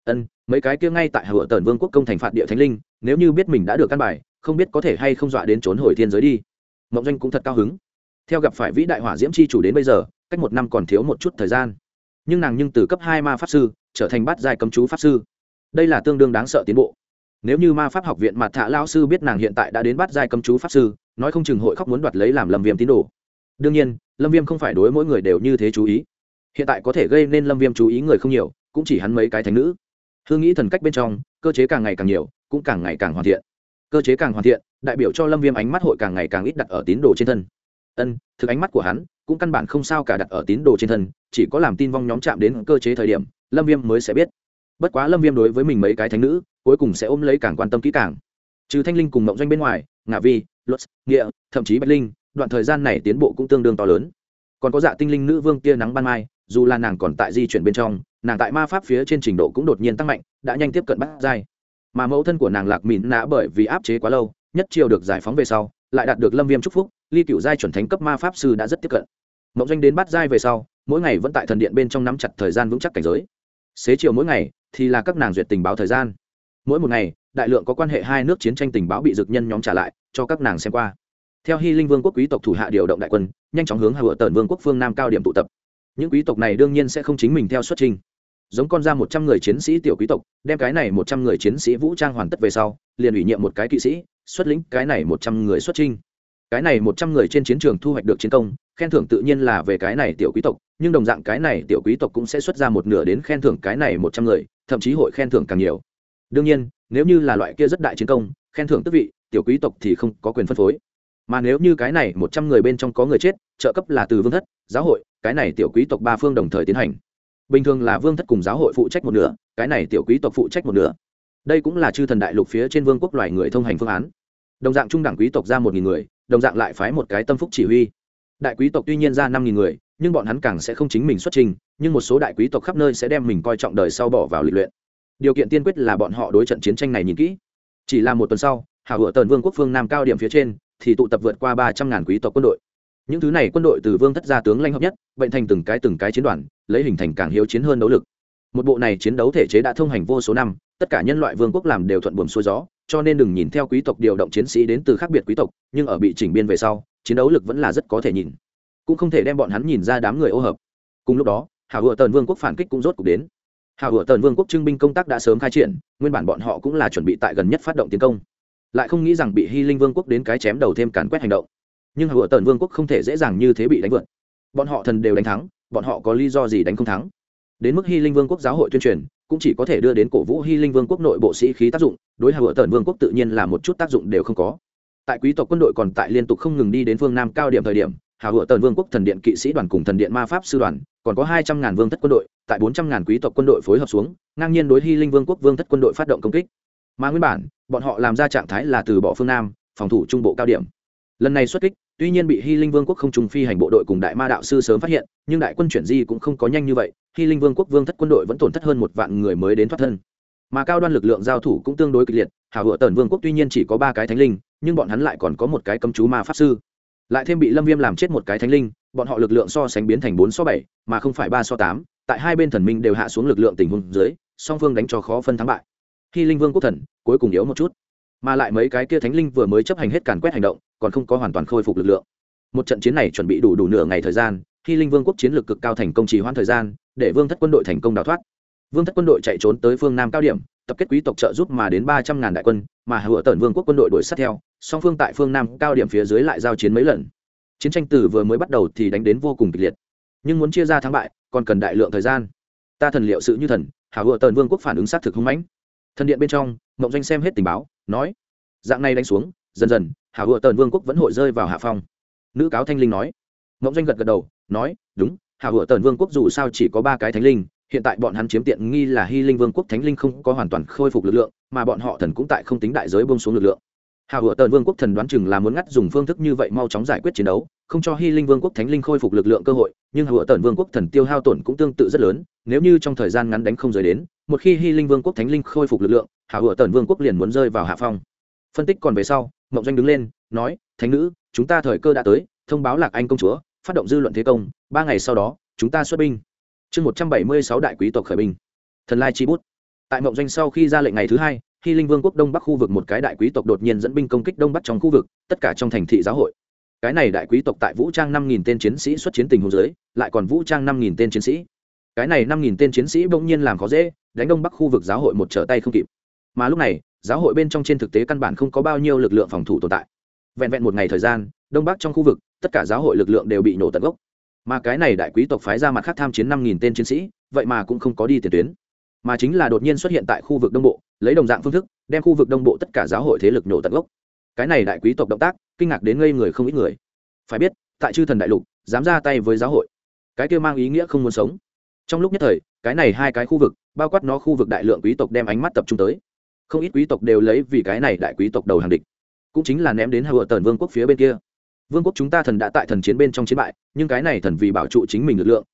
Mấy cái kia ngay tại Hựa Tần Vương quốc công thành phạt địa thánh linh, nếu như biết mình đã được an bài, không biết có thể hay không dọa đến trốn hồi thiên giới đi. Mộng Doanh cũng thật cao hứng. Theo gặp phải vĩ đại hỏa diễm chi chủ đến bây giờ, cách 1 năm còn thiếu một chút thời gian. Nhưng nàng từ cấp 2 ma pháp sư trở thành bát giai cấm chú pháp sư. Đây là tương đương đáng sợ tiến bộ. Nếu như ma pháp học viện Mạt Thạ lão sư biết nàng hiện tại đã đến bát giai cấm chú pháp sư, nói không chừng hội khóc muốn đoạt lấy làm Lâm Viêm tín đồ. Đương nhiên, Lâm Viêm không phải đối mỗi người đều như thế chú ý. Hiện tại có thể gây nên Lâm Viêm chú ý người không nhiều, cũng chỉ hắn mấy cái thánh nữ. Hư nghĩ thần cách bên trong, cơ chế càng ngày càng nhiều, cũng càng ngày càng hoàn thiện. Cơ chế càng hoàn thiện, đại biểu cho Lâm Viêm ánh mắt hội càng ngày càng ít đặt ở tín đồ trên thân. Thực ánh mắt của hắn cũng căn bản không sao cả đặt ở tín đồ trên thân, chỉ có làm tin vong nhóm chạm đến cơ chế thời điểm, Lâm Viêm mới sẽ biết. Bất quá Lâm Viêm đối với mình mấy cái thánh nữ, cuối cùng sẽ ôm lấy càng quan tâm kỹ càng. Trừ Thanh Linh cùng Mộng Doanh bên ngoài, Ngạ Vi, Luật, Nghĩa, thậm chí Bạch Linh, đoạn thời gian này tiến bộ cũng tương đương to lớn. Còn có Dạ Tinh Linh nữ vương tia nắng ban mai, dù là nàng còn tại di chuyển bên trong, nàng tại ma pháp phía trên trình độ cũng đột nhiên tăng mạnh, đã nhanh tiếp cận bát giai. Mà mẫu thân của nàng Lạc Mịn Nã bởi vì áp chế quá lâu, nhất chiều được giải phóng về sau, lại đạt được Lâm Viêm chúc phúc, ly cửu giai chuẩn thánh cấp ma pháp sư đã rất tiếp cận. Mộng Doanh đến bát giai về sau, mỗi ngày vẫn tại thần điện bên trong nắm chặt thời gian vững chắc cảnh giới. Xế chiều mỗi ngày thì là các nàng duyệt tình báo thời gian. Mỗi một ngày, đại lượng có quan hệ hai nước chiến tranh tình báo bị dực nhân nhóm trả lại cho các nàng xem qua. Theo Hy Linh Vương quốc quý tộc thủ hạ điều động đại quân, nhanh chóng hướng Hà Vựa Tần Vương quốc phương Nam cao điểm tụ tập. Những quý tộc này đương nhiên sẽ không chính mình theo xuất trình, giống con ra 100 người chiến sĩ tiểu quý tộc, đem cái này 100 người chiến sĩ vũ trang hoàn tất về sau, liền ủy nhiệm một cái kỵ sĩ xuất lĩnh cái này 100 người xuất chinh. Cái này 100 người trên chiến trường thu hoạch được chiến công, khen thưởng tự nhiên là về cái này tiểu quý tộc, nhưng đồng dạng cái này tiểu quý tộc cũng sẽ xuất ra một nửa đến khen thưởng cái này 100 người, thậm chí hội khen thưởng càng nhiều. Đương nhiên, nếu như là loại kia rất đại chiến công, khen thưởng tước vị, tiểu quý tộc thì không có quyền phân phối. Mà nếu như cái này 100 người bên trong có người chết, trợ cấp là từ vương thất, giáo hội, cái này tiểu quý tộc ba phương đồng thời tiến hành. Bình thường là vương thất cùng giáo hội phụ trách một nửa, cái này tiểu quý tộc phụ trách một nửa. Đây cũng là chư thần đại lục phía trên vương quốc loài người thông hành phương án. Đồng dạng trung đẳng quý tộc ra 1000 người, đồng dạng lại phái một cái tâm phúc chỉ huy. Đại quý tộc tuy nhiên ra 5000 người, nhưng bọn hắn càng sẽ không chính mình xuất trình, nhưng một số đại quý tộc khắp nơi sẽ đem mình coi trọng đời sau bỏ vào lịch luyện. Điều kiện tiên quyết là bọn họ đối trận chiến tranh này nhìn kỹ. Chỉ là một tuần sau, Hà Vựa Tần Vương quốc phương Nam cao điểm phía trên thì tụ tập vượt qua 300.000 quý tộc quân đội. Những thứ này quân đội từ vương thất gia tướng lãnh hợp nhất, bệnh thành từng cái chiến đoàn, lấy hình thành càng hiếu chiến hơn đấu lực. Một bộ này chiến đấu thể chế đã thông hành vô số năm, tất cả nhân loại vương quốc làm đều thuận buồm xuôi gió, cho nên đừng nhìn theo quý tộc điều động chiến sĩ đến từ khác biệt quý tộc, nhưng ở bị chỉnh biên về sau, chiến đấu lực vẫn là rất có thể nhìn, cũng không thể đem bọn hắn nhìn ra đám người ô hợp. Cùng lúc đó, Hà Vựa Tần Vương quốc phản kích cũng rốt cục đến. Hà Vựa Tần Vương quốc trưng binh công tác đã sớm khai triển, nguyên bản bọn họ cũng là chuẩn bị tại gần nhất phát động tiến công, lại không nghĩ rằng bị Hy Linh Vương quốc đến cái chém đầu thêm càn quét hành động. Nhưng Hà Vựa Tần Vương quốc không thể dễ dàng như thế bị đánh vượt. Bọn họ thần đều đánh thắng, bọn họ có lý do gì đánh không thắng? Đến mức Hy Linh Vương quốc giáo hội tuyên truyền, cũng chỉ có thể đưa đến cổ vũ Hy Linh Vương quốc nội bộ sĩ khí tác dụng, đối Hà Vựa Tần Vương quốc tự nhiên là một chút tác dụng đều không có. Tại quý tộc quân đội còn tại liên tục không ngừng đi đến phương Nam cao điểm thời điểm, Hà Vựa Tần Vương quốc thần điện kỵ sĩ đoàn cùng thần điện ma pháp sư đoàn, còn có 200.000 vương thất quân đội, tại 400.000 quý tộc quân đội phối hợp xuống, ngang nhiên đối Hy Linh Vương quốc vương thất quân đội phát động công kích. Mà nguyên bản, bọn họ làm ra trạng thái là từ bỏ phương Nam, phòng thủ trung bộ cao điểm. Lần này xuất kích, tuy nhiên bị Hy Linh Vương quốc không trùng phi hành bộ đội cùng đại ma đạo sư sớm phát hiện, nhưng đại quân chuyển di cũng không có nhanh như vậy, Hy Linh Vương quốc vương thất quân đội vẫn tổn thất hơn 1 vạn người mới đến thoát thân. Mà cao đoan lực lượng giao thủ cũng tương đối kịch liệt, Hà Vựa Tần Vương quốc tuy nhiên chỉ có 3 cái thánh linh, nhưng bọn hắn lại còn có một cái cấm chú ma pháp sư. Lại thêm bị Lâm Viêm làm chết một cái thánh linh, bọn họ lực lượng so sánh biến thành 4-8, mà không phải 3-8, tại hai bên thần minh đều hạ xuống lực lượng tình huống dưới, song phương đánh cho khó phân thắng bại. Hy Linh Vương quốc thần cuối cùng yếu một chút, mà lại mấy cái kia thánh linh vừa mới chấp hành hết càn quét hành động, còn không có hoàn toàn khôi phục lực lượng. Một trận chiến này chuẩn bị đủ nửa ngày thời gian, Hy Linh Vương quốc chiến lược cực cao thành công trì hoãn thời gian, để vương thất quân đội thành công đào thoát. Vương thất quân đội chạy trốn tới phương Nam cao điểm, tập kết quý tộc trợ giúp mà đến 300.000 đại quân, mà Hà Vựa Tần Vương quốc quân đội đuổi sát theo, song phương tại phương Nam cao điểm phía dưới lại giao chiến mấy lần. Chiến tranh từ vừa mới bắt đầu thì đánh đến vô cùng kịch liệt, nhưng muốn chia ra thắng bại, còn cần đại lượng thời gian. Ta thần liệu sự như thần, Hà Vựa Tần Vương quốc phản ứng sát thực hung mãnh. Thần điện bên trong, Mộng Doanh xem hết tình báo, nói: dạng này đánh xuống, dần dần, Hà Vựa Tần Vương quốc vẫn hội rơi vào hạ phong. Nữ cáo thanh linh nói. Mộng Doanh gật đầu, nói: đúng, Hà Vựa Tần Vương quốc dù sao chỉ có 3 cái thánh linh, hiện tại bọn hắn chiếm tiện nghi là Hy Linh Vương quốc thánh linh không có hoàn toàn khôi phục lực lượng, mà bọn họ thần cũng tại không tính đại giới buông xuống lực lượng. Hà Vựa Tần Vương quốc thần đoán chừng là muốn ngắt dùng phương thức như vậy mau chóng giải quyết chiến đấu, không cho Hy Linh Vương quốc thánh linh khôi phục lực lượng cơ hội, nhưng Hà Vựa Tần Vương quốc thần tiêu hao tổn cũng tương tự rất lớn, nếu như trong thời gian ngắn đánh không rời đến, một khi Hy Linh Vương quốc thánh linh khôi phục lực lượng, Hà Vựa Tần Vương quốc liền muốn rơi vào hạ phong. Phân tích còn về sau, Mộng Doanh đứng lên, nói: thánh nữ, chúng ta thời cơ đã tới, thông báo Lạc Anh công chúa, phát động dư luận thế công, 3 ngày sau đó, chúng ta xuất binh. Chương 176 đại quý tộc khởi binh. Thần lai chi bút. Tại Mộng Doanh sau khi ra lệnh ngày thứ 2, Hy Linh Vương quốc đông bắc khu vực một cái đại quý tộc đột nhiên dẫn binh công kích đông bắc trong khu vực, tất cả trong thành thị giáo hội. Cái này đại quý tộc tại vũ trang 5000 tên chiến sĩ xuất chiến tình huống dưới, lại còn vũ trang 5000 tên chiến sĩ. Cái này 5000 tên chiến sĩ bỗng nhiên làm khó dễ, đánh đông bắc khu vực giáo hội một trở tay không kịp. Mà lúc này, giáo hội bên trong trên thực tế căn bản không có bao nhiêu lực lượng phòng thủ tồn tại. Vẹn vẹn một ngày thời gian, đông bắc trong khu vực, tất cả giáo hội lực lượng đều bị nổ tận gốc. Mà cái này đại quý tộc phái ra mặt khác tham chiến 5000 tên chiến sĩ, vậy mà cũng không có đi tiền tuyến, mà chính là đột nhiên xuất hiện tại khu vực đông bộ, lấy đồng dạng phương thức đem khu vực đông bộ tất cả giáo hội thế lực nổ tận gốc. Cái này đại quý tộc động tác kinh ngạc đến ngây người không ít người. Phải biết, tại chư thần đại lục dám ra tay với giáo hội, cái kia mang ý nghĩa không muốn sống. Trong lúc nhất thời, cái này hai cái khu vực, bao quát nó khu vực đại lượng quý tộc đem ánh mắt tập trung tới, không ít quý tộc đều lấy vì cái này đại quý tộc đầu hàng địch, cũng chính là ném đến Hà Vựa Tần Vương quốc phía bên kia. Vương quốc chúng ta thần đã tại thần chiến bên trong chiến bại, nhưng cái này thần vì bảo trụ chính mình lực lượng,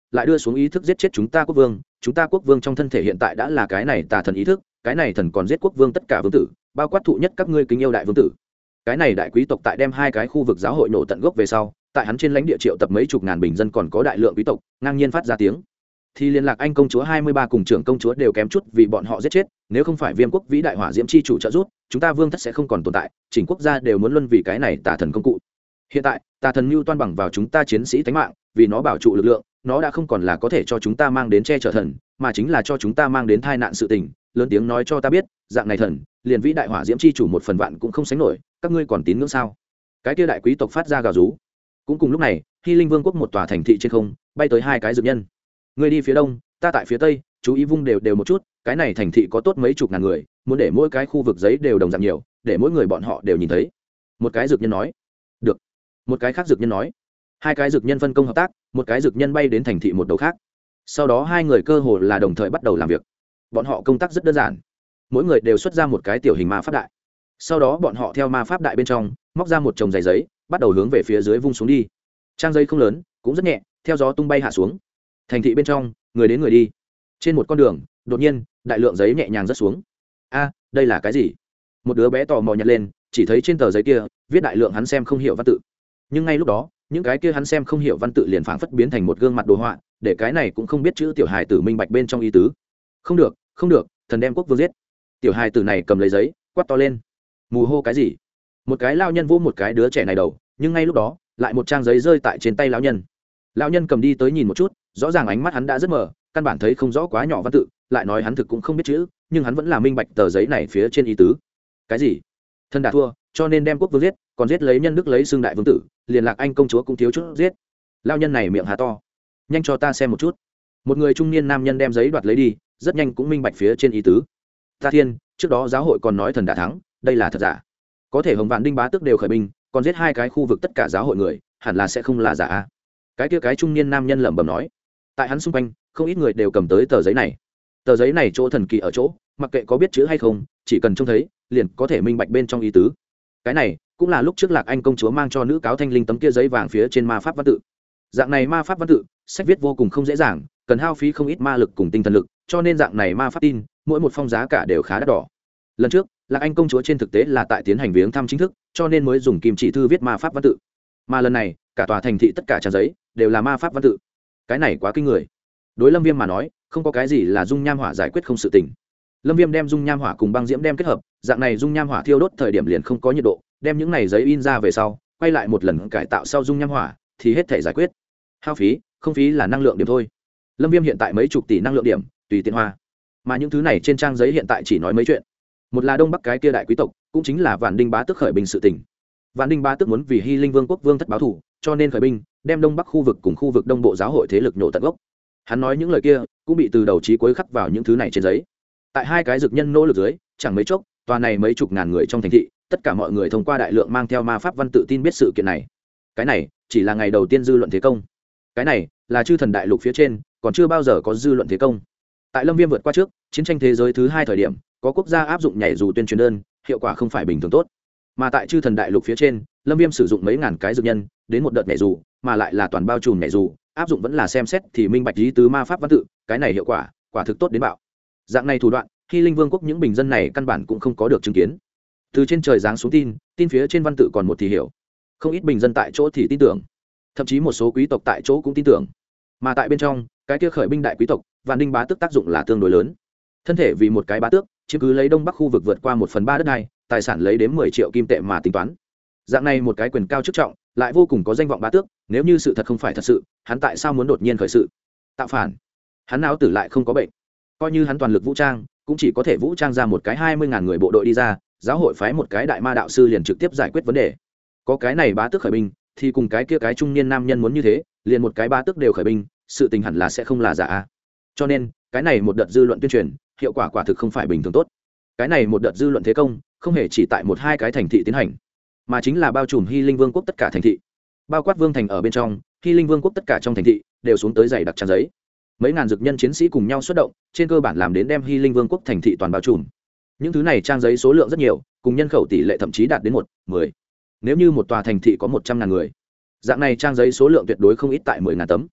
lại đưa xuống ý thức giết chết chúng ta quốc vương trong thân thể hiện tại đã là cái này tà thần ý thức, cái này thần còn giết quốc vương tất cả vương tử, bao quát thụ nhất các ngươi kính yêu đại vương tử. Cái này đại quý tộc tại đem hai cái khu vực giáo hội nổ tận gốc về sau, tại hắn trên lãnh địa triệu tập mấy chục ngàn bình dân, còn có đại lượng quý tộc ngang nhiên phát ra tiếng. Thì liên lạc anh công chúa 23 cùng trưởng công chúa đều kém chút vì bọn họ giết chết, nếu không phải Viêm quốc vĩ đại hỏa diễm chi chủ trợ giúp, chúng ta vương thất sẽ không còn tồn tại, chỉnh quốc gia đều muốn luân vì cái này tà thần công cụ. Hiện tại, tà thần mưu toan bằng vào chúng ta chiến sĩ tánh mạng, vì nó bảo trụ lực lượng, nó đã không còn là có thể cho chúng ta mang đến che chở thần, mà chính là cho chúng ta mang đến tai nạn sự tình. Lớn tiếng nói cho ta biết, dạng này thần, liền vĩ đại hỏa diễm chi chủ một phần vạn cũng không sánh nổi, các ngươi còn tín ngưỡng sao? Cái kia đại quý tộc phát ra gào rú. Cũng cùng lúc này, Hy Linh Vương quốc một tòa thành thị trên không, bay tới hai cái dược nhân. Ngươi đi phía đông, ta tại phía tây, chú ý vung đều một chút, cái này thành thị có tốt mấy chục ngàn người, muốn để mỗi cái khu vực giấy đều đồng dạng nhiều, để mỗi người bọn họ đều nhìn thấy. Một cái dược nhân nói. Được. Một cái khác dược nhân nói. Hai cái dược nhân phân công hợp tác, một cái dược nhân bay đến thành thị một đầu khác. Sau đó hai người cơ hồ là đồng thời bắt đầu làm việc. Bọn họ công tác rất đơn giản, mỗi người đều xuất ra một cái tiểu hình ma pháp đại. Sau đó bọn họ theo ma pháp đại bên trong móc ra một chồng giày giấy, bắt đầu hướng về phía dưới vung xuống đi. Trang giấy không lớn, cũng rất nhẹ, theo gió tung bay hạ xuống. Thành thị bên trong, người đến người đi. Trên một con đường, đột nhiên, đại lượng giấy nhẹ nhàng rớt xuống. A, đây là cái gì? Một đứa bé tò mò nhặt lên, chỉ thấy trên tờ giấy kia viết đại lượng hắn xem không hiểu văn tự. Nhưng ngay lúc đó, những cái kia hắn xem không hiểu văn tự liền phảng phất biến thành một gương mặt đồ họa, để cái này cũng không biết chữ tiểu hài tử minh bạch bên trong ý tứ. Không được, không được, thần đem quốc vương giết. Tiểu hài tử này cầm lấy giấy, quát to lên. Mù hô cái gì? Một cái lao nhân vỗ một cái đứa trẻ này đầu, nhưng ngay lúc đó, lại một trang giấy rơi tại trên tay lão nhân. Lão nhân cầm đi tới nhìn một chút, rõ ràng ánh mắt hắn đã rất mờ, căn bản thấy không rõ quá nhỏ văn tự, lại nói hắn thực cũng không biết chữ, nhưng hắn vẫn là minh bạch tờ giấy này phía trên ý tứ. Cái gì? Thần đã thua, cho nên đem quốc vương giết, còn giết lấy nhân đức lấy xương đại vương tử, liền lạc anh công chúa cũng thiếu chút giết. Lão nhân này miệng há to. Nhanh cho ta xem một chút. Một người trung niên nam nhân đem giấy đoạt lấy đi, rất nhanh cũng minh bạch phía trên ý tứ. Ta thiên, trước đó giáo hội còn nói thần đã thắng, đây là thật giả? Có thể Hồng Vạn Đinh bá tước đều khởi binh, còn giết hai cái khu vực tất cả giáo hội người, hẳn là sẽ không là giả a. Cái kia cái trung niên nam nhân lẩm bẩm nói. Tại hắn xung quanh, không ít người đều cầm tới tờ giấy này. Tờ giấy này chỗ thần kỳ ở chỗ, mặc kệ có biết chữ hay không, chỉ cần trông thấy, liền có thể minh bạch bên trong ý tứ. Cái này cũng là lúc trước Lạc Anh công chúa mang cho nữ cáo Thanh Linh tấm kia giấy vàng phía trên ma pháp văn tự. Dạng này ma pháp văn tự, sách viết vô cùng không dễ dàng, cần hao phí không ít ma lực cùng tinh thần lực, cho nên dạng này ma pháp tin, mỗi một phong giá cả đều khá đắt đỏ. Lần trước, Lạc Anh công chúa trên thực tế là tại tiến hành viếng thăm chính thức, cho nên mới dùng kim chỉ thư viết ma pháp văn tự. Mà lần này, cả tòa thành thị tất cả trang giấy đều là ma pháp văn tự. Cái này quá kinh người. Đối Lâm Viêm mà nói, không có cái gì là dung nham hỏa giải quyết không sự tình. Lâm Viêm đem dung nham hỏa cùng băng diễm đem kết hợp, dạng này dung nham hỏa thiêu đốt thời điểm liền không có nhiệt độ, đem những này giấy in ra về sau, quay lại một lần cải tạo sau dung nham hỏa, thì hết thể giải quyết. Hao phí, không phí là năng lượng điểm thôi. Lâm Viêm hiện tại mấy chục tỷ năng lượng điểm, tùy tiện hoa. Mà những thứ này trên trang giấy hiện tại chỉ nói mấy chuyện. Một là Đông Bắc cái kia đại quý tộc, cũng chính là Vạn Đinh bá tước khởi binh sự tình. Vạn Đinh bá tước muốn vì Hy Linh Vương quốc vương thất báo thù, cho nên khởi binh, đem Đông Bắc khu vực cùng khu vực Đông Bộ giáo hội thế lực nhổ tận gốc. Hắn nói những lời kia, cũng bị từ đầu chí cuối khắc vào những thứ này trên giấy. Tại hai cái dược nhân nỗ lực dưới, chẳng mấy chốc, tòa này mấy chục ngàn người trong thành thị, tất cả mọi người thông qua đại lượng mang theo ma pháp văn tự tin biết sự kiện này. Cái này chỉ là ngày đầu tiên dư luận thế công. Cái này là chư thần đại lục phía trên, còn chưa bao giờ có dư luận thế công. Tại Lâm Viêm vượt qua trước, chiến tranh thế giới thứ 2 thời điểm, có quốc gia áp dụng nhảy dù tuyên truyền đơn, hiệu quả không phải bình thường tốt. Mà tại chư thần đại lục phía trên, Lâm Viêm sử dụng mấy ngàn cái dược nhân, đến một đợt nhảy dù, mà lại là toàn bao trùm nhảy dù, áp dụng vẫn là xem xét thì minh bạch ý tứ ma pháp văn tự, cái này hiệu quả, quả thực tốt đến bạo. Dạng này thủ đoạn, Hy Linh Vương quốc những bình dân này căn bản cũng không có được chứng kiến. Từ trên trời giáng xuống tin phía trên văn tự còn một thì hiểu. Không ít bình dân tại chỗ thì tin tưởng, thậm chí một số quý tộc tại chỗ cũng tin tưởng. Mà tại bên trong, cái kia khởi binh đại quý tộc, Vạn Đinh bá tước tác dụng là tương đối lớn. Thân thể vì một cái bá tước, chiếm cứ lấy Đông Bắc khu vực vượt qua 1/3 đất đai, tài sản lấy đến 10 triệu kim tệ mà tính toán. Dạng này một cái quyền cao chức trọng, lại vô cùng có danh vọng bá tước, nếu như sự thật không phải thật sự, hắn tại sao muốn đột nhiên khởi sự tạo phản? Hắn não tử lại không có bệnh. Coi như hắn toàn lực vũ trang, cũng chỉ có thể vũ trang ra một cái 20.000 người bộ đội đi ra, giáo hội phái một cái đại ma đạo sư liền trực tiếp giải quyết vấn đề. Có cái này bá tước khởi binh, thì cùng cái kia cái trung niên nam nhân muốn như thế, liền một cái bá tước đều khởi binh, sự tình hẳn là sẽ không là giả. Cho nên, cái này một đợt dư luận tuyên truyền, hiệu quả quả thực không phải bình thường tốt. Cái này một đợt dư luận thế công, không hề chỉ tại một hai cái thành thị tiến hành, mà chính là bao trùm Hy Linh Vương quốc tất cả thành thị. Bao quát vương thành ở bên trong, Hy Linh Vương quốc tất cả trong thành thị đều xuống tới dày đặc trang giấy. Mấy ngàn dược nhân chiến sĩ cùng nhau xuất động, trên cơ bản làm đến đem Hy Linh Vương quốc thành thị toàn bao trùm. Những thứ này trang giấy số lượng rất nhiều, cùng nhân khẩu tỷ lệ thậm chí đạt đến 1/10. Nếu như một tòa thành thị có 100.000 người, dạng này trang giấy số lượng tuyệt đối không ít tại 10.000 tấm.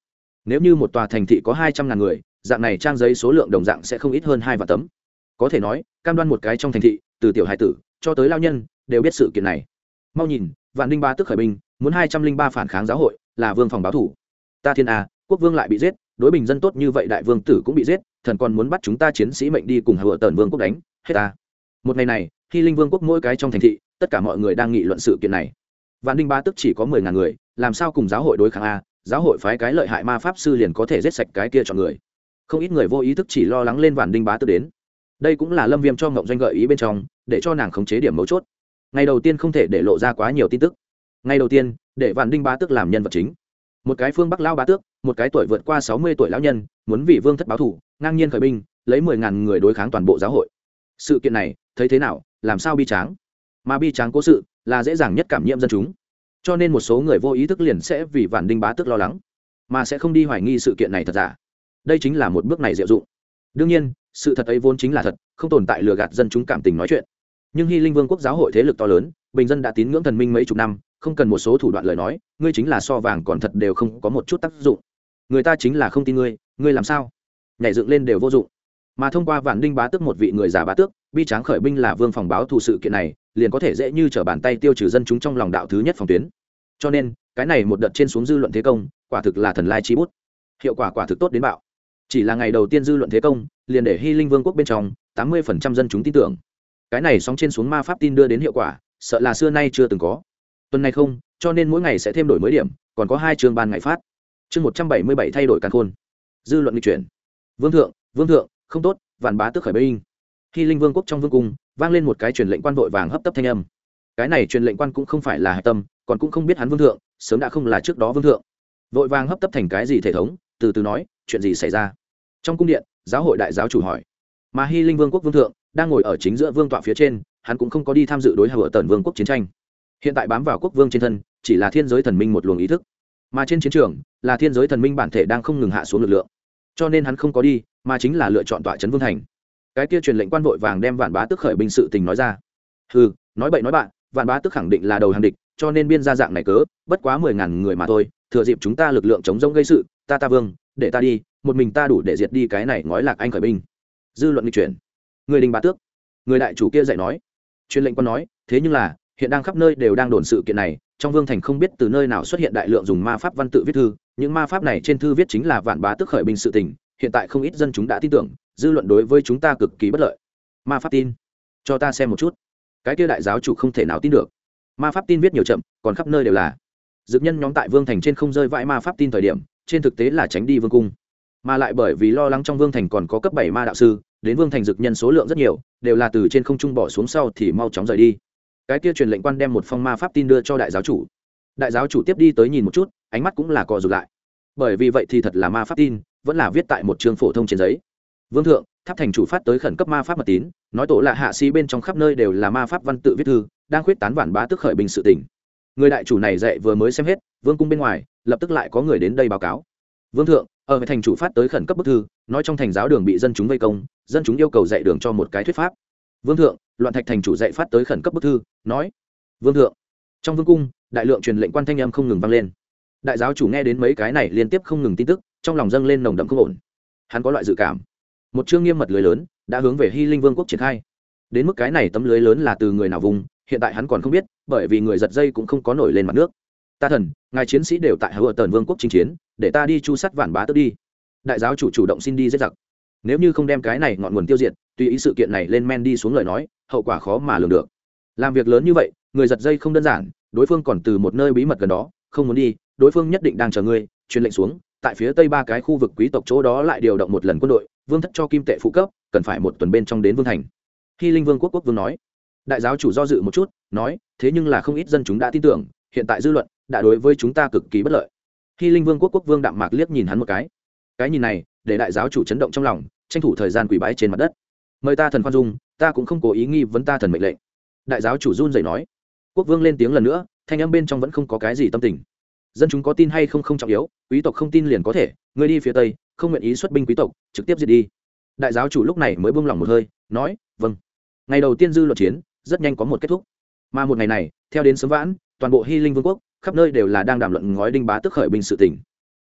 nếu như một tòa thành thị có 200.000 người, dạng này trang giấy số lượng đồng dạng sẽ không ít hơn 2 vạn tấm. Có thể nói cam đoan một cái trong thành thị, từ tiểu hải tử cho tới lao nhân đều biết sự kiện này. Mau nhìn, Vạn Đinh Bá Tước khởi binh muốn 203 phản kháng giáo hội, là vương phòng báo thủ. Ta thiên a, quốc vương lại bị giết, đối bình dân tốt như vậy đại vương tử cũng bị giết, thần còn muốn bắt chúng ta chiến sĩ mệnh đi cùng Hựa Tần vương quốc đánh, hết ta. Một ngày này, Hy Linh vương quốc mỗi cái trong thành thị, tất cả mọi người đang nghị luận sự kiện này. Vạn Đinh Bá Tước chỉ có 10.000 người, làm sao cùng giáo hội đối kháng a? Giáo hội phái cái lợi hại ma pháp sư liền có thể giết sạch cái kia chọn người. Không ít người vô ý thức chỉ lo lắng lên Vạn Đinh Bá Tước đến. Đây cũng là Lâm Viêm cho Ngộng Doanh gợi ý bên trong, để cho nàng khống chế điểm mấu chốt. Ngày đầu tiên không thể để lộ ra quá nhiều tin tức. Ngày đầu tiên, để Vạn Đinh Bá Tước làm nhân vật chính. Một cái phương Bắc lão bá tước, một cái tuổi vượt qua 60 tuổi lão nhân, muốn vì vương thất báo thù, ngang nhiên khởi binh, lấy 10.000 người đối kháng toàn bộ giáo hội. Sự kiện này, thấy thế nào, làm sao bi tráng? Mà bi tráng cố sự, là dễ dàng nhất cảm nhiễm dân chúng. Cho nên một số người vô ý thức liền sẽ vì Vạn Đinh Bá Tước lo lắng, mà sẽ không đi hoài nghi sự kiện này thật giả. Đây chính là một bước này diệu dụng. Đương nhiên, sự thật ấy vốn chính là thật, không tồn tại lừa gạt dân chúng cảm tình nói chuyện. Nhưng Hy Linh vương quốc giáo hội thế lực to lớn, bình dân đã tín ngưỡng thần minh mấy chục năm, không cần một số thủ đoạn lời nói, ngươi chính là so vàng còn thật đều không có một chút tác dụng. Người ta chính là không tin ngươi làm sao? Nhảy dựng lên đều vô dụng. Mà thông qua Vạn Đinh Bá Tước một vị người giả bá tước, bi tráng khởi binh là vương phòng báo thù sự kiện này, liền có thể dễ như trở bàn tay tiêu trừ dân chúng trong lòng đạo thứ nhất phòng tuyến. Cho nên, cái này một đợt trên xuống dư luận thế công, quả thực là thần lai chi bút. Hiệu quả quả thực tốt đến bạo. Chỉ là ngày đầu tiên dư luận thế công, liền để Hy Linh vương quốc bên trong 80% dân chúng tin tưởng. Cái này sóng trên xuống ma pháp tin đưa đến hiệu quả, sợ là xưa nay chưa từng có. Tuần này không, cho nên mỗi ngày sẽ thêm đổi mới điểm, còn có 2 chương ban ngày phát. Chương 177 thay đổi càn khôn. Dư luận nghịch chuyển. Vương thượng, không tốt, Vạn Bá Tước khởi binh. Hy Linh vương quốc trong vương cung, vang lên một cái truyền lệnh quan vội vàng hấp tấp thanh âm. Cái này truyền lệnh quan cũng không phải là hạch tâm, còn cũng không biết hắn vương thượng, sớm đã không là trước đó vương thượng. Vội vàng hấp tấp thành cái gì thể thống, từ từ nói, chuyện gì xảy ra? Trong cung điện, giáo hội đại giáo chủ hỏi. Mà Hy Linh vương quốc vương thượng đang ngồi ở chính giữa vương tọa phía trên, hắn cũng không có đi tham dự đối Hựa Tần vương quốc chiến tranh. Hiện tại bám vào quốc vương trên thân, chỉ là thiên giới thần minh một luồng ý thức, mà trên chiến trường là thiên giới thần minh bản thể đang không ngừng hạ xuống lực lượng, cho nên hắn không có đi, mà chính là lựa chọn tọa trấn vương thành. Cái kia truyền lệnh quan vội vàng đem Vạn Bá Tước khởi binh sự tình nói ra. Hừ, nói bậy nói bạn, Vạn Bá Tước khẳng định là đầu hàng địch, cho nên biên ra dạng này cớ, bất quá 10.000 người mà thôi, thừa dịp chúng ta lực lượng chống rỗng gây sự, ta vương, để ta đi, một mình ta đủ để diệt đi cái này ngói lạc anh khởi binh. Dư luận nghịch chuyển. Người Đinh Bá Tước, người đại chủ kia dạy nói. Truyền lệnh quan nói, thế nhưng là hiện đang khắp nơi đều đang đồn sự kiện này, trong vương thành không biết từ nơi nào xuất hiện đại lượng dùng ma pháp văn tự viết thư, những ma pháp này trên thư viết chính là Vạn Bá Tước khởi binh sự tình, hiện tại không ít dân chúng đã tin tưởng, dư luận đối với chúng ta cực kỳ bất lợi. Ma pháp tin, cho ta xem một chút. Cái kia đại giáo chủ không thể nào tin được. Ma pháp tin viết nhiều chậm, còn khắp nơi đều là. Dực nhân nhóm tại vương thành trên không rơi vãi ma pháp tin thời điểm, trên thực tế là tránh đi vương cung, mà lại bởi vì lo lắng trong vương thành còn có cấp 7 ma đạo sư, đến vương thành dực nhân số lượng rất nhiều, đều là từ trên không trung bỏ xuống sau thì mau chóng rời đi. Cái kia truyền lệnh quan đem một phong ma pháp tin đưa cho đại giáo chủ. Đại giáo chủ tiếp đi tới nhìn một chút, ánh mắt cũng là co rụt lại, bởi vì vậy thì thật là ma pháp tin, vẫn là viết tại một chương phổ thông trên giấy. Vương thượng, tháp thành chủ phát tới khẩn cấp ma pháp mật tín, nói tổ lạ hạ sĩ bên trong khắp nơi đều là ma pháp văn tự viết thư, đang khuyết tán Vạn Bá Tước khởi binh sự tình. Người đại chủ này dạy vừa mới xem hết, vương cung bên ngoài lập tức lại có người đến đây báo cáo. Vương thượng, ở thành chủ phát tới khẩn cấp bức thư, nói trong thành giáo đường bị dân chúng vây công, dân chúng yêu cầu dạy đường cho một cái thuyết pháp. Vương thượng, Loạn Thạch thành chủ dạy phát tới khẩn cấp bức thư, nói. Vương thượng. Trong vương cung, đại lượng truyền lệnh quan thanh âm không ngừng vang lên. Đại giáo chủ nghe đến mấy cái này liên tiếp không ngừng tin tức, trong lòng dâng lên nồng đậm không ổn. Hắn có loại dự cảm, một chương nghiêm mật lưới lớn đã hướng về Hy Linh vương quốc triển khai. Đến mức cái này tấm lưới lớn là từ người nào vùng, hiện tại hắn còn không biết, bởi vì người giật dây cũng không có nổi lên mặt nước. Ta thần, ngài chiến sĩ đều tại Hựa Tần vương quốc chinh chiến, để ta đi chu sát Vạn Bá Tước đi. Đại giáo chủ chủ động xin đi giết giặc. Nếu như không đem cái này ngọn nguồn tiêu diệt, tùy ý sự kiện này lên men đi xuống lời nói, hậu quả khó mà lường được. Làm việc lớn như vậy, người giật dây không đơn giản, đối phương còn từ một nơi bí mật gần đó không muốn đi, đối phương nhất định đang chờ ngươi. Truyền lệnh xuống, tại phía tây 3 cái khu vực quý tộc chỗ đó lại điều động một lần quân đội, vương thất cho kim tệ phụ cấp, cần phải một tuần bên trong đến vương thành. Hy Linh vương quốc quốc vương nói. Đại giáo chủ do dự một chút, nói, thế nhưng là không ít dân chúng đã tin tưởng, hiện tại dư luận đã đối với chúng ta cực kỳ bất lợi. Hy Linh vương quốc quốc vương đạm mạc liếc nhìn hắn một cái nhìn này để đại giáo chủ chấn động trong lòng, tranh thủ thời gian quỳ bái trên mặt đất. Mời ta thần khoan dung, ta cũng không cố ý nghi vấn ta thần mệnh lệnh. Đại giáo chủ run rẩy nói. Quốc vương lên tiếng lần nữa, thanh âm bên trong vẫn không có cái gì tâm tình. Dân chúng có tin hay không không trọng yếu, quý tộc không tin liền có thể, người đi phía tây, không nguyện ý xuất binh quý tộc, trực tiếp diệt đi. Đại giáo chủ lúc này mới buông lòng một hơi, nói, vâng. Ngày đầu tiên dư luận chiến rất nhanh có một kết thúc, mà một ngày này theo đến sớm vãn, toàn bộ Hy Linh vương quốc khắp nơi đều là đang đàm luận ngói Đinh Bá Tước khởi binh sự tình.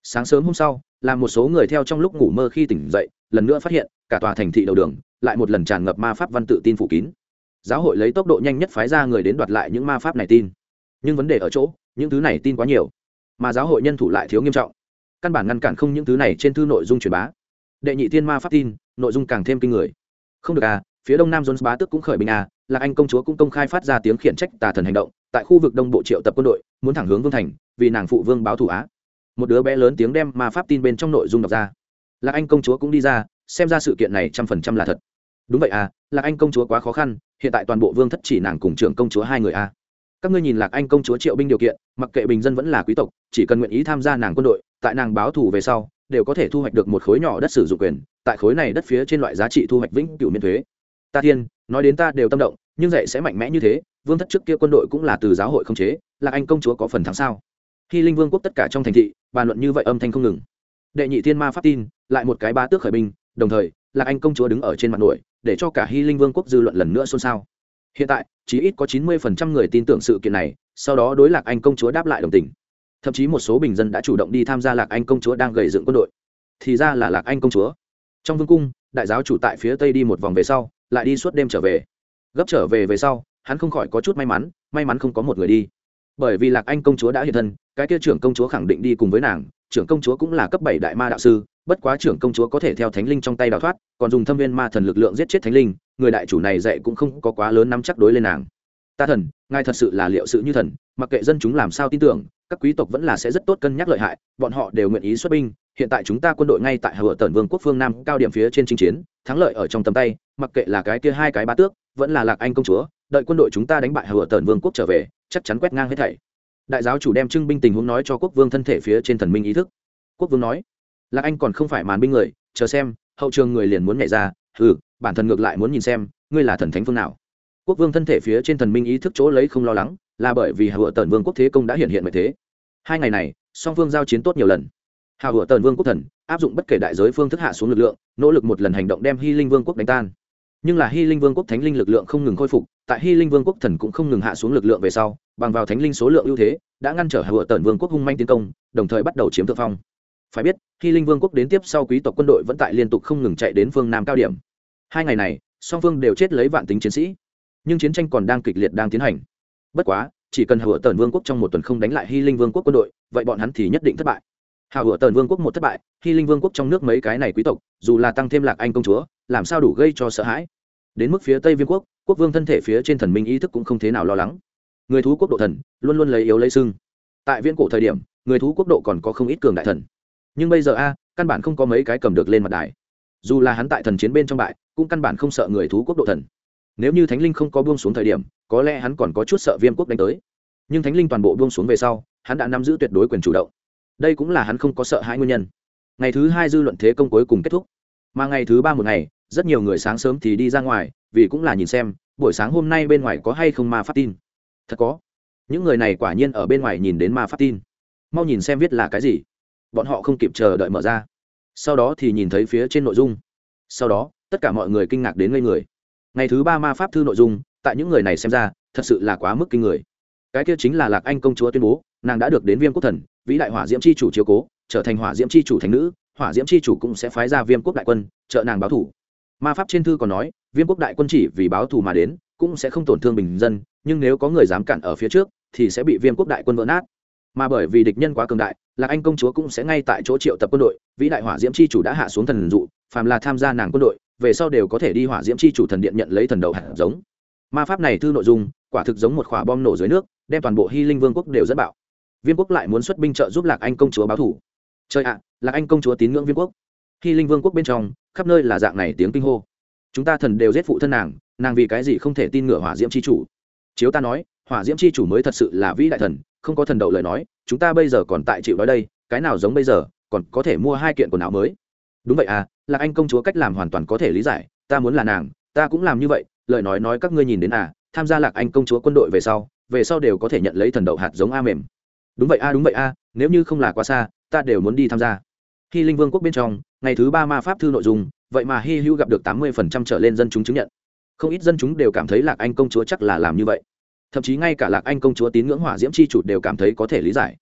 Sáng sớm hôm sau, làm một số người theo trong lúc ngủ mơ khi tỉnh dậy, lần nữa phát hiện cả tòa thành thị đầu đường lại một lần tràn ngập ma pháp văn tự tin phủ kín. Giáo hội lấy tốc độ nhanh nhất phái ra người đến đoạt lại những ma pháp này tin, nhưng vấn đề ở chỗ những thứ này tin quá nhiều, mà giáo hội nhân thủ lại thiếu nghiêm trọng, căn bản ngăn cản không những thứ này trên thư nội dung truyền bá. Đệ nhị thiên ma pháp tin nội dung càng thêm kinh người. Không được à, phía đông nam Jones bá tước cũng khởi binh à, Lạc Anh công chúa cũng công khai phát ra tiếng khiển trách tà thần hành động, tại khu vực đông bộ triệu tập quân đội, muốn thẳng hướng vương thành, vì nàng phụ vương báo thù á. Một đứa bé lớn tiếng đem ma pháp tin bên trong nội dung đọc ra. Lạc Anh công chúa cũng đi ra, xem ra sự kiện này 100% là thật. Đúng vậy à, Lạc Anh công chúa quá khó khăn, hiện tại toàn bộ vương thất chỉ nàng cùng trưởng công chúa hai người à. Các ngươi nhìn Lạc Anh công chúa triệu binh điều kiện, mặc kệ bình dân vẫn là quý tộc, chỉ cần nguyện ý tham gia nàng quân đội, tại nàng báo thù về sau, đều có thể thu hoạch được một khối nhỏ đất sử dụng quyền, tại khối này đất phía trên loại giá trị thu hoạch vĩnh cửu miễn thuế. Ta thiên, nói đến ta đều tâm động, nhưng dạy sẽ mạnh mẽ như thế, vương thất trước kia quân đội cũng là từ giáo hội khống chế, Lạc Anh công chúa có phần thắng sao? Hy Linh vương quốc tất cả trong thành thị bàn luận như vậy âm thanh không ngừng. Đệ nhị thiên ma pháp tin, lại một cái bá tước khởi binh, đồng thời Lạc Anh công chúa đứng ở trên mặt nổi, để cho cả Hy Linh vương quốc dư luận lần nữa xôn xao. Hiện tại chỉ ít có 90% người tin tưởng sự kiện này, sau đó đối Lạc Anh công chúa đáp lại đồng tình. Thậm chí một số bình dân đã chủ động đi tham gia Lạc Anh công chúa đang gầy dựng quân đội. Thì ra là Lạc Anh công chúa. Trong vương cung, đại giáo chủ tại phía tây đi một vòng về sau, lại đi suốt đêm trở về. Gấp trở về về sau, hắn không khỏi có chút may mắn không có một người đi. Bởi vì Lạc Anh công chúa đã hiện thân, cái kia trưởng công chúa khẳng định đi cùng với nàng, trưởng công chúa cũng là cấp 7 đại ma đạo sư, bất quá trưởng công chúa có thể theo thánh linh trong tay đào thoát, còn dùng thâm viên ma thần lực lượng giết chết thánh linh, người đại chủ này dạy cũng không có quá lớn nắm chắc đối lên nàng. Ta thần, ngài thật sự là liệu sự như thần, mặc kệ dân chúng làm sao tin tưởng, các quý tộc vẫn là sẽ rất tốt cân nhắc lợi hại, bọn họ đều nguyện ý xuất binh. Hiện tại chúng ta quân đội ngay tại Hở Tần Vương quốc phương Nam cao điểm phía trên chinh chiến, thắng lợi ở trong tầm tay, mặc kệ là cái kia hai cái bá tước, vẫn là Lạc Anh công chúa, đợi quân đội chúng ta đánh bại Hở Tần Vương quốc trở về, chắc chắn quét ngang hết thảy. Đại giáo chủ đem trưng binh tình huống nói cho quốc vương thân thể phía trên thần minh ý thức. Quốc vương nói, Lạc Anh còn không phải màn binh người, chờ xem, hậu trường người liền muốn nhảy ra, bản thân ngược lại muốn nhìn xem, ngươi là thần thánh phương nào. Quốc vương thân thể phía trên thần minh ý thức chỗ lấy không lo lắng, là bởi vì Hở Tần Vương quốc thế công đã hiện mệnh thế. Hai ngày này, song phương giao chiến tốt nhiều lần. Hở Tần Vương quốc thần áp dụng bất kể đại giới phương thức hạ xuống lực lượng, nỗ lực một lần hành động đem Hy Linh Vương quốc đánh tan. Nhưng là Hy Linh Vương quốc thánh linh lực lượng không ngừng khôi phục, tại Hy Linh Vương quốc thần cũng không ngừng hạ xuống lực lượng về sau, bằng vào thánh linh số lượng ưu thế, đã ngăn trở Hở Tần Vương quốc hung manh tiến công, đồng thời bắt đầu chiếm thượng phong. Phải biết, Hy Linh Vương quốc đến tiếp sau quý tộc quân đội vẫn tại liên tục không ngừng chạy đến phương Nam cao điểm. Hai ngày này, song phương đều chết lấy vạn tính chiến sĩ, nhưng chiến tranh còn đang kịch liệt đang tiến hành. Bất quá, chỉ cần Hở Tần Vương quốc trong một tuần không đánh lại Hy Linh Vương quốc quân đội, vậy bọn hắn thì nhất định thất bại. Hở Tần Vương quốc một thất bại, Hy Linh Vương quốc trong nước mấy cái này quý tộc, dù là tăng thêm Lạc Anh công chúa, làm sao đủ gây cho sợ hãi. Đến mức phía Tây Viêm quốc, quốc vương thân thể phía trên thần minh ý thức cũng không thế nào lo lắng. Người thú quốc độ thần luôn luôn lấy yếu lấy sưng. Tại viễn cổ thời điểm, người thú quốc độ còn có không ít cường đại thần, nhưng bây giờ căn bản không có mấy cái cầm được lên mặt đài. Dù là hắn tại thần chiến bên trong bại, cũng căn bản không sợ người thú quốc độ thần. Nếu như thánh linh không có buông xuống thời điểm, có lẽ hắn còn có chút sợ Viêm quốc đánh tới. Nhưng thánh linh toàn bộ buông xuống về sau, hắn đã nắm giữ tuyệt đối quyền chủ động. Đây cũng là hắn không có sợ hãi nguyên nhân. Ngày thứ hai dư luận thế công cuối cùng kết thúc, mà ngày thứ ba một ngày, rất nhiều người sáng sớm thì đi ra ngoài, vì cũng là nhìn xem buổi sáng hôm nay bên ngoài có hay không ma pháp tin. Thật có, những người này quả nhiên ở bên ngoài nhìn đến ma pháp tin. Mau nhìn xem viết là cái gì. Bọn họ không kịp chờ đợi mở ra, sau đó thì nhìn thấy phía trên nội dung. Sau đó tất cả mọi người kinh ngạc đến ngây người. Ngày thứ ba ma pháp thư nội dung, tại những người này xem ra thật sự là quá mức kinh người. Cái kia chính là Lạc Anh công chúa tuyên bố nàng đã được đến Viêm quốc thần vĩ đại hỏa diễm chi chủ chiếu cố, trở thành hỏa diễm chi chủ thánh nữ, hỏa diễm chi chủ cũng sẽ phái ra Viêm quốc đại quân trợ nàng báo thù. Ma pháp trên thư còn nói, Viêm quốc đại quân chỉ vì báo thù mà đến, cũng sẽ không tổn thương bình dân, nhưng nếu có người dám cản ở phía trước thì sẽ bị Viêm quốc đại quân vỡ nát. Mà bởi vì địch nhân quá cường đại, Lạc Anh công chúa cũng sẽ ngay tại chỗ triệu tập quân đội, vĩ đại hỏa diễm chi chủ đã hạ xuống thần dụ, phàm là tham gia nàng quân đội về sau đều có thể đi hỏa diễm chi chủ thần điện nhận lấy thần đầu hạt giống. Ma pháp này thư nội dung quả thực giống một quả bom nổ dưới nước, đem toàn bộ Hy Linh Vương quốc đều dẫn bạo. Viêm quốc lại muốn xuất binh trợ giúp Lạc Anh công chúa báo thù. Trời ạ, Lạc Anh công chúa tín ngưỡng Viêm quốc. Hy Linh Vương quốc bên trong khắp nơi là dạng này tiếng kinh hô. Chúng ta thần đều giết phụ thân nàng, nàng vì cái gì không thể tin ngửa hỏa diễm chi chủ? Chiếu ta nói, hỏa diễm chi chủ mới thật sự là vĩ đại thần, không có thần đậu lời nói, chúng ta bây giờ còn tại chịu đói đây, cái nào giống bây giờ còn có thể mua 2 kiện quần áo mới. Đúng vậy à, Lạc Anh công chúa cách làm hoàn toàn có thể lý giải, ta muốn là nàng ta cũng làm như vậy. Lời nói các ngươi nhìn đến tham gia Lạc Anh công chúa quân đội về sau đều có thể nhận lấy thần đậu hạt giống mềm. Đúng vậy a, nếu như không là quá xa, ta đều muốn đi tham gia. Hy Linh Vương quốc bên trong ngày thứ ba ma pháp thư nội dung, vậy mà hy hữu gặp được 80% trở lên dân chúng chứng nhận. Không ít dân chúng đều cảm thấy Lạc Anh công chúa chắc là làm như vậy, thậm chí ngay cả Lạc Anh công chúa tín ngưỡng hỏa diễm chi chủ đều cảm thấy có thể lý giải.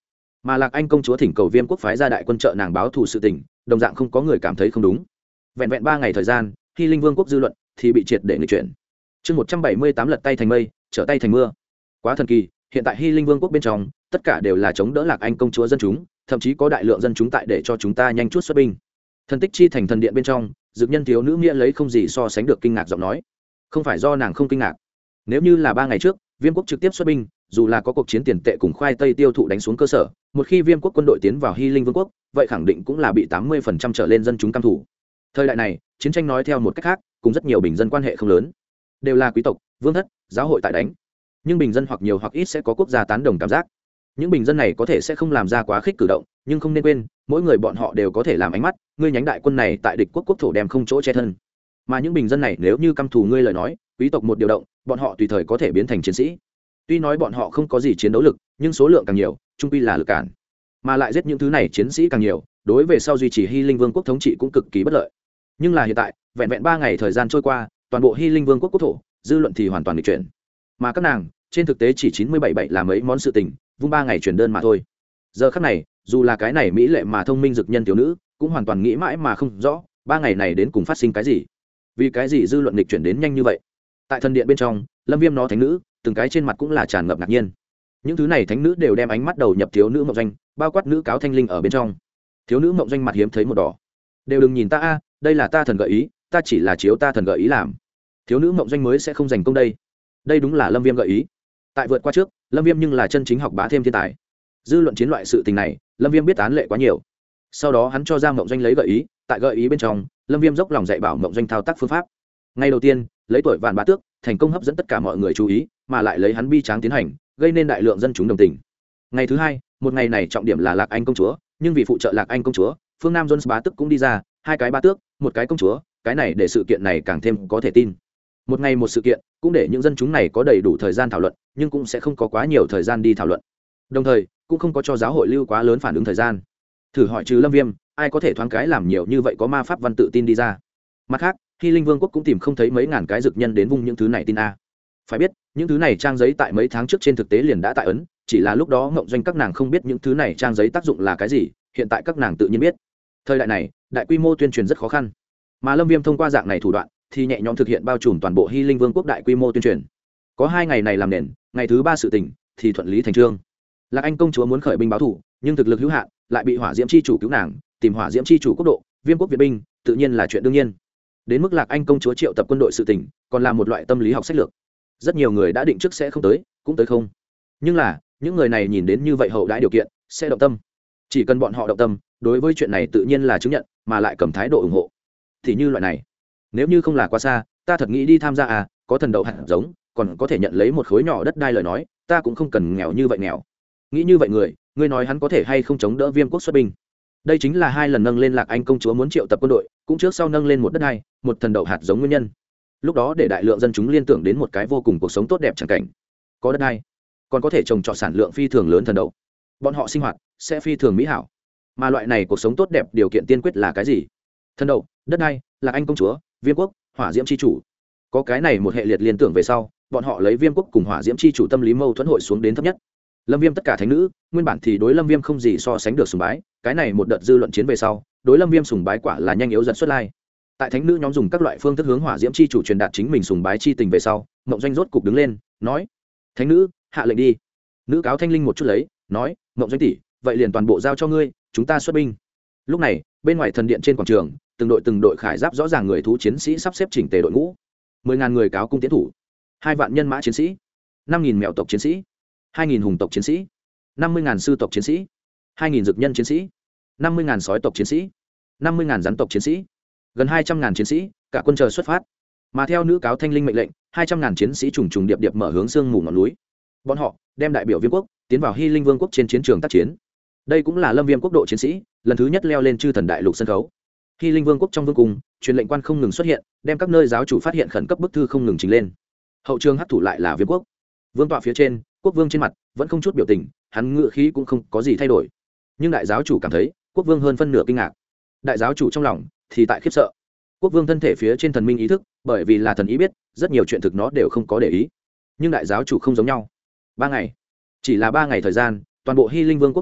mà Lạc Anh công chúa thỉnh cầu Viêm quốc phái ra đại quân trợ nàng báo thù sự tình, đồng dạng không có người cảm thấy không đúng. Vẹn vẹn 3 ngày thời gian, Hy Linh Vương quốc dư luận thì bị triệt để nghịch chuyển. Chương 178 lật tay thành mây, trở tay thành mưa. Quá thần kỳ, hiện tại Hy Linh Vương quốc bên trong, tất cả đều là chống đỡ Lạc Anh công chúa dân chúng, thậm chí có đại lượng dân chúng tại để cho chúng ta nhanh chút xuất binh. Thần tích chi thành thần điện bên trong, dược nhân thiếu nữ nghĩa lấy không gì so sánh được kinh ngạc giọng nói. Không phải do nàng không kinh ngạc. Nếu như là 3 ngày trước, Viêm quốc trực tiếp xuất binh, dù là có cuộc chiến tiền tệ cùng khoai tây tiêu thụ đánh xuống cơ sở, một khi Viêm quốc quân đội tiến vào Hy Linh Vương quốc, vậy khẳng định cũng là bị 80% trở lên dân chúng căm thủ. Thời đại này, chiến tranh nói theo một cách khác, cùng rất nhiều bình dân quan hệ không lớn, đều là quý tộc, vương thất, giáo hội tại đánh. Nhưng bình dân hoặc nhiều hoặc ít sẽ có quốc gia tán đồng cảm giác. Những bình dân này có thể sẽ không làm ra quá khích cử động, nhưng không nên quên, mỗi người bọn họ đều có thể làm ánh mắt, ngươi nhánh đại quân này tại địch quốc quốc thổ đem không chỗ che thân. Mà những bình dân này nếu như căm thù ngươi lời nói, quý tộc một điều động, bọn họ tùy thời có thể biến thành chiến sĩ. Tuy nói bọn họ không có gì chiến đấu lực, nhưng số lượng càng nhiều, chung quy là lực cản. Mà lại giết những thứ này chiến sĩ càng nhiều, đối về sau duy trì Hy Linh Vương quốc thống trị cũng cực kỳ bất lợi. Nhưng là hiện tại, vẹn vẹn 3 ngày thời gian trôi qua, toàn bộ Hy Linh Vương quốc quốc thổ, dư luận thì hoàn toàn nghịch chuyển. Mà các nàng, trên thực tế chỉ 97 là mấy món sự tình, vung 3 ngày chuyển đơn mà thôi. Giờ khắc này, dù là cái này mỹ lệ mà thông minh dực nhân thiếu nữ, cũng hoàn toàn nghĩ mãi mà không rõ, 3 ngày này đến cùng phát sinh cái gì? Vì cái gì dư luận nghịch chuyển đến nhanh như vậy? Tại thần điện bên trong, Lâm Viêm nó thánh nữ, từng cái trên mặt cũng là tràn ngập ngạc nhiên. Những thứ này thánh nữ đều đem ánh mắt đầu nhập thiếu nữ mộng doanh, bao quát nữ cáo thanh linh ở bên trong. Thiếu nữ mộng doanh mặt hiếm thấy một đỏ. Đều đừng nhìn ta a, đây là ta thần gợi ý, ta chỉ là chiếu ta thần gợi ý làm. Thiếu nữ mộng doanh mới sẽ không giành công đây. Đây đúng là Lâm Viêm gợi ý. Tại vượt qua trước, Lâm Viêm nhưng là chân chính học bá thêm thiên tài. Dư luận chiến loại sự tình này, Lâm Viêm biết án lệ quá nhiều. Sau đó hắn cho ra mộng doanh lấy gợi ý, tại gợi ý bên trong, Lâm Viêm dốc lòng dạy bảo mộng doanh thao tác phương pháp. Ngày đầu tiên, lấy tuổi vạn bá tước, thành công hấp dẫn tất cả mọi người chú ý, mà lại lấy hắn bi tráng tiến hành, gây nên đại lượng dân chúng đồng tình. Ngày thứ hai, một ngày này trọng điểm là Lạc Anh công chúa, nhưng vì phụ trợ Lạc Anh công chúa, phương Nam Jones bá tước cũng đi ra, 2 cái bá tước, 1 cái công chúa, cái này để sự kiện này càng thêm có thể tin. Một ngày một sự kiện, cũng để những dân chúng này có đầy đủ thời gian thảo luận, nhưng cũng sẽ không có quá nhiều thời gian đi thảo luận. Đồng thời, cũng không có cho giáo hội lưu quá lớn phản ứng thời gian. Thử hỏi trừ Lâm Viêm, ai có thể thoáng cái làm nhiều như vậy có ma pháp văn tự tin đi ra. Mặt khác, Hy Linh Vương quốc cũng tìm không thấy mấy ngàn cái dược nhân đến vung những thứ này tin a. Phải biết, những thứ này trang giấy tại mấy tháng trước trên thực tế liền đã tại ấn, chỉ là lúc đó ngộng doanh các nàng không biết những thứ này trang giấy tác dụng là cái gì, hiện tại các nàng tự nhiên biết. Thời đại này, đại quy mô tuyên truyền rất khó khăn, mà Lâm Viêm thông qua dạng này thủ đoạn thì nhẹ nhõm thực hiện bao trùm toàn bộ Hy Linh Vương quốc đại quy mô tuyên truyền. Có 2 ngày này làm nền, ngày thứ 3 sự tình thì thuận lý thành chương. Lạc Anh công chúa muốn khởi binh báo thù, nhưng thực lực hữu hạn, lại bị Hỏa Diễm chi chủ cứu nàng, tìm Hỏa Diễm chi chủ quốc độ, Viêm quốc viện binh, tự nhiên là chuyện đương nhiên. Đến mức Lạc Anh công chúa triệu tập quân đội sự tình, còn là một loại tâm lý học sách lược. Rất nhiều người đã định trước sẽ không tới, cũng tới không. Nhưng là, những người này nhìn đến như vậy hậu đãi điều kiện, sẽ động tâm. Chỉ cần bọn họ động tâm, đối với chuyện này tự nhiên là chứng nhận, mà lại cầm thái độ ủng hộ. Thì như loại này, nếu như không là quá xa, ta thật nghĩ đi tham gia à, có thần đậu hạt giống, còn có thể nhận lấy một khối nhỏ đất đai lời nói, ta cũng không cần nghèo như vậy nghèo. Nghĩ như vậy người, ngươi nói hắn có thể hay không chống đỡ Viêm quốc xuất binh? Đây chính là 2 lần nâng lên Lạc Anh công chúa muốn triệu tập quân đội, cũng trước sau nâng lên một đất đai, một thần đậu hạt giống nguyên nhân. Lúc đó để đại lượng dân chúng liên tưởng đến một cái vô cùng cuộc sống tốt đẹp chẳng cảnh. Có đất đai, còn có thể trồng trọt sản lượng phi thường lớn thần đậu. Bọn họ sinh hoạt sẽ phi thường mỹ hảo. Mà loại này cuộc sống tốt đẹp điều kiện tiên quyết là cái gì? Thần đậu, đất đai, Lạc Anh công chúa, Viêm quốc, Hỏa Diễm chi chủ. Có cái này một hệ liệt liên tưởng về sau, bọn họ lấy Viêm quốc cùng Hỏa Diễm chi chủ tâm lý mâu thuẫn hội xuống đến thấp nhất. Lâm Viêm tất cả thánh nữ, nguyên bản thì đối Lâm Viêm không gì so sánh được sùng bái, cái này một đợt dư luận chiến về sau, đối Lâm Viêm sùng bái quả là nhanh yếu dần xuất lai. Tại thánh nữ nhóm dùng các loại phương thức hướng Hỏa Diễm chi chủ truyền đạt chính mình sùng bái chi tình về sau, Mộng Doanh rốt cục đứng lên, nói: "Thánh nữ, hạ lệnh đi." Nữ cáo thanh linh một chút lấy, nói: "Mộng Doanh tỷ, vậy liền toàn bộ giao cho ngươi, chúng ta xuất binh." Lúc này, bên ngoài thần điện trên quảng trường, từng đội khải giáp rõ ràng người thú chiến sĩ sắp xếp chỉnh tề đội ngũ. 10.000 người cáo cung tiến thủ, 2 vạn nhân mã chiến sĩ, 5.000 mèo tộc chiến sĩ, 2.000 hùng tộc chiến sĩ, 50.000 sư tộc chiến sĩ, 2.000 dực nhân chiến sĩ, 50.000 sói tộc chiến sĩ, 50.000 rắn tộc chiến sĩ, gần 200.000 chiến sĩ, cả quân chờ xuất phát. Mà theo nữ cáo thanh linh mệnh lệnh, 200.000 chiến sĩ trùng trùng điệp điệp mở hướng sương mù ngọn núi. Bọn họ đem đại biểu Viêm quốc tiến vào Hy Linh Vương quốc trên chiến trường tác chiến. Đây cũng là Lâm Viêm quốc độ chiến sĩ lần thứ nhất leo lên chư thần đại lục sân khấu. Hy Linh Vương quốc trong vương cung, truyền lệnh quan không ngừng xuất hiện, đem các nơi giáo chủ phát hiện khẩn cấp bức thư không ngừng trình lên. Hậu trường hấp thụ lại là Viêm quốc. Vương tọa phía trên, quốc vương trên mặt vẫn không chút biểu tình, hắn ngựa khí cũng không có gì thay đổi. Nhưng đại giáo chủ cảm thấy, quốc vương hơn phân nửa kinh ngạc. Đại giáo chủ trong lòng thì tại khiếp sợ. Quốc vương thân thể phía trên thần minh ý thức, bởi vì là thần ý biết, rất nhiều chuyện thực nó đều không có để ý. Nhưng đại giáo chủ không giống nhau. 3 ngày, chỉ là 3 ngày thời gian, toàn bộ Hy Linh Vương quốc dư luận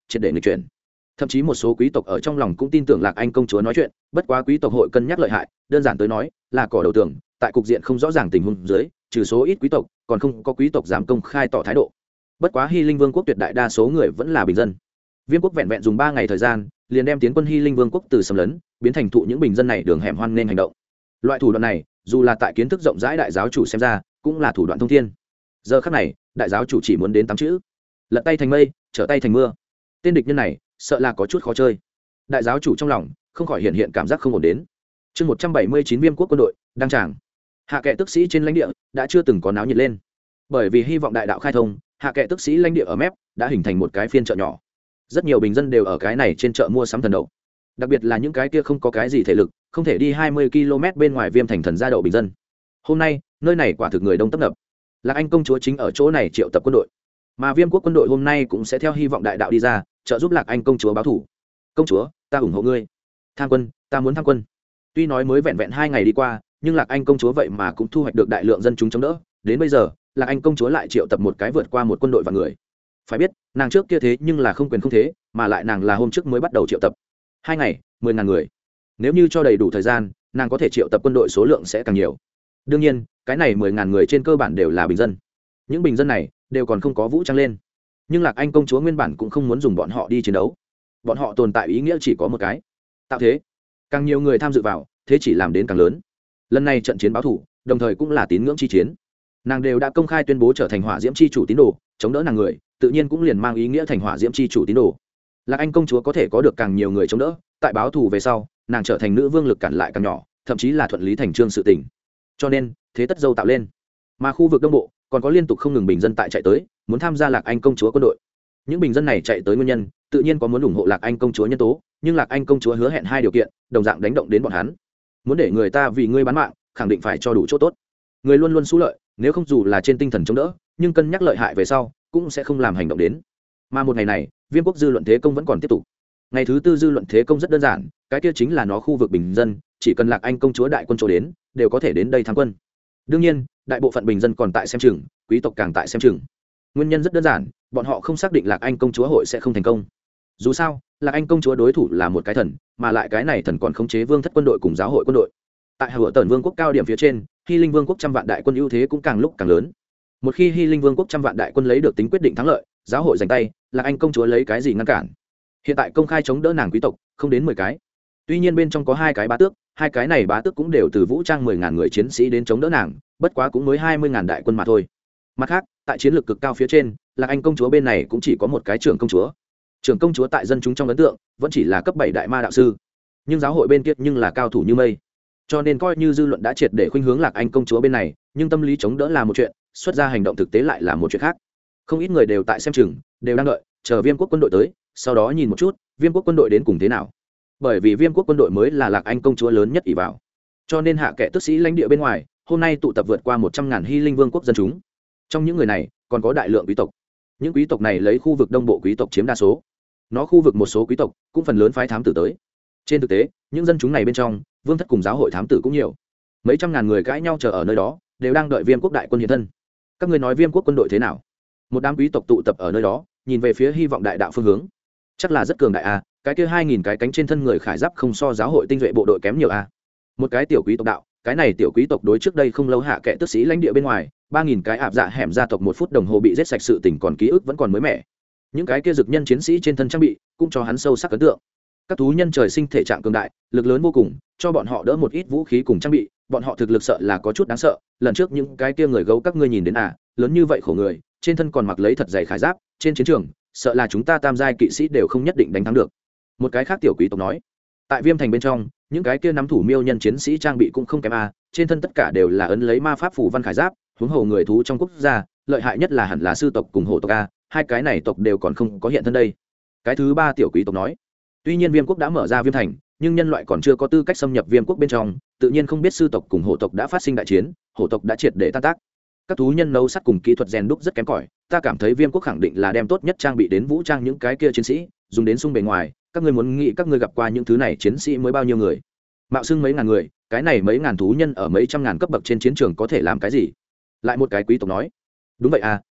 triệt để nghịch chuyển. Thậm chí một số quý tộc ở trong lòng cũng tin tưởng Lạc Anh công chúa nói chuyện, bất quá quý tộc hội cân nhắc lợi hại, đơn giản tới nói là cỏ đầu tường, tại cục diện không rõ ràng tình huống dưới, trừ số ít quý tộc, còn không có quý tộc dám công khai tỏ thái độ. Bất quá Hy Linh Vương quốc tuyệt đại đa số người vẫn là bình dân. Viêm quốc vẹn vẹn dùng 3 ngày thời gian, liền đem tiến quân Hy Linh Vương quốc từ xâm lấn, biến thành thụ những bình dân này đường hẻm hoan nên hành động. Loại thủ đoạn này, dù là tại kiến thức rộng rãi đại giáo chủ xem ra, cũng là thủ đoạn thông thiên. Giờ khắc này, đại giáo chủ chỉ muốn đến 8 chữ: lật tay thành mây, trở tay thành mưa. Tên địch nhân này, sợ là có chút khó chơi. Đại giáo chủ trong lòng không khỏi hiện cảm giác không ổn đến. Chương 179 Viêm quốc quân đội đang tràng. Hạ kệ tức sĩ trên lãnh địa đã chưa từng có náo nhiệt lên, bởi vì hy vọng đại đạo khai thông, hạ kệ tức sĩ lãnh địa ở mép đã hình thành một cái phiên chợ nhỏ. Rất nhiều bình dân đều ở cái này trên chợ mua sắm thần đậu, đặc biệt là những cái kia không có cái gì thể lực, không thể đi 20 km bên ngoài Viêm thành thần gia đậu bình dân. Hôm nay nơi này quả thực người đông tấp nập. Lạc Anh công chúa chính ở chỗ này triệu tập quân đội, mà Viêm quốc quân đội hôm nay cũng sẽ theo hy vọng đại đạo đi ra trợ giúp Lạc Anh công chúa báo thủ. Công chúa, ta ủng hộ ngươi. Tham quân, ta muốn tham quân. Tuy nói mới vẹn vẹn 2 ngày đi qua, nhưng Lạc Anh công chúa vậy mà cũng thu hoạch được đại lượng dân chúng chống đỡ. Đến bây giờ, Lạc Anh công chúa lại triệu tập một cái vượt qua một quân đội và người. Phải biết, nàng trước kia thế nhưng là không quyền không thế, mà lại nàng là hôm trước mới bắt đầu triệu tập. 2 ngày, 10.000 người. Nếu như cho đầy đủ thời gian, nàng có thể triệu tập quân đội số lượng sẽ càng nhiều. Đương nhiên, cái này 10.000 người trên cơ bản đều là bình dân. Những bình dân này đều còn không có vũ trang lên. Nhưng Lạc Anh công chúa nguyên bản cũng không muốn dùng bọn họ đi chiến đấu. Bọn họ tồn tại ý nghĩa chỉ có một cái: tạo thế. Càng nhiều người tham dự vào, thế chỉ làm đến càng lớn. Lần này trận chiến báo thủ, đồng thời cũng là tín ngưỡng chi chiến. Nàng đều đã công khai tuyên bố trở thành hỏa diễm chi chủ tín đồ, chống đỡ nàng người, tự nhiên cũng liền mang ý nghĩa thành hỏa diễm chi chủ tín đồ. Lạc Anh công chúa có thể có được càng nhiều người chống đỡ, tại báo thù về sau, nàng trở thành nữ vương lực cản lại càng nhỏ, thậm chí là thuận lý thành trương sự tình. Cho nên, thế tất dâu tạo lên. Mà khu vực đông bộ còn có liên tục không ngừng bình dân tại chạy tới, muốn tham gia Lạc Anh công chúa quân đội. Những bình dân này chạy tới nguyên nhân, tự nhiên có muốn ủng hộ Lạc Anh công chúa nhân tố, nhưng Lạc Anh công chúa hứa hẹn 2 điều kiện, đồng dạng đánh động đến bọn hắn. Muốn để người ta vì ngươi bán mạng, khẳng định phải cho đủ chỗ tốt. Người luôn luôn xú lợi, nếu không dù là trên tinh thần chống đỡ, nhưng cân nhắc lợi hại về sau, cũng sẽ không làm hành động đến. Mà một ngày này, Viêm quốc dư luận thế công vẫn còn tiếp tục. Ngày thứ 4 dư luận thế công rất đơn giản, cái kia chính là nó khu vực bình dân, chỉ cần Lạc Anh công chúa đại quân chỗ đến, đều có thể đến đây tham quân. Đương nhiên, đại bộ phận bình dân còn tại xem chừng, quý tộc càng tại xem chừng. Nguyên nhân rất đơn giản, bọn họ không xác định Lạc Anh công chúa hội sẽ không thành công. Dù sao, Lạc Anh công chúa đối thủ là một cái thần, mà lại cái này thần còn khống chế vương thất quân đội cùng giáo hội quân đội. Tại Hựa Tần Vương quốc cao điểm phía trên, Hy Linh Vương quốc 100 vạn đại quân ưu thế cũng càng lúc càng lớn. Một khi Hy Linh Vương quốc 100 vạn đại quân lấy được tính quyết định thắng lợi, giáo hội giành tay, Lạc Anh công chúa lấy cái gì ngăn cản? Hiện tại công khai chống đỡ nàng quý tộc, không đến 10 cái. Tuy nhiên bên trong có 2 cái bá tước, 2 cái này bá tước cũng đều từ vũ trang 10.000 người chiến sĩ đến chống đỡ nàng, bất quá cũng mới 20.000 đại quân mà thôi. Mặt khác, tại chiến lược cực cao phía trên, Lạc Anh công chúa bên này cũng chỉ có một cái trưởng công chúa. Trưởng công chúa tại dân chúng trong ấn tượng vẫn chỉ là cấp 7 đại ma đạo sư, nhưng giáo hội bên kia nhưng là cao thủ như mây. Cho nên coi như dư luận đã triệt để khuynh hướng Lạc Anh công chúa bên này, nhưng tâm lý chống đỡ là một chuyện, xuất ra hành động thực tế lại là một chuyện khác. Không ít người đều tại xem chừng, đều đang đợi chờ Viêm quốc quân đội tới, sau đó nhìn một chút Viêm quốc quân đội đến cùng thế nào. Bởi vì Viêm quốc quân đội mới là Lạc Anh công chúa lớn nhất ỷ vào, cho nên hạ kệ tức sĩ lãnh địa bên ngoài hôm nay tụ tập vượt qua 100.000 Hy Linh Vương quốc dân chúng. Trong những người này còn có đại lượng quý tộc. Những quý tộc này lấy khu vực đông bộ quý tộc chiếm đa số. Nó khu vực một số quý tộc cũng phần lớn phái thám tử tới. Trên thực tế, những dân chúng này bên trong, vương thất cùng giáo hội thám tử cũng nhiều. Mấy trăm ngàn người cãi nhau chờ ở nơi đó, đều đang đợi Viêm quốc đại quân hiện thân. Các ngươi nói Viêm quốc quân đội thế nào? Một đám quý tộc tụ tập ở nơi đó, nhìn về phía hy vọng đại đạo phương hướng. Chắc là rất cường đại a, cái kia 2000 cái cánh trên thân người khải giáp không so giáo hội tinh duệ bộ đội kém nhiều a. Một cái tiểu quý tộc đạo, cái này tiểu quý tộc đối trước đây không lâu hạ kệ tức sĩ lãnh địa bên ngoài, 3000 cái ạp dạ hẻm gia tộc 1 phút đồng hồ bị giết sạch, sự tình còn ký ức vẫn còn mới mẻ. Những cái kia dực nhân chiến sĩ trên thân trang bị cũng cho hắn sâu sắc ấn tượng. Các thú nhân trời sinh thể trạng cường đại, lực lớn vô cùng, cho bọn họ đỡ một ít vũ khí cùng trang bị, bọn họ thực lực sợ là có chút đáng sợ. Lần trước những cái kia người gấu các ngươi nhìn đến à, lớn như vậy khổ người, trên thân còn mặc lấy thật dày khải giáp, trên chiến trường, sợ là chúng ta tam giai kỵ sĩ đều không nhất định đánh thắng được. Một cái khác tiểu quý tộc nói, tại Viêm thành bên trong, những cái kia nắm thủ miêu nhân chiến sĩ trang bị cũng không kém à, trên thân tất cả đều là ấn lấy ma pháp phù văn khải giáp, huống hồ người thú trong quốc gia, lợi hại nhất là hẳn là sư tộc cùng hổ tộc a, hai cái này tộc đều còn không có hiện thân đây. Cái thứ ba tiểu quý tộc nói, tuy nhiên Viêm quốc đã mở ra Viêm thành, nhưng nhân loại còn chưa có tư cách xâm nhập Viêm quốc bên trong, tự nhiên không biết sư tộc cùng hổ tộc đã phát sinh đại chiến, hổ tộc đã triệt để tan tác. Các thú nhân nấu sắt cùng kỹ thuật rèn đúc rất kém cỏi, ta cảm thấy Viêm quốc khẳng định là đem tốt nhất trang bị đến vũ trang những cái kia chiến sĩ, dùng đến xung bề ngoài. Các ngươi muốn nghĩ các ngươi gặp qua những thứ này chiến sĩ mới bao nhiêu người? Mạo xưng mấy ngàn người, cái này mấy ngàn thú nhân ở mấy trăm ngàn cấp bậc trên chiến trường có thể làm cái gì? Lại một cái quý tộc nói, đúng vậy à,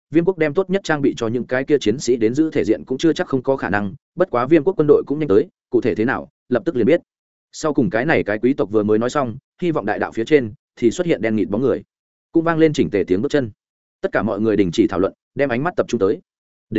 viêm quốc đem tốt nhất trang bị cho những cái kia chiến sĩ đến giữ thể diện cũng chưa chắc không có khả năng, bất quá viêm quốc quân đội cũng nhanh tới, cụ thể thế nào lập tức liền biết. Sau cùng cái này cái quý tộc vừa mới nói xong, hy vọng đại đạo phía trên thì xuất hiện đen nghịt bóng người, cũng vang lên chỉnh tề tiếng bước chân. Tất cả mọi người đình chỉ thảo luận, đem ánh mắt tập trung tới.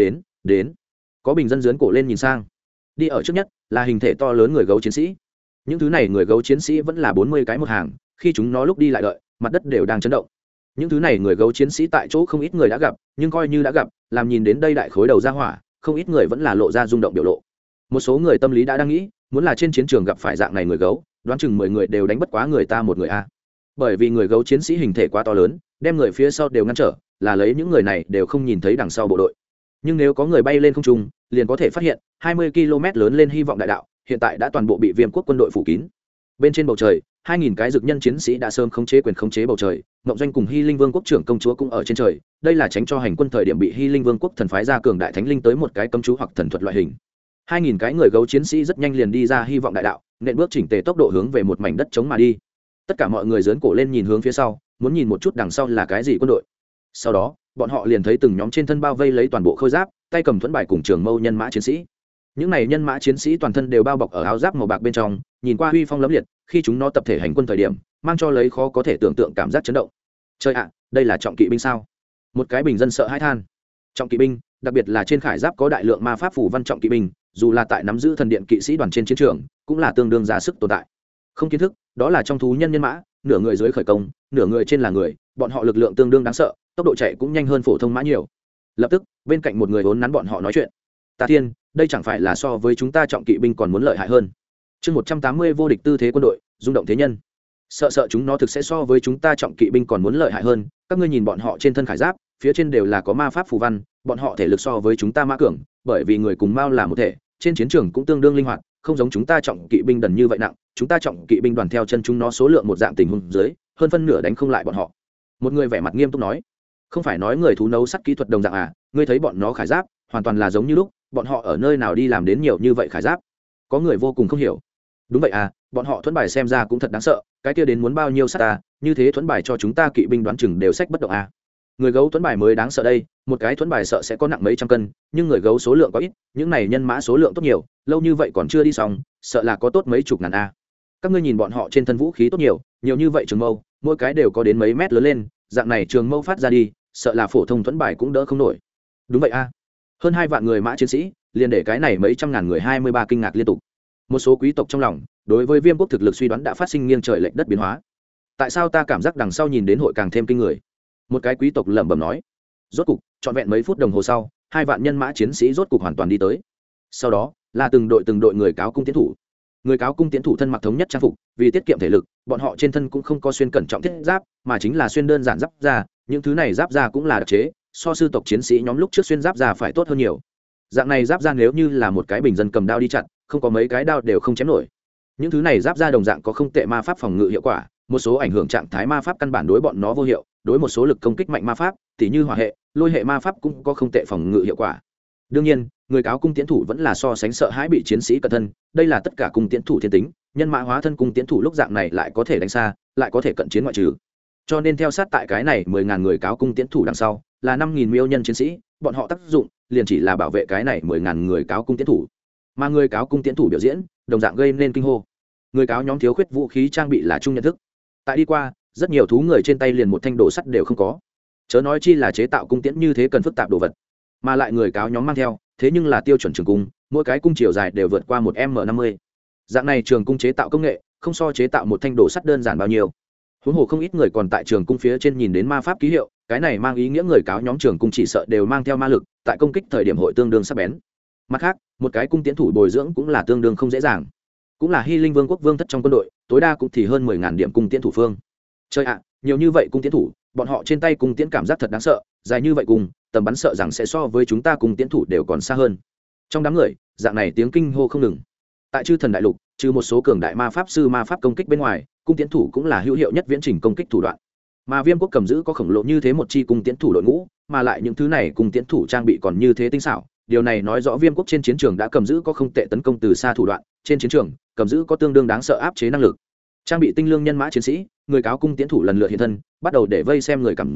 Đến có bình dân dướn cổ lên nhìn sang. Đi ở trước nhất là hình thể to lớn người gấu chiến sĩ. Những thứ này người gấu chiến sĩ vẫn là 40 cái một hàng, khi chúng nó lúc đi lại đợi, mặt đất đều đang chấn động. Những thứ này người gấu chiến sĩ tại chỗ không ít người đã gặp, nhưng coi như đã gặp, làm nhìn đến đây đại khối đầu ra hỏa, không ít người vẫn là lộ ra rung động biểu lộ. Một số người tâm lý đã đang nghĩ, muốn là trên chiến trường gặp phải dạng này người gấu, đoán chừng 10 người đều đánh bất quá người ta một người a. Bởi vì người gấu chiến sĩ hình thể quá to lớn, đem người phía sau đều ngăn trở, là lấy những người này đều không nhìn thấy đằng sau bộ đội. Nhưng nếu có người bay lên không trung, liền có thể phát hiện 20 km lớn lên hy vọng đại đạo, hiện tại đã toàn bộ bị viêm quốc quân đội phủ kín. Bên trên bầu trời, 2000 cái dực nhân chiến sĩ đã sớm khống chế quyền khống chế bầu trời, Ngộng Doanh cùng Hy Linh Vương quốc trưởng công chúa cũng ở trên trời, đây là tránh cho hành quân thời điểm bị Hy Linh Vương quốc thần phái ra cường đại thánh linh tới một cái cấm chú hoặc thần thuật loại hình. 2000 cái người gấu chiến sĩ rất nhanh liền đi ra hy vọng đại đạo, nện bước chỉnh tề tốc độ hướng về một mảnh đất trống mà đi. Tất cả mọi người giương cổ lên nhìn hướng phía sau, muốn nhìn một chút đằng sau là cái gì quân đội. Sau đó, bọn họ liền thấy từng nhóm trên thân bao vây lấy toàn bộ khôi giáp, tay cầm thuẫn bài cùng trường mâu nhân mã chiến sĩ. Những này nhân mã chiến sĩ toàn thân đều bao bọc ở áo giáp màu bạc bên trong, nhìn qua uy phong lẫm liệt, khi chúng nó tập thể hành quân thời điểm, mang cho lấy khó có thể tưởng tượng cảm giác chấn động. Trời ạ, đây là trọng kỵ binh sao? Một cái bình dân sợ hãi than. Trọng kỵ binh, đặc biệt là trên khải giáp có đại lượng ma pháp phù văn trọng kỵ binh, dù là tại nắm giữ thần điện kỵ sĩ đoàn trên chiến trường, cũng là tương đương ra sức tồn tại. Không kiến thức, đó là trong thú nhân nhân mã, nửa người dưới khởi công, nửa người trên là người, bọn họ lực lượng tương đương đáng sợ, tốc độ chạy cũng nhanh hơn phổ thông mã nhiều. Lập tức, bên cạnh một người vốn nắn bọn họ nói chuyện. Ta thiên, đây chẳng phải là so với chúng ta trọng kỵ binh còn muốn lợi hại hơn. Chương 180 vô địch tư thế quân đội, rung động thế nhân. Sợ chúng nó thực sẽ so với chúng ta trọng kỵ binh còn muốn lợi hại hơn, các ngươi nhìn bọn họ trên thân khải giáp, phía trên đều là có ma pháp phù văn, bọn họ thể lực so với chúng ta mã cường, bởi vì người cùng mao là một thể, trên chiến trường cũng tương đương linh hoạt, không giống chúng ta trọng kỵ binh đần như vậy nặng, chúng ta trọng kỵ binh đoàn theo chân chúng nó số lượng một dạng tình huống dưới, hơn phân nửa đánh không lại bọn họ. Một người vẻ mặt nghiêm túc nói, không phải nói người thú nấu sắt kỹ thuật đồng dạng à, ngươi thấy bọn nó khải giáp, hoàn toàn là giống như lúc, bọn họ ở nơi nào đi làm đến nhiều như vậy khải giáp? Có người vô cùng không hiểu. Đúng vậy à, bọn họ thuẫn bài xem ra cũng thật đáng sợ, cái kia đến muốn bao nhiêu sắt à, như thế thuẫn bài cho chúng ta kỵ binh đoán chừng đều sách bất động à. Người gấu thuẫn bài mới đáng sợ đây, một cái thuẫn bài sợ sẽ có nặng mấy trăm cân, nhưng người gấu số lượng có ít, những này nhân mã số lượng tốt nhiều, lâu như vậy còn chưa đi xong, sợ là có tốt mấy chục ngàn a. Các ngươi nhìn bọn họ trên thân vũ khí tốt nhiều, nhiều như vậy trường mâu, mỗi cái đều có đến mấy mét lớn lên, dạng này trường mâu phát ra đi, sợ là phổ thông thuẫn bài cũng đỡ không nổi. Đúng vậy a. Hơn 2 vạn người mã chiến sĩ, liền để cái này mấy trăm ngàn người 23 kinh ngạc liên tục. Một số quý tộc trong lòng, đối với Viêm quốc thực lực suy đoán đã phát sinh nghiêng trời lệch đất biến hóa. Tại sao ta cảm giác đằng sau nhìn đến hội càng thêm kinh người? Một cái quý tộc lẩm bẩm nói. Rốt cục, trọn vẹn mấy phút đồng hồ sau, 2 vạn nhân mã chiến sĩ rốt cục hoàn toàn đi tới. Sau đó, là từng đội người cáo cung tiến thủ. Người cáo cung tiến thủ thân mặc thống nhất trang phục, vì tiết kiệm thể lực, bọn họ trên thân cũng không có xuyên cẩn trọng thiết giáp, mà chính là xuyên đơn giản giáp da, những thứ này giáp da cũng là đặc chế, so sư tộc chiến sĩ nhóm lúc trước xuyên giáp da phải tốt hơn nhiều. Dạng này giáp da nếu như là một cái bình dân cầm đao đi chặn, không có mấy cái đao đều không chém nổi. Những thứ này giáp da đồng dạng có không tệ ma pháp phòng ngự hiệu quả, một số ảnh hưởng trạng thái ma pháp căn bản đối bọn nó vô hiệu, đối một số lực công kích mạnh ma pháp, tỉ như hỏa hệ, lôi hệ ma pháp cũng có không tệ phòng ngự hiệu quả. Đương nhiên, người cáo cung tiến thủ vẫn là so sánh sợ hãi bị chiến sĩ cận thân, đây là tất cả cung tiến thủ thiên tính, nhân mã hóa thân cung tiến thủ lúc dạng này lại có thể đánh xa, lại có thể cận chiến ngoại trừ. Cho nên theo sát tại cái này 10.000 người cáo cung tiến thủ đằng sau, là 5.000 miêu nhân chiến sĩ, bọn họ tác dụng liền chỉ là bảo vệ cái này 10.000 người cáo cung tiến thủ. Mà người cáo cung tiến thủ biểu diễn, đồng dạng gây nên kinh hô. Người cáo nhóm thiếu khuyết vũ khí trang bị là chung nhận thức. Tại đi qua, rất nhiều thú người trên tay liền một thanh đồ sắt đều không có, chớ nói chi là chế tạo cung tiễn như thế cần phức tạp đồ vật. Mà lại người cáo nhóm mang theo, thế nhưng là tiêu chuẩn trường cung, mỗi cái cung chiều dài đều vượt qua 1m50. Dạng này trường cung chế tạo công nghệ, không so chế tạo một thanh đồ sắt đơn giản bao nhiêu. Huống hồ không ít người còn tại trường cung phía trên nhìn đến ma pháp ký hiệu, cái này mang ý nghĩa người cáo nhóm trường cung chỉ sợ đều mang theo ma lực, tại công kích thời điểm hội tương đương sắc bén. Mặt khác, một cái cung tiễn thủ bồi dưỡng cũng là tương đương không dễ dàng. Cũng là Hy Linh Vương quốc vương thất trong quân đội, tối đa cũng thì hơn 10.000 điểm cung tiễn thủ phương. Trời ạ, nhiều như vậy cung tiễn thủ, bọn họ trên tay cung tiễn cảm giác thật đáng sợ, dài như vậy cùng, tầm bắn sợ rằng sẽ so với chúng ta cung tiễn thủ đều còn xa hơn. Trong đám người, dạng này tiếng kinh hô không ngừng. Tại Chư Thần Đại Lục, trừ một số cường đại ma pháp sư ma pháp công kích bên ngoài, cung tiễn thủ cũng là hữu hiệu nhất viễn trình công kích thủ đoạn. Mà Viêm quốc cầm giữ có khổng lồ như thế một chi cung tiễn thủ đội ngũ, mà lại những thứ này cung tiễn thủ trang bị còn như thế tinh xảo, điều này nói rõ Viêm quốc trên chiến trường đã cầm giữ có không tệ tấn công từ xa thủ đoạn, trên chiến trường, cầm giữ có tương đương đáng sợ áp chế năng lực. Trang bị tinh lương nhân mã chiến sĩ, người cáo cung tiễn thủ lần lượt hiện thân, bắt đầu để vây xem người cảm giác,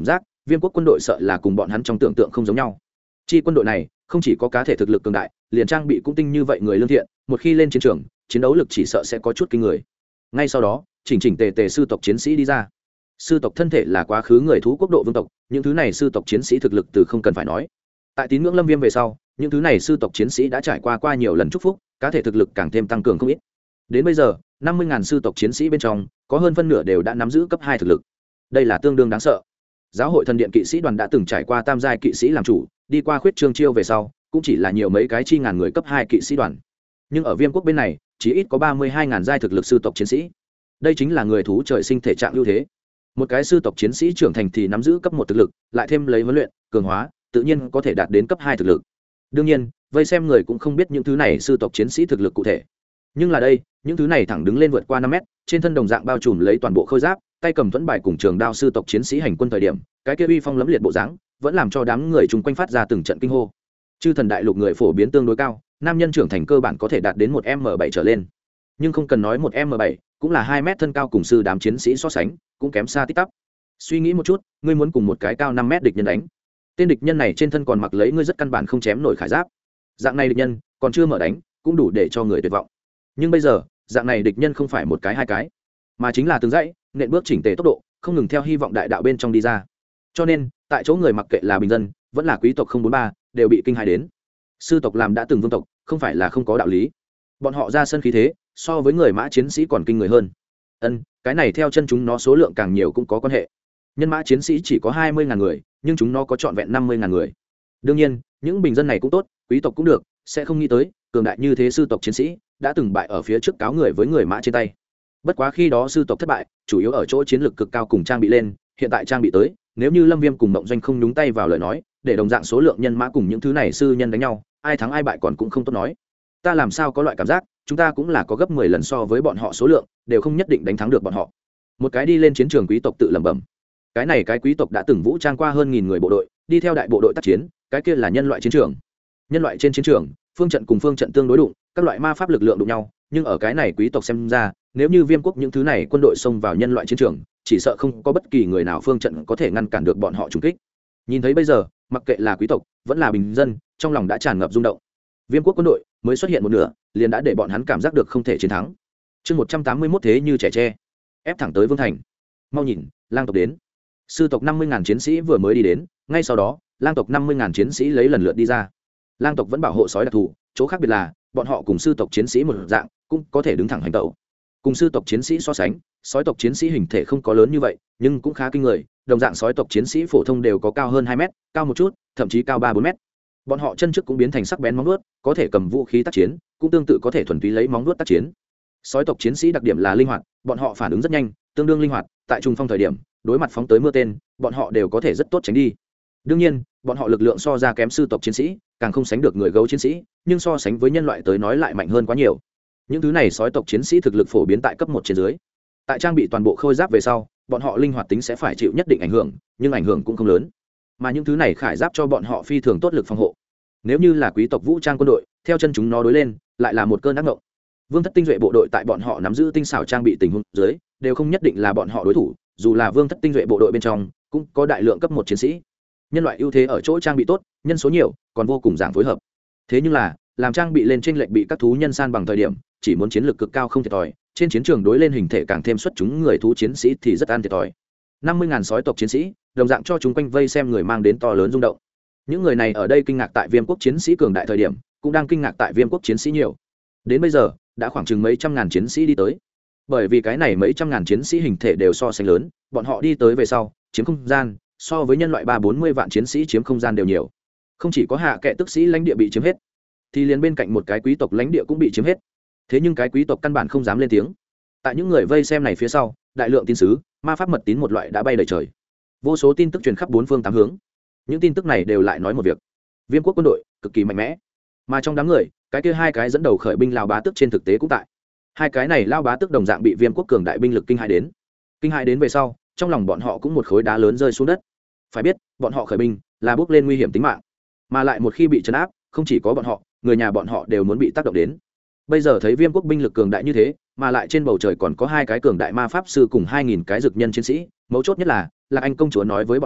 viêm quốc quân đội sợ là cùng bọn hắn trong tưởng tượng không giống nhau. Chi quân đội này không chỉ có cá thể thực lực cường đại, liền trang bị cũng tinh như vậy người lương thiện, một khi lên chiến trường, chiến đấu lực chỉ sợ sẽ có chút kinh người. Ngay sau đó, chỉnh chỉnh tề tề sư tộc chiến sĩ đi ra. Sư tộc thân thể là quá khứ người thú quốc độ vương tộc, những thứ này sư tộc chiến sĩ thực lực từ không cần phải nói. Tại tín ngưỡng Lâm Viêm về sau, những thứ này sư tộc chiến sĩ đã trải qua nhiều lần chúc phúc, cá thể thực lực càng thêm tăng cường không ít. Đến bây giờ, 50.000 sư tộc chiến sĩ bên trong, có hơn phân nửa đều đã nắm giữ cấp 2 thực lực. Đây là tương đương đáng sợ. Giáo hội thần điện kỵ sĩ đoàn đã từng trải qua tam giai kỵ sĩ làm chủ, đi qua khuyết trương chiêu về sau, cũng chỉ là nhiều mấy cái chi ngàn người cấp 2 kỵ sĩ đoàn. Nhưng ở Viêm quốc bên này, chỉ ít có 32.000 giai thực lực sư tộc chiến sĩ. Đây chính là người thú trời sinh thể trạng ưu thế. Một cái sư tộc chiến sĩ trưởng thành thì nắm giữ cấp 1 thực lực, lại thêm lấy huấn luyện, cường hóa, tự nhiên có thể đạt đến cấp 2 thực lực. Đương nhiên, vây xem người cũng không biết những thứ này sư tộc chiến sĩ thực lực cụ thể. Nhưng là đây, những thứ này thẳng đứng lên vượt qua 5 mét, trên thân đồng dạng bao trùm lấy toàn bộ khôi giáp, tay cầm thuẫn bài cùng trường đao sư tộc chiến sĩ hành quân thời điểm, cái kia uy phong lẫm liệt bộ dáng, vẫn làm cho đám người chung quanh phát ra từng trận kinh hô. Chư thần đại lục người phổ biến tương đối cao, nam nhân trưởng thành cơ bản có thể đạt đến 1m7 trở lên. Nhưng không cần nói 1m7, cũng là 2 mét thân cao cùng sư đám chiến sĩ so sánh, cũng kém xa tít tắp. Suy nghĩ một chút, ngươi muốn cùng một cái cao 5 mét địch nhân đánh. Tên địch nhân này trên thân còn mặc lấy ngươi rất căn bản không chém nổi khải giáp. Dạng này địch nhân, còn chưa mở đánh, cũng đủ để cho người tuyệt vọng. Nhưng bây giờ, dạng này địch nhân không phải một cái hai cái, mà chính là từng dãy, nện bước chỉnh tề tốc độ, không ngừng theo hy vọng đại đạo bên trong đi ra. Cho nên, tại chỗ người mặc kệ là bình dân, vẫn là quý tộc 043, đều bị kinh hãi đến. Sư tộc làm đã từng vương tộc, không phải là không có đạo lý. Bọn họ ra sân khí thế, so với người mã chiến sĩ còn kinh người hơn. Cái này theo chân chúng nó số lượng càng nhiều cũng có quan hệ. Nhân mã chiến sĩ chỉ có 20.000 người, nhưng chúng nó có trọn vẹn 50.000 người. Đương nhiên, những bình dân này cũng tốt, quý tộc cũng được, sẽ không nghĩ tới, cường đại như thế sư tộc chiến sĩ đã từng bại ở phía trước cáo người với người mã trên tay. Bất quá khi đó sư tộc thất bại, chủ yếu ở chỗ chiến lược cực cao cùng trang bị lên, hiện tại trang bị tới, nếu như Lâm Viêm cùng Mộng Doanh không nhúng tay vào lời nói, để đồng dạng số lượng nhân mã cùng những thứ này sư nhân đánh nhau, ai thắng ai bại còn cũng không tốt nói. Ta làm sao có loại cảm giác, chúng ta cũng là có gấp 10 lần so với bọn họ số lượng, đều không nhất định đánh thắng được bọn họ. Một cái đi lên chiến trường quý tộc tự lẩm bẩm. Cái này cái quý tộc đã từng vũ trang qua hơn 1000 người bộ đội, đi theo đại bộ đội tác chiến, cái kia là nhân loại chiến trường. Nhân loại trên chiến trường, phương trận cùng phương trận tương đối đụng, các loại ma pháp lực lượng đụng nhau, nhưng ở cái này quý tộc xem ra, nếu như Viêm quốc những thứ này quân đội xông vào nhân loại chiến trường, chỉ sợ không có bất kỳ người nào phương trận có thể ngăn cản được bọn họ trùng kích. Nhìn thấy bây giờ, mặc kệ là quý tộc, vẫn là bình dân, trong lòng đã tràn ngập rung động. Viêm quốc quân đội mới xuất hiện một nửa, liền đã để bọn hắn cảm giác được không thể chiến thắng. Chương 181 thế như trẻ tre, ép thẳng tới vương thành. Mau nhìn, lang tộc đến. Sư tộc 50.000 chiến sĩ vừa mới đi đến, ngay sau đó, lang tộc 50.000 chiến sĩ lấy lần lượt đi ra. Lang tộc vẫn bảo hộ sói đặc thù, chỗ khác biệt là, bọn họ cùng sư tộc chiến sĩ một dạng, cũng có thể đứng thẳng hành tẩu. Cùng sư tộc chiến sĩ so sánh, sói tộc chiến sĩ hình thể không có lớn như vậy, nhưng cũng khá kinh người, đồng dạng sói tộc chiến sĩ phổ thông đều có cao hơn 2 mét, cao một chút, thậm chí cao 3-4 mét. Bọn họ chân trước cũng biến thành sắc bén móng vuốt, có thể cầm vũ khí tác chiến, cũng tương tự có thể thuần túy lấy móng vuốt tác chiến. Sói tộc chiến sĩ đặc điểm là linh hoạt, bọn họ phản ứng rất nhanh, tương đương linh hoạt, tại trùng phong thời điểm, đối mặt phóng tới mưa tên, bọn họ đều có thể rất tốt tránh đi. Đương nhiên, bọn họ lực lượng so ra kém sư tộc chiến sĩ, càng không sánh được người gấu chiến sĩ, nhưng so sánh với nhân loại tới nói lại mạnh hơn quá nhiều. Những thứ này sói tộc chiến sĩ thực lực phổ biến tại cấp 1 trên dưới. Tại trang bị toàn bộ khôi giáp về sau, bọn họ linh hoạt tính sẽ phải chịu nhất định ảnh hưởng, nhưng ảnh hưởng cũng không lớn. Mà những thứ này khải giáp cho bọn họ phi thường tốt lực phòng hộ. Nếu như là quý tộc vũ trang quân đội, theo chân chúng nó đối lên, lại là một cơn ác mộng. Vương thất tinh duệ bộ đội tại bọn họ nắm giữ tinh xảo trang bị tình huống dưới, đều không nhất định là bọn họ đối thủ, dù là vương thất tinh duệ bộ đội bên trong, cũng có đại lượng cấp 1 chiến sĩ. Nhân loại ưu thế ở chỗ trang bị tốt, nhân số nhiều, còn vô cùng giảng phối hợp. Thế nhưng là, làm trang bị lên chênh lệch bị các thú nhân san bằng thời điểm, chỉ muốn chiến lược cực cao không thiệt thòi, trên chiến trường đối lên hình thể càng thêm xuất chúng người thú chiến sĩ thì rất an thiệt thòi. 50.000 sói tộc chiến sĩ, đồng dạng cho chúng quanh vây xem người mang đến to lớn rung động. Những người này ở đây kinh ngạc tại Viêm quốc chiến sĩ cường đại thời điểm, cũng đang kinh ngạc tại Viêm quốc chiến sĩ nhiều. Đến bây giờ, đã khoảng chừng mấy trăm ngàn chiến sĩ đi tới. Bởi vì cái này mấy trăm ngàn chiến sĩ hình thể đều so sánh lớn, bọn họ đi tới về sau, chiếm không gian, so với nhân loại 3-40 vạn chiến sĩ chiếm không gian đều nhiều. Không chỉ có hạ kệ tức sĩ lãnh địa bị chiếm hết, thì liền bên cạnh một cái quý tộc lãnh địa cũng bị chiếm hết. Thế nhưng cái quý tộc căn bản không dám lên tiếng. Tại những người vây xem này phía sau, đại lượng tín sứ, ma pháp mật tín một loại đã bay đầy trời. Vô số tin tức truyền khắp bốn phương tám hướng. Những tin tức này đều lại nói một việc: Viêm quốc quân đội cực kỳ mạnh mẽ. Mà trong đám người, cái kia hai cái dẫn đầu khởi binh lao bá tước trên thực tế cũng tại. Hai cái này lao bá tước đồng dạng bị Viêm quốc cường đại binh lực kinh hãi đến. Kinh hãi đến về sau, trong lòng bọn họ cũng một khối đá lớn rơi xuống đất. Phải biết, bọn họ khởi binh là bước lên nguy hiểm tính mạng, mà lại một khi bị trấn áp, không chỉ có bọn họ, người nhà bọn họ đều muốn bị tác động đến. Bây giờ thấy Viêm quốc binh lực cường đại như thế, mà lại trên bầu trời còn có hai cái cường đại ma pháp sư cùng 2000 cái dực nhân chiến sĩ, mấu chốt nhất là Anh công chúa nói với bọn họ,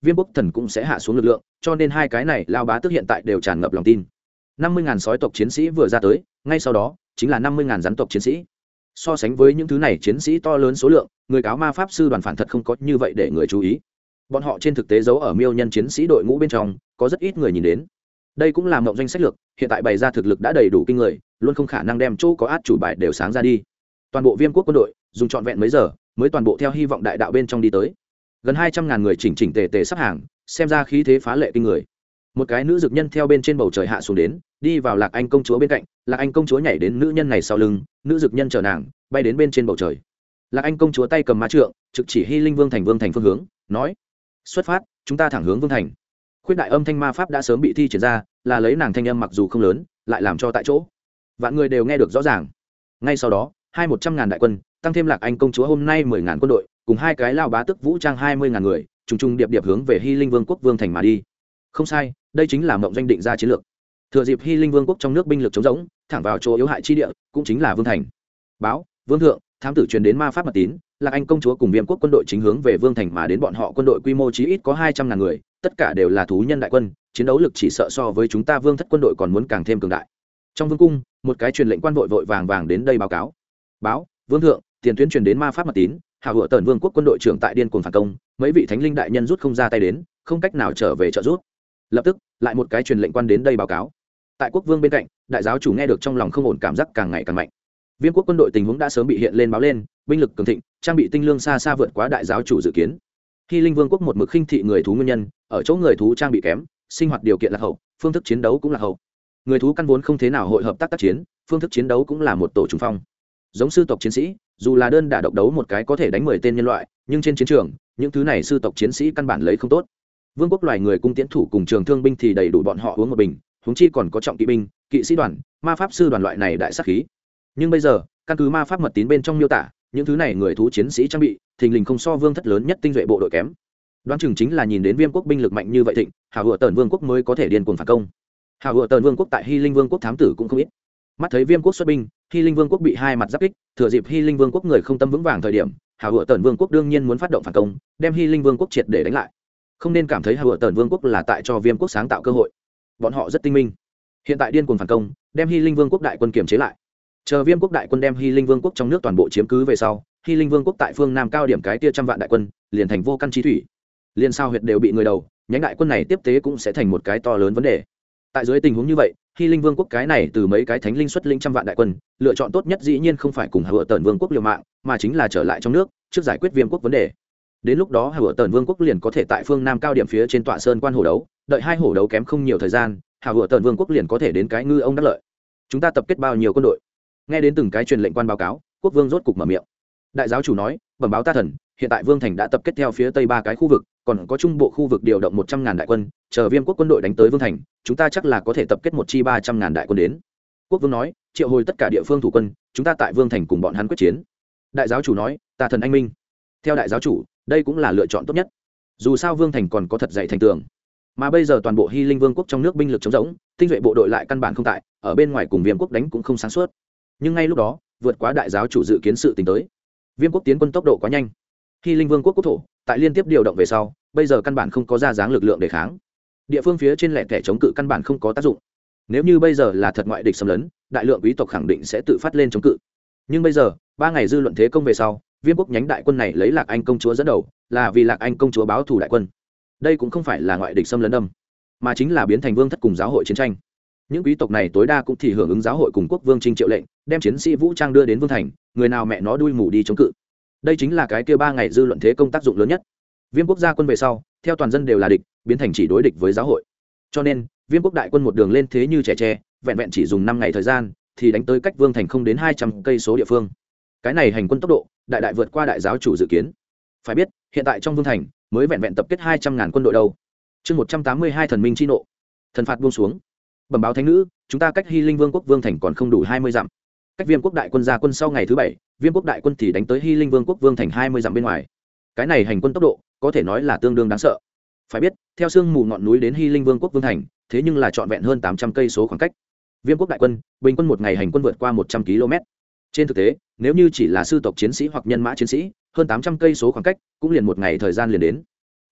Viêm quốc thần cũng sẽ hạ xuống lực lượng, cho nên hai cái này lao bá tước hiện tại đều tràn ngập lòng tin. 50.000 sói tộc chiến sĩ vừa ra tới, ngay sau đó chính là 50.000 rắn tộc chiến sĩ. So sánh với những thứ này chiến sĩ to lớn số lượng, người cáo ma pháp sư đoàn phản thật không có như vậy để người chú ý. Bọn họ trên thực tế giấu ở miêu nhân chiến sĩ đội ngũ bên trong, có rất ít người nhìn đến. Đây cũng là mộng doanh sách lược, hiện tại bày ra thực lực đã đầy đủ kinh người, luôn không khả năng đem chỗ có át chủ bài đều sáng ra đi. Toàn bộ Viêm quốc quân đội dùng trọn vẹn mấy giờ mới toàn bộ theo hy vọng đại đạo bên trong đi tới. Gần 200.000 người chỉnh chỉnh tề tề sắp hàng, xem ra khí thế phá lệ kinh người. Một cái nữ dược nhân theo bên trên bầu trời hạ xuống đến, đi vào Lạc Anh công chúa bên cạnh, Lạc Anh công chúa nhảy đến nữ nhân này sau lưng, nữ dược nhân chở nàng bay đến bên trên bầu trời. Lạc Anh công chúa tay cầm ma trượng, trực chỉ Hy Linh Vương thành phương hướng, nói: "Xuất phát, chúng ta thẳng hướng Vương thành." Khuyết đại âm thanh ma pháp đã sớm bị thi triển ra, là lấy nàng thanh âm mặc dù không lớn, lại làm cho tại chỗ vạn người đều nghe được rõ ràng. Ngay sau đó, 100.000 đại quân, tăng thêm Lạc Anh công chúa hôm nay 10.000 quân đội, cùng hai cái lao bá tức vũ trang 20.000 người, trùng trùng điệp điệp hướng về Hy Linh Vương quốc Vương thành mà đi. Không sai, đây chính là mộng doanh định ra chiến lược. Thừa dịp Hy Linh Vương quốc trong nước binh lực chống rỗng, thẳng vào chỗ yếu hại chi địa, cũng chính là Vương thành. Báo, Vương thượng, thám tử truyền đến ma pháp mật tín, Lạc Anh công chúa cùng Viêm quốc quân đội chính hướng về Vương thành mà đến, bọn họ quân đội quy mô chí ít có 200.000 người, tất cả đều là thú nhân đại quân, chiến đấu lực chỉ sợ so với chúng ta Vương thất quân đội còn muốn càng thêm cường đại. Trong vương cung, một cái truyền lệnh quan vội vàng đến đây báo cáo. Báo, Vương thượng, tiền tuyến truyền đến ma pháp mật tín, hào hựa tần Vương quốc quân đội trưởng tại điên cuồng phản công, mấy vị thánh linh đại nhân rút không ra tay đến, không cách nào trở về trợ giúp. Lập tức, lại một cái truyền lệnh quan đến đây báo cáo. Tại quốc vương bên cạnh, đại giáo chủ nghe được trong lòng không ổn, cảm giác càng ngày càng mạnh. Viêm quốc quân đội tình huống đã sớm bị hiện lên báo lên, binh lực cường thịnh, trang bị tinh lương xa xa vượt quá đại giáo chủ dự kiến. Hy Linh Vương quốc một mực khinh thị người thú nguyên nhân, ở chỗ người thú trang bị kém, sinh hoạt điều kiện lạc hậu, phương thức chiến đấu cũng lạc hậu. Người thú căn vốn không thế nào hội hợp tác chiến, phương thức chiến đấu cũng là một tổ trùng phong. Giống sư tộc chiến sĩ, dù là đơn đả độc đấu một cái có thể đánh 10 tên nhân loại, nhưng trên chiến trường, những thứ này sư tộc chiến sĩ căn bản lấy không tốt. Vương quốc loài người cung tiễn thủ cùng trường thương binh thì đầy đủ bọn họ uống một bình, huống chi còn có trọng kỵ binh, kỵ sĩ đoàn, ma pháp sư đoàn loại này đại sát khí. Nhưng bây giờ, căn cứ ma pháp mật tín bên trong miêu tả, những thứ này người thú chiến sĩ trang bị, thình lình không so Vương thất lớn nhất tinh duệ bộ đội kém. Đoán chừng chính là nhìn đến Viêm quốc binh lực mạnh như vậy thịnh, hào hựa tần Vương quốc mới có thể điên cuồng phản công. Hào hựa tần Vương quốc tại Hy Linh Vương quốc thám tử cũng không ít. Mắt thấy Viêm quốc xuất binh, Hy Linh Vương quốc bị hai mặt giáp kích, thừa dịp Hy Linh Vương quốc người không tâm vững vàng thời điểm, hào hựa tần Vương quốc đương nhiên muốn phát động phản công, đem Hy Linh Vương quốc triệt để đánh lại. Không nên cảm thấy hào hựa tần Vương quốc là tại cho Viêm quốc sáng tạo cơ hội. Bọn họ rất tinh minh. Hiện tại điên cuồng phản công, đem Hy Linh Vương quốc đại quân kiềm chế lại. Chờ Viêm quốc đại quân đem Hy Linh Vương quốc trong nước toàn bộ chiếm cứ về sau, Hy Linh Vương quốc tại phương Nam cao điểm cái tia 100 vạn đại quân, liền thành vô căn chí thủy. Liên sao huyệt đều bị người đầu, nhánh đại quân này tiếp tế cũng sẽ thành một cái to lớn vấn đề. Tại dưới tình huống như vậy, Hy Linh Vương quốc cái này từ mấy cái thánh linh xuất linh 100 vạn đại quân, lựa chọn tốt nhất dĩ nhiên không phải cùng Hựa Tần Vương quốc liều mạng, mà chính là trở lại trong nước, trước giải quyết Viêm quốc vấn đề. Đến lúc đó Hựa Tần Vương quốc liền có thể tại phương Nam cao điểm phía trên tọa sơn quan hổ đấu, đợi hai hổ đấu kém không nhiều thời gian, Hựa Tần Vương quốc liền có thể đến cái ngư ông đắc lợi. Chúng ta tập kết bao nhiêu quân đội? Nghe đến từng cái truyền lệnh quan báo cáo, quốc vương rốt cục mở miệng. Đại giáo chủ nói, bẩm báo ta thần, hiện tại Vương thành đã tập kết theo phía tây 3 cái khu vực, còn có trung bộ khu vực điều động 100.000 đại quân, chờ Viêm quốc quân đội đánh tới Vương thành, chúng ta chắc là có thể tập kết một chi 300.000 đại quân đến. Quốc vương nói, triệu hồi tất cả địa phương thủ quân, chúng ta tại Vương thành cùng bọn hắn quyết chiến. Đại giáo chủ nói, ta thần anh minh. Theo đại giáo chủ, đây cũng là lựa chọn tốt nhất. Dù sao Vương thành còn có thật dày thành tường, mà bây giờ toàn bộ Hy Linh Vương quốc trong nước binh lực trống rỗng, tinh duệ bộ đội lại căn bản không tại, ở bên ngoài cùng Viêm quốc đánh cũng không sáng suốt. Nhưng ngay lúc đó, vượt quá đại giáo chủ dự kiến sự tình tới. Viêm quốc tiến quân tốc độ quá nhanh. Hy Linh Vương quốc quốc thổ, tại liên tiếp điều động về sau, bây giờ căn bản không có ra dáng lực lượng để kháng. Địa phương phía trên lẻ tẻ chống cự căn bản không có tác dụng. Nếu như bây giờ là thật ngoại địch xâm lấn, đại lượng quý tộc khẳng định sẽ tự phát lên chống cự. Nhưng bây giờ, 3 ngày dư luận thế công về sau, Viêm quốc nhánh đại quân này lấy Lạc Anh công chúa dẫn đầu, là vì Lạc Anh công chúa báo thù đại quân. Đây cũng không phải là ngoại địch xâm lấn đâm, mà chính là biến thành vương thất cùng giáo hội chiến tranh. Những quý tộc này tối đa cũng thì hưởng ứng giáo hội cùng quốc vương trinh triệu lệnh, đem chiến sĩ vũ trang đưa đến vương thành, người nào mẹ nó đuôi mù đi chống cự. Đây chính là cái kia 3 ngày dư luận thế công tác dụng lớn nhất. Viêm quốc gia quân về sau, theo toàn dân đều là địch, biến thành chỉ đối địch với giáo hội. Cho nên, Viêm quốc đại quân một đường lên thế như trẻ tre, vẹn vẹn chỉ dùng 5 ngày thời gian, thì đánh tới cách vương thành không đến 200 cây số địa phương. Cái này hành quân tốc độ, đại đại vượt qua đại giáo chủ dự kiến. Phải biết, hiện tại trong vương thành mới vẹn vẹn tập kết 200.000 quân đội đâu. Chương 182 thần minh chi nộ. Thần phạt buông xuống. Bẩm báo thánh nữ, chúng ta cách Hy Linh Vương quốc vương thành còn không đủ 20 dặm. Cách Viêm quốc đại quân ra quân sau ngày thứ 7, Viêm quốc đại quân thì đánh tới Hy Linh Vương quốc vương thành 20 dặm bên ngoài. Cái này hành quân tốc độ, có thể nói là tương đương đáng sợ. Phải biết, theo sương mù ngọn núi đến Hy Linh Vương quốc vương thành, thế nhưng là trọn vẹn hơn 800 cây số khoảng cách. Viêm quốc đại quân, bình quân một ngày hành quân vượt qua 100 km. Trên thực tế, nếu như chỉ là sư tộc chiến sĩ hoặc nhân mã chiến sĩ, hơn 800 cây số khoảng cách, cũng liền một ngày thời gian liền đến.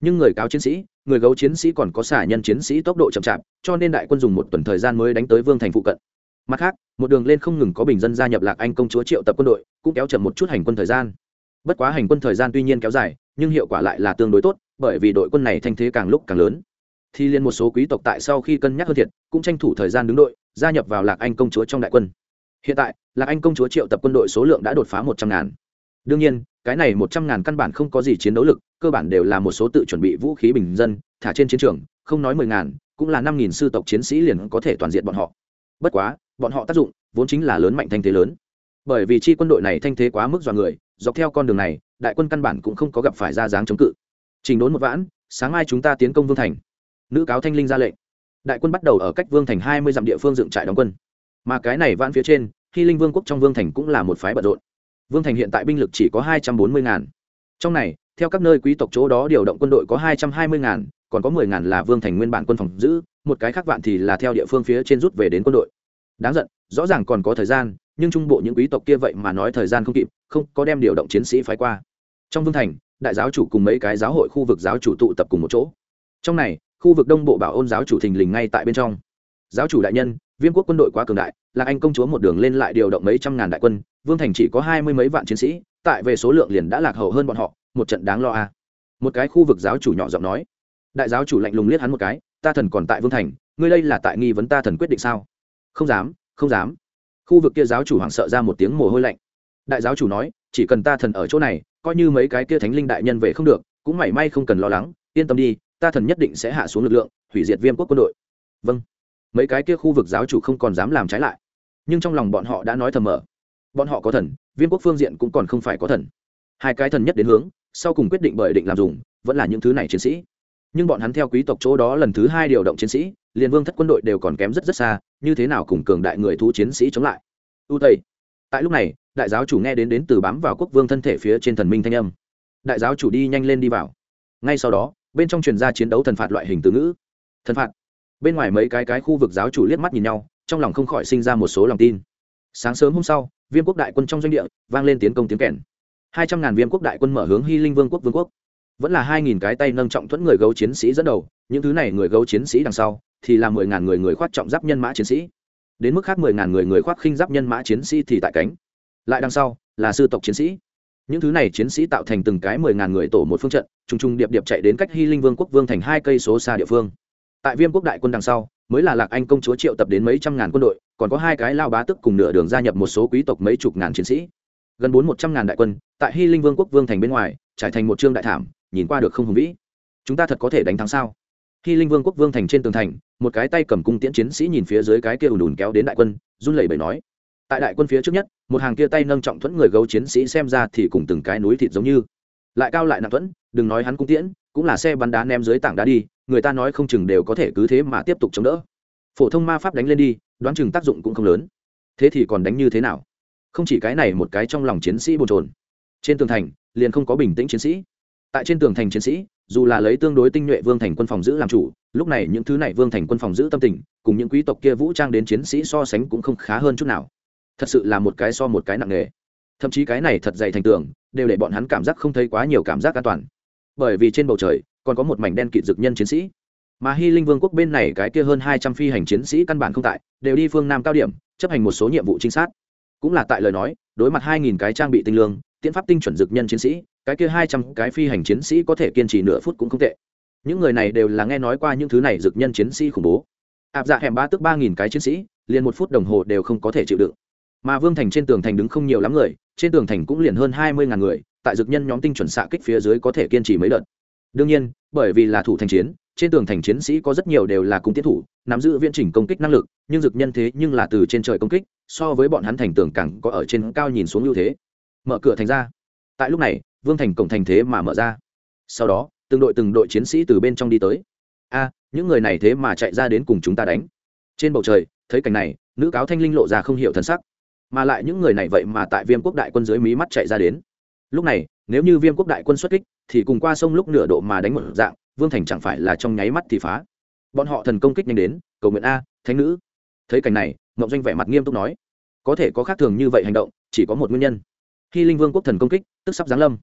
nhưng người cáo chiến sĩ, người gấu chiến sĩ còn có xả nhân chiến sĩ tốc độ chậm chạp, cho nên đại quân dùng một tuần thời gian mới đánh tới vương thành phụ cận. Mặt khác, một đường lên không ngừng có bình dân gia nhập Lạc Anh công chúa triệu tập quân đội, cũng kéo chậm một chút hành quân thời gian. Bất quá hành quân thời gian tuy nhiên kéo dài, nhưng hiệu quả lại là tương đối tốt, bởi vì đội quân này thanh thế càng lúc càng lớn. Thì liên một số quý tộc tại sau khi cân nhắc hơn thiệt, cũng tranh thủ thời gian đứng đội, gia nhập vào Lạc Anh công chúa trong đại quân. Hiện tại, Lạc Anh công chúa triệu tập quân đội số lượng đã đột phá 100.000. Đương nhiên, cái này 100.000 căn bản không có gì chiến đấu lực, cơ bản đều là một số tự chuẩn bị vũ khí bình dân, thả trên chiến trường, không nói 10.000, cũng là 5.000 sư tộc chiến sĩ liền có thể toàn diện bọn họ. Bất quá, bọn họ tác dụng vốn chính là lớn mạnh thanh thế lớn. Bởi vì chi quân đội này thanh thế quá mức dọa người, dọc theo con đường này, đại quân căn bản cũng không có gặp phải ra dáng chống cự. Trình đốn một vãn, sáng mai chúng ta tiến công vương thành. Nữ cáo thanh linh ra lệnh. Đại quân bắt đầu ở cách vương thành 20 dặm địa phương dựng trại đóng quân. Mà cái này vãn phía trên, Hy Linh Vương quốc trong vương thành cũng là một phái bận rộn. Vương thành hiện tại binh lực chỉ có 240.000. Trong này, theo các nơi quý tộc chỗ đó điều động quân đội có 220.000, còn có 10.000 là vương thành nguyên bản quân phòng giữ, một cái khác vạn thì là theo địa phương phía trên rút về đến quân đội. Đáng giận, rõ ràng còn có thời gian, nhưng trung bộ những quý tộc kia vậy mà nói thời gian không kịp, không có đem điều động chiến sĩ phái qua. Trong vương thành, đại giáo chủ cùng mấy cái giáo hội khu vực giáo chủ tụ tập cùng một chỗ. Trong này, khu vực đông bộ bảo ôn giáo chủ thình lình ngay tại bên trong. Giáo chủ đại nhân, Viêm quốc quân đội quá cường đại, Lạc Anh công chúa một đường lên lại điều động mấy trăm ngàn đại quân, vương thành chỉ có 20 mấy vạn chiến sĩ, tại về số lượng liền đã lạc hậu hơn bọn họ, một trận đáng lo a. Một cái khu vực giáo chủ nhỏ giọng nói. Đại giáo chủ lạnh lùng liếc hắn một cái, ta thần còn tại vương thành, ngươi đây là tại nghi vấn ta thần quyết định sao? Không dám, không dám. Khu vực kia giáo chủ hoảng sợ ra một tiếng mồ hôi lạnh. Đại giáo chủ nói, chỉ cần ta thần ở chỗ này, coi như mấy cái kia thánh linh đại nhân về không được, cũng mảy may không cần lo lắng, yên tâm đi, ta thần nhất định sẽ hạ xuống lực lượng, hủy diệt Viêm quốc quân đội. Vâng. Mấy cái kia khu vực giáo chủ không còn dám làm trái lại, nhưng trong lòng bọn họ đã nói thầm mở, bọn họ có thần, Viêm quốc phương diện cũng còn không phải có thần. Hai cái thần nhất đến hướng, sau cùng quyết định bởi định làm dùng, vẫn là những thứ này chiến sĩ. Nhưng bọn hắn theo quý tộc chỗ đó lần thứ hai điều động chiến sĩ, liền vương thất quân đội đều còn kém rất rất xa, như thế nào cùng cường đại người thú chiến sĩ chống lại. U tây. Tại lúc này, đại giáo chủ nghe đến từ bám vào quốc vương thân thể phía trên thần minh thanh âm. Đại giáo chủ đi nhanh lên đi vào. Ngay sau đó, bên trong truyền ra chiến đấu thần phạt loại hình từ ngữ. Thần phạt. Bên ngoài mấy cái khu vực giáo chủ liếc mắt nhìn nhau, trong lòng không khỏi sinh ra một số lòng tin. Sáng sớm hôm sau, Viêm quốc đại quân trong doanh địa vang lên tiến công tiếng kèn. 200.000 Viêm quốc đại quân mở hướng Hy Linh Vương quốc. Vẫn là 2.000 cái tay nâng trọng thuẫn người gấu chiến sĩ dẫn đầu, những thứ này người gấu chiến sĩ đằng sau thì là 10.000 người khoác trọng giáp nhân mã chiến sĩ. Đến mức khác 10.000 người khoác khinh giáp nhân mã chiến sĩ thì tại cánh. Lại đằng sau là sư tộc chiến sĩ. Những thứ này chiến sĩ tạo thành từng cái 10.000 người tổ một phương trận, trùng trùng điệp điệp chạy đến cách Hy Linh Vương quốc vương thành 2 cây số xa địa phương. Tại Viêm quốc đại quân đằng sau, mới là Lạc Anh công chúa triệu tập đến mấy trăm ngàn quân đội, còn có 2 cái lao bá tức cùng nửa đường gia nhập một số quý tộc mấy chục ngàn chiến sĩ. Gần 400.000 đại quân, tại Hy Linh Vương quốc vương thành bên ngoài, trải thành một trương đại thảm, nhìn qua được không hùng vĩ. Chúng ta thật có thể đánh thắng sao? Hy Linh Vương quốc vương thành trên tường thành, một cái tay cầm cung tiễn chiến sĩ nhìn phía dưới cái kia ùn ùn kéo đến đại quân, run lẩy bẩy nói. Tại đại quân phía trước nhất, một hàng kia tay nâng trọng thuẫn người gấu chiến sĩ xem ra thì cùng từng cái núi thịt giống như, lại cao lại nặng thuẫn, đừng nói hắn cung tiễn, cũng là xe bắn đá ném dưới tảng đá đi, người ta nói không chừng đều có thể cứ thế mà tiếp tục chống đỡ. Phổ thông ma pháp đánh lên đi, đoán chừng tác dụng cũng không lớn. Thế thì còn đánh như thế nào? Không chỉ cái này một cái trong lòng chiến sĩ bồn chồn. Trên tường thành, liền không có bình tĩnh chiến sĩ. Tại trên tường thành chiến sĩ, dù là lấy tương đối tinh nhuệ vương thành quân phòng giữ làm chủ, lúc này những thứ này vương thành quân phòng giữ tâm tình, cùng những quý tộc kia vũ trang đến chiến sĩ so sánh cũng không khá hơn chút nào. Thật sự là một cái so một cái nặng nề. Thậm chí cái này thật dày thành tường, đều để bọn hắn cảm giác không thấy quá nhiều cảm giác an toàn. Bởi vì trên bầu trời còn có một mảnh đen kịt dực nhân chiến sĩ, mà Hy Linh Vương quốc bên này cái kia hơn 200 phi hành chiến sĩ căn bản không tại, đều đi phương nam cao điểm, chấp hành một số nhiệm vụ trinh sát. Cũng là tại lời nói, đối mặt 2.000 cái trang bị tinh lương, tiễn pháp tinh chuẩn dực nhân chiến sĩ, cái kia 200 cái phi hành chiến sĩ có thể kiên trì nửa phút cũng không tệ. Những người này đều là nghe nói qua những thứ này dực nhân chiến sĩ khủng bố. Áp dạ hẻm ba tức 3.000 cái chiến sĩ, liền 1 phút đồng hồ đều không có thể chịu đựng. Mà vương thành trên tường thành đứng không nhiều lắm người, trên tường thành cũng liền hơn 20.000 người, tại dực nhân nhóm tinh chuẩn xạ kích phía dưới có thể kiên trì mấy đợt. Đương nhiên, bởi vì là thủ thành chiến, trên tường thành chiến sĩ có rất nhiều đều là cung tiến thủ, nắm giữ viễn chỉnh công kích năng lực, nhưng dực nhân thế nhưng là từ trên trời công kích, so với bọn hắn thành tường càng có ở trên cao nhìn xuống ưu thế. Mở cửa thành ra. Tại lúc này, vương thành cổng thành thế mà mở ra. Sau đó, từng đội chiến sĩ từ bên trong đi tới. A, những người này thế mà chạy ra đến cùng chúng ta đánh. Trên bầu trời, thấy cảnh này, nữ cáo thanh linh lộ ra không hiểu thần sắc. Mà lại những người này vậy mà tại Viêm quốc đại quân dưới mí mắt chạy ra đến. Lúc này, nếu như Viêm quốc đại quân xuất kích, thì cùng qua sông lúc nửa độ mà đánh một dạng, vương thành chẳng phải là trong nháy mắt thì phá. Bọn họ thần công kích nhanh đến, cầu nguyện a, thánh nữ. Thấy cảnh này, Ngộng Doanh vẻ mặt nghiêm túc nói, có thể có khác thường như vậy hành động, chỉ có một nguyên nhân. Hy Linh Vương quốc thần công kích, tức sắp giáng lâm.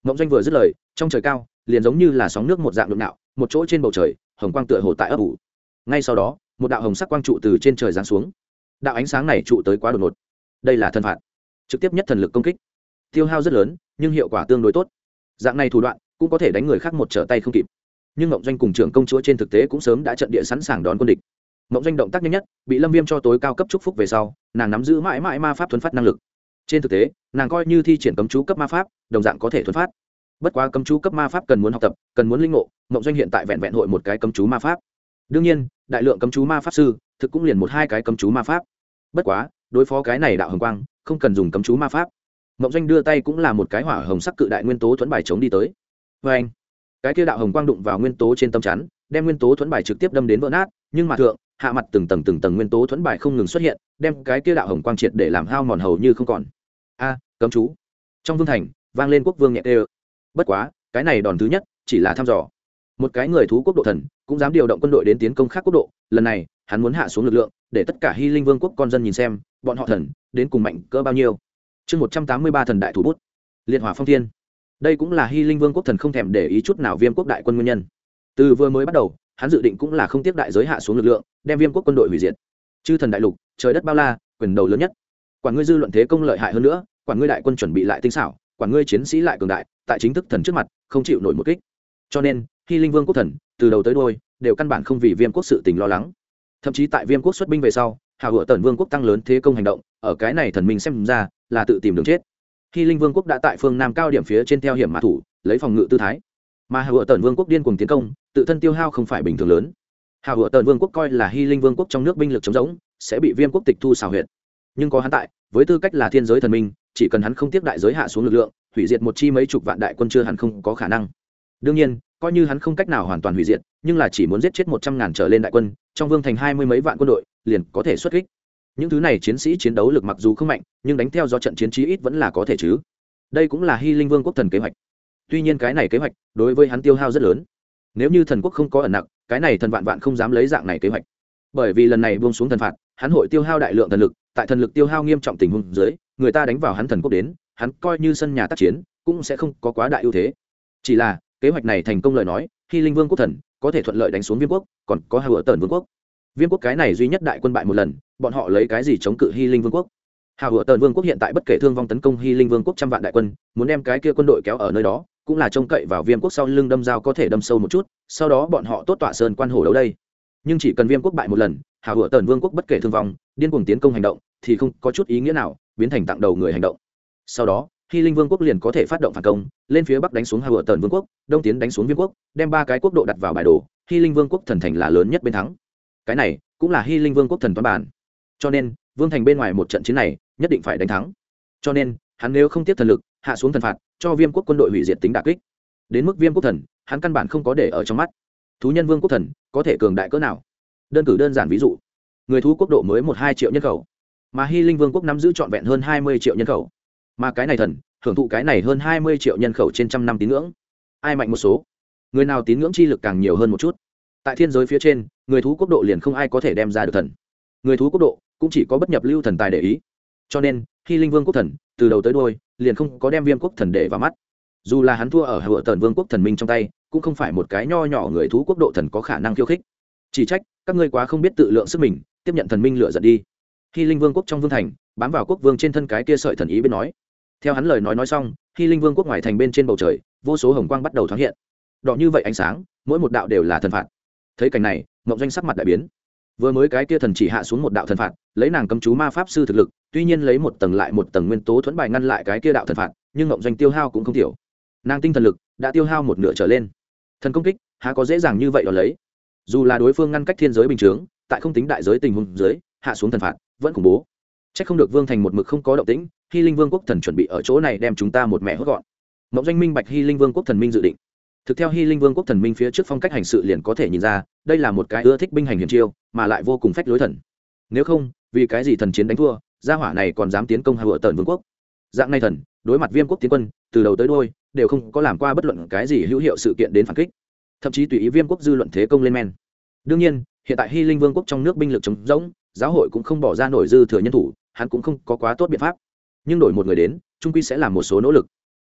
Mộng Doanh vừa dứt lời, trong trời cao liền giống như là sóng nước một dạng nhộn nhạo, một chỗ trên bầu trời hồng quang tựa hồ tại ấp ủ. Ngay sau đó một đạo hồng sắc quang trụ từ trên trời giáng xuống. Đạo ánh sáng này trụ tới quá đột ngột, đây là thần phạt, trực tiếp nhất thần lực công kích, tiêu hao rất lớn nhưng hiệu quả tương đối tốt. Dạng này thủ đoạn cũng có thể đánh người khác một trở tay không kịp. Nhưng Mộng Doanh cùng trưởng công chúa trên thực tế cũng sớm đã trận địa sẵn sàng đón quân địch. Mộng Doanh động tác nhanh nhất, bị Lâm Viêm cho tối cao cấp chúc phúc về sau, nàng nắm giữ mãi mãi ma pháp thuần phát năng lực. Trên thực tế, nàng coi như thi triển cấm chú cấp ma pháp, đồng dạng có thể thuần phát. Bất quá cấm chú cấp ma pháp cần muốn học tập, cần muốn linh ngộ, Mộng Doanh hiện tại vẹn vẹn hội một cái cấm chú ma pháp. Đương nhiên, đại lượng cấm chú ma pháp sư, thực cũng liền một hai cái cấm chú ma pháp. Bất quá, đối phó cái này đạo hồng quang, không cần dùng cấm chú ma pháp. Mộng Doanh đưa tay cũng là một cái hỏa hồng sắc cự đại nguyên tố thuẫn bài chống đi tới. Và anh, cái kia đạo hồng quang đụng vào nguyên tố trên tấm chắn, đem nguyên tố thuẫn bài trực tiếp đâm đến vỡ nát, nhưng mà thượng, hạ mặt từng tầng nguyên tố thuẫn bài không ngừng xuất hiện, đem cái kia đạo hồng quang triệt để làm hao mòn hầu như không còn. A, cấm chú. Trong vương thành, vang lên quốc vương nhẹ tê. Bất quá, cái này đòn thứ nhất chỉ là thăm dò. Một cái người thú quốc độ thần cũng dám điều động quân đội đến tiến công khác quốc độ, lần này, hắn muốn hạ xuống lực lượng, để tất cả Hy Linh Vương quốc con dân nhìn xem, bọn họ thần đến cùng mạnh cỡ bao nhiêu. Chương 183 thần đại thủ bút. Liệt hỏa phong thiên. Đây cũng là Hy Linh Vương quốc thần không thèm để ý chút nào Viêm quốc đại quân nguyên nhân. Từ vừa mới bắt đầu, hắn dự định cũng là không tiếc đại giới hạ xuống lực lượng, đem Viêm quốc quân đội hủy diệt. Chư thần đại lục, trời đất bao la, quyền đầu lớn nhất. Quản ngươi dư luận thế công lợi hại hơn nữa, quản ngươi đại quân chuẩn bị lại tinh xảo, quản ngươi chiến sĩ lại cường đại, tại chính thức thần trước mặt, không chịu nổi một kích. Cho nên, Hy Linh Vương quốc thần, từ đầu tới đuôi, đều căn bản không vì Viêm quốc sự tình lo lắng. Thậm chí tại Viêm quốc xuất binh về sau, Hào Hựa Tần Vương quốc tăng lớn thế công hành động, ở cái này thần minh xem ra, là tự tìm đường chết. Hy Linh Vương quốc đã tại phương Nam cao điểm phía trên theo hiểm mã thủ, lấy phòng ngự tư thái. Mà Hào Hựa Tần Vương quốc điên cuồng tiến công, tự thân tiêu hao không phải bình thường lớn. Hào Hựa Tần Vương quốc coi là Hy Linh Vương quốc trong nước binh lực chống rỗng, sẽ bị Viêm quốc tịch thu xào huyệt. Nhưng có hắn tại, với tư cách là thiên giới thần minh, chỉ cần hắn không tiếc đại giới hạ xuống lực lượng, hủy diệt một chi mấy chục vạn đại quân chưa hẳn không có khả năng. Đương nhiên, coi như hắn không cách nào hoàn toàn hủy diệt, nhưng là chỉ muốn giết chết 100.000 trở lên đại quân, trong vương thành 20 mấy vạn quân đội, liền có thể xuất kích. Những thứ này chiến sĩ chiến đấu lực mặc dù không mạnh, nhưng đánh theo do trận chiến chí ít vẫn là có thể chứ. Đây cũng là Hy Linh Vương quốc thần kế hoạch. Tuy nhiên cái này kế hoạch đối với hắn tiêu hao rất lớn. Nếu như thần quốc không có ẩn nặc, cái này thần vạn vạn không dám lấy dạng này kế hoạch. Bởi vì lần này buông xuống thần phạt, hắn hội tiêu hao đại lượng thần lực, tại thần lực tiêu hao nghiêm trọng tình huống dưới, người ta đánh vào hắn thần quốc đến, hắn coi như sân nhà tác chiến, cũng sẽ không có quá đại ưu thế. Chỉ là, kế hoạch này thành công lời nói, Hy Linh Vương quốc thần có thể thuận lợi đánh xuống Viêm quốc, còn có Hào Hựa Tần Vương quốc. Viêm quốc cái này duy nhất đại quân bại một lần, bọn họ lấy cái gì chống cự Hy Linh Vương quốc? Hào Hựa Tần Vương quốc hiện tại bất kể thương vong tấn công Hy Linh Vương quốc trăm vạn đại quân, muốn đem cái kia quân đội kéo ở nơi đó, cũng là trông cậy vào Viêm quốc sau lưng đâm dao có thể đâm sâu một chút, sau đó bọn họ tốt tọa sơn quan hổ đấu đây. Nhưng chỉ cần Viêm quốc bại một lần, Hào Hựa Tần Vương quốc bất kể thương vong, điên cuồng tiến công hành động, thì không có chút ý nghĩa nào, biến thành tặng đầu người hành động. Sau đó, Hy Linh Vương quốc liền có thể phát động phản công, lên phía bắc đánh xuống Hào Hựa Tần Vương quốc, đông tiến đánh xuống Viêm quốc, đem ba cái quốc độ đặt vào bài đồ, Hy Linh Vương quốc thần thành là lớn nhất bên thắng. Cái này cũng là Hy Linh Vương quốc thần toán bản. Cho nên, vương thành bên ngoài một trận chiến này, nhất định phải đánh thắng. Cho nên, hắn nếu không tiếp thần lực, hạ xuống thần phạt, cho Viêm quốc quân đội hủy diệt tính đả kích. Đến mức Viêm quốc thần, hắn căn bản không có để ở trong mắt. Thú nhân Vương quốc thần có thể cường đại cỡ nào? Đơn cử đơn giản ví dụ, người thú quốc độ mới 1-2 triệu nhân khẩu, mà Hy Linh Vương quốc nắm giữ trọn vẹn hơn 20 triệu nhân khẩu. Mà cái này thần, hưởng thụ cái này hơn 20 triệu nhân khẩu trên trăm năm tín ngưỡng. Ai mạnh một số, người nào tín ngưỡng chi lực càng nhiều hơn một chút. Tại thiên giới phía trên, người thú quốc độ liền không ai có thể đem ra được thần. Người thú quốc độ cũng chỉ có bất nhập lưu thần tài để ý. Cho nên, Hy Linh Vương quốc thần từ đầu tới đuôi liền không có đem Viêm quốc thần để vào mắt. Dù là hắn thua ở Hào Hựa Tần Vương quốc thần minh trong tay, cũng không phải một cái nho nhỏ người thú quốc độ thần có khả năng khiêu khích. Chỉ trách các ngươi quá không biết tự lượng sức mình, tiếp nhận thần minh lựa giận đi. Hy Linh Vương quốc trong vương thành, bám vào quốc vương trên thân cái kia sợi thần ý bên nói. Theo hắn lời nói xong, Hy Linh Vương quốc ngoài thành bên trên bầu trời, vô số hồng quang bắt đầu thoáng hiện. Đỏ như vậy ánh sáng, mỗi một đạo đều là thần phạt. Thấy cảnh này, Mộng Doanh sắc mặt đại biến. Vừa mới cái kia thần chỉ hạ xuống một đạo thần phạt, lấy nàng cấm chú ma pháp sư thực lực, tuy nhiên lấy một tầng lại một tầng nguyên tố thuẫn bài ngăn lại cái kia đạo thần phạt, nhưng Mộng Doanh tiêu hao cũng không thiểu. Nàng tinh thần lực đã tiêu hao một nửa trở lên. Thần công kích, há có dễ dàng như vậy đó lấy. Dù là đối phương ngăn cách thiên giới bình thường, tại không tính đại giới tình huống dưới, hạ xuống thần phạt, vẫn khủng bố. Chắc không được vương thành một mực không có động tĩnh, Hy Linh Vương quốc thần chuẩn bị ở chỗ này đem chúng ta một mẹ hốt gọn. Mộng Doanh minh bạch Hy Linh Vương quốc thần minh dự định. Thực theo Hy Linh Vương quốc thần minh phía trước phong cách hành sự liền có thể nhìn ra, đây là một cái ưa thích binh hành hiểm chiêu, mà lại vô cùng phách lối thần. Nếu không, vì cái gì thần chiến đánh thua, gia hỏa này còn dám tiến công Hào Hựa Tần Vương quốc? Dạng này thần, đối mặt Viêm quốc tiến quân, từ đầu tới đuôi đều không có làm qua bất luận cái gì hữu hiệu sự kiện đến phản kích, thậm chí tùy ý Viêm quốc dư luận thế công lên men. Đương nhiên, hiện tại Hy Linh Vương quốc trong nước binh lực trống rỗng, giáo hội cũng không bỏ ra nổi dư thừa nhân thủ, hắn cũng không có quá tốt biện pháp. Nhưng đổi một người đến, trung quy sẽ làm một số nỗ lực.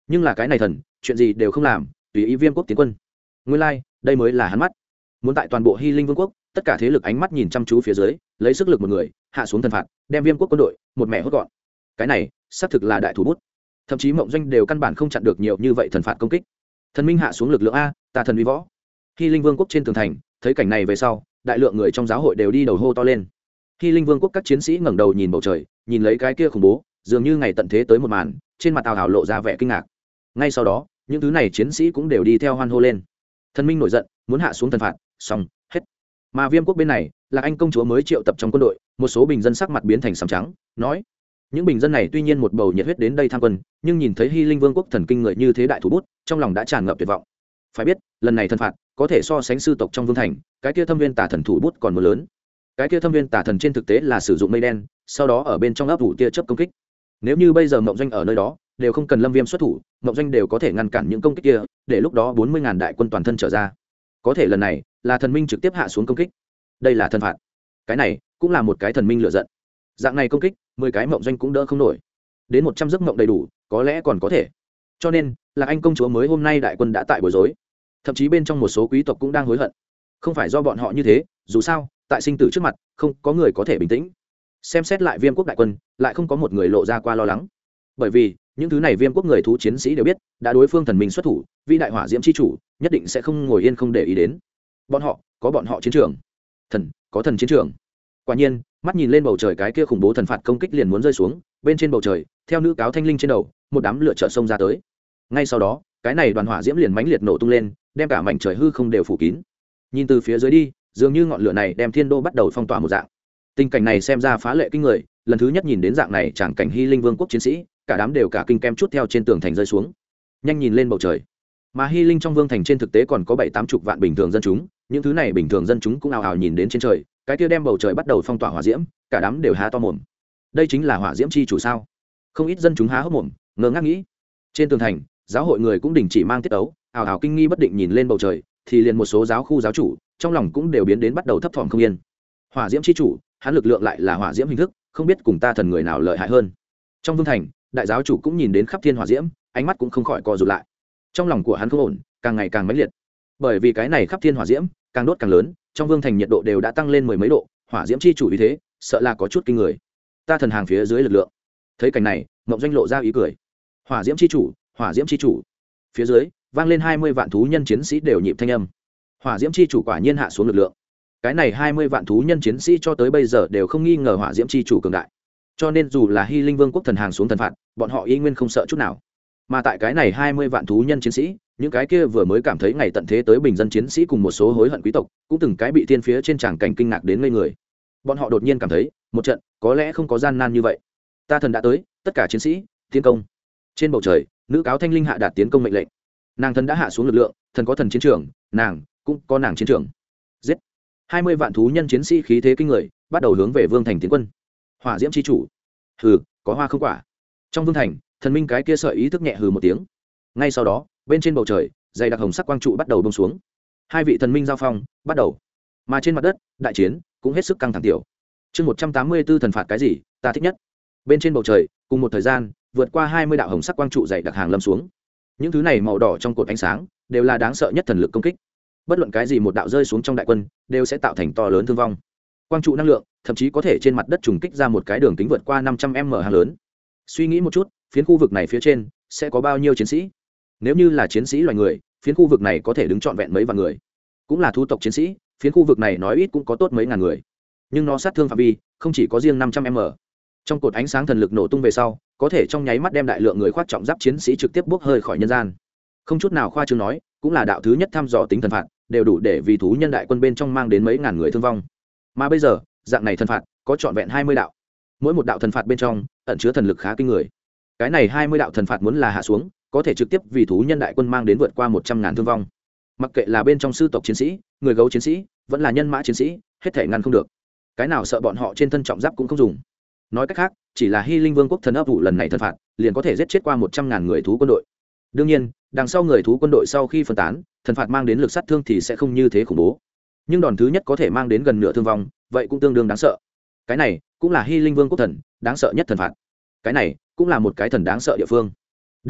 nhưng là cái này thần chuyện gì đều không làm, tùy ý Viêm quốc tiến quân. Nguyên lai đây mới là hắn mắt muốn tại toàn bộ Hy Linh Vương quốc tất cả thế lực ánh mắt nhìn chăm chú phía dưới, lấy sức lực một người hạ xuống thần phạt, đem Viêm quốc quân đội một mẹ hốt gọn. Cái này xác thực là đại thủ bút, thậm chí Mộng Doanh đều căn bản không chặn được nhiều như vậy thần phạt công kích. Thần minh hạ xuống lực lượng a, ta thần uy võ. Hy Linh Vương quốc trên tường thành thấy cảnh này về sau, đại lượng người trong giáo hội đều đi đầu hô to lên. Hy Linh Vương quốc các chiến sĩ ngẩng đầu nhìn bầu trời, nhìn lấy cái kia khủng bố dường như ngày tận thế tới một màn, trên mặt ào ào lộ ra vẻ kinh ngạc. Ngay sau đó những thứ này chiến sĩ cũng đều đi theo hoan hô lên. Thần minh nổi giận muốn hạ xuống thần phạt, xong hết. Mà Viêm quốc bên này, Lạc Anh công chúa mới triệu tập trong quân đội một số bình dân sắc mặt biến thành sẫm trắng, nói những bình dân này tuy nhiên một bầu nhiệt huyết đến đây tham quân, nhưng nhìn thấy Hy Linh Vương quốc thần kinh người như thế đại thủ bút, trong lòng đã tràn ngập tuyệt vọng. Phải biết lần này thần phạt có thể so sánh sư tộc trong vương thành, cái kia Thâm Viên Tà thần thủ bút còn mưa lớn. Cái kia Thâm Viên Tà thần trên thực tế là sử dụng mây đen, sau đó ở bên trong ấp ủ tia chớp công kích. Nếu như bây giờ Mộng Doanh ở nơi đó, đều không cần Lâm Viêm xuất thủ, Mộng Doanh đều có thể ngăn cản những công kích kia, để lúc đó 40.000 đại quân toàn thân trở ra. Có thể lần này là thần minh trực tiếp hạ xuống công kích. Đây là thần phạt. Cái này cũng là một cái thần minh lựa giận. Dạng này công kích, 10 cái Mộng Doanh cũng đỡ không nổi. Đến 100 giấc mộng đầy đủ, có lẽ còn có thể. Cho nên, Lạc Anh công chúa mới hôm nay đại quân đã tại bối rối. Thậm chí bên trong một số quý tộc cũng đang hối hận. Không phải do bọn họ như thế, dù sao, tại sinh tử trước mặt, không có người có thể bình tĩnh. Xem xét lại Viêm quốc đại quân, lại không có một người lộ ra qua lo lắng. Bởi vì, những thứ này Viêm quốc người thú chiến sĩ đều biết, đã đối phương thần minh xuất thủ, vĩ đại hỏa diễm chi chủ, nhất định sẽ không ngồi yên không để ý đến. Bọn họ, có bọn họ chiến trường. Thần, có thần chiến trường. Quả nhiên, mắt nhìn lên bầu trời cái kia khủng bố thần phạt công kích liền muốn rơi xuống, bên trên bầu trời, theo nữ cáo thanh linh trên đầu, một đám lửa chợt xông ra tới. Ngay sau đó, cái này đoàn hỏa diễm liền mãnh liệt nổ tung lên, đem cả mảnh trời hư không đều phủ kín. Nhìn từ phía dưới đi, dường như ngọn lửa này đem thiên đô bắt đầu phong tỏa một dạng. Tình cảnh này xem ra phá lệ kinh người, lần thứ nhất nhìn đến dạng này chẳng cảnh Hy Linh Vương quốc chiến sĩ, cả đám đều cả kinh kem chút theo trên tường thành rơi xuống. Nhanh nhìn lên bầu trời. Mà Hy Linh trong vương thành trên thực tế còn có 7-80 vạn bình thường dân chúng, những thứ này bình thường dân chúng cũng ào ào nhìn đến trên trời, cái kia đem bầu trời bắt đầu phong tỏa hỏa diễm, cả đám đều há to mồm. Đây chính là hỏa diễm chi chủ sao? Không ít dân chúng há hốc mồm, ngơ ngác nghĩ. Trên tường thành, giáo hội người cũng đình chỉ mang tiết ấu, ào ào kinh nghi bất định nhìn lên bầu trời, thì liền một số giáo khu giáo chủ, trong lòng cũng đều biến đến bắt đầu thấp thỏm không yên. Hỏa diễm chi chủ, hắn lực lượng lại là hỏa diễm hình thức, không biết cùng ta thần người nào lợi hại hơn. Trong vương thành, đại giáo chủ cũng nhìn đến khắp thiên hỏa diễm, ánh mắt cũng không khỏi co rụt lại. Trong lòng của hắn không ổn, càng ngày càng mãnh liệt. Bởi vì cái này khắp thiên hỏa diễm, càng đốt càng lớn, trong vương thành nhiệt độ đều đã tăng lên mười mấy độ, hỏa diễm chi chủ ý thế, sợ là có chút kinh người. Ta thần hàng phía dưới lực lượng. Thấy cảnh này, Mộng Doanh lộ ra ý cười. Hỏa diễm chi chủ, hỏa diễm chi chủ. Phía dưới, vang lên 20 vạn thú nhân chiến sĩ đều nhịp thanh âm. Hỏa diễm chi chủ quả nhiên hạ xuống lực lượng. Cái này 20 vạn thú nhân chiến sĩ cho tới bây giờ đều không nghi ngờ hỏa diễm chi chủ cường đại. Cho nên dù là Hy Linh Vương quốc thần hàng xuống thần phạt, bọn họ y nguyên không sợ chút nào. Mà tại cái này 20 vạn thú nhân chiến sĩ, những cái kia vừa mới cảm thấy ngày tận thế tới bình dân chiến sĩ cùng một số hối hận quý tộc, cũng từng cái bị thiên phía trên tràng cảnh kinh ngạc đến ngây người. Bọn họ đột nhiên cảm thấy, một trận có lẽ không có gian nan như vậy. Ta thần đã tới, tất cả chiến sĩ, tiến công. Trên bầu trời, nữ cáo thanh linh hạ đạt tiến công mệnh lệnh. Nàng thần đã hạ xuống lực lượng, thần có thần chiến trường, nàng cũng có nàng chiến trường. Giết! 20 vạn thú nhân chiến sĩ khí thế kinh người, bắt đầu hướng về vương thành tiến quân. Hỏa diễm chi chủ, hừ, có hoa không quả. Trong vương thành, thần minh cái kia sợi ý thức nhẹ hừ một tiếng. Ngay sau đó, bên trên bầu trời, dày đặc hồng sắc quang trụ bắt đầu bông xuống. Hai vị thần minh giao phong bắt đầu. Mà trên mặt đất, đại chiến cũng hết sức căng thẳng tiểu. Chương 184 thần phạt cái gì, ta thích nhất. Bên trên bầu trời, cùng một thời gian, vượt qua 20 đạo hồng sắc quang trụ dày đặc hàng lâm xuống. Những thứ này màu đỏ trong cột ánh sáng, đều là đáng sợ nhất thần lực công kích. Bất luận cái gì một đạo rơi xuống trong đại quân, đều sẽ tạo thành to lớn thương vong. Quang trụ năng lượng, thậm chí có thể trên mặt đất trùng kích ra một cái đường kính vượt qua 500m hàng lớn. Suy nghĩ một chút, phiến khu vực này phía trên sẽ có bao nhiêu chiến sĩ? Nếu như là chiến sĩ loài người, phiến khu vực này có thể đứng trọn vẹn mấy vạn người. Cũng là thú tộc chiến sĩ, phiến khu vực này nói ít cũng có tốt mấy ngàn người. Nhưng nó sát thương phạm vi không chỉ có riêng 500m. Trong cột ánh sáng thần lực nổ tung về sau, có thể trong nháy mắt đem đại lượng người khoác trọng giáp chiến sĩ trực tiếp bốc hơi khỏi nhân gian. Không chút nào khoa trương nói, cũng là đạo thứ nhất thăm dò tính thần phạt, đều đủ để vì thú nhân đại quân bên trong mang đến mấy ngàn người thương vong. Mà bây giờ, dạng này thần phạt có trọn vẹn 20 đạo. Mỗi một đạo thần phạt bên trong ẩn chứa thần lực khá kinh người. Cái này 20 đạo thần phạt muốn là hạ xuống, có thể trực tiếp vì thú nhân đại quân mang đến vượt qua 100.000 thương vong. Mặc kệ là bên trong sư tộc chiến sĩ, người gấu chiến sĩ, vẫn là nhân mã chiến sĩ, hết thể ngăn không được. Cái nào sợ bọn họ trên thân trọng giáp cũng không dùng. Nói cách khác, chỉ là Hy Linh Vương quốc thần ấp vụ lần này thần phạt, liền có thể giết chết qua 100.000 người thú quân đội. Đương nhiên, đằng sau người thú quân đội sau khi phân tán, thần phạt mang đến lực sát thương thì sẽ không như thế khủng bố. Nhưng đòn thứ nhất có thể mang đến gần nửa thương vong, vậy cũng tương đương đáng sợ. Cái này cũng là Hy Linh Vương quốc thần đáng sợ nhất thần phạt. Cái này cũng là một cái thần đáng sợ địa phương. Đương nhiên,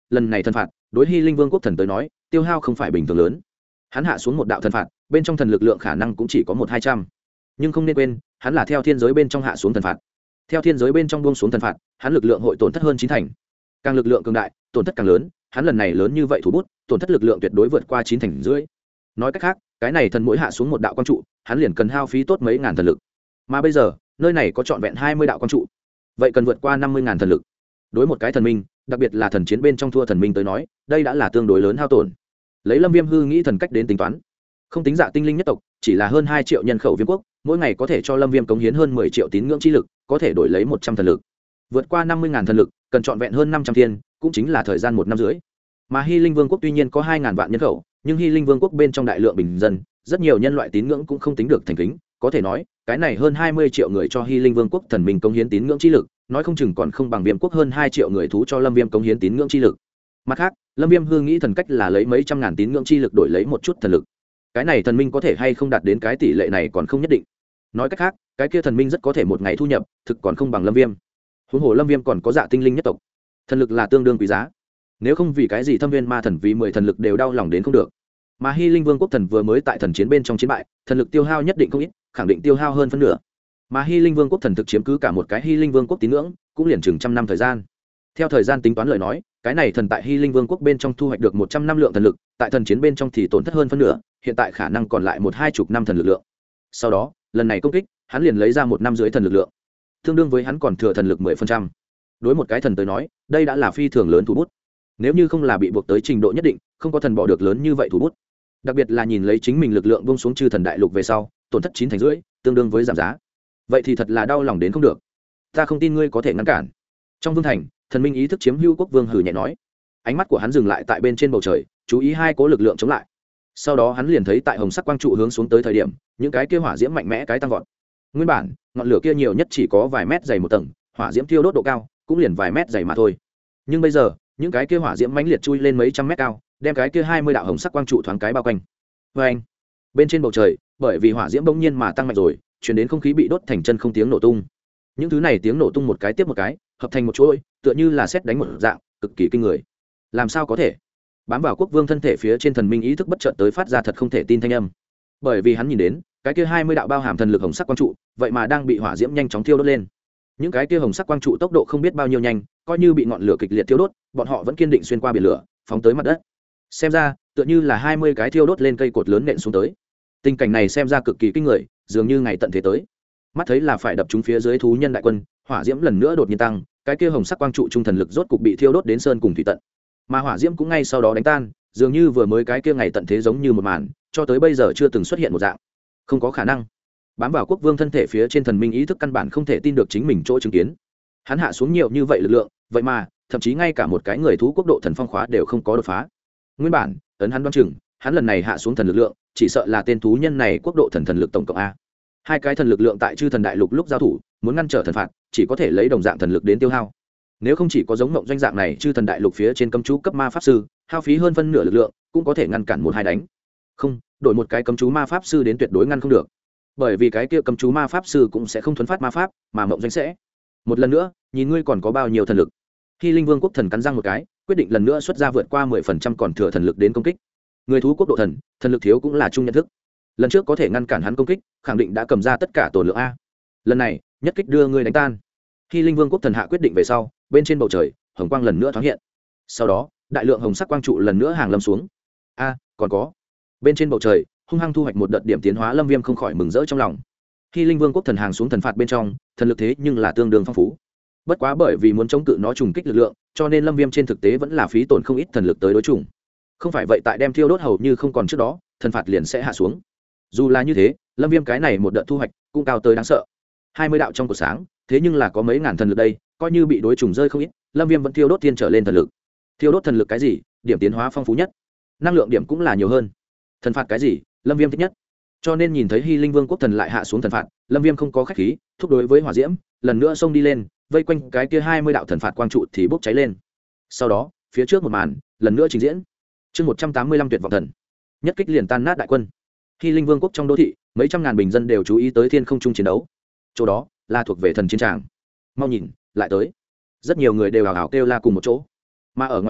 lần này thần phạt đối Hy Linh Vương quốc thần tới nói tiêu hao không phải bình thường lớn. Hắn hạ xuống một đạo thần phạt, bên trong thần lực lượng khả năng cũng chỉ có 100-200, nhưng không nên quên hắn là theo thiên giới bên trong hạ xuống thần phạt. Theo thiên giới bên trong buông xuống thần phạt, hắn lực lượng hội tổn thất hơn 9 thành. Càng lực lượng cường đại, tổn thất càng lớn, hắn lần này lớn như vậy thủ bút, tổn thất lực lượng tuyệt đối vượt qua 9 thành rưỡi. Nói cách khác, cái này thần mỗi hạ xuống một đạo quang trụ, hắn liền cần hao phí tốt mấy ngàn thần lực. Mà bây giờ, nơi này có trọn vẹn 20 đạo quang trụ, vậy cần vượt qua 50.000 thần lực. Đối một cái thần minh, đặc biệt là thần chiến bên trong thua thần minh tới nói, đây đã là tương đối lớn hao tổn. Lấy Lâm Viêm hư nghĩ thần cách đến tính toán, không tính Dạ tinh linh nhất tộc, chỉ là hơn 2 triệu nhân khẩu Viêm quốc, mỗi ngày có thể cho Lâm Viêm cống hiến hơn 10 triệu tín ngưỡng chi lực, có thể đổi lấy 100 thần lực. Vượt qua 50.000 thần lực, cần trọn vẹn hơn 500 thiên, cũng chính là thời gian 1 năm rưỡi. Mà Hy Linh Vương quốc tuy nhiên có 2.000 vạn nhân khẩu, nhưng Hy Linh Vương quốc bên trong đại lượng bình dân, rất nhiều nhân loại tín ngưỡng cũng không tính được thành kính, có thể nói, cái này hơn 20 triệu người cho Hy Linh Vương quốc thần minh cống hiến tín ngưỡng chi lực, nói không chừng còn không bằng Viêm quốc hơn 2 triệu người thú cho Lâm Viêm cống hiến tín ngưỡng chi lực. Mặt khác, Lâm Viêm hư nghĩ thần cách là lấy mấy trăm ngàn tín ngưỡng chi lực đổi lấy một chút thần lực. Cái này thần minh có thể hay không đạt đến cái tỷ lệ này còn không nhất định. Nói cách khác, cái kia thần minh rất có thể một ngày thu nhập thực còn không bằng Lâm Viêm. Huống hồ Lâm Viêm còn có Dạ tinh linh nhất tộc, thần lực là tương đương quý giá. Nếu không vì cái gì Thâm Viên ma thần vì 10 thần lực đều đau lòng đến không được. Mà Hy Linh Vương quốc thần vừa mới tại thần chiến bên trong chiến bại, thần lực tiêu hao nhất định không ít, khẳng định tiêu hao hơn phân nửa. Mà Hy Linh Vương quốc thần thực chiếm cứ cả một cái Hy Linh Vương quốc tín ngưỡng, cũng liền chừng trăm năm thời gian. Theo thời gian tính toán lời nói, cái này thần tại Hy Linh Vương quốc bên trong thu hoạch được 100 năm lượng thần lực, tại thần chiến bên trong thì tổn thất hơn phân nửa, hiện tại khả năng còn lại 1-20 năm thần lực lượng. Sau đó, lần này công kích, hắn liền lấy ra 1 năm dưới thần lực lượng, tương đương với hắn còn thừa thần lực 10%. Đối một cái thần tới nói, đây đã là phi thường lớn thủ bút. Nếu như không là bị buộc tới trình độ nhất định, không có thần bỏ được lớn như vậy thủ bút. Đặc biệt là nhìn lấy chính mình lực lượng buông xuống chư thần đại lục về sau, tổn thất 9 thành rưỡi, tương đương với giảm giá. Vậy thì thật là đau lòng đến không được. Ta không tin ngươi có thể ngăn cản. Trong vương thành, thần minh ý thức chiếm hữu quốc vương hừ nhẹ nói. Ánh mắt của hắn dừng lại tại bên trên bầu trời, chú ý hai cố lực lượng chống lại. Sau đó hắn liền thấy tại hồng sắc quang trụ hướng xuống tới thời điểm, những cái kia hỏa diễm mạnh mẽ cái tăng vọt. Nguyên bản, ngọn lửa kia nhiều nhất chỉ có vài mét dày một tầng, hỏa diễm thiêu đốt độ cao cũng liền vài mét dày mà thôi. Nhưng bây giờ, những cái kia hỏa diễm mãnh liệt chui lên mấy trăm mét cao, đem cái kia 20 đạo hồng sắc quang trụ thoáng cái bao quanh. Oeng! Bên trên bầu trời, bởi vì hỏa diễm bỗng nhiên mà tăng mạnh rồi, truyền đến không khí bị đốt thành chân không tiếng nổ tung. Những thứ này tiếng nổ tung một cái tiếp một cái, hợp thành một chuỗi, tựa như là sét đánh một dạng, cực kỳ kinh người. Làm sao có thể? Bám vào quốc vương thân thể phía trên thần minh ý thức bất chợt tới phát ra thật không thể tin thanh âm. Bởi vì hắn nhìn đến, cái kia 20 đạo bao hàm thần lực hồng sắc quang trụ, vậy mà đang bị hỏa diễm nhanh chóng thiêu đốt lên. Những cái kia hồng sắc quang trụ tốc độ không biết bao nhiêu nhanh, coi như bị ngọn lửa kịch liệt thiêu đốt, bọn họ vẫn kiên định xuyên qua biển lửa, phóng tới mặt đất. Xem ra, tựa như là 20 cái thiêu đốt lên cây cột lớn nện xuống tới. Tình cảnh này xem ra cực kỳ kinh người, dường như ngày tận thế tới. Mắt thấy là phải đập trúng phía dưới thú nhân đại quân, hỏa diễm lần nữa đột nhiên tăng, cái kia hồng sắc quang trụ trung thần lực rốt cục bị thiêu đốt đến sơn cùng thủy tận. Mà hỏa diễm cũng ngay sau đó đánh tan, dường như vừa mới cái kia ngày tận thế giống như một màn, cho tới bây giờ chưa từng xuất hiện một dạng. Không có khả năng. Bám vào quốc vương thân thể phía trên thần minh ý thức căn bản không thể tin được chính mình chỗ chứng kiến. Hắn hạ xuống nhiều như vậy lực lượng, vậy mà thậm chí ngay cả một cái người thú quốc độ thần phong khóa đều không có đột phá. Nguyên bản, ấn hắn đoán chừng, hắn lần này hạ xuống thần lực lượng, chỉ sợ là tên thú nhân này quốc độ thần lực tổng cộng a. Hai cái thần lực lượng tại chư thần đại lục lúc giao thủ, muốn ngăn trở thần phạt, chỉ có thể lấy đồng dạng thần lực đến tiêu hao. Nếu không chỉ có giống mộng doanh dạng này, chư thần đại lục phía trên cấm chú cấp ma pháp sư, hao phí hơn phân nửa lực lượng, cũng có thể ngăn cản một hai đánh. Không, đổi một cái cấm chú ma pháp sư đến tuyệt đối ngăn không được. Bởi vì cái kia cấm chú ma pháp sư cũng sẽ không thuấn phát ma pháp, mà mộng doanh sẽ. Một lần nữa, nhìn ngươi còn có bao nhiêu thần lực. Hy Linh Vương quốc thần cắn răng một cái, quyết định lần nữa xuất ra vượt qua 10% còn thừa thần lực đến công kích. Người thú quốc độ thần lực thiếu cũng là chung nhận thức. Lần trước có thể ngăn cản hắn công kích, khẳng định đã cầm ra tất cả tổ lượng a. Lần này, nhất kích đưa ngươi đánh tan. Hy Linh Vương quốc thần hạ quyết định về sau, bên trên bầu trời, hồng quang lần nữa thoáng hiện. Sau đó, đại lượng hồng sắc quang trụ lần nữa hàng lâm xuống. A, còn có. Bên trên bầu trời, hung hăng thu hoạch một đợt điểm tiến hóa, Lâm Viêm không khỏi mừng rỡ trong lòng. Hy Linh Vương quốc thần hàng xuống thần phạt bên trong, thần lực thế nhưng là tương đương phong phú. Bất quá bởi vì muốn chống cự nó trùng kích lực lượng, cho nên Lâm Viêm trên thực tế vẫn là phí tổn không ít thần lực tới đối trùng. Không phải vậy tại đem thiêu đốt hầu như không còn trước đó, thần phạt liền sẽ hạ xuống. Dù là như thế, Lâm Viêm cái này một đợt thu hoạch cũng cao tới đáng sợ. 20 đạo trong cột sáng, thế nhưng là có mấy ngàn thần lực đây, coi như bị đối trùng rơi không ít, Lâm Viêm vẫn thiêu đốt tiên trở lên thần lực. Thiêu đốt thần lực cái gì? Điểm tiến hóa phong phú nhất. Năng lượng điểm cũng là nhiều hơn. Thần phạt cái gì? Lâm Viêm thích nhất. Cho nên nhìn thấy Hy Linh Vương quốc thần lại hạ xuống thần phạt, Lâm Viêm không có khách khí, thúc đối với hỏa diễm, lần nữa xông đi lên, vây quanh cái kia 20 đạo thần phạt quang trụ thì bốc cháy lên. Sau đó, phía trước một màn, lần nữa trình diễn. Chương 185 tuyệt vọng thần, nhất kích liền tan nát đại quân. Hy Linh Vương quốc trong đô thị, mấy trăm ngàn bình dân đều chú ý tới thiên không trung chiến đấu. Chỗ đó là thuộc về thần chiến tràng. Mau nhìn, lại tới. Rất nhiều người đều hào hào kêu la cùng một chỗ. Mà ở ngoài thành,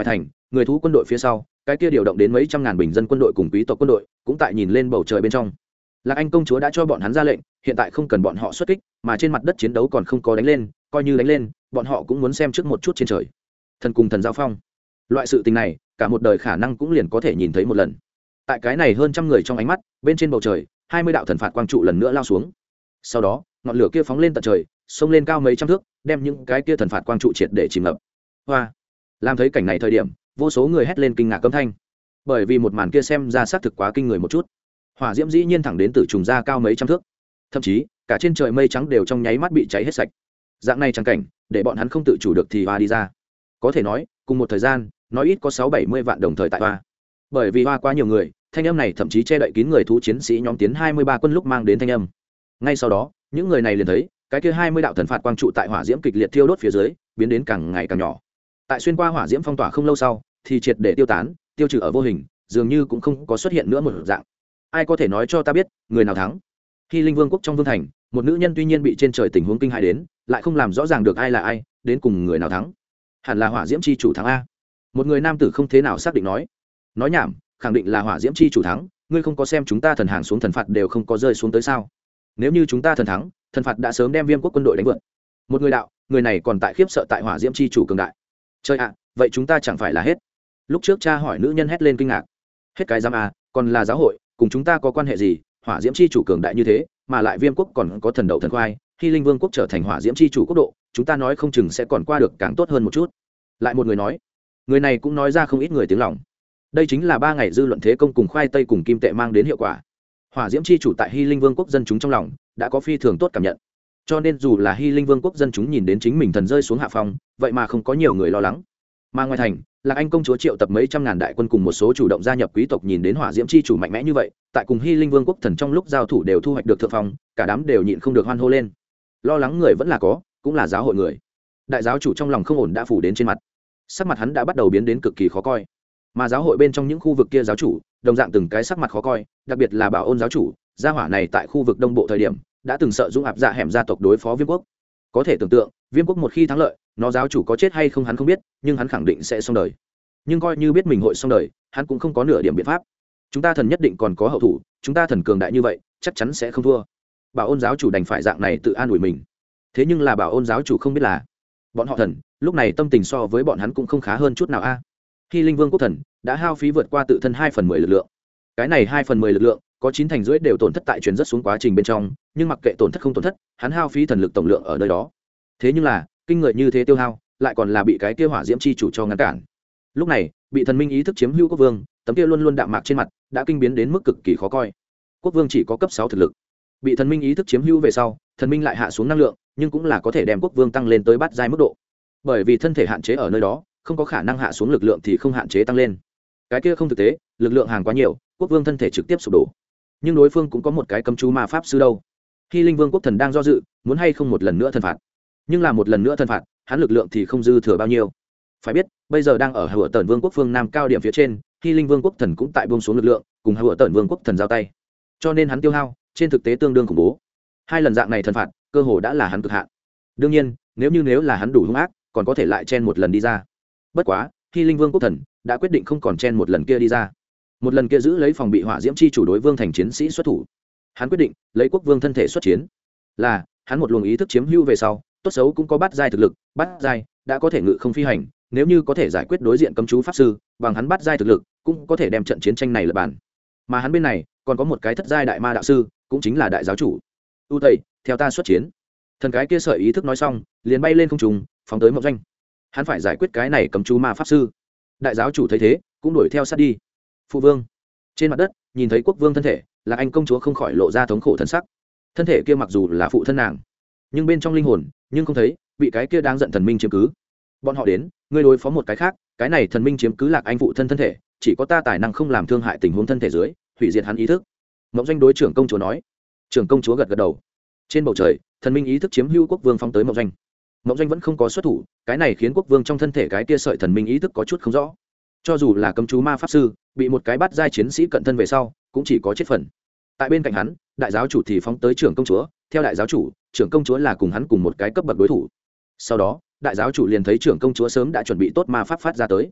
người thú quân đội phía sau cái kia điều động đến mấy trăm ngàn bình dân quân đội cùng quý tộc quân đội cũng tại nhìn lên bầu trời bên trong. Lạc Anh công chúa đã cho bọn hắn ra lệnh, hiện tại không cần bọn họ xuất kích, mà trên mặt đất chiến đấu còn không có đánh lên, coi như đánh lên, bọn họ cũng muốn xem trước một chút trên trời. Thần cùng thần giao phong. Loại sự tình này, cả một đời khả năng cũng liền có thể nhìn thấy một lần. Tại cái này hơn trăm người trong ánh mắt, bên trên bầu trời, 20 đạo thần phạt quang trụ lần nữa lao xuống. Sau đó, ngọn lửa kia phóng lên tận trời, xông lên cao mấy trăm thước, đem những cái kia thần phạt quang trụ triệt để chìm ngập. Hoa! Làm thấy cảnh này thời điểm, vô số người hét lên kinh ngạc câm thanh. Bởi vì một màn kia xem ra xác thực quá kinh người một chút. Hỏa diễm dĩ nhiên thẳng đến từ trùng ra cao mấy trăm thước, thậm chí cả trên trời mây trắng đều trong nháy mắt bị cháy hết sạch. Dạng này chẳng cảnh, để bọn hắn không tự chủ được thì hoa đi ra. Có thể nói, cùng một thời gian, nói ít có 6-70 vạn đồng thời tại hoa. Bởi vì hoa quá nhiều người, thanh âm này thậm chí che đậy kín người thú chiến sĩ nhóm tiến 23 quân lúc mang đến thanh âm. Ngay sau đó, những người này liền thấy, cái kia 20 đạo thần phạt quang trụ tại hỏa diễm kịch liệt thiêu đốt phía dưới, biến đến càng ngày càng nhỏ. Tại xuyên qua hỏa diễm phong tỏa không lâu sau, thì triệt để tiêu tán, tiêu trừ ở vô hình, dường như cũng không có xuất hiện nữa một dạng. Ai có thể nói cho ta biết, người nào thắng? Hy Linh Vương quốc trong vương thành, một nữ nhân tuy nhiên bị trên trời tình huống kinh hãi đến, lại không làm rõ ràng được ai là ai, đến cùng người nào thắng. Hẳn là hỏa diễm chi chủ thắng a. Một người nam tử không thế nào xác định nói. Nói nhảm, khẳng định là hỏa diễm chi chủ thắng, ngươi không có xem chúng ta thần hàng xuống thần phạt đều không có rơi xuống tới sao? Nếu như chúng ta thần thắng, thần phạt đã sớm đem Viêm quốc quân đội đánh vượt. Một người đạo, người này còn tại khiếp sợ tại hỏa diễm chi chủ cường đại. Chơi ạ, vậy chúng ta chẳng phải là hết? Lúc trước cha hỏi nữ nhân hét lên kinh ngạc. Hết cái giám a, còn là giáo hội, cùng chúng ta có quan hệ gì? Hỏa diễm chi chủ cường đại như thế, mà lại Viêm quốc còn có thần đầu thần khoai, Hy Linh Vương quốc trở thành hỏa diễm chi chủ quốc độ, chúng ta nói không chừng sẽ còn qua được càng tốt hơn một chút. Lại một người nói, người này cũng nói ra không ít người tiếng lòng. Đây chính là 3 ngày dư luận thế công cùng khoai tây cùng kim tệ mang đến hiệu quả. Hỏa diễm chi chủ tại Hy Linh Vương quốc dân chúng trong lòng đã có phi thường tốt cảm nhận, cho nên dù là Hy Linh Vương quốc dân chúng nhìn đến chính mình thần rơi xuống hạ phong, vậy mà không có nhiều người lo lắng. Mà ngoài thành, Lạc Anh công chúa triệu tập mấy trăm ngàn đại quân cùng một số chủ động gia nhập quý tộc nhìn đến hỏa diễm chi chủ mạnh mẽ như vậy, tại cùng Hy Linh Vương quốc thần trong lúc giao thủ đều thu hoạch được thượng phong, cả đám đều nhịn không được hoan hô lên. Lo lắng người vẫn là có, cũng là giáo hội người. Đại giáo chủ trong lòng không ổn đã phủ đến trên mặt, sắc mặt hắn đã bắt đầu biến đến cực kỳ khó coi. Mà giáo hội bên trong những khu vực kia giáo chủ, đồng dạng từng cái sắc mặt khó coi, đặc biệt là Bảo Ôn giáo chủ, gia hỏa này tại khu vực đông bộ thời điểm, đã từng sợ dũng áp dạ hẻm gia tộc đối phó Viêm quốc. Có thể tưởng tượng, Viêm quốc một khi thắng lợi, nó giáo chủ có chết hay không hắn không biết, nhưng hắn khẳng định sẽ xong đời. Nhưng coi như biết mình hội xong đời, hắn cũng không có nửa điểm biện pháp. Chúng ta thần nhất định còn có hậu thủ, chúng ta thần cường đại như vậy, chắc chắn sẽ không thua. Bảo Ôn giáo chủ đành phải dạng này tự an ủi mình. Thế nhưng là Bảo Ôn giáo chủ không biết là, bọn họ thần, lúc này tâm tình so với bọn hắn cũng không khá hơn chút nào a. Hy Linh Vương quốc thần đã hao phí vượt qua tự thân 2/10 lực lượng. Cái này 2/10 lực lượng, có 9 thành rưỡi đều tổn thất tại truyền rất xuống quá trình bên trong, nhưng mặc kệ tổn thất không tổn thất, hắn hao phí thần lực tổng lượng ở nơi đó. Thế nhưng là, kinh người như thế tiêu hao, lại còn là bị cái kia hỏa diễm chi chủ cho ngăn cản. Lúc này, bị thần minh ý thức chiếm hữu quốc vương, tấm kia luôn luôn đạm mạc trên mặt, đã kinh biến đến mức cực kỳ khó coi. Quốc vương chỉ có cấp 6 thực lực. Bị thần minh ý thức chiếm hữu về sau, thần minh lại hạ xuống năng lượng, nhưng cũng là có thể đem quốc vương tăng lên tới bát giai mức độ. Bởi vì thân thể hạn chế ở nơi đó, không có khả năng hạ xuống lực lượng thì không hạn chế tăng lên. Cái kia không thực tế, lực lượng hàng quá nhiều, quốc vương thân thể trực tiếp sụp đổ. Nhưng đối phương cũng có một cái cấm chú ma pháp sư đâu. Hy Linh Vương quốc thần đang do dự, muốn hay không một lần nữa thần phạt. Nhưng là một lần nữa thần phạt, hắn lực lượng thì không dư thừa bao nhiêu. Phải biết, bây giờ đang ở Hựa Tẩn Vương quốc phương nam cao điểm phía trên, Hy Linh Vương quốc thần cũng tại buông xuống lực lượng, cùng Hựa Tẩn Vương quốc thần giao tay. Cho nên hắn tiêu hao, trên thực tế tương đương khủng bố. 2 lần dạng này thần phạt, cơ hồ đã là hắn cực hạn. Đương nhiên, nếu là hắn đủ hung ác, còn có thể lại chen một lần đi ra. Bất quá, Hy Linh Vương quốc thần đã quyết định không còn chen một lần kia đi ra. Một lần kia giữ lấy phòng bị hỏa diễm chi chủ đối vương thành chiến sĩ xuất thủ. Hắn quyết định lấy quốc vương thân thể xuất chiến. Là, hắn một luồng ý thức chiếm hữu về sau, tốt xấu cũng có bát giai thực lực, bát giai đã có thể ngự không phi hành, nếu như có thể giải quyết đối diện cấm chú pháp sư, bằng hắn bát giai thực lực, cũng có thể đem trận chiến tranh này lật bàn. Mà hắn bên này, còn có một cái thất giai đại ma đạo sư, cũng chính là đại giáo chủ. U Tây, theo ta xuất chiến. Thần cái kia sợi ý thức nói xong, liền bay lên không trung, phóng tới Mộng Doanh. Hắn phải giải quyết cái này cấm chú ma pháp sư. Đại giáo chủ thấy thế, cũng đuổi theo sát đi. Phụ vương. Trên mặt đất, nhìn thấy quốc vương thân thể, Lạc Anh công chúa không khỏi lộ ra thống khổ thân sắc. Thân thể kia mặc dù là phụ thân nàng, nhưng bên trong linh hồn, nhưng không thấy, bị cái kia đáng giận thần minh chiếm cứ. Bọn họ đến, ngươi đối phó một cái khác, cái này thần minh chiếm cứ Lạc Anh phụ thân thân thể, chỉ có ta tài năng không làm thương hại tình huống thân thể dưới, hủy diệt hắn ý thức. Mộng Doanh đối trưởng công chúa nói. Trưởng công chúa gật gật đầu. Trên bầu trời, thần minh ý thức chiếm hữu quốc vương phóng tới Mộng Doanh. Mộng Doanh vẫn không có xuất thủ, cái này khiến quốc vương trong thân thể cái kia sợi thần minh ý thức có chút không rõ. Cho dù là cấm chú ma pháp sư, bị một cái bắt giai chiến sĩ cận thân về sau, cũng chỉ có chết phần. Tại bên cạnh hắn, đại giáo chủ thì phóng tới trưởng công chúa, theo đại giáo chủ, trưởng công chúa là cùng hắn cùng một cái cấp bậc đối thủ. Sau đó, đại giáo chủ liền thấy trưởng công chúa sớm đã chuẩn bị tốt ma pháp phát ra tới.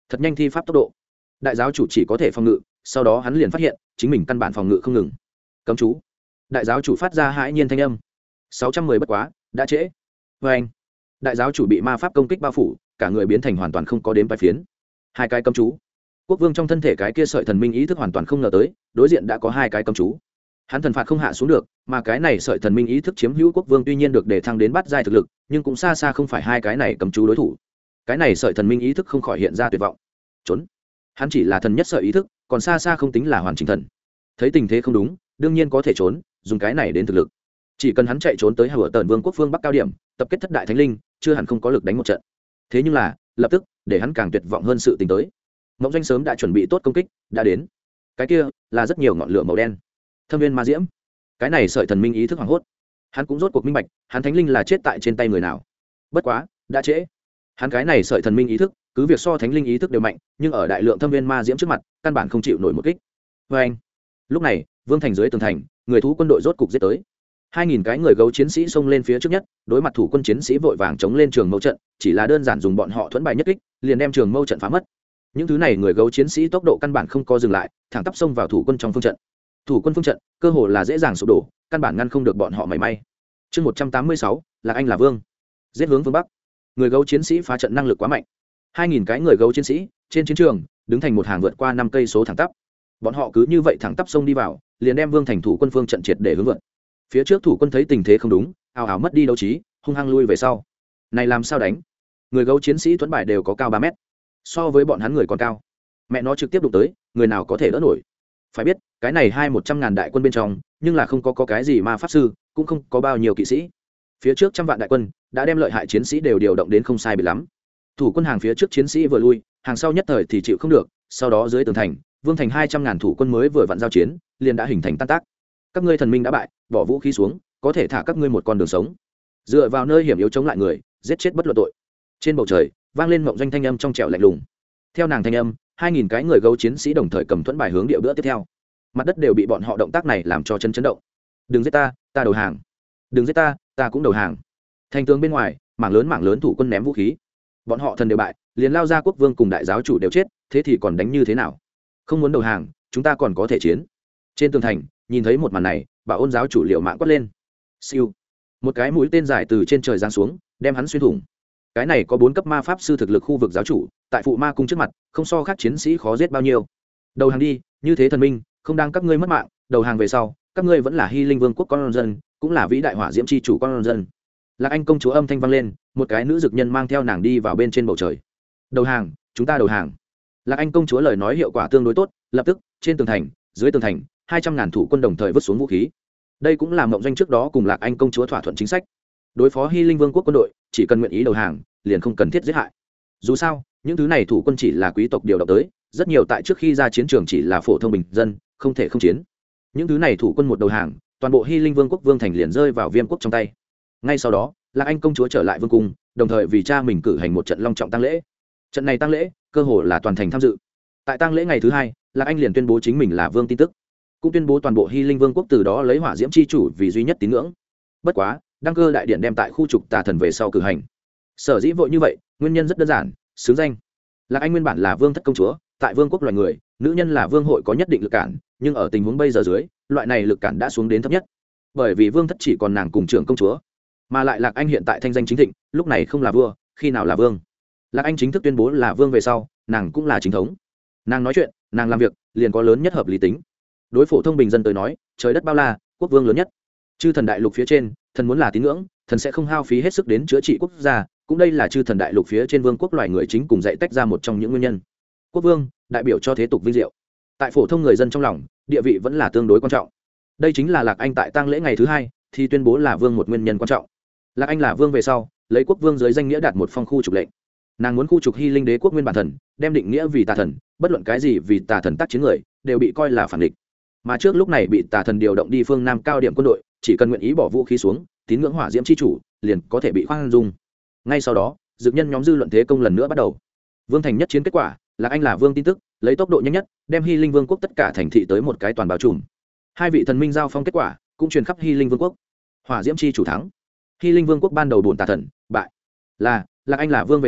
thật nhanh thi pháp tốc độ. Đại giáo chủ chỉ có thể phòng ngự, sau đó hắn liền phát hiện chính mình căn bản phòng ngự không ngừng. Cấm chú. Đại giáo chủ phát ra hãi nhiên thanh âm. 610 bất quá, đã trễ. Và anh. Đại giáo chủ bị ma pháp công kích bao phủ, cả người biến thành hoàn toàn không có đếm vài phiến. Hai cái cấm chú. Quốc vương trong thân thể cái kia sợi thần minh ý thức hoàn toàn không ngờ tới, đối diện đã có hai cái cấm chú. Hắn thần phạt không hạ xuống được, mà cái này sợi thần minh ý thức chiếm hữu quốc vương tuy nhiên được để thăng đến bát giai thực lực, nhưng cũng xa xa không phải hai cái này cấm chú đối thủ. Cái này sợi thần minh ý thức không khỏi hiện ra tuyệt vọng. Trốn. Hắn chỉ là thần nhất sợi ý thức, còn xa xa không tính là hoàn chỉnh thần. Thấy tình thế không đúng, đương nhiên có thể trốn, dùng cái này đến thực lực. Chỉ cần hắn chạy trốn tới Hỏa Tần Vương quốc phương Bắc cao điểm, tập kết thất đại thánh linh, chưa hẳn không có lực đánh một trận. Thế nhưng là, lập tức, để hắn càng tuyệt vọng hơn sự tình tới. Mộng Doanh sớm đã chuẩn bị tốt công kích, đã đến. Cái kia là rất nhiều ngọn lửa màu đen. Thâm viên ma diễm. Cái này sợi thần minh ý thức hoảng hốt. Hắn cũng rốt cuộc minh bạch, hắn thánh linh là chết tại trên tay người nào. Bất quá, đã trễ. Hắn cái này sợi thần minh ý thức, cứ việc so thánh linh ý thức đều mạnh, nhưng ở đại lượng thâm viên ma diễm trước mặt, căn bản không chịu nổi một kích. Và anh. Lúc này, Vương thành dưới tường thành, người thú quân đội rốt cục giết tới. 2000 cái người gấu chiến sĩ xông lên phía trước nhất, đối mặt thủ quân chiến sĩ vội vàng chống lên trường mâu trận, chỉ là đơn giản dùng bọn họ thuẫn bài nhất kích, liền đem trường mâu trận phá mất. Những thứ này người gấu chiến sĩ tốc độ căn bản không có dừng lại, thẳng tắp xông vào thủ quân trong phương trận. Thủ quân phương trận, cơ hồ là dễ dàng sụp đổ, căn bản ngăn không được bọn họ mảy may. Chương 186, là anh là vương. Giết hướng phương bắc. Người gấu chiến sĩ phá trận năng lực quá mạnh. 2000 cái người gấu chiến sĩ, trên chiến trường, đứng thành một hàng vượt qua 5 cây số thẳng tắp. Bọn họ cứ như vậy thẳng tắp xông đi vào, liền đem Vương thành thủ quân phương trận triệt để hướng vượt. Phía trước thủ quân thấy tình thế không đúng, ào ào mất đi đấu trí, hung hăng lui về sau. Này làm sao đánh? Người gấu chiến sĩ thuẫn bài đều có cao 3 mét, so với bọn hắn người còn cao. Mẹ nó trực tiếp đụng tới, người nào có thể đỡ nổi? Phải biết, cái này 100 ngàn đại quân bên trong, nhưng là không có cái gì ma pháp sư, cũng không có bao nhiêu kỵ sĩ. Phía trước trăm vạn đại quân đã đem lợi hại chiến sĩ đều điều động đến không sai biệt lắm. Thủ quân hàng phía trước chiến sĩ vừa lui, hàng sau nhất thời thì chịu không được, sau đó dưới tường thành, Vương thành 200 ngàn thủ quân mới vừa vặn giao chiến, liền đã hình thành tan tác. Các ngươi thần minh đã bại, bỏ vũ khí xuống, có thể thả các ngươi một con đường sống. Dựa vào nơi hiểm yếu chống lại người, giết chết bất luận tội. Trên bầu trời vang lên Mộng Doanh thanh âm trong trẻo lạnh lùng. Theo nàng thanh âm, 2000 cái người gấu chiến sĩ đồng thời cầm thuẫn bài hướng địa bữa tiếp theo. Mặt đất đều bị bọn họ động tác này làm cho chấn động. Đừng giết ta, ta đầu hàng. Đừng giết ta, ta cũng đầu hàng. Thành tướng bên ngoài, mảng lớn thủ quân ném vũ khí. Bọn họ thần đều bại, liền lao ra quốc vương cùng đại giáo chủ đều chết, thế thì còn đánh như thế nào? Không muốn đầu hàng, chúng ta còn có thể chiến. Trên tường thành, nhìn thấy một màn này, Bảo Ôn giáo chủ liều mạng quát lên. Siêu. Một cái mũi tên dài từ trên trời giáng xuống, đem hắn xuyên thủng. Cái này có 4 cấp ma pháp sư thực lực khu vực giáo chủ, tại phụ ma cung trước mặt, không so khác chiến sĩ khó giết bao nhiêu. Đầu hàng đi, như thế thần minh, không đang các ngươi mất mạng, đầu hàng về sau, các ngươi vẫn là Hy Linh Vương quốc con dân, cũng là vĩ đại hỏa diễm chi chủ con dân. Lạc Anh công chúa âm thanh vang lên, một cái nữ dực nhân mang theo nàng đi vào bên trên bầu trời. Đầu hàng, chúng ta đầu hàng. Lạc Anh công chúa lời nói hiệu quả tương đối tốt, lập tức, trên tường thành, dưới tường thành, 200 ngàn thủ quân đồng thời vứt xuống vũ khí. Đây cũng là Mộng Doanh trước đó cùng Lạc Anh công chúa thỏa thuận chính sách. Đối phó Hy Linh Vương quốc quân đội, chỉ cần nguyện ý đầu hàng, liền không cần thiết giết hại. Dù sao, những thứ này thủ quân chỉ là quý tộc điều động tới, rất nhiều tại trước khi ra chiến trường chỉ là phổ thông bình dân, không thể không chiến. Những thứ này thủ quân một đầu hàng, toàn bộ Hy Linh Vương quốc vương thành liền rơi vào Viêm quốc trong tay. Ngay sau đó, Lạc Anh công chúa trở lại vương cung, đồng thời vì cha mình cử hành một trận long trọng tang lễ. Trận này tang lễ, cơ hồ là toàn thành tham dự. Tại tang lễ ngày thứ 2, Lạc Anh liền tuyên bố chính mình là vương tin tức, cũng tuyên bố toàn bộ Hy Linh Vương quốc từ đó lấy hỏa diễm chi chủ vì duy nhất tín ngưỡng. Bất quá, đăng cơ đại điện đem tại khu trục tà thần về sau cử hành. Sở dĩ vội như vậy, nguyên nhân rất đơn giản, xướng danh. Lạc Anh nguyên bản là vương thất công chúa, tại vương quốc loài người, nữ nhân là vương hội có nhất định lực cản, nhưng ở tình huống bây giờ dưới, loại này lực cản đã xuống đến thấp nhất. Bởi vì vương thất chỉ còn nàng cùng trưởng công chúa, mà lại Lạc Anh hiện tại thanh danh chính thịnh, lúc này không là vua, khi nào là vương. Lạc Anh chính thức tuyên bố là vương về sau, nàng cũng là chính thống. Nàng nói chuyện, nàng làm việc, liền có lớn nhất hợp lý tính. Đối phổ thông bình dân tới nói, trời đất bao la, quốc vương lớn nhất. Chư thần đại lục phía trên, thần muốn là tín ngưỡng, thần sẽ không hao phí hết sức đến chữa trị quốc gia, cũng đây là chư thần đại lục phía trên vương quốc loài người chính cùng dạy tách ra một trong những nguyên nhân. Quốc vương đại biểu cho thế tục vinh diệu, tại phổ thông người dân trong lòng, địa vị vẫn là tương đối quan trọng. Đây chính là Lạc Anh tại tang lễ ngày thứ 2 thì tuyên bố là vương một nguyên nhân quan trọng. Lạc Anh là vương về sau, lấy quốc vương dưới danh nghĩa đạt một phong khu trục lệnh. Nàng muốn khu trục Hy Linh đế quốc nguyên bản thần, đem định nghĩa vì tà thần, bất luận cái gì vì tà thần tác chiến người đều bị coi là phản địch. Mà trước lúc này bị tà thần điều động đi phương Nam cao điểm quân đội, chỉ cần nguyện ý bỏ vũ khí xuống, tín ngưỡng hỏa diễm chi chủ, liền có thể bị khoan dung. Ngay sau đó, dược nhân nhóm dư luận thế công lần nữa bắt đầu. Vương thành nhất chiến kết quả, Lạc Anh là vương tin tức, lấy tốc độ nhanh nhất, đem Hy Linh Vương quốc tất cả thành thị tới một cái toàn bao trùm. 2 vị thần minh giao phong kết quả, cũng truyền khắp Hy Linh Vương quốc. Hỏa diễm chi chủ thắng. Hy Linh Vương quốc ban đầu bổn tà thần bại. Lạc Anh là vương về sau,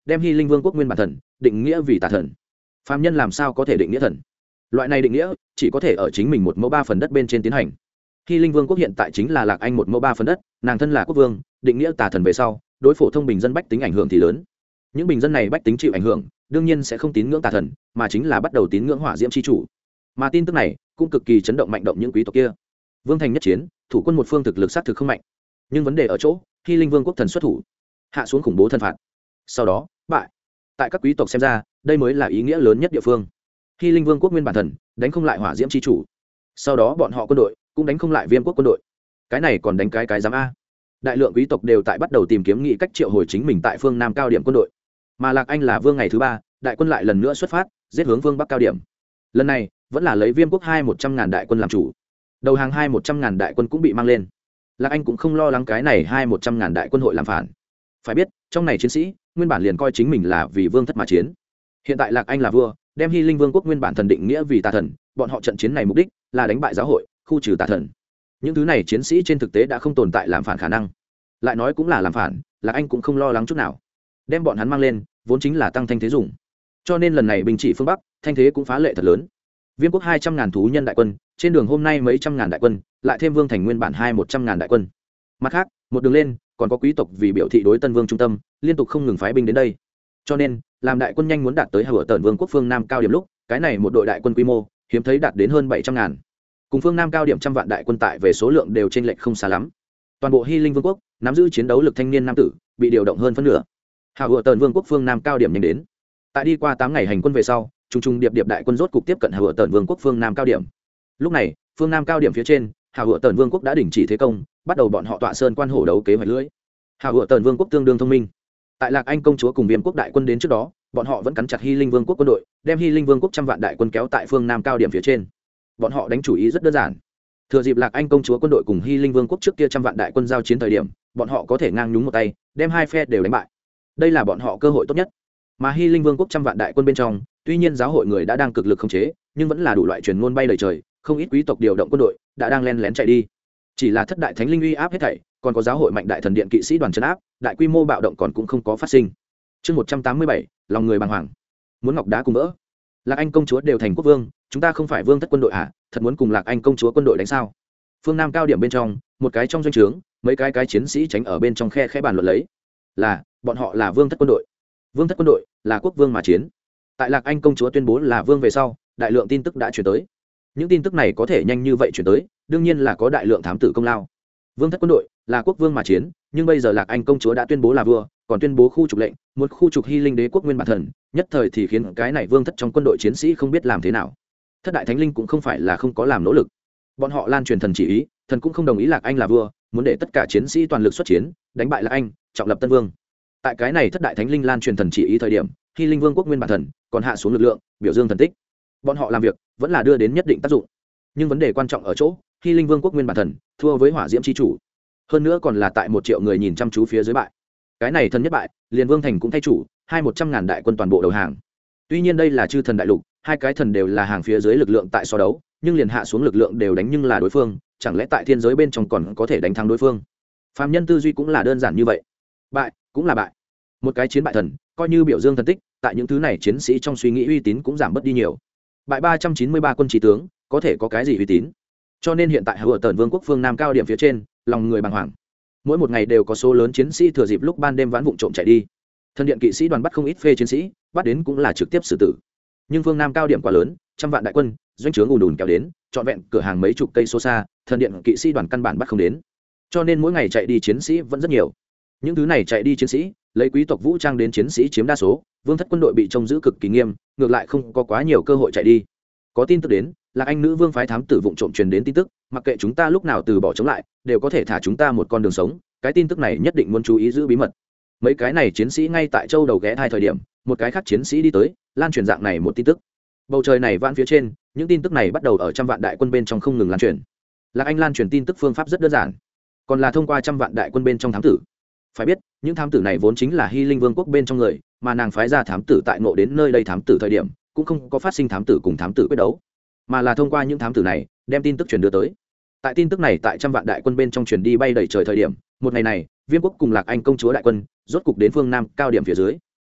đem Hy Linh Vương quốc nguyên bản thần định nghĩa vì tà thần. Phàm nhân làm sao có thể định nghĩa thần? Loại này định nghĩa chỉ có thể ở chính mình 1/3 đất bên trên tiến hành. Hy Linh Vương quốc hiện tại chính là Lạc Anh 1/3 đất, nàng thân là quốc vương, định nghĩa tà thần về sau, đối phổ thông bình dân bách tính ảnh hưởng thì lớn. Những bình dân này bách tính chịu ảnh hưởng, đương nhiên sẽ không tín ngưỡng tà thần, mà chính là bắt đầu tín ngưỡng hỏa diễm chi chủ. Mà tin tức này cũng cực kỳ chấn động mạnh động những quý tộc kia. Vương thành nhất chiến, thủ quân một phương thực lực sát thực không mạnh, nhưng vấn đề ở chỗ, Hy Linh Vương quốc thần xuất thủ, hạ xuống khủng bố thân phạt. Sau đó, bại. Tại các quý tộc xem ra, đây mới là ý nghĩa lớn nhất địa phương. Hy Linh Vương quốc nguyên bản thần đánh không lại hỏa diễm chi chủ, sau đó bọn họ quân đội cũng đánh không lại Viêm quốc quân đội. Cái này còn đánh cái dám a? Đại lượng quý tộc đều tại bắt đầu tìm kiếm nghị cách triệu hồi chính mình tại phương Nam cao điểm quân đội. Mà Lạc Anh là vương ngày thứ 3, đại quân lại lần nữa xuất phát, giết hướng phương Bắc cao điểm. Lần này, vẫn là lấy Viêm quốc 100.000 đại quân làm chủ. Đầu hàng 100.000 đại quân cũng bị mang lên. Lạc Anh cũng không lo lắng cái này 100.000 đại quân hội làm phản. Phải biết, trong này chiến sĩ nguyên bản liền coi chính mình là vì vương thất mà chiến. Hiện tại Lạc Anh là vua, đem Hy Linh Vương quốc nguyên bản thần định nghĩa vì tà thần, bọn họ trận chiến này mục đích là đánh bại giáo hội, khu trừ tà thần. Những thứ này chiến sĩ trên thực tế đã không tồn tại làm phản khả năng. Lại nói cũng là làm phản, Lạc Anh cũng không lo lắng chút nào. Đem bọn hắn mang lên, vốn chính là tăng thanh thế dùng. Cho nên lần này bình trị phương Bắc, thanh thế cũng phá lệ thật lớn. Viêm quốc 200.000 thú nhân đại quân, trên đường hôm nay mấy trăm ngàn đại quân, lại thêm Vương thành nguyên bản 100.000 đại quân. Mặt khác, một đường lên, còn có quý tộc vì biểu thị đối Tân Vương trung tâm, liên tục không ngừng phái binh đến đây. Cho nên, làm đại quân nhanh muốn đạt tới Hở Tẩn Vương quốc phương Nam cao điểm lúc, cái này một đội đại quân quy mô, hiếm thấy đạt đến hơn 700.000. Cùng phương Nam cao điểm trăm vạn đại quân tại về số lượng đều chênh lệch không xa lắm. Toàn bộ Hy Linh Vương quốc, nắm giữ chiến đấu lực thanh niên nam tử, bị điều động hơn phân nửa. Hở Tẩn Vương quốc phương Nam cao điểm nhanh đến. Tại đi qua 8 ngày hành quân về sau, trung điệp điệp đại quân rốt cục tiếp cận Hở Tẩn Vương quốc phương Nam cao điểm. Lúc này, phương Nam cao điểm phía trên, Hở Tẩn Vương quốc đã đình chỉ thế công, bắt đầu bọn họ tọa sơn quan hổ đấu kế hoạch lưỡi. Hở Tẩn Vương quốc tương đương thông minh. Tại Lạc Anh công chúa cùng Viêm quốc đại quân đến trước đó, bọn họ vẫn cắn chặt Hy Linh Vương quốc quân đội, đem Hy Linh Vương quốc trăm vạn đại quân kéo tại phương Nam cao điểm phía trên. Bọn họ đánh chủ ý rất đơn giản. Thừa dịp Lạc Anh công chúa quân đội cùng Hy Linh Vương quốc trước kia trăm vạn đại quân giao chiến thời điểm, bọn họ có thể ngang nhúng một tay, đem hai phe đều đánh bại. Đây là bọn họ cơ hội tốt nhất. Mà Hy Linh Vương quốc trăm vạn đại quân bên trong, tuy nhiên giáo hội người đã đang cực lực khống chế, nhưng vẫn là đủ loại truyền ngôn bay lời trời, không ít quý tộc điều động quân đội đã đang len lén chạy đi. Chỉ là thất đại thánh linh uy áp hết thảy, còn có giáo hội mạnh đại thần điện kỵ sĩ đoàn trấn áp, đại quy mô bạo động còn cũng không có phát sinh. Chương 187, lòng người bàng hoàng. Muốn ngọc đá cùng vỡ. Lạc Anh công chúa đều thành quốc vương, chúng ta không phải vương thất quân đội à, thật muốn cùng Lạc Anh công chúa quân đội đánh sao? Phương Nam cao điểm bên trong, một cái trong doanh trướng, mấy cái chiến sĩ tránh ở bên trong khe bàn luận lấy. Là, bọn họ là vương thất quân đội. Vương thất quân đội là quốc vương mà chiến. Tại Lạc Anh công chúa tuyên bố là vương về sau, đại lượng tin tức đã truyền tới. Những tin tức này có thể nhanh như vậy truyền tới, đương nhiên là có đại lượng thám tử công lao. Vương thất quân đội là quốc vương mà chiến, nhưng bây giờ Lạc Anh công chúa đã tuyên bố là vua, còn tuyên bố khu trục lệnh, muốn khu trục Hy Linh đế quốc nguyên bản thần, nhất thời thì khiến cái này vương thất trong quân đội chiến sĩ không biết làm thế nào. Thất đại thánh linh cũng không phải là không có làm nỗ lực, bọn họ lan truyền thần chỉ ý, thần cũng không đồng ý Lạc Anh là vua, muốn để tất cả chiến sĩ toàn lực xuất chiến, đánh bại Lạc Anh, trọng lập tân vương. Tại cái này thất đại thánh linh lan truyền thần chỉ ý thời điểm, Hy Linh vương quốc nguyên bản thần còn hạ xuống lực lượng, biểu dương thần tích. Bọn họ làm việc vẫn là đưa đến nhất định tác dụng, nhưng vấn đề quan trọng ở chỗ, Hy Linh vương quốc nguyên bản thần thua với hỏa diễm chi chủ, hơn nữa còn là tại 1 triệu người nhìn chăm chú phía dưới bại. Cái này thần nhất bại, liền vương thành cũng thay chủ, 100.000 đại quân toàn bộ đầu hàng. Tuy nhiên đây là chư thần đại lục, hai cái thần đều là hàng phía dưới lực lượng tại so đấu, nhưng liền hạ xuống lực lượng đều đánh nhưng là đối phương, chẳng lẽ tại thiên giới bên trong còn có thể đánh thắng đối phương? Phàm nhân tư duy cũng là đơn giản như vậy, bại cũng là bại. Một cái chiến bại thần, coi như biểu dương thần tích, tại những thứ này chiến sĩ trong suy nghĩ uy tín cũng giảm bớt đi nhiều. Bại 393 quân trí tướng, có thể có cái gì uy tín? Cho nên hiện tại Hở Tẩn Vương quốc phương Nam cao điểm phía trên, lòng người bàng hoàng. Mỗi một ngày đều có số lớn chiến sĩ thừa dịp lúc ban đêm vãn vụng trộm chạy đi. Thần điện kỵ sĩ đoàn bắt không ít phê chiến sĩ, bắt đến cũng là trực tiếp xử tử. Nhưng phương Nam cao điểm quá lớn, trăm vạn đại quân, doanh trướng ùn ùn kéo đến, trọn vẹn cửa hàng mấy chục cây số xa, thần điện kỵ sĩ đoàn căn bản bắt không đến. Cho nên mỗi ngày chạy đi chiến sĩ vẫn rất nhiều. Những thứ này chạy đi chiến sĩ, lấy quý tộc vũ trang đến chiến sĩ chiếm đa số, vương thất quân đội bị trông giữ cực kỳ nghiêm, ngược lại không có quá nhiều cơ hội chạy đi. Có tin tức đến, Lạc Anh nữ vương phái thám tử vụng trộm truyền đến tin tức, mặc kệ chúng ta lúc nào từ bỏ chống lại, đều có thể thả chúng ta một con đường sống, cái tin tức này nhất định muốn chú ý giữ bí mật. Mấy cái này chiến sĩ ngay tại châu đầu ghé thai thời điểm, một cái khác chiến sĩ đi tới, lan truyền dạng này một tin tức. Bầu trời này vạn phía trên, những tin tức này bắt đầu ở trăm vạn đại quân bên trong không ngừng lan truyền. Lạc Anh lan truyền tin tức phương pháp rất đơn giản, còn là thông qua trăm vạn đại quân bên trong thám tử. Phải biết, những thám tử này vốn chính là Hy Linh vương quốc bên trong người, mà nàng phái ra thám tử tại ngộ đến nơi đây thám tử thời điểm, cũng không có phát sinh thám tử cùng thám tử quyết đấu, mà là thông qua những thám tử này đem tin tức truyền đưa tới. Tại tin tức này tại trăm vạn đại quân bên trong truyền đi bay đầy trời thời điểm, một ngày này, Viêm quốc cùng Lạc Anh công chúa đại quân rốt cục đến phương Nam cao điểm phía dưới.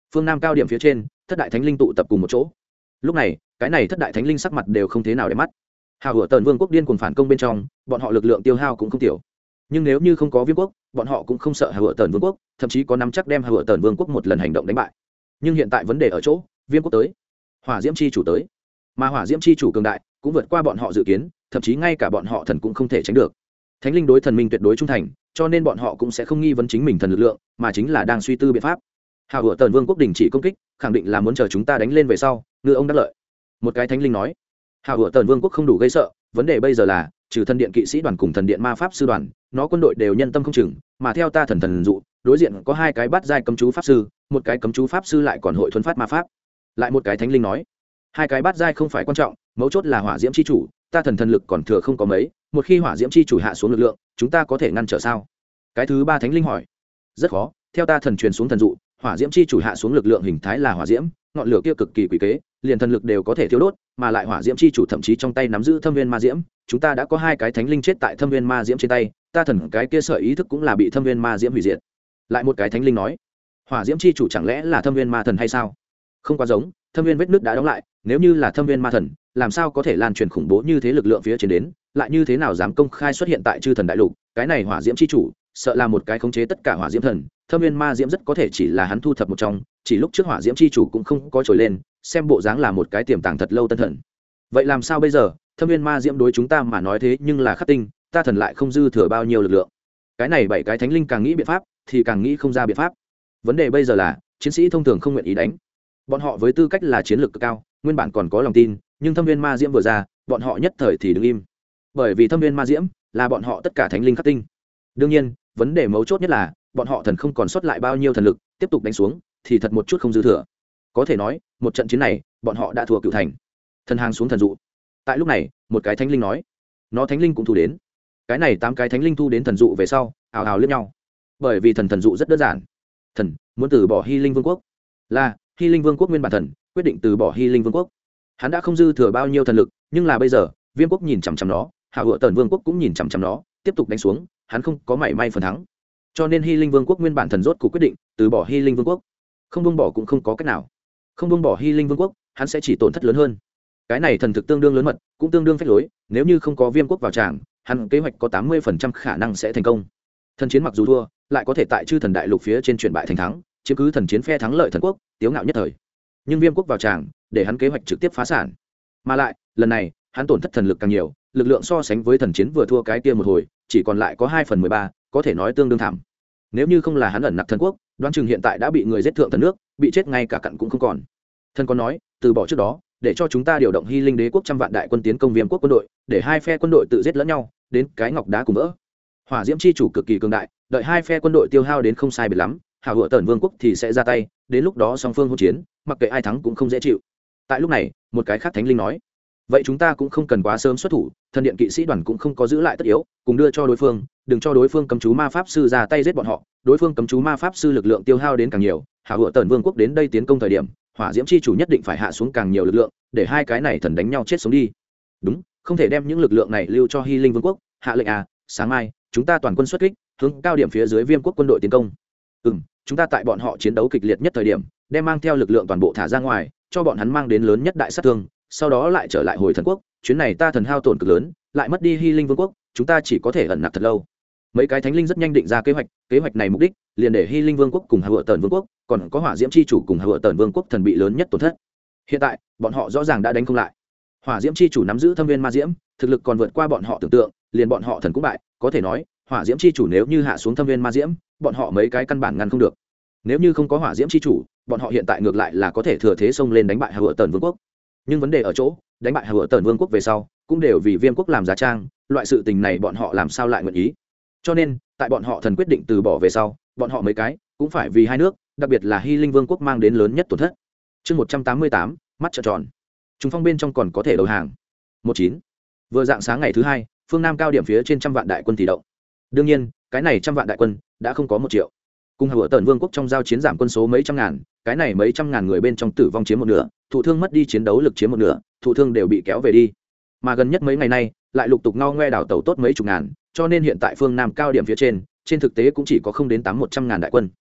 Phương Nam cao điểm phía trên, thất đại thánh linh tụ tập cùng một chỗ. Lúc này, cái này thất đại thánh linh sắc mặt đều không thế nào để mắt. Hào Hựa Tần Vương quốc điên cuồng phản công bên trong, bọn họ lực lượng tiêu hao cũng không tiểu. Nhưng nếu như không có Viêm quốc, bọn họ cũng không sợ Hào Hựa Tần Vương quốc, thậm chí có nắm chắc đem Hào Hựa Tần Vương quốc một lần hành động đánh bại. Nhưng hiện tại vấn đề ở chỗ, Viêm quốc tới, Hỏa Diễm chi chủ tới, mà Hỏa Diễm chi chủ cường đại, cũng vượt qua bọn họ dự kiến, thậm chí ngay cả bọn họ thần cũng không thể tránh được. Thánh linh đối thần minh tuyệt đối trung thành, cho nên bọn họ cũng sẽ không nghi vấn chính mình thần lực lượng, mà chính là đang suy tư biện pháp. Hào Hựa Tần Vương quốc đình chỉ công kích, khẳng định là muốn chờ chúng ta đánh lên về sau, ngư ông đắc lợi. Một cái thánh linh nói. Hào Hựa Tần Vương quốc không đủ gây sợ, vấn đề bây giờ là trừ thần điện kỵ sĩ đoàn cùng thần điện ma pháp sư đoàn, nó quân đội đều nhân tâm không chừng, mà theo ta thần dụ, đối diện có hai cái bát giai cấm chú pháp sư, một cái cấm chú pháp sư lại còn hội thuần phát ma pháp. Lại một cái thánh linh nói, hai cái bát giai không phải quan trọng, mấu chốt là hỏa diễm chi chủ, ta thần lực còn thừa không có mấy, một khi hỏa diễm chi chủ hạ xuống lực lượng, chúng ta có thể ngăn trở sao? Cái thứ ba thánh linh hỏi. Rất khó, theo ta thần truyền xuống thần dụ, hỏa diễm chi chủ hạ xuống lực lượng hình thái là hỏa diễm, ngọn lửa kia cực kỳ quỷ kế, liền thần lực đều có thể thiêu đốt, mà lại hỏa diễm chi chủ thậm chí trong tay nắm giữ thâm viên ma diễm, chúng ta đã có hai cái thánh linh chết tại thâm viên ma diễm trên tay, ta thần cái kia sợi ý thức cũng là bị thâm viên ma diễm hủy diệt. Lại một cái thánh linh nói, hỏa diễm chi chủ chẳng lẽ là thâm viên ma thần hay sao? Không quá giống, thâm viên vết nứt đã đóng lại, nếu như là thâm viên ma thần, làm sao có thể lan truyền khủng bố như thế lực lượng phía trên đến, lại như thế nào dám công khai xuất hiện tại chư thần đại lục? Cái này hỏa diễm chi chủ, sợ là một cái khống chế tất cả hỏa diễm thần, thâm viên ma diễm rất có thể chỉ là hắn thu thập một trong, chỉ lúc trước hỏa diễm chi chủ cũng không có trồi lên, xem bộ dáng là một cái tiềm tàng thật lâu tân thần. Vậy làm sao bây giờ? Thâm viên ma diễm đối chúng ta mà nói thế nhưng là khắc tinh, ta thần lại không dư thừa bao nhiêu lực lượng. Cái này bảy cái thánh linh càng nghĩ biện pháp thì càng nghĩ không ra biện pháp. Vấn đề bây giờ là chiến sĩ thông thường không nguyện ý đánh. Bọn họ với tư cách là chiến lược cực cao, nguyên bản còn có lòng tin, nhưng thâm viên ma diễm vừa ra, bọn họ nhất thời thì đứng im. Bởi vì thâm viên ma diễm là bọn họ tất cả thánh linh khắc tinh. Đương nhiên, vấn đề mấu chốt nhất là bọn họ thần không còn sót lại bao nhiêu thần lực, tiếp tục đánh xuống thì thật một chút không dư thừa. Có thể nói, một trận chiến này, bọn họ đã thua cựu thành. Thần hàng xuống thần dụ. Tại lúc này, một cái thánh linh nói, nó thánh linh cũng thu đến. Cái này 8 cái thánh linh thu đến thần dụ về sau, ào ào liếc nhau. Bởi vì thần dụ rất đơn giản. Thần muốn từ bỏ Hy Linh Vương quốc. Là Hy Linh Vương quốc nguyên bản thần quyết định từ bỏ Hy Linh Vương quốc. Hắn đã không dư thừa bao nhiêu thần lực, nhưng là bây giờ, Viêm quốc nhìn chằm chằm nó, Hào Hựa Tần Vương quốc cũng nhìn chằm chằm nó, tiếp tục đánh xuống, hắn không có mảy may phần thắng. Cho nên Hy Linh Vương quốc nguyên bản thần rốt cuộc quyết định từ bỏ Hy Linh Vương quốc. Không buông bỏ cũng không có cách nào. Không buông bỏ Hy Linh Vương quốc, hắn sẽ chỉ tổn thất lớn hơn. Cái này thần thực tương đương lớn mật, cũng tương đương phách lối, nếu như không có Viêm quốc vào tràng, hắn kế hoạch có 80% khả năng sẽ thành công. Thần chiến mặc dù thua, lại có thể tại chư thần đại lục phía trên chuyển bại thành thắng, chiếm cứ thần chiến phe thắng lợi thần quốc, tiếu ngạo nhất thời. Nhưng Viêm quốc vào tràng, để hắn kế hoạch trực tiếp phá sản. Mà lại, lần này, hắn tổn thất thần lực càng nhiều, lực lượng so sánh với thần chiến vừa thua cái kia một hồi, chỉ còn lại có 2/13, có thể nói tương đương thảm. Nếu như không là hắn ẩn nặc thần quốc, đoán chừng hiện tại đã bị người giết thượng thần nước, bị chết ngay cả cặn cũng không còn. Thần còn nói, từ bỏ trước đó, để cho chúng ta điều động Hy Linh đế quốc trăm vạn đại quân tiến công Viêm quốc quân đội, để hai phe quân đội tự giết lẫn nhau, đến cái ngọc đá cùng vỡ. Hỏa diễm chi chủ cực kỳ cường đại, đợi hai phe quân đội tiêu hao đến không sai biệt lắm, Hào Hựa Tần Vương quốc thì sẽ ra tay, đến lúc đó song phương hỗn chiến, mặc kệ ai thắng cũng không dễ chịu. Tại lúc này, một cái khác thánh linh nói, vậy chúng ta cũng không cần quá sớm xuất thủ, thần điện kỵ sĩ đoàn cũng không có giữ lại tất yếu, cùng đưa cho đối phương, đừng cho đối phương cấm chú ma pháp sư ra tay giết bọn họ, đối phương cấm chú ma pháp sư lực lượng tiêu hao đến càng nhiều, Hào Hựa Tần Vương quốc đến đây tiến công thời điểm, hỏa diễm chi chủ nhất định phải hạ xuống càng nhiều lực lượng, để hai cái này thần đánh nhau chết sống đi. Đúng, không thể đem những lực lượng này lưu cho Hy Linh Vương quốc, hạ lệnh à, sáng mai chúng ta toàn quân xuất kích, hướng cao điểm phía dưới Viêm quốc quân đội tiến công. Chúng ta tại bọn họ chiến đấu kịch liệt nhất thời điểm, đem mang theo lực lượng toàn bộ thả ra ngoài, cho bọn hắn mang đến lớn nhất đại sát thương, sau đó lại trở lại hồi thần quốc. Chuyến này ta thần hao tổn cực lớn, lại mất đi Hy Linh Vương quốc, chúng ta chỉ có thể ẩn nặc thật lâu. Mấy cái thánh linh rất nhanh định ra kế hoạch này mục đích liền để Hy Linh Vương quốc cùng Hào Hựa Tần Vương quốc, còn có hỏa diễm chi chủ cùng Hào Hựa Tần Vương quốc thần bị lớn nhất tổn thất. Hiện tại bọn họ rõ ràng đã đánh không lại. Hỏa diễm chi chủ nắm giữ thâm viên ma diễm, thực lực còn vượt qua bọn họ tưởng tượng, liền bọn họ thần cũng bại, có thể nói hỏa diễm chi chủ nếu như hạ xuống thâm viên ma diễm, bọn họ mấy cái căn bản ngăn không được. Nếu như không có hỏa diễm chi chủ, bọn họ hiện tại ngược lại là có thể thừa thế xông lên đánh bại Hào Hựa Tần Vương quốc. Nhưng vấn đề ở chỗ, đánh bại Hào Hựa Tần Vương quốc về sau, cũng đều vì Viêm quốc làm giá trang, loại sự tình này bọn họ làm sao lại nguyện ý. Cho nên, tại bọn họ thần quyết định từ bỏ về sau, bọn họ mấy cái cũng phải vì hai nước, đặc biệt là Hy Linh Vương quốc mang đến lớn nhất tổn thất. Chương 188, mắt trợn tròn. Trung phong bên trong còn có thể đầu hàng. 19. Vừa dạng sáng ngày thứ hai, phương Nam cao điểm phía trên trăm vạn đại quân thì động. Đương nhiên, cái này trăm vạn đại quân đã không có 1 triệu. Cùng Hào Hựa Tần Vương quốc trong giao chiến giảm quân số mấy trăm ngàn, cái này mấy trăm ngàn người bên trong tử vong chiếm một nửa, thụ thương mất đi chiến đấu lực chiếm một nửa, thụ thương đều bị kéo về đi. Mà gần nhất mấy ngày nay, lại lục tục ngao ngoe đảo tàu tốt mấy chục ngàn, cho nên hiện tại phương Nam cao điểm phía trên, trên thực tế cũng chỉ có không đến 100 ngàn đại quân.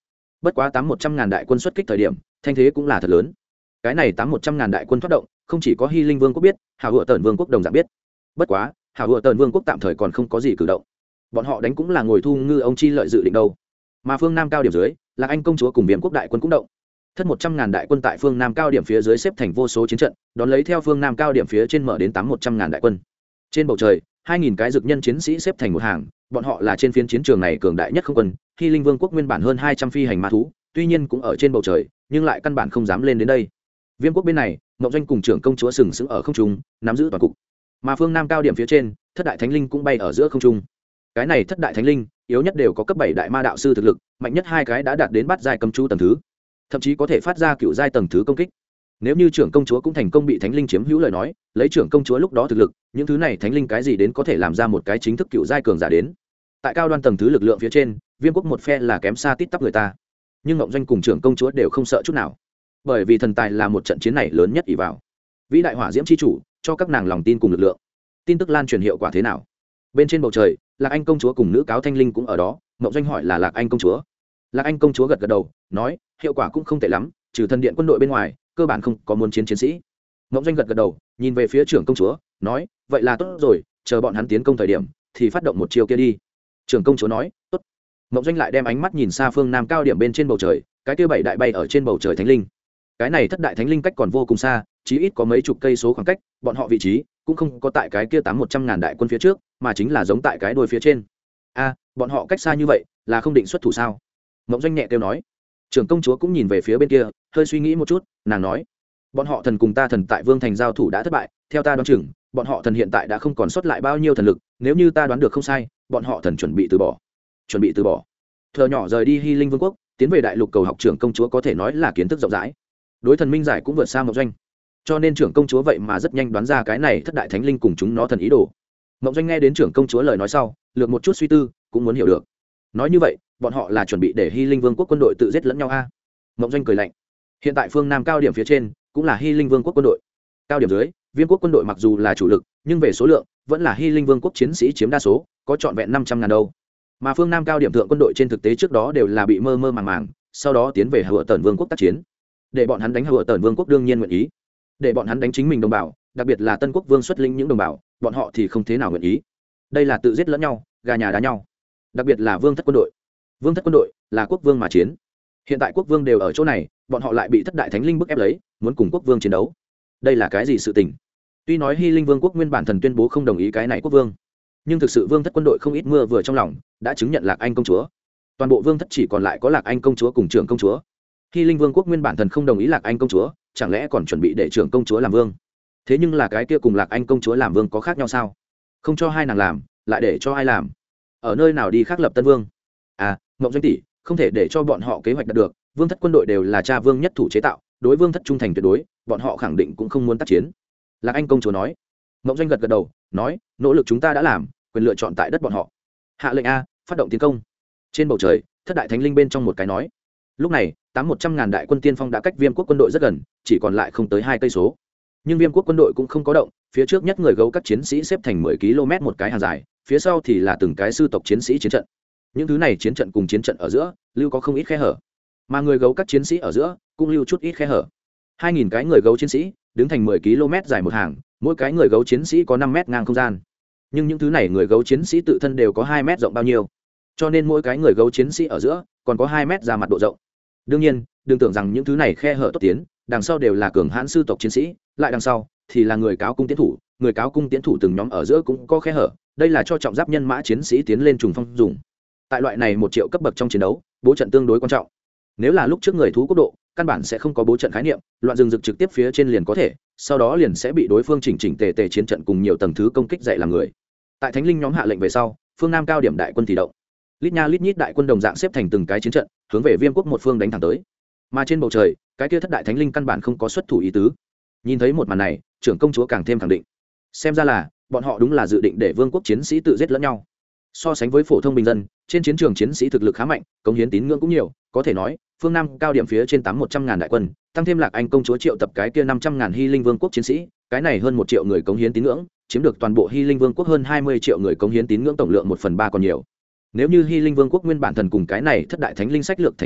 bất quá 100.000 đại quân xuất kích thời điểm thanh thế cũng là thật lớn. Cái này 100.000 đại quân thoát động không chỉ có Hy Linh Vương quốc biết, Hào Hựa Tần Vương quốc đồng dạng biết. Bất quá Hào Hựa Tần Vương quốc tạm thời còn không có gì cử động, bọn họ đánh cũng là ngồi thu ngư ông chi lợi dự định đâu. Mà phương Nam cao điểm dưới, Lạc Anh công chúa cùng Viêm quốc đại quân cũng động. Thất 100.000 đại quân tại phương Nam cao điểm phía dưới xếp thành vô số chiến trận, đón lấy theo phương Nam cao điểm phía trên mở đến 100.000 đại quân. Trên bầu trời, 2.000 cái dực nhân chiến sĩ xếp thành một hàng, bọn họ là trên phiến chiến trường này cường đại nhất không quân. Hy Linh Vương quốc nguyên bản hơn 200 phi hành ma thú, tuy nhiên cũng ở trên bầu trời, nhưng lại căn bản không dám lên đến đây. Viêm quốc bên này, Ngọc Doanh cùng trưởng công chúa sừng sững ở không trung, nắm giữ toàn cục. Mà phương Nam cao điểm phía trên, thất đại thánh linh cũng bay ở giữa không trung. Cái này thất đại thánh linh, yếu nhất đều có cấp 7 đại ma đạo sư thực lực, mạnh nhất hai cái đã đạt đến bát giai cầm chu tầng thứ, thậm chí có thể phát ra cựu giai tầng thứ công kích. Nếu như trưởng công chúa cũng thành công bị thánh linh chiếm hữu lời nói, lấy trưởng công chúa lúc đó thực lực, những thứ này thánh linh cái gì đến có thể làm ra một cái chính thức cựu giai cường giả đến. Tại cao đoan tầng thứ lực lượng phía trên, Viêm quốc một phe là kém xa tít tắp người ta, nhưng Ngọc Doanh cùng trưởng công chúa đều không sợ chút nào, bởi vì thần tài là một trận chiến này lớn nhất ỷ vào. Vĩ đại hỏa diễm chi chủ cho các nàng lòng tin cùng lực lượng. Tin tức lan truyền hiệu quả thế nào? Bên trên bầu trời, Lạc Anh công chúa cùng nữ cáo thanh linh cũng ở đó. Ngọc Doanh hỏi là Lạc Anh công chúa. Lạc Anh công chúa gật gật đầu, nói hiệu quả cũng không tệ lắm, trừ thần điện quân đội bên ngoài, cơ bản không có muốn chiến chiến sĩ. Ngọc Doanh gật gật đầu, nhìn về phía trưởng công chúa, nói vậy là tốt rồi, chờ bọn hắn tiến công thời điểm thì phát động một chiêu kia đi. Trưởng công chúa nói tốt. Ngọc Doanh lại đem ánh mắt nhìn xa phương Nam cao điểm bên trên bầu trời, cái kia 7 đại bay ở trên bầu trời thánh linh. Cái này thất đại thánh linh cách còn vô cùng xa, chí ít có mấy chục cây số khoảng cách, bọn họ vị trí cũng không có tại cái kia 100.000 đại quân phía trước, mà chính là giống tại cái đuôi phía trên. A, bọn họ cách xa như vậy, là không định xuất thủ sao? Ngọc Doanh nhẹ kêu nói. Trưởng công chúa cũng nhìn về phía bên kia, hơi suy nghĩ một chút, nàng nói: bọn họ thần cùng ta thần tại Vương thành giao thủ đã thất bại, theo ta đoán chừng, bọn họ thần hiện tại đã không còn sót lại bao nhiêu thần lực, nếu như ta đoán được không sai, bọn họ thần chuẩn bị từ bỏ. Chuẩn bị từ bỏ? Thờ nhỏ rời đi Hy Linh Vương quốc, tiến về đại lục cầu học. Trưởng công chúa có thể nói là kiến thức rộng rãi, đối thần minh giải cũng vượt xa Ngọc Doanh, cho nên trưởng công chúa vậy mà rất nhanh đoán ra cái này thất đại thánh linh cùng chúng nó thần ý đồ. Ngọc Doanh nghe đến trưởng công chúa lời nói sau, lược một chút suy tư, cũng muốn hiểu được. Nói như vậy, bọn họ là chuẩn bị để Hy Linh Vương quốc quân đội tự giết lẫn nhau a? Ngọc Doanh cười lạnh. Hiện tại phương Nam cao điểm phía trên cũng là Hy Linh Vương quốc quân đội, cao điểm dưới, Viêm quốc quân đội mặc dù là chủ lực, nhưng về số lượng vẫn là Hy Linh Vương quốc chiến sĩ chiếm đa số, có trọn vẹn 500.000 đâu. Mà phương Nam cao điểm thượng quân đội trên thực tế trước đó đều là bị mơ mơ màng màng, sau đó tiến về Hựa Tần Vương quốc tác chiến. Để bọn hắn đánh Hựa Tần Vương quốc đương nhiên nguyện ý, để bọn hắn đánh chính mình đồng bào, đặc biệt là Tân Quốc Vương xuất lĩnh những đồng bào, bọn họ thì không thế nào nguyện ý. Đây là tự giết lẫn nhau, gà nhà đá nhau. Đặc biệt là Vương thất quân đội. Vương thất quân đội là quốc vương mà chiến. Hiện tại quốc vương đều ở chỗ này, bọn họ lại bị thất đại thánh linh bức ép lấy, muốn cùng quốc vương chiến đấu. Đây là cái gì sự tình? Tuy nói Hy Linh Vương quốc nguyên bản thần tuyên bố không đồng ý cái này quốc vương, nhưng thực sự Vương thất quân đội không ít mưa vừa trong lòng, đã chứng nhận Lạc Anh công chúa. Toàn bộ Vương thất chỉ còn lại có Lạc Anh công chúa cùng trưởng công chúa. Hy Linh Vương quốc nguyên bản thần không đồng ý Lạc Anh công chúa, chẳng lẽ còn chuẩn bị để trưởng công chúa làm vương? Thế nhưng là cái kia cùng Lạc Anh công chúa làm vương có khác nhau sao? Không cho hai nàng làm, lại để cho ai làm? Ở nơi nào đi khác lập tân vương? À, Ngọc Doanh tỷ, không thể để cho bọn họ kế hoạch đạt được, Vương thất quân đội đều là cha vương nhất thủ chế tạo, đối Vương thất trung thành tuyệt đối, bọn họ khẳng định cũng không muốn tác chiến. Lạc Anh công chúa nói. Ngọc Doanh gật gật đầu, nói, nỗ lực chúng ta đã làm, quyền lựa chọn tại đất bọn họ. Hạ lệnh a, phát động tiến công. Trên bầu trời, thất đại thánh linh bên trong một cái nói. Lúc này, 100.000 đại quân tiên phong đã cách Viêm quốc quân đội rất gần, chỉ còn lại không tới 2 cây số. Nhưng Viêm quốc quân đội cũng không có động, phía trước nhất người gấu các chiến sĩ xếp thành 10 km một cái hàng dài, phía sau thì là từng cái sư tộc chiến sĩ chiến trận. Những thứ này chiến trận cùng chiến trận ở giữa, lưu có không ít khe hở. Mà người gấu các chiến sĩ ở giữa, cũng lưu chút ít khe hở. 2.000 cái người gấu chiến sĩ, đứng thành 10 km dài một hàng, mỗi cái người gấu chiến sĩ có 5 mét ngang không gian. Nhưng những thứ này người gấu chiến sĩ tự thân đều có 2 mét rộng bao nhiêu, cho nên mỗi cái người gấu chiến sĩ ở giữa còn có 2 mét ra mặt độ rộng. Đương nhiên, đừng tưởng rằng những thứ này khe hở tốt tiến, đằng sau đều là cường hãn sư tộc chiến sĩ, lại đằng sau thì là người cáo cung tiến thủ, người cáo cung tiến thủ từng nhóm ở giữa cũng có khe hở, đây là cho trọng giáp nhân mã chiến sĩ tiến lên trùng phong dùng. Tại loại này 1 triệu cấp bậc trong chiến đấu, bố trận tương đối quan trọng. Nếu là lúc trước người thú quốc độ, căn bản sẽ không có bố trận khái niệm, loạn rừng rực trực tiếp phía trên liền có thể, sau đó liền sẽ bị đối phương chỉnh chỉnh tề tề chiến trận cùng nhiều tầng thứ công kích dạy làm người. Tại thánh linh nhóm hạ lệnh về sau, phương Nam cao điểm đại quân thì động. Lít nha lít nhít đại quân đồng dạng xếp thành từng cái chiến trận, hướng về Viêm quốc một phương đánh thẳng tới. Mà trên bầu trời, cái kia thất đại thánh linh căn bản không có xuất thủ ý tứ. Nhìn thấy một màn này, trưởng công chúa càng thêm khẳng định, xem ra là bọn họ đúng là dự định để vương quốc chiến sĩ tự giết lẫn nhau. So sánh với phổ thông bình dân, trên chiến trường chiến sĩ thực lực khá mạnh, cống hiến tín ngưỡng cũng nhiều, có thể nói phương Nam cao điểm phía trên 100.000 đại quân, tăng thêm Lạc Anh công chúa triệu tập cái kia 500.000 Hy Linh vương quốc chiến sĩ, cái này hơn 1 triệu người cống hiến tín ngưỡng, chiếm được toàn bộ Hy Linh vương quốc hơn 20 triệu người cống hiến tín ngưỡng tổng lượng 1/3 còn nhiều. Nếu như Hy Linh vương quốc nguyên bản thần cùng cái này thất đại thánh linh sách lược thành công,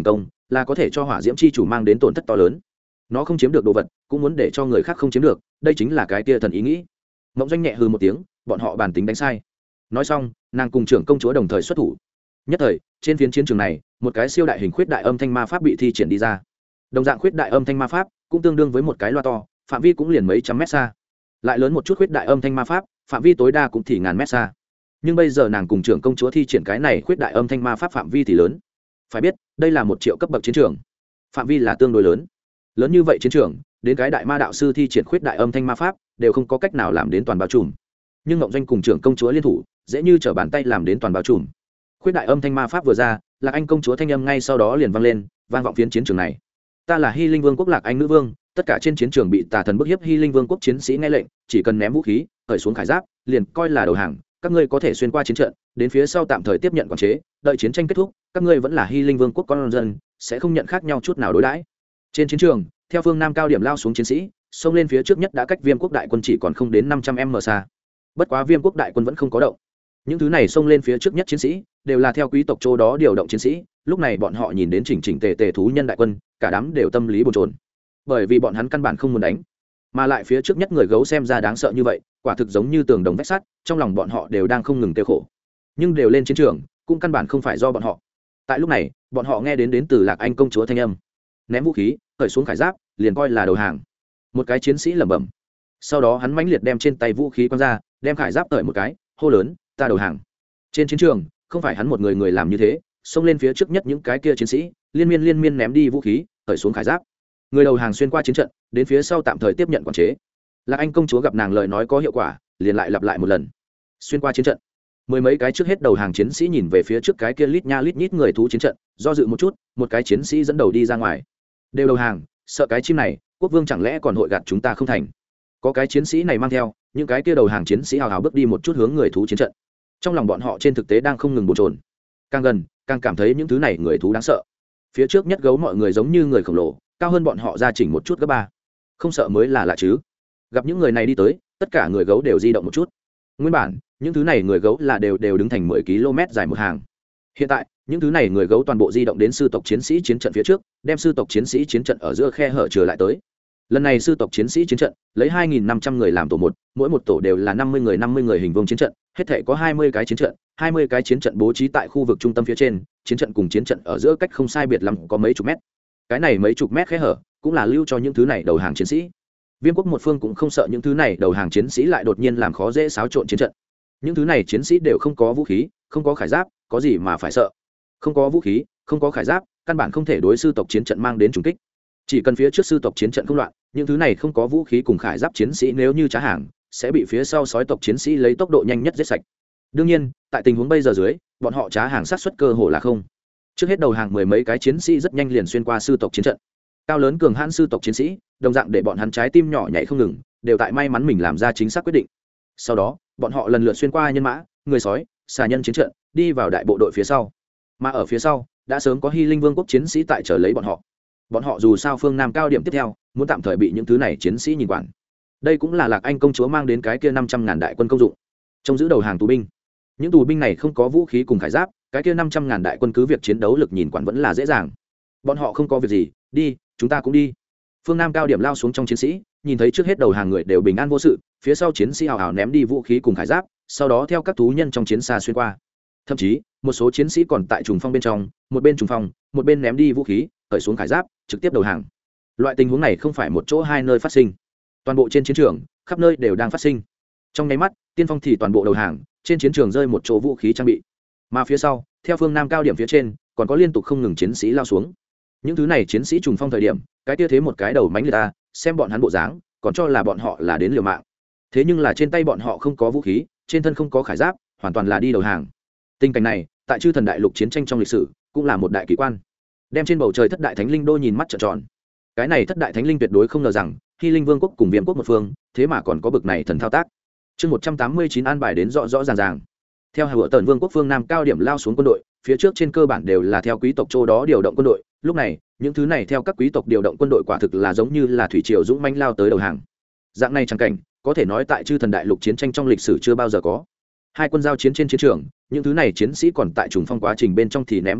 là có thể cho hỏa diễm chi chủ mang đến tổn thất to lớn. Nó không chiếm được đồ vật cũng muốn để cho người khác không chiếm được, đây chính là cái kia thần ý nghĩ. Mộng Doanh nhẹ hừ một tiếng, bọn họ bàn tính đánh sai. Nói xong, nàng cùng trưởng công chúa đồng thời xuất thủ. Nhất thời, trên phiến chiến trường này, một cái siêu đại hình khuyết đại âm thanh ma pháp bị thi triển đi ra. Đồng dạng khuyết đại âm thanh ma pháp cũng tương đương với một cái loa to, phạm vi cũng liền mấy trăm mét xa. Lại lớn một chút khuyết đại âm thanh ma pháp, phạm vi tối đa cũng thì ngàn mét xa. Nhưng bây giờ nàng cùng trưởng công chúa thi triển cái này khuyết đại âm thanh ma pháp phạm vi thì lớn. Phải biết, đây là 1 triệu cấp bậc chiến trường, phạm vi là tương đối lớn. Lớn như vậy chiến trường, đến cái đại ma đạo sư thi triển khuyết đại âm thanh ma pháp đều không có cách nào làm đến toàn bao trùm. Nhưng Mộng Doanh cùng trưởng công chúa liên thủ, dễ như trở bàn tay làm đến toàn bao trùm. Khuyết đại âm thanh ma pháp vừa ra, Lạc Anh công chúa thanh âm ngay sau đó liền vang lên, vang vọng phiến chiến trường này. Ta là Hy Linh Vương quốc Lạc Anh nữ vương, tất cả trên chiến trường bị tà thần bức hiếp Hy Linh Vương quốc chiến sĩ nghe lệnh, chỉ cần ném vũ khí, cởi xuống khải giáp, liền coi là đầu hàng, các ngươi có thể xuyên qua chiến trận, đến phía sau tạm thời tiếp nhận quản chế, đợi chiến tranh kết thúc, các ngươi vẫn là Hy Linh Vương quốc con dân, sẽ không nhận khác nhau chút nào đối đãi. Trên chiến trường, theo phương Nam cao điểm lao xuống chiến sĩ, xông lên phía trước nhất đã cách Viêm quốc đại quân chỉ còn không đến 500m xa. Bất quá Viêm quốc đại quân vẫn không có động. Những thứ này xông lên phía trước nhất chiến sĩ, đều là theo quý tộc châu đó điều động chiến sĩ, lúc này bọn họ nhìn đến chỉnh chỉnh tề tề thú nhân đại quân, cả đám đều tâm lý bồn chồn. Bởi vì bọn hắn căn bản không muốn đánh, mà lại phía trước nhất người gấu xem ra đáng sợ như vậy, quả thực giống như tường đồng vách sắt, trong lòng bọn họ đều đang không ngừng tiêu khổ. Nhưng đều lên chiến trường, cũng căn bản không phải do bọn họ. Tại lúc này, bọn họ nghe đến từ Lạc Anh công chúa thanh âm. Ném vũ khí, cởi xuống khải giáp, liền coi là đầu hàng. Một cái chiến sĩ lẩm bẩm. Sau đó hắn mãnh liệt đem trên tay vũ khí quăng ra, đem khải giáp cởi một cái, hô lớn, ta đầu hàng. Trên chiến trường, không phải hắn một người làm như thế, xông lên phía trước nhất những cái kia chiến sĩ, liên miên ném đi vũ khí, cởi xuống khải giáp. Người đầu hàng xuyên qua chiến trận, đến phía sau tạm thời tiếp nhận quản chế. Lạc Anh công chúa gặp nàng lời nói có hiệu quả, liền lại lặp lại một lần. Xuyên qua chiến trận. Mười mấy cái trước hết đầu hàng chiến sĩ nhìn về phía trước cái kia lít nha lít nhít người thú chiến trận, do dự một chút, một cái chiến sĩ dẫn đầu đi ra ngoài. Đều đầu hàng, sợ cái chim này, quốc vương chẳng lẽ còn hội gạt chúng ta không thành. Có cái chiến sĩ này mang theo, những cái kia đầu hàng chiến sĩ hào hào bước đi một chút hướng người thú chiến trận. Trong lòng bọn họ trên thực tế đang không ngừng bồn chồn. Càng gần, càng cảm thấy những thứ này người thú đáng sợ. Phía trước nhất gấu mọi người giống như người khổng lồ, cao hơn bọn họ ra chỉnh một chút gấp 3. Không sợ mới là lạ chứ. Gặp những người này đi tới, tất cả người gấu đều di động một chút. Nguyên bản, những thứ này người gấu là đều đứng thành 10 km dài một hàng. Hiện tại, những thứ này người gấu toàn bộ di động đến sư tộc chiến sĩ chiến trận phía trước, đem sư tộc chiến sĩ chiến trận ở giữa khe hở trở lại tới. Lần này sư tộc chiến sĩ chiến trận lấy 2.500 người làm tổ một, mỗi một tổ đều là 50 người hình vuông chiến trận, hết thảy có 20 cái chiến trận, 20 cái chiến trận bố trí tại khu vực trung tâm phía trên, chiến trận cùng chiến trận ở giữa cách không sai biệt lắm có mấy chục mét. Cái này mấy chục mét khe hở cũng là lưu cho những thứ này đầu hàng chiến sĩ. Viêm quốc một phương cũng không sợ những thứ này đầu hàng chiến sĩ lại đột nhiên làm khó dễ xáo trộn chiến trận. Những thứ này chiến sĩ đều không có vũ khí, không có khải giáp, có gì mà phải sợ. Không có vũ khí, không có khải giáp, căn bản không thể đối sư tộc chiến trận mang đến trùng kích. Chỉ cần phía trước sư tộc chiến trận không loạn, những thứ này không có vũ khí cùng khải giáp chiến sĩ nếu như trá hàng, sẽ bị phía sau sói tộc chiến sĩ lấy tốc độ nhanh nhất giết sạch. Đương nhiên, tại tình huống bây giờ dưới, bọn họ trá hàng sát suất cơ hồ là không. Trước hết đầu hàng 10 mấy cái chiến sĩ rất nhanh liền xuyên qua sư tộc chiến trận. Cao lớn cường hãn sư tộc chiến sĩ, đồng dạng để bọn hắn trái tim nhỏ nhảy không ngừng, đều tại may mắn mình làm ra chính xác quyết định. Sau đó, bọn họ lần lượt xuyên qua nhân mã, người sói, xà nhân chiến trận, đi vào đại bộ đội phía sau. Mà ở phía sau, đã sớm có Hy Linh Vương quốc chiến sĩ tại chờ lấy bọn họ. Bọn họ dù sao phương Nam cao điểm tiếp theo, muốn tạm thời bị những thứ này chiến sĩ nhìn quản. Đây cũng là Lạc Anh công chúa mang đến cái kia 500.000 đại quân công dụng, trông giữ đầu hàng tù binh. Những tù binh này không có vũ khí cùng khải giáp, cái kia 500.000 đại quân cứ việc chiến đấu lực nhìn quản vẫn là dễ dàng. Bọn họ không có việc gì, đi, chúng ta cũng đi. Phương Nam cao điểm lao xuống trong chiến sĩ, nhìn thấy trước hết đầu hàng người đều bình an vô sự, phía sau chiến sĩ hào hào ném đi vũ khí cùng khải giáp, sau đó theo các thú nhân trong chiến xa xuyên qua. Thậm chí, một số chiến sĩ còn tại trùng phong bên trong, một bên trùng phong, một bên ném đi vũ khí, cởi xuống khải giáp, trực tiếp đầu hàng. Loại tình huống này không phải một chỗ hai nơi phát sinh, toàn bộ trên chiến trường, khắp nơi đều đang phát sinh. Trong nháy mắt, tiên phong thì toàn bộ đầu hàng, trên chiến trường rơi một chỗ vũ khí trang bị. Mà phía sau, theo phương Nam cao điểm phía trên, còn có liên tục không ngừng chiến sĩ lao xuống. Những thứ này chiến sĩ trùng phong thời điểm, cái tia thế một cái đầu mánh người ta, xem bọn hắn bộ dáng, còn cho là bọn họ là đến liều mạng. Thế nhưng là trên tay bọn họ không có vũ khí, trên thân không có khải giáp, hoàn toàn là đi đầu hàng. Tình cảnh này, tại chư thần đại lục chiến tranh trong lịch sử, cũng là một đại kỳ quan. Đem trên bầu trời thất đại thánh linh đô nhìn mắt trợn tròn. Cái này thất đại thánh linh tuyệt đối không ngờ rằng, Hy Linh Vương quốc cùng Viêm quốc một phương, thế mà còn có bực này thần thao tác. Chương 189 an bài đến rõ rõ ràng ràng. Theo Hỏa Tần Vương quốc phương Nam cao điểm lao xuống quân đội, phía trước trên cơ bản đều là theo quý tộc châu đó điều động quân đội, lúc này, những thứ này theo các quý tộc điều động quân đội quả thực là giống như là thủy triều dũng mãnh lao tới đầu hàng. Dạng này chẳng cảnh, có thể nói tại chư thần đại lục chiến tranh trong lịch sử chưa bao giờ có. Hai quân giao chiến trên chiến trường, những thứ này chiến sĩ còn tại trùng phong quá trình bên trong thì ném vũ khí,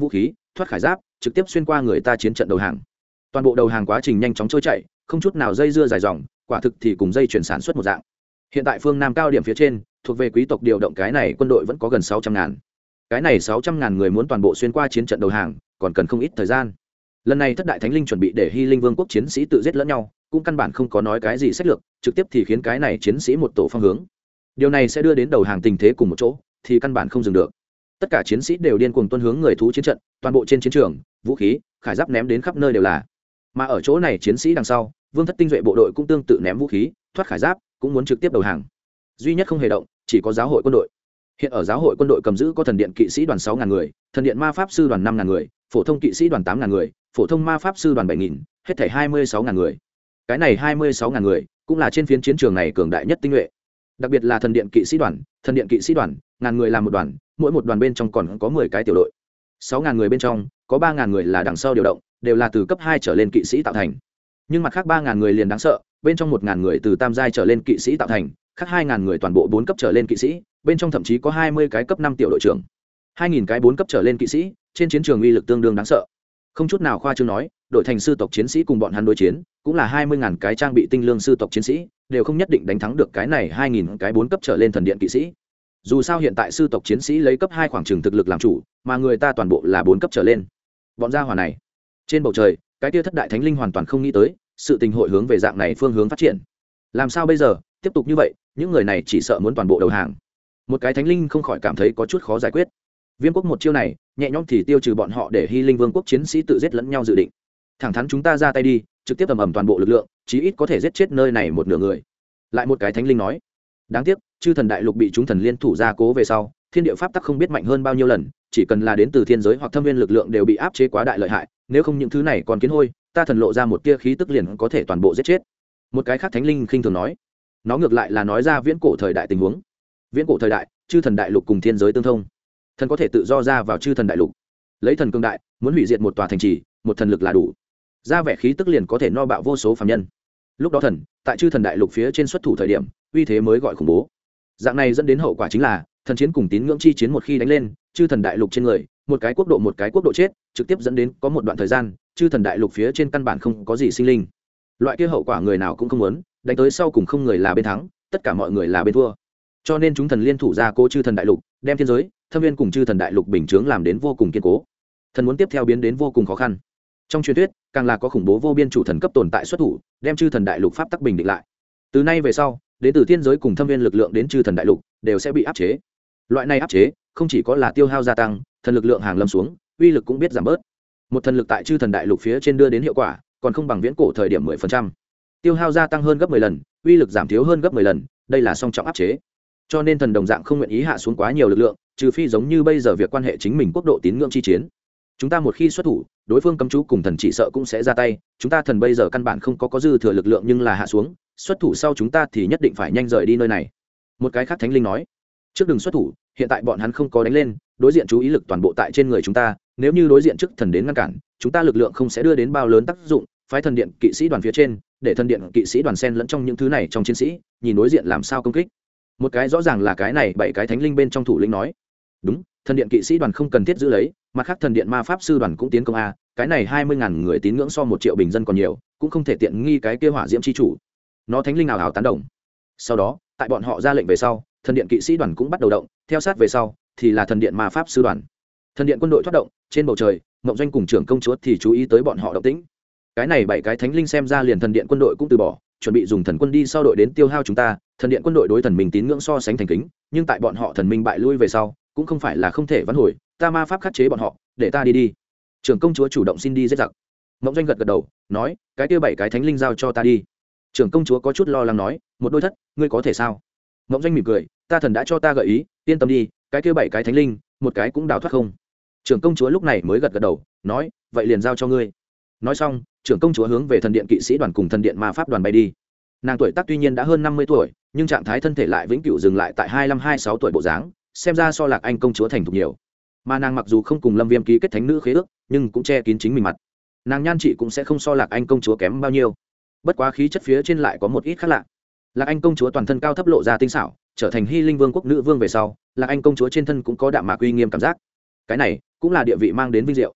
thoát khải giáp trực tiếp xuyên qua người ta chiến trận đầu hàng. Toàn bộ đầu hàng quá trình nhanh chóng trôi chảy, không chút nào dây dưa dài dòng, quả thực thì cùng dây chuyển sản xuất một dạng. Hiện tại phương Nam cao điểm phía trên thuộc về quý tộc điều động cái này quân đội vẫn có gần 600.000. Cái này 600.000 người muốn toàn bộ xuyên qua chiến trận đầu hàng còn cần không ít thời gian. Lần này thất đại thánh linh chuẩn bị để Hy Linh Vương quốc chiến sĩ tự giết lẫn nhau, cũng căn bản không có nói cái gì sách lược, trực tiếp thì khiến cái này chiến sĩ một tổ phong hướng. Điều này sẽ đưa đến đầu hàng tình thế cùng một chỗ, thì căn bản không dừng được. Tất cả chiến sĩ đều điên cuồng tuân hướng người thú chiến trận, toàn bộ trên chiến trường, vũ khí, khải giáp ném đến khắp nơi đều là. Mà ở chỗ này chiến sĩ đằng sau, Vương thất tinh duệ bộ đội cũng tương tự ném vũ khí, thoát khải giáp, cũng muốn trực tiếp đầu hàng. Duy nhất không hề động, chỉ có giáo hội quân đội. Hiện ở giáo hội quân đội cầm giữ có thần điện kỵ sĩ đoàn 6.000 người, thần điện ma pháp sư đoàn 5.000 người, phổ thông kỵ sĩ đoàn 8.000 người, phổ thông ma pháp sư đoàn 7.000, hết thảy 26.000 người. Cái này 26.000 người cũng là trên phiến chiến trường này cường đại nhất tinh nhuệ. Đặc biệt là thần điện kỵ sĩ đoàn, ngàn người làm một đoàn, mỗi một đoàn bên trong còn có 10 cái tiểu đội. 6.000 người bên trong có 3.000 người là đằng sau điều động, đều là từ cấp 2 trở lên kỵ sĩ tạo thành. Nhưng mặt khác 3.000 người liền đáng sợ, bên trong 1.000 người từ tam giai trở lên kỵ sĩ tạo thành, khác 2.000 người toàn bộ 4 cấp trở lên kỵ sĩ, bên trong thậm chí có 20 cái cấp 5 tiểu đội trưởng. 2.000 cái 4 cấp trở lên kỵ sĩ, trên chiến trường uy lực tương đương đáng sợ. Không chút nào khoa trương nói, đội thành sư tộc chiến sĩ cùng bọn hắn đối chiến, cũng là 20.000 cái trang bị tinh lương sư tộc chiến sĩ, đều không nhất định đánh thắng được cái này 2.000 cái 4 cấp trở lên thần điện kỵ sĩ. Dù sao hiện tại sư tộc chiến sĩ lấy cấp 2 khoảng chừng thực lực làm chủ, mà người ta toàn bộ là 4 cấp trở lên. Bọn gia hỏa này, trên bầu trời, cái kia thất đại thánh linh hoàn toàn không nghĩ tới, sự tình hội hướng về dạng này phương hướng phát triển. Làm sao bây giờ, tiếp tục như vậy, những người này chỉ sợ muốn toàn bộ đầu hàng. Một cái thánh linh không khỏi cảm thấy có chút khó giải quyết. Viêm quốc một chiêu này, nhẹ nhõm thì tiêu trừ bọn họ để Hy Linh Vương quốc chiến sĩ tự giết lẫn nhau dự định. Thẳng thắn chúng ta ra tay đi, trực tiếp ầm toàn bộ lực lượng, chí ít có thể giết chết nơi này một nửa người. Lại một cái thánh linh nói, đáng tiếc, chư thần đại lục bị chúng thần liên thủ gia cố về sau, thiên địa pháp tắc không biết mạnh hơn bao nhiêu lần, chỉ cần là đến từ thiên giới hoặc thâm viên lực lượng đều bị áp chế quá đại lợi hại, nếu không những thứ này còn kiến hôi, ta thần lộ ra một tia khí tức liền có thể toàn bộ giết chết. Một cái khác thánh linh khinh thường nói, nó ngược lại là nói ra viễn cổ thời đại tình huống. Viễn cổ thời đại, chư thần đại lục cùng thiên giới tương thông, thần có thể tự do ra vào chư thần đại lục, lấy thần cương đại muốn hủy diệt một tòa thành trì, một thần lực là đủ, ra vẻ khí tức liền có thể no bạo vô số phàm nhân. Lúc đó thần tại chư thần đại lục phía trên xuất thủ thời điểm, uy thế mới gọi khủng bố. Dạng này dẫn đến hậu quả chính là thần chiến cùng tín ngưỡng chi chiến một khi đánh lên, chư thần đại lục trên người một cái quốc độ chết, trực tiếp dẫn đến có một đoạn thời gian chư thần đại lục phía trên căn bản không có gì sinh linh. Loại kia hậu quả người nào cũng không muốn, đánh tới sau cùng không người là bên thắng, tất cả mọi người là bên thua. Cho nên chúng thần liên thủ ra cố chư thần đại lục, đem thiên giới thâm viên cùng chư thần đại lục bình chướng làm đến vô cùng kiên cố. Thần muốn tiếp theo biến đến vô cùng khó khăn. Trong truyền thuyết càng là có khủng bố vô biên chủ thần cấp tồn tại xuất thủ, đem chư thần đại lục pháp tắc bình định lại. Từ nay về sau, đến từ thiên giới cùng thâm viên lực lượng đến chư thần đại lục đều sẽ bị áp chế. Loại này áp chế không chỉ có là tiêu hao gia tăng, thần lực lượng hàng lâm xuống, uy lực cũng biết giảm bớt. Một thần lực tại chư thần đại lục phía trên đưa đến hiệu quả, còn không bằng viễn cổ thời điểm 10%. Tiêu hao gia tăng hơn gấp 10 lần, uy lực giảm thiếu hơn gấp 10 lần, đây là song trọng áp chế. Cho nên thần đồng dạng không nguyện ý hạ xuống quá nhiều lực lượng, trừ phi giống như bây giờ việc quan hệ chính mình quốc độ tín ngưỡng chi chiến. Chúng ta một khi xuất thủ, đối phương cấm chú cùng thần chỉ sợ cũng sẽ ra tay, chúng ta thần bây giờ căn bản không có dư thừa lực lượng nhưng là hạ xuống, xuất thủ sau chúng ta thì nhất định phải nhanh rời đi nơi này. Một cái khác thánh linh nói, trước đừng xuất thủ, hiện tại bọn hắn không có đánh lên, đối diện chú ý lực toàn bộ tại trên người chúng ta, nếu như đối diện trước thần đến ngăn cản, chúng ta lực lượng không sẽ đưa đến bao lớn tác dụng, phái thần điện kỵ sĩ đoàn phía trên, để thần điện kỵ sĩ đoàn xen lẫn trong những thứ này trong chiến sĩ, nhìn đối diện làm sao công kích. Một cái rõ ràng là cái này 7 cái thánh linh bên trong thủ lĩnh nói, đúng, thần điện kỵ sĩ đoàn không cần thiết giữ lấy, mặt khác thần điện ma pháp sư đoàn cũng tiến công a, cái này 20.000 người tín ngưỡng so 1 triệu bình dân còn nhiều, cũng không thể tiện nghi cái kia hỏa diễm chi chủ. Nó thánh linh nào hào tán đồng. Sau đó, tại bọn họ ra lệnh về sau, thần điện kỵ sĩ đoàn cũng bắt đầu động, theo sát về sau thì là thần điện ma pháp sư đoàn. Thần điện quân đội thoát động, trên bầu trời, Mộng Doanh cùng trưởng công chúa thì chú ý tới bọn họ động tĩnh. Cái này 7 cái thánh linh xem ra liền thần điện quân đội cũng từ bỏ, chuẩn bị dùng thần quân đi sau đội đến tiêu hao chúng ta. Thần điện quân đội đối thần minh tín ngưỡng so sánh thành kính, nhưng tại bọn họ thần minh bại lui về sau, cũng không phải là không thể vãn hồi, ta ma pháp khắc chế bọn họ, để ta đi. Trưởng công chúa chủ động xin đi giết giặc. Mộng Doanh gật gật đầu, nói, cái kia 7 cái thánh linh giao cho ta đi. Trưởng công chúa có chút lo lắng nói, một đôi thất, ngươi có thể sao? Mộng Doanh mỉm cười, ta thần đã cho ta gợi ý, yên tâm đi, cái kia 7 cái thánh linh, một cái cũng đào thoát không. Trưởng công chúa lúc này mới gật gật đầu, nói, vậy liền giao cho ngươi. Nói xong, trưởng công chúa hướng về thần điện kỵ sĩ đoàn cùng thần điện ma pháp đoàn bay đi. Nàng tuổi tác tuy nhiên đã hơn 50 tuổi, nhưng trạng thái thân thể lại vĩnh cửu dừng lại tại 25-26 tuổi bộ dáng, xem ra so Lạc Anh công chúa thành thục nhiều. Mà nàng mặc dù không cùng Lâm Viêm ký kết thánh nữ khế ước, nhưng cũng che kín chính mình mặt. Nàng nhan trị cũng sẽ không so Lạc Anh công chúa kém bao nhiêu. Bất quá khí chất phía trên lại có một ít khác lạ. Lạc Anh công chúa toàn thân cao thấp lộ ra tinh xảo, trở thành Hy Linh Vương quốc nữ vương về sau, Lạc Anh công chúa trên thân cũng có đạm mạc uy nghiêm cảm giác. Cái này cũng là địa vị mang đến vinh diệu.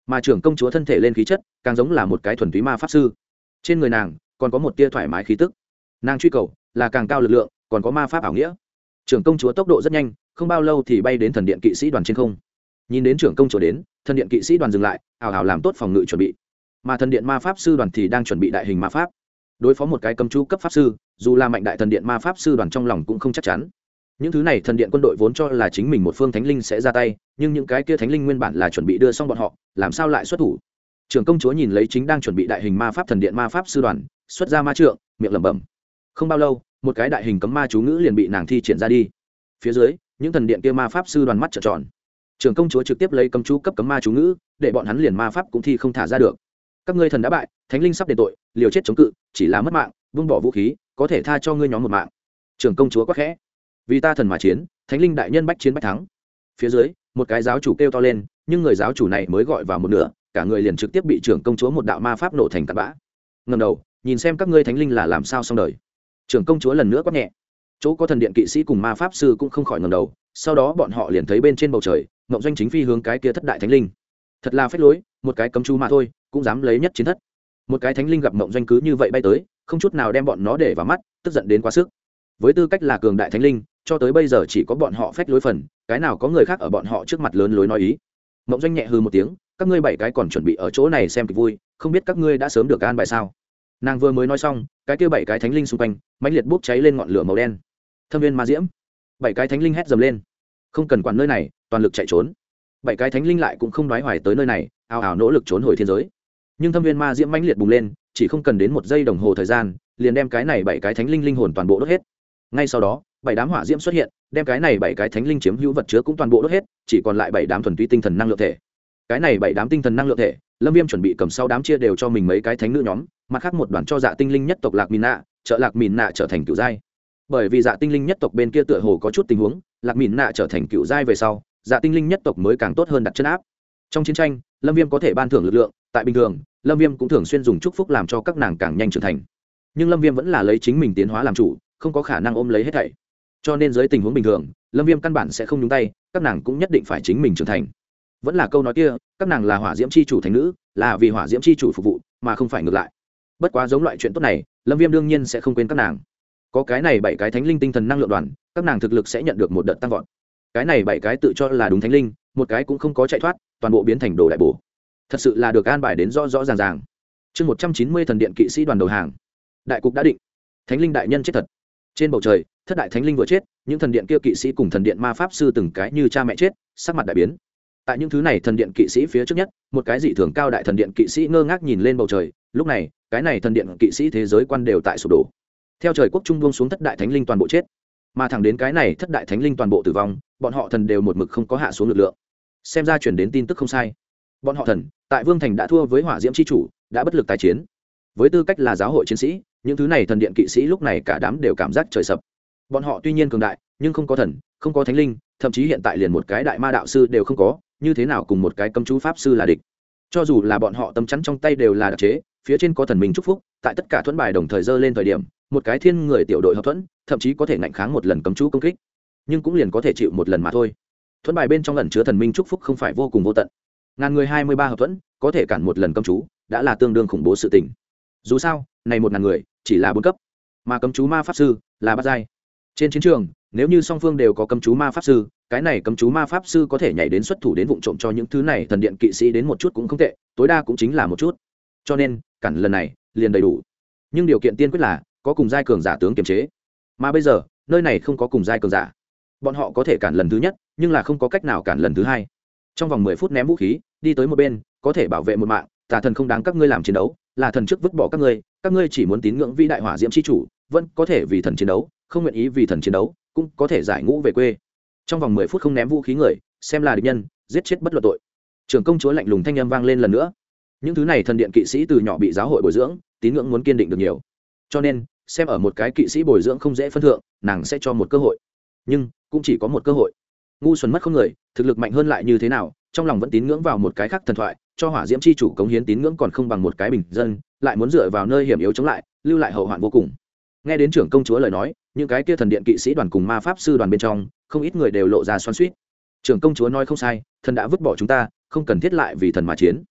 mà trưởng công chúa thân thể lên khí chất càng giống là một cái thuần túy ma pháp sư. Trên người nàng còn có một tia thoải mái khí tức. Nàng truy cầu là càng cao lực lượng, còn có ma pháp ảo nghĩa. Trưởng công chúa tốc độ rất nhanh, không bao lâu thì bay đến thần điện kỵ sĩ đoàn trên không. Nhìn đến trưởng công chúa đến, thần điện kỵ sĩ đoàn dừng lại, ảo ảo làm tốt phòng ngự chuẩn bị. Mà thần điện ma pháp sư đoàn thì đang chuẩn bị đại hình ma pháp, đối phó một cái cấm chú cấp pháp sư. Dù là mạnh đại thần điện ma pháp sư đoàn trong lòng cũng không chắc chắn. Những thứ này thần điện quân đội vốn cho là chính mình một phương thánh linh sẽ ra tay, nhưng những cái kia thánh linh nguyên bản là chuẩn bị đưa xong bọn họ, làm sao lại xuất thủ? Trưởng công chúa nhìn lấy chính đang chuẩn bị đại hình ma pháp thần điện ma pháp sư đoàn, xuất ra ma trượng, miệng lẩm bẩm. Không bao lâu, một cái đại hình cấm ma chú ngữ liền bị nàng thi triển ra đi. Phía dưới, những thần điện kia ma pháp sư đoàn mắt trợn tròn. Trưởng công chúa trực tiếp lấy cấm chú cấp cấm ma chú ngữ, để bọn hắn liền ma pháp cũng thi không thả ra được. Các ngươi thần đã bại, thánh linh sắp đền tội, liều chết chống cự, chỉ là mất mạng, buông bỏ vũ khí, có thể tha cho ngươi nhóm một mạng. Trưởng công chúa quát khẽ. Vì ta thần mà chiến, thánh linh đại nhân bách chiến bách thắng. Phía dưới, một cái giáo chủ kêu to lên, nhưng người giáo chủ này mới gọi vào một nửa, cả người liền trực tiếp bị trưởng công chúa một đạo ma pháp nổ thành tạt bã. Ngẩng đầu, nhìn xem các ngươi thánh linh là làm sao xong đời. Trưởng công chúa lần nữa quát nhẹ. Chỗ có thần điện kỵ sĩ cùng ma pháp sư cũng không khỏi ngẩng đầu, sau đó bọn họ liền thấy bên trên bầu trời, Ngộng Doanh chính phi hướng cái kia thất đại thánh linh. Thật là phế lối, một cái cấm chú mà thôi, cũng dám lấy nhất chiến thất. Một cái thánh linh gặp Ngộng Doanh cứ như vậy bay tới, không chút nào đem bọn nó để vào mắt, tức giận đến quá sức. Với tư cách là cường đại thánh linh, cho tới bây giờ chỉ có bọn họ phách lối phần, cái nào có người khác ở bọn họ trước mặt lớn lối nói ý. Ngộng Doanh nhẹ hừ một tiếng, các ngươi 7 cái còn chuẩn bị ở chỗ này xem kịch vui, không biết các ngươi đã sớm được an bài sao? Nàng vừa mới nói xong, cái kia 7 cái thánh linh xung quanh mãnh liệt bốc cháy lên ngọn lửa màu đen. Thâm viên ma diễm. 7 cái thánh linh hét dầm lên, không cần quản nơi này, toàn lực chạy trốn. 7 cái thánh linh lại cũng không đoái hoài tới nơi này, ào ào nỗ lực trốn hồi thiên giới. Nhưng thâm viên ma diễm mãnh liệt bùng lên, chỉ không cần đến 1 giây đồng hồ thời gian, liền đem cái này 7 cái thánh linh linh hồn toàn bộ đốt hết. Ngay sau đó, 7 đám hỏa diễm xuất hiện, đem cái này 7 cái thánh linh chiếm hữu vật chứa cũng toàn bộ đốt hết, chỉ còn lại 7 đám thuần túy tinh thần năng lượng thể. Cái này 7 đám tinh thần năng lượng thể, Lâm Viêm chuẩn bị cầm 6 đám chia đều cho mình mấy cái thánh nữ nhóm, mặt khác một đoàn cho Dạ Tinh Linh nhất tộc Lạc Mìn Nạ, trợ Lạc Mìn Nạ trở thành cửu giai. Bởi vì Dạ Tinh Linh nhất tộc bên kia tựa hồ có chút tình huống, Lạc Mìn Nạ trở thành cửu giai về sau, Dạ Tinh Linh nhất tộc mới càng tốt hơn đặt chân áp. Trong chiến tranh, Lâm Viêm có thể ban thưởng lực lượng, tại bình thường, Lâm Viêm cũng thường xuyên dùng chúc phúc làm cho các nàng càng nhanh trưởng thành. Nhưng Lâm Viêm vẫn là lấy chính mình tiến hóa làm chủ, không có khả năng ôm lấy hết thảy. Cho nên dưới tình huống bình thường, Lâm Viêm căn bản sẽ không nhúng tay, các nàng cũng nhất định phải chính mình trưởng thành. Vẫn là câu nói kia, các nàng là hỏa diễm chi chủ thánh nữ, là vì hỏa diễm chi chủ phục vụ, mà không phải ngược lại. Bất quá giống loại chuyện tốt này, Lâm Viêm đương nhiên sẽ không quên các nàng. Có cái này 7 cái thánh linh tinh thần năng lượng đoàn, các nàng thực lực sẽ nhận được một đợt tăng vọt. Cái này 7 cái tự cho là đúng thánh linh, một cái cũng không có chạy thoát, toàn bộ biến thành đồ đại bổ. Thật sự là được an bài đến rõ rõ ràng ràng. Chương 190 thần điện kỵ sĩ đoàn đầu hàng. Đại cục đã định. Thánh linh đại nhân chết thật. Trên bầu trời, thất đại thánh linh vừa chết, những thần điện kia kỵ sĩ cùng thần điện ma pháp sư từng cái như cha mẹ chết, sắc mặt đại biến. Tại những thứ này thần điện kỵ sĩ phía trước nhất, một cái dị thường cao đại thần điện kỵ sĩ ngơ ngác nhìn lên bầu trời, lúc này, cái này thần điện kỵ sĩ thế giới quan đều tại sụp đổ. Theo trời quốc trung buông xuống, thất đại thánh linh toàn bộ chết, mà thẳng đến cái này thất đại thánh linh toàn bộ tử vong, bọn họ thần đều một mực không có hạ xuống lực lượng. Xem ra chuyển đến tin tức không sai, bọn họ thần tại Vương Thành đã thua với Hỏa Diễm chi chủ, đã bất lực tái chiến. Với tư cách là giáo hội chiến sĩ, những thứ này thần điện kỵ sĩ lúc này cả đám đều cảm giác trời sập. Bọn họ tuy nhiên cường đại, nhưng không có thần, không có thánh linh, thậm chí hiện tại liền một cái đại ma đạo sư đều không có, như thế nào cùng một cái cấm chú pháp sư là địch? Cho dù là bọn họ tấm chắn trong tay đều là đặc chế, phía trên có thần minh chúc phúc, tại tất cả thuẫn bài đồng thời dơ lên thời điểm, một cái thiên người tiểu đội hợp thuẫn, thậm chí có thể ngạnh kháng một lần cấm chú công kích, nhưng cũng liền có thể chịu một lần mà thôi. Thuẫn bài bên trong ẩn chứa thần minh chúc phúc không phải vô cùng vô tận. Ngàn người 23 hợp thuẫn, có thể cản một lần cấm chú, đã là tương đương khủng bố sự tình. Dù sao, này 1000 người, chỉ là 4 cấp, mà cấm chú ma pháp sư là 3 giai. Trên chiến trường, nếu như song phương đều có cấm chú ma pháp sư, cái này cấm chú ma pháp sư có thể nhảy đến xuất thủ đến vụng trộm cho những thứ này thần điện kỵ sĩ đến một chút cũng không tệ, tối đa cũng chính là một chút. Cho nên, cản lần này liền đầy đủ. Nhưng điều kiện tiên quyết là có cùng giai cường giả tướng kiềm chế. Mà bây giờ, nơi này không có cùng giai cường giả. Bọn họ có thể cản lần thứ nhất, nhưng là không có cách nào cản lần thứ hai. Trong vòng 10 phút ném vũ khí, đi tới một bên, có thể bảo vệ một mạng, tà thần không đáng các ngươi làm chiến đấu, là thần trước vứt bỏ các ngươi chỉ muốn tín ngưỡng vĩ đại Hỏa Diễm chi chủ, vẫn có thể vì thần chiến đấu, không nguyện ý vì thần chiến đấu, cũng có thể giải ngũ về quê. Trong vòng 10 phút không ném vũ khí người, xem là địch nhân, giết chết bất luận tội. Trưởng công chúa lạnh lùng thanh âm vang lên lần nữa. Những thứ này thần điện kỵ sĩ từ nhỏ bị giáo hội bồi dưỡng, tín ngưỡng muốn kiên định được nhiều. Cho nên, xem ở một cái kỵ sĩ bồi dưỡng không dễ phân thượng, nàng sẽ cho một cơ hội. Nhưng, cũng chỉ có một cơ hội. Ngu xuẩn mất không người, thực lực mạnh hơn lại như thế nào, trong lòng vẫn tín ngưỡng vào một cái khác thần thoại, cho Hỏa Diễm chi chủ cống hiến tín ngưỡng còn không bằng một cái bình dân, lại muốn dựa vào nơi hiểm yếu chống lại, lưu lại hậu hoạn vô cùng. Nghe đến trưởng công chúa lời nói, những cái kia thần điện kỵ sĩ đoàn cùng ma pháp sư đoàn bên trong, không ít người đều lộ ra xoắn xuýt. Trưởng công chúa nói không sai, thần đã vứt bỏ chúng ta, không cần thiết lại vì thần mà chiến.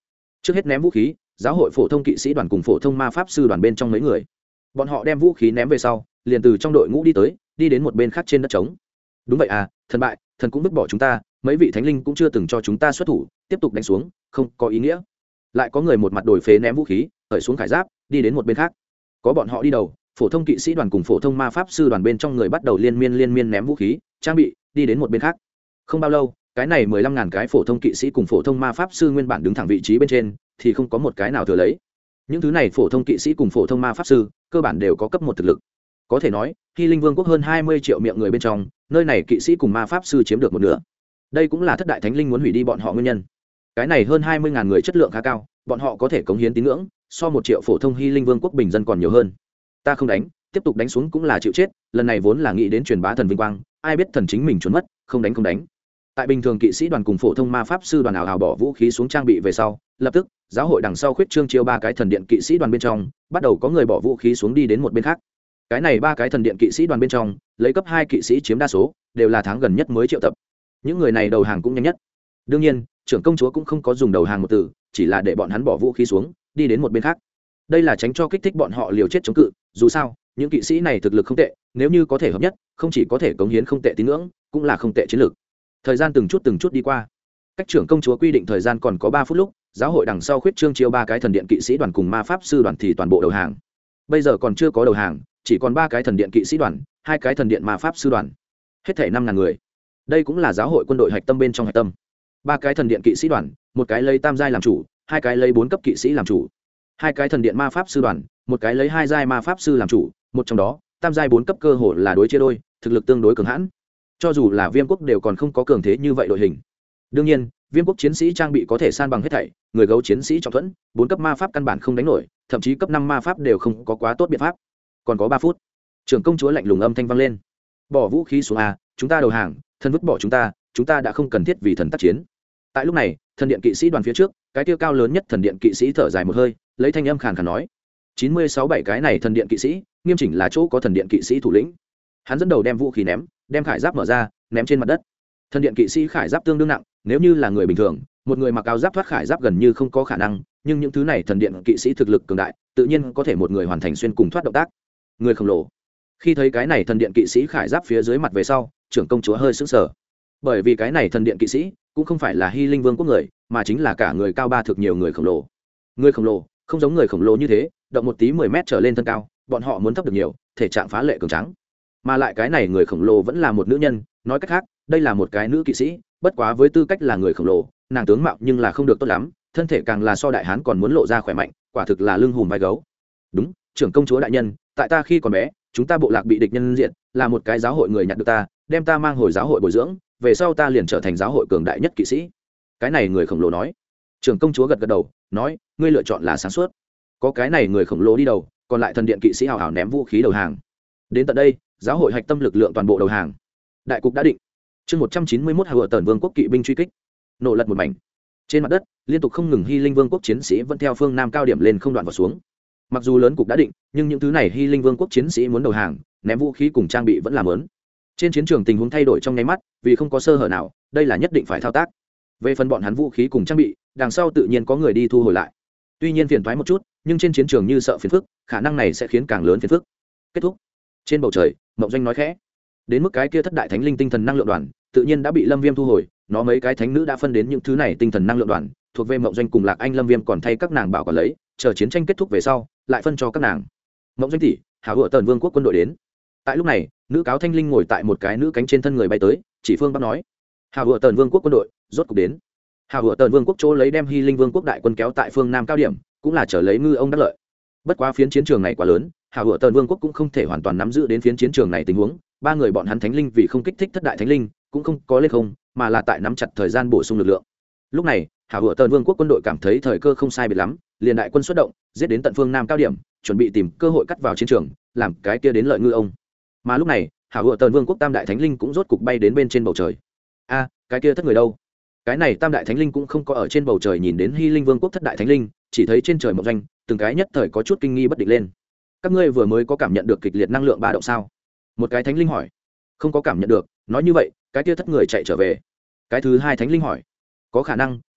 trước hết ném vũ khí, giáo hội phổ thông kỵ sĩ đoàn cùng phổ thông ma pháp sư đoàn bên trong mấy người, bọn họ đem vũ khí ném về sau, liền từ trong đội ngũ đi đến một bên khác trên đất trống. Đúng vậy à, thần bại, thần cũng vứt bỏ chúng ta, mấy vị thánh linh cũng chưa từng cho chúng ta xuất thủ, tiếp tục đánh xuống không có ý nghĩa. Lại có người một mặt đổi phế ném vũ khí, cởi xuống khải giáp, đi đến một bên khác. Có bọn họ đi đầu, phổ thông kỵ sĩ đoàn cùng phổ thông ma pháp sư đoàn bên trong người bắt đầu liên miên ném vũ khí trang bị, đi đến một bên khác. Không bao lâu, cái này 15.000 cái phổ thông kỵ sĩ cùng phổ thông ma pháp sư nguyên bản đứng thẳng vị trí bên trên thì không có một cái nào thừa lấy. Những thứ này phổ thông kỵ sĩ cùng phổ thông ma pháp sư cơ bản đều có cấp 1 thực lực. Có thể nói, Hy Linh Vương quốc hơn 20 triệu miệng người bên trong, nơi này kỵ sĩ cùng ma pháp sư chiếm được một nửa. Đây cũng là thất đại thánh linh muốn hủy đi bọn họ nguyên nhân. Cái này hơn 20.000 người chất lượng khá cao, bọn họ có thể cống hiến tín ngưỡng, so 1 triệu phổ thông Hy Linh Vương quốc bình dân còn nhiều hơn. Ta không đánh, tiếp tục đánh xuống cũng là chịu chết, lần này vốn là nghĩ đến truyền bá thần vinh quang, ai biết thần chính mình trốn mất, không đánh. Tại bình thường kỵ sĩ đoàn cùng phổ thông ma pháp sư đoàn ảo bỏ vũ khí xuống trang bị về sau, lập tức giáo hội đằng sau khuyết trương chiêu 3 cái thần điện kỵ sĩ đoàn bên trong, bắt đầu có người bỏ vũ khí xuống đi đến một bên khác. Cái này 3 cái thần điện kỵ sĩ đoàn bên trong, lấy cấp 2 kỵ sĩ chiếm đa số, đều là tháng gần nhất mới triệu tập. Những người này đầu hàng cũng nhanh nhất. Đương nhiên, trưởng công chúa cũng không có dùng đầu hàng một từ, chỉ là để bọn hắn bỏ vũ khí xuống, đi đến một bên khác. Đây là tránh cho kích thích bọn họ liều chết chống cự, dù sao, những kỵ sĩ này thực lực không tệ, nếu như có thể hợp nhất, không chỉ có thể cống hiến không tệ tín ngưỡng, cũng là không tệ chiến lược. Thời gian từng chút đi qua. Cách trưởng công chúa quy định thời gian còn có 3 phút lúc, giáo hội đằng sau khuyết trương chiêu 3 cái thần điện kỵ sĩ đoàn cùng ma pháp sư đoàn thì toàn bộ đầu hàng. Bây giờ còn chưa có đầu hàng, chỉ còn 3 cái thần điện kỵ sĩ đoàn, 2 cái thần điện ma pháp sư đoàn. Hết thảy 5.000 người. Đây cũng là giáo hội quân đội hạch tâm bên trong hạch tâm. 3 cái thần điện kỵ sĩ đoàn, một cái lấy tam giai làm chủ, 2 cái lấy 4 cấp kỵ sĩ làm chủ. 2 cái thần điện ma pháp sư đoàn, một cái lấy 2 giai ma pháp sư làm chủ, một trong đó, tam giai 4 cấp cơ hội là đối chia đôi, thực lực tương đối cường hãn. Cho dù là Viêm quốc đều còn không có cường thế như vậy đội hình. Đương nhiên, Viêm quốc chiến sĩ trang bị có thể san bằng hết thảy, người gấu chiến sĩ trọng thuẫn, 4 cấp ma pháp căn bản không đánh nổi, thậm chí cấp 5 ma pháp đều không có quá tốt biện pháp. Còn có 3 phút. Trưởng công chúa lạnh lùng âm thanh vang lên. Bỏ vũ khí xuống a, chúng ta đầu hàng, thần vứt bỏ chúng ta đã không cần thiết vì thần tác chiến. Tại lúc này, thần điện kỵ sĩ đoàn phía trước, cái tiêu cao lớn nhất thần điện kỵ sĩ thở dài một hơi, lấy thanh âm khàn khàn nói: 96-7 cái này thần điện kỵ sĩ, nghiêm chỉnh là chỗ có thần điện kỵ sĩ thủ lĩnh. Hắn dẫn đầu đem vũ khí ném, đem khải giáp mở ra, ném trên mặt đất. Thần điện kỵ sĩ khải giáp tương đương nặng, nếu như là người bình thường, một người mặc áo giáp thoát khải giáp gần như không có khả năng, nhưng những thứ này thần điện kỵ sĩ thực lực cường đại, tự nhiên có thể một người hoàn thành xuyên cùng thoát động tác. Người khổng lồ. Khi thấy cái này thần điện kỵ sĩ khải giáp phía dưới mặt về sau, trưởng công chúa hơi sững sờ. Bởi vì cái này thần điện kỵ sĩ cũng không phải là Hy Linh Vương quốc người, mà chính là cả người cao 3 thực nhiều người khổng lồ. Người khổng lồ, không giống người khổng lồ như thế, động một tí 10 mét trở lên thân cao, bọn họ muốn thấp được nhiều, thể trạng phá lệ cường tráng. Mà lại cái này người khổng lồ vẫn là một nữ nhân, nói cách khác, đây là một cái nữ kỵ sĩ, bất quá với tư cách là người khổng lồ, nàng tướng mạo nhưng là không được tốt lắm, thân thể càng là so đại hán còn muốn lộ ra khỏe mạnh, quả thực là lưng hùm vai gấu. Đúng, trưởng công chúa đại nhân, tại ta khi còn bé, chúng ta bộ lạc bị địch nhân diện, là một cái giáo hội người nhặt được ta, đem ta mang hồi giáo hội bồi dưỡng, về sau ta liền trở thành giáo hội cường đại nhất kỵ sĩ. Cái này người khổng lồ nói. Trưởng công chúa gật gật đầu, nói, ngươi lựa chọn là sáng suốt. Có cái này người khổng lồ đi đầu, còn lại thần điện kỵ sĩ hào hào ném vũ khí đầu hàng. Đến tận đây, giáo hội hạch tâm lực lượng toàn bộ đầu hàng. Đại cục đã định. Chương 191 Hào Tần Vương quốc kỵ binh truy kích. Nổ lật một mảnh. Trên mặt đất, liên tục không ngừng Hy Linh Vương quốc chiến sĩ vẫn theo phương nam cao điểm lên không đoạn vào xuống. Mặc dù lớn cục đã định, nhưng những thứ này Hy Linh Vương quốc chiến sĩ muốn đầu hàng, ném vũ khí cùng trang bị vẫn làm lớn. Trên chiến trường tình huống thay đổi trong nháy mắt, vì không có sơ hở nào, đây là nhất định phải thao tác. Về phần bọn hắn vũ khí cùng trang bị, đằng sau tự nhiên có người đi thu hồi lại. Tuy nhiên phiền toái một chút, nhưng trên chiến trường như sợ phiền phức, khả năng này sẽ khiến càng lớn phiền phức. Kết thúc. Trên bầu trời, Mộng Doanh nói khẽ. Đến mức cái kia thất đại thánh linh tinh thần năng lượng đoàn, tự nhiên đã bị Lâm Viêm thu hồi, nó mấy cái thánh nữ đã phân đến những thứ này tinh thần năng lượng đoàn, thuộc về Mộng Doanh cùng Lạc Anh. Lâm Viêm còn thay các nàng bảo quản lấy, chờ chiến tranh kết thúc về sau, lại phân cho các nàng. Mộng Doanh tỷ, Hảo Hựa Tần Vương quốc quân đội đến. Tại lúc này, nữ cáo thanh linh ngồi tại một cái nữ cánh trên thân người bay tới, chỉ phương bắc nói: Hảo Hựa Tần Vương quốc quân đội rốt cục đến. Hảo Hựa Tần Vương quốc chỗ lấy đem Hy Linh Vương quốc đại quân kéo tại phương nam cao điểm, cũng là trở lấy ngư ông đắc lợi. Bất quá phiến chiến trường này quá lớn, Hảo Hựa Tần Vương quốc cũng không thể hoàn toàn nắm giữ đến phiến chiến trường này tình huống. 3 người bọn hắn thánh linh vì không kích thích thất đại thánh linh, cũng không có lên không, mà là tại nắm chặt thời gian bổ sung lực lượng. Lúc này, Hảo Hựa Tần Vương quốc quân đội cảm thấy thời cơ không sai biệt lắm, liền đại quân xuất động, giết đến tận phương nam cao điểm, chuẩn bị tìm cơ hội cắt vào chiến trường, làm cái kia đến lợi ngư ông. Mà lúc này, Hảo Hựa Tần Vương quốc tam đại thánh linh cũng rốt cục bay đến bên trên bầu trời. A, cái kia thất người đâu? Cái này tam đại thánh linh cũng không có ở trên bầu trời nhìn đến Hy Linh Vương quốc thất đại thánh linh, chỉ thấy trên trời Mộng Doanh, từng cái nhất thời có chút kinh nghi bất định lên. Các ngươi vừa mới có cảm nhận được kịch liệt năng lượng ba động sao? Một cái thánh linh hỏi. Không có cảm nhận được, nói như vậy, cái kia thất người chạy trở về. Cái thứ hai thánh linh hỏi. Có khả năng,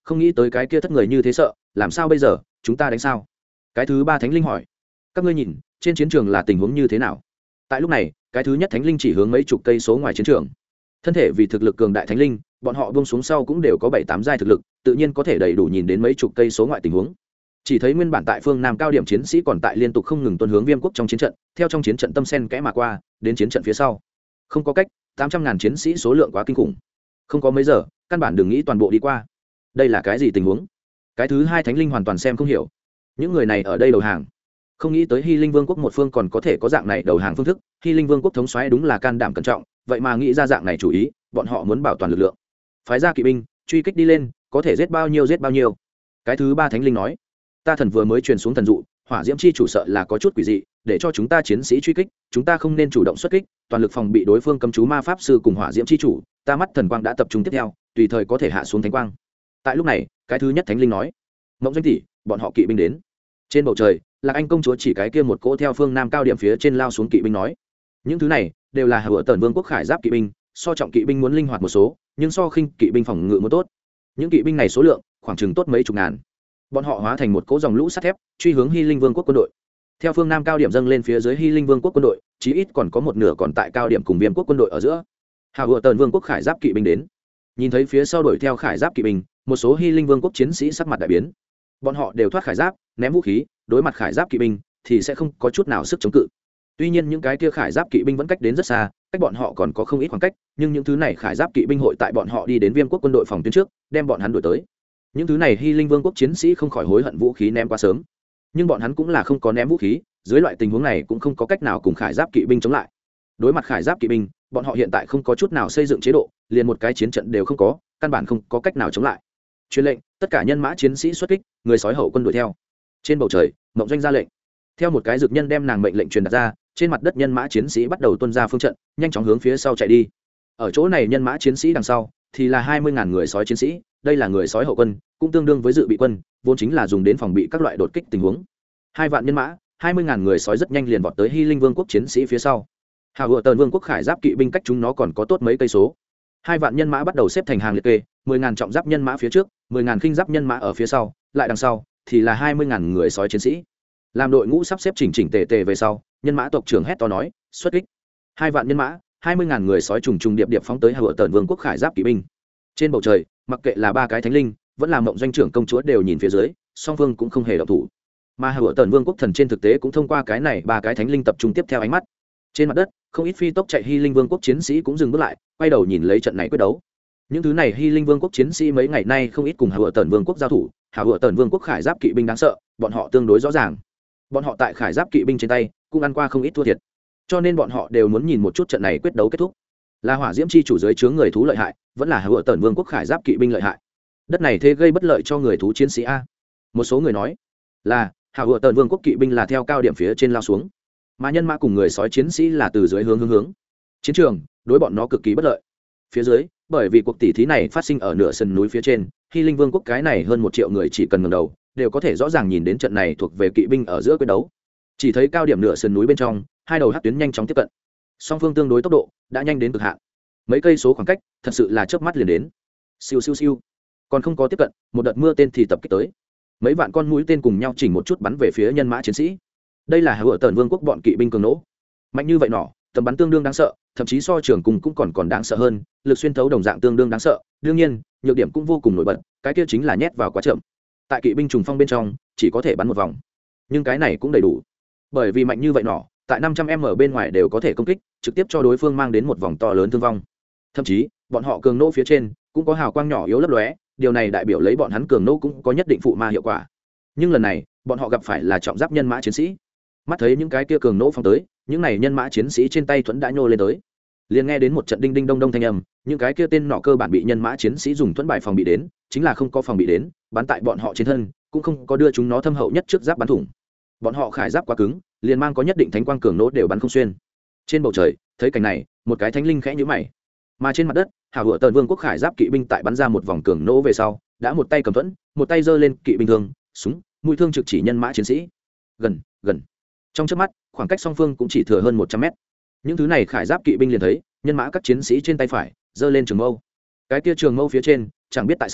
không nghĩ tới cái kia thất người như thế sợ, làm sao bây giờ, chúng ta đánh sao? Cái thứ ba thánh linh hỏi. Các ngươi nhìn, trên chiến trường là tình huống như thế nào? Tại lúc này, cái thứ nhất thánh linh chỉ hướng mấy chục cây số ngoài chiến trường. Thân thể vì thực lực cường đại thánh linh, bọn họ buông xuống sau cũng đều có 7-8 giai thực lực, tự nhiên có thể đầy đủ nhìn đến mấy chục cây số ngoại tình huống. Chỉ thấy nguyên bản tại phương Nam cao điểm chiến sĩ còn tại liên tục không ngừng tuân hướng Viêm quốc trong chiến trận, theo trong chiến trận tâm sen kẽ mà qua, đến chiến trận phía sau. Không có cách, 800.000 chiến sĩ số lượng quá kinh khủng. Không có mấy giờ, căn bản đừng nghĩ toàn bộ đi qua. Đây là cái gì tình huống? Cái thứ hai thánh linh hoàn toàn xem không hiểu. Những người này ở đây đầu hàng. Không nghĩ tới Hy Linh Vương quốc một phương còn có thể có dạng này đầu hàng phương thức, Hy Linh Vương quốc thống soái đúng là can đảm cẩn trọng, vậy mà nghĩ ra dạng này chủ ý, bọn họ muốn bảo toàn lực lượng. Phái ra kỵ binh, truy kích đi lên, có thể giết bao nhiêu giết bao nhiêu. Cái thứ ba thánh linh nói, ta thần vừa mới truyền xuống thần dụ, hỏa diễm chi chủ sợ là có chút quỷ dị, để cho chúng ta chiến sĩ truy kích, chúng ta không nên chủ động xuất kích, toàn lực phòng bị đối phương cấm chú ma pháp sư cùng hỏa diễm chi chủ, ta mắt thần quang đã tập trung tiếp theo, tùy thời có thể hạ xuống thánh quang. Tại lúc này, cái thứ nhất thánh linh nói, mộng doanh tỷ, bọn họ kỵ binh đến. Trên bầu trời, Lạc Anh công chúa chỉ cái kia một cỗ theo phương Nam cao điểm phía trên lao xuống kỵ binh nói, những thứ này đều là Hỏa Tần Vương quốc khải giáp kỵ binh, so trọng kỵ binh muốn linh hoạt một số, nhưng so khinh kỵ binh phòng ngự muốn tốt. Những kỵ binh này số lượng khoảng chừng tốt mấy chục ngàn. Bọn họ hóa thành một cỗ dòng lũ sắt thép, truy hướng Hy Linh Vương quốc quân đội. Theo phương Nam cao điểm dâng lên phía dưới Hy Linh Vương quốc quân đội, chí ít còn có một nửa còn tại cao điểm cùng Viêm quốc quân đội ở giữa. Hỏa Tần Vương quốc khải giáp kỵ binh đến. Nhìn thấy phía sau đuổi theo khải giáp kỵ binh, một số Hy Linh Vương quốc chiến sĩ sắc mặt đại biến. Bọn họ đều thoát khải giáp, ném vũ khí, đối mặt khải giáp kỵ binh thì sẽ không có chút nào sức chống cự. Tuy nhiên những cái kia khải giáp kỵ binh vẫn cách đến rất xa, cách bọn họ còn có không ít khoảng cách, nhưng những thứ này khải giáp kỵ binh hội tại bọn họ đi đến Viêm quốc quân đội phòng tuyến trước, đem bọn hắn đuổi tới. Những thứ này Hy Linh Vương quốc chiến sĩ không khỏi hối hận vũ khí ném quá sớm, nhưng bọn hắn cũng là không có ném vũ khí, dưới loại tình huống này cũng không có cách nào cùng khải giáp kỵ binh chống lại. Đối mặt khải giáp kỵ binh, bọn họ hiện tại không có chút nào xây dựng chế độ, liền một cái chiến trận đều không có, căn bản không có cách nào chống lại. Truyền lệnh, tất cả nhân mã chiến sĩ xuất kích, người sói hậu quân đuổi theo. Trên bầu trời, Mộng Doanh ra lệnh. Theo một cái dược nhân đem nàng mệnh lệnh truyền đạt ra, trên mặt đất nhân mã chiến sĩ bắt đầu tuân ra phương trận, nhanh chóng hướng phía sau chạy đi. Ở chỗ này nhân mã chiến sĩ đằng sau thì là 20.000 người sói chiến sĩ, đây là người sói hậu quân, cũng tương đương với dự bị quân, vốn chính là dùng đến phòng bị các loại đột kích tình huống. 2 vạn nhân mã, 20.000 người sói rất nhanh liền vọt tới Hy Linh Vương quốc chiến sĩ phía sau. Hỏa Tần Vương quốc khải giáp kỵ binh cách chúng nó còn có tốt mấy cây số. 2 vạn nhân mã bắt đầu xếp thành hàng liệt kê, 10.000 trọng giáp nhân mã phía trước, 10.000 khinh giáp nhân mã ở phía sau, lại đằng sau thì là 20.000 người sói chiến sĩ. Làm đội ngũ sắp xếp chỉnh chỉnh tề tề về sau, nhân mã tộc trưởng hét to nói, xuất kích. 2 vạn nhân mã, 20.000 người sói trùng trùng điệp điệp phóng tới Hỏa Tần Vương quốc khải giáp kỵ binh. Trên bầu trời, mặc kệ là 3 cái thánh linh, vẫn là Mộng Doanh trưởng công chúa đều nhìn phía dưới, song phương cũng không hề động thủ. Mà Hỏa Tần Vương quốc thần trên thực tế cũng thông qua cái này 3 cái thánh linh tập trung tiếp theo ánh mắt. Trên mặt đất, không ít phi tốc chạy Hy Linh Vương quốc chiến sĩ cũng dừng bước lại, quay đầu nhìn lấy trận này quyết đấu. Những thứ này Hy Linh Vương quốc chiến sĩ mấy ngày nay không ít cùng Hỏa Tần Vương quốc giao thủ, Hỏa Tần Vương quốc khải giáp kỵ binh đáng sợ, bọn họ tương đối rõ ràng. Bọn họ tại khải giáp kỵ binh trên tay cũng ăn qua không ít thua thiệt, cho nên bọn họ đều muốn nhìn một chút trận này quyết đấu kết thúc, là hỏa diễm chi chủ dưới chướng người thú lợi hại, vẫn là Hỏa Tần Vương quốc khải giáp kỵ binh lợi hại. Đất này thế gây bất lợi cho người thú chiến sĩ a. Một số người nói là Hỏa Tần Vương quốc kỵ binh là theo cao điểm phía trên lao xuống, mà nhân mã cùng người sói chiến sĩ là từ dưới hướng chiến trường, đối bọn nó cực kỳ bất lợi. Phía dưới, bởi vì cuộc tỷ thí này phát sinh ở nửa sườn núi phía trên, Hy Linh Vương quốc cái này hơn 1 triệu người chỉ cần ngẩng đầu đều có thể rõ ràng nhìn đến trận này thuộc về kỵ binh ở giữa quyết đấu. Chỉ thấy cao điểm nửa sườn núi bên trong, 2 đầu hắc tuyến nhanh chóng tiếp cận, song phương tương đối tốc độ đã nhanh đến cực hạn, mấy cây số khoảng cách thật sự là chớp mắt liền đến. Siêu siêu siêu, còn không có tiếp cận, một đợt mưa tên thì tập kích tới, mấy vạn con mũi tên cùng nhau chỉnh một chút bắn về phía nhân mã chiến sĩ. Đây là Hỏa Tần Vương quốc bọn kỵ binh cường nỗ, mạnh như vậy nỏ, tầm bắn tương đương đáng sợ, thậm chí so trường cùng cũng còn đáng sợ hơn, lực xuyên thấu đồng dạng tương đương đáng sợ. Đương nhiên, nhược điểm cũng vô cùng nổi bật, cái kia chính là nhét vào quá chậm. Tại kỵ binh trùng phong bên trong, chỉ có thể bắn một vòng, nhưng cái này cũng đầy đủ, bởi vì mạnh như vậy nỏ, tại 500m bên ngoài đều có thể công kích, trực tiếp cho đối phương mang đến một vòng to lớn thương vong. Thậm chí, bọn họ cường nỗ phía trên cũng có hào quang nhỏ yếu lấp lóe, điều này đại biểu lấy bọn hắn cường nỗ cũng có nhất định phụ ma hiệu quả. Nhưng lần này, bọn họ gặp phải là trọng giáp nhân mã chiến sĩ. Mắt thấy những cái kia cường nỗ phong tới, những này nhân mã chiến sĩ trên tay thuẫn đã nhô lên tới, liền nghe đến một trận đinh đinh đông đông thanh âm, những cái kia tên nọ cơ bản bị nhân mã chiến sĩ dùng thuẫn bài phòng bị đến, chính là không có phòng bị đến, bắn tại bọn họ trên thân, cũng không có đưa chúng nó thâm hậu nhất trước giáp bắn thủng. Bọn họ khải giáp quá cứng, liền mang có nhất định thánh quang cường nỗ đều bắn không xuyên. Trên bầu trời, thấy cảnh này, một cái thánh linh khẽ nhíu mày. Mà trên mặt đất, Hỏa Tần Vương quốc khải giáp kỵ binh tại bắn ra một vòng cường nỗ về sau, đã một tay cầm thuẫn, một tay giơ lên kỵ binh thương, súng, mũi thương trực chỉ nhân mã chiến sĩ. Gần. Trong chớp mắt, khoảng cách song phương cũng chỉ thừa hơn 100 mét. Những thứ này khải giáp kỵ binh liền thấy, nhân mã các chiến sĩ trên tay phải giơ lên trường mâu. Cái kia trường mâu phía trên, chẳng biết tại sao,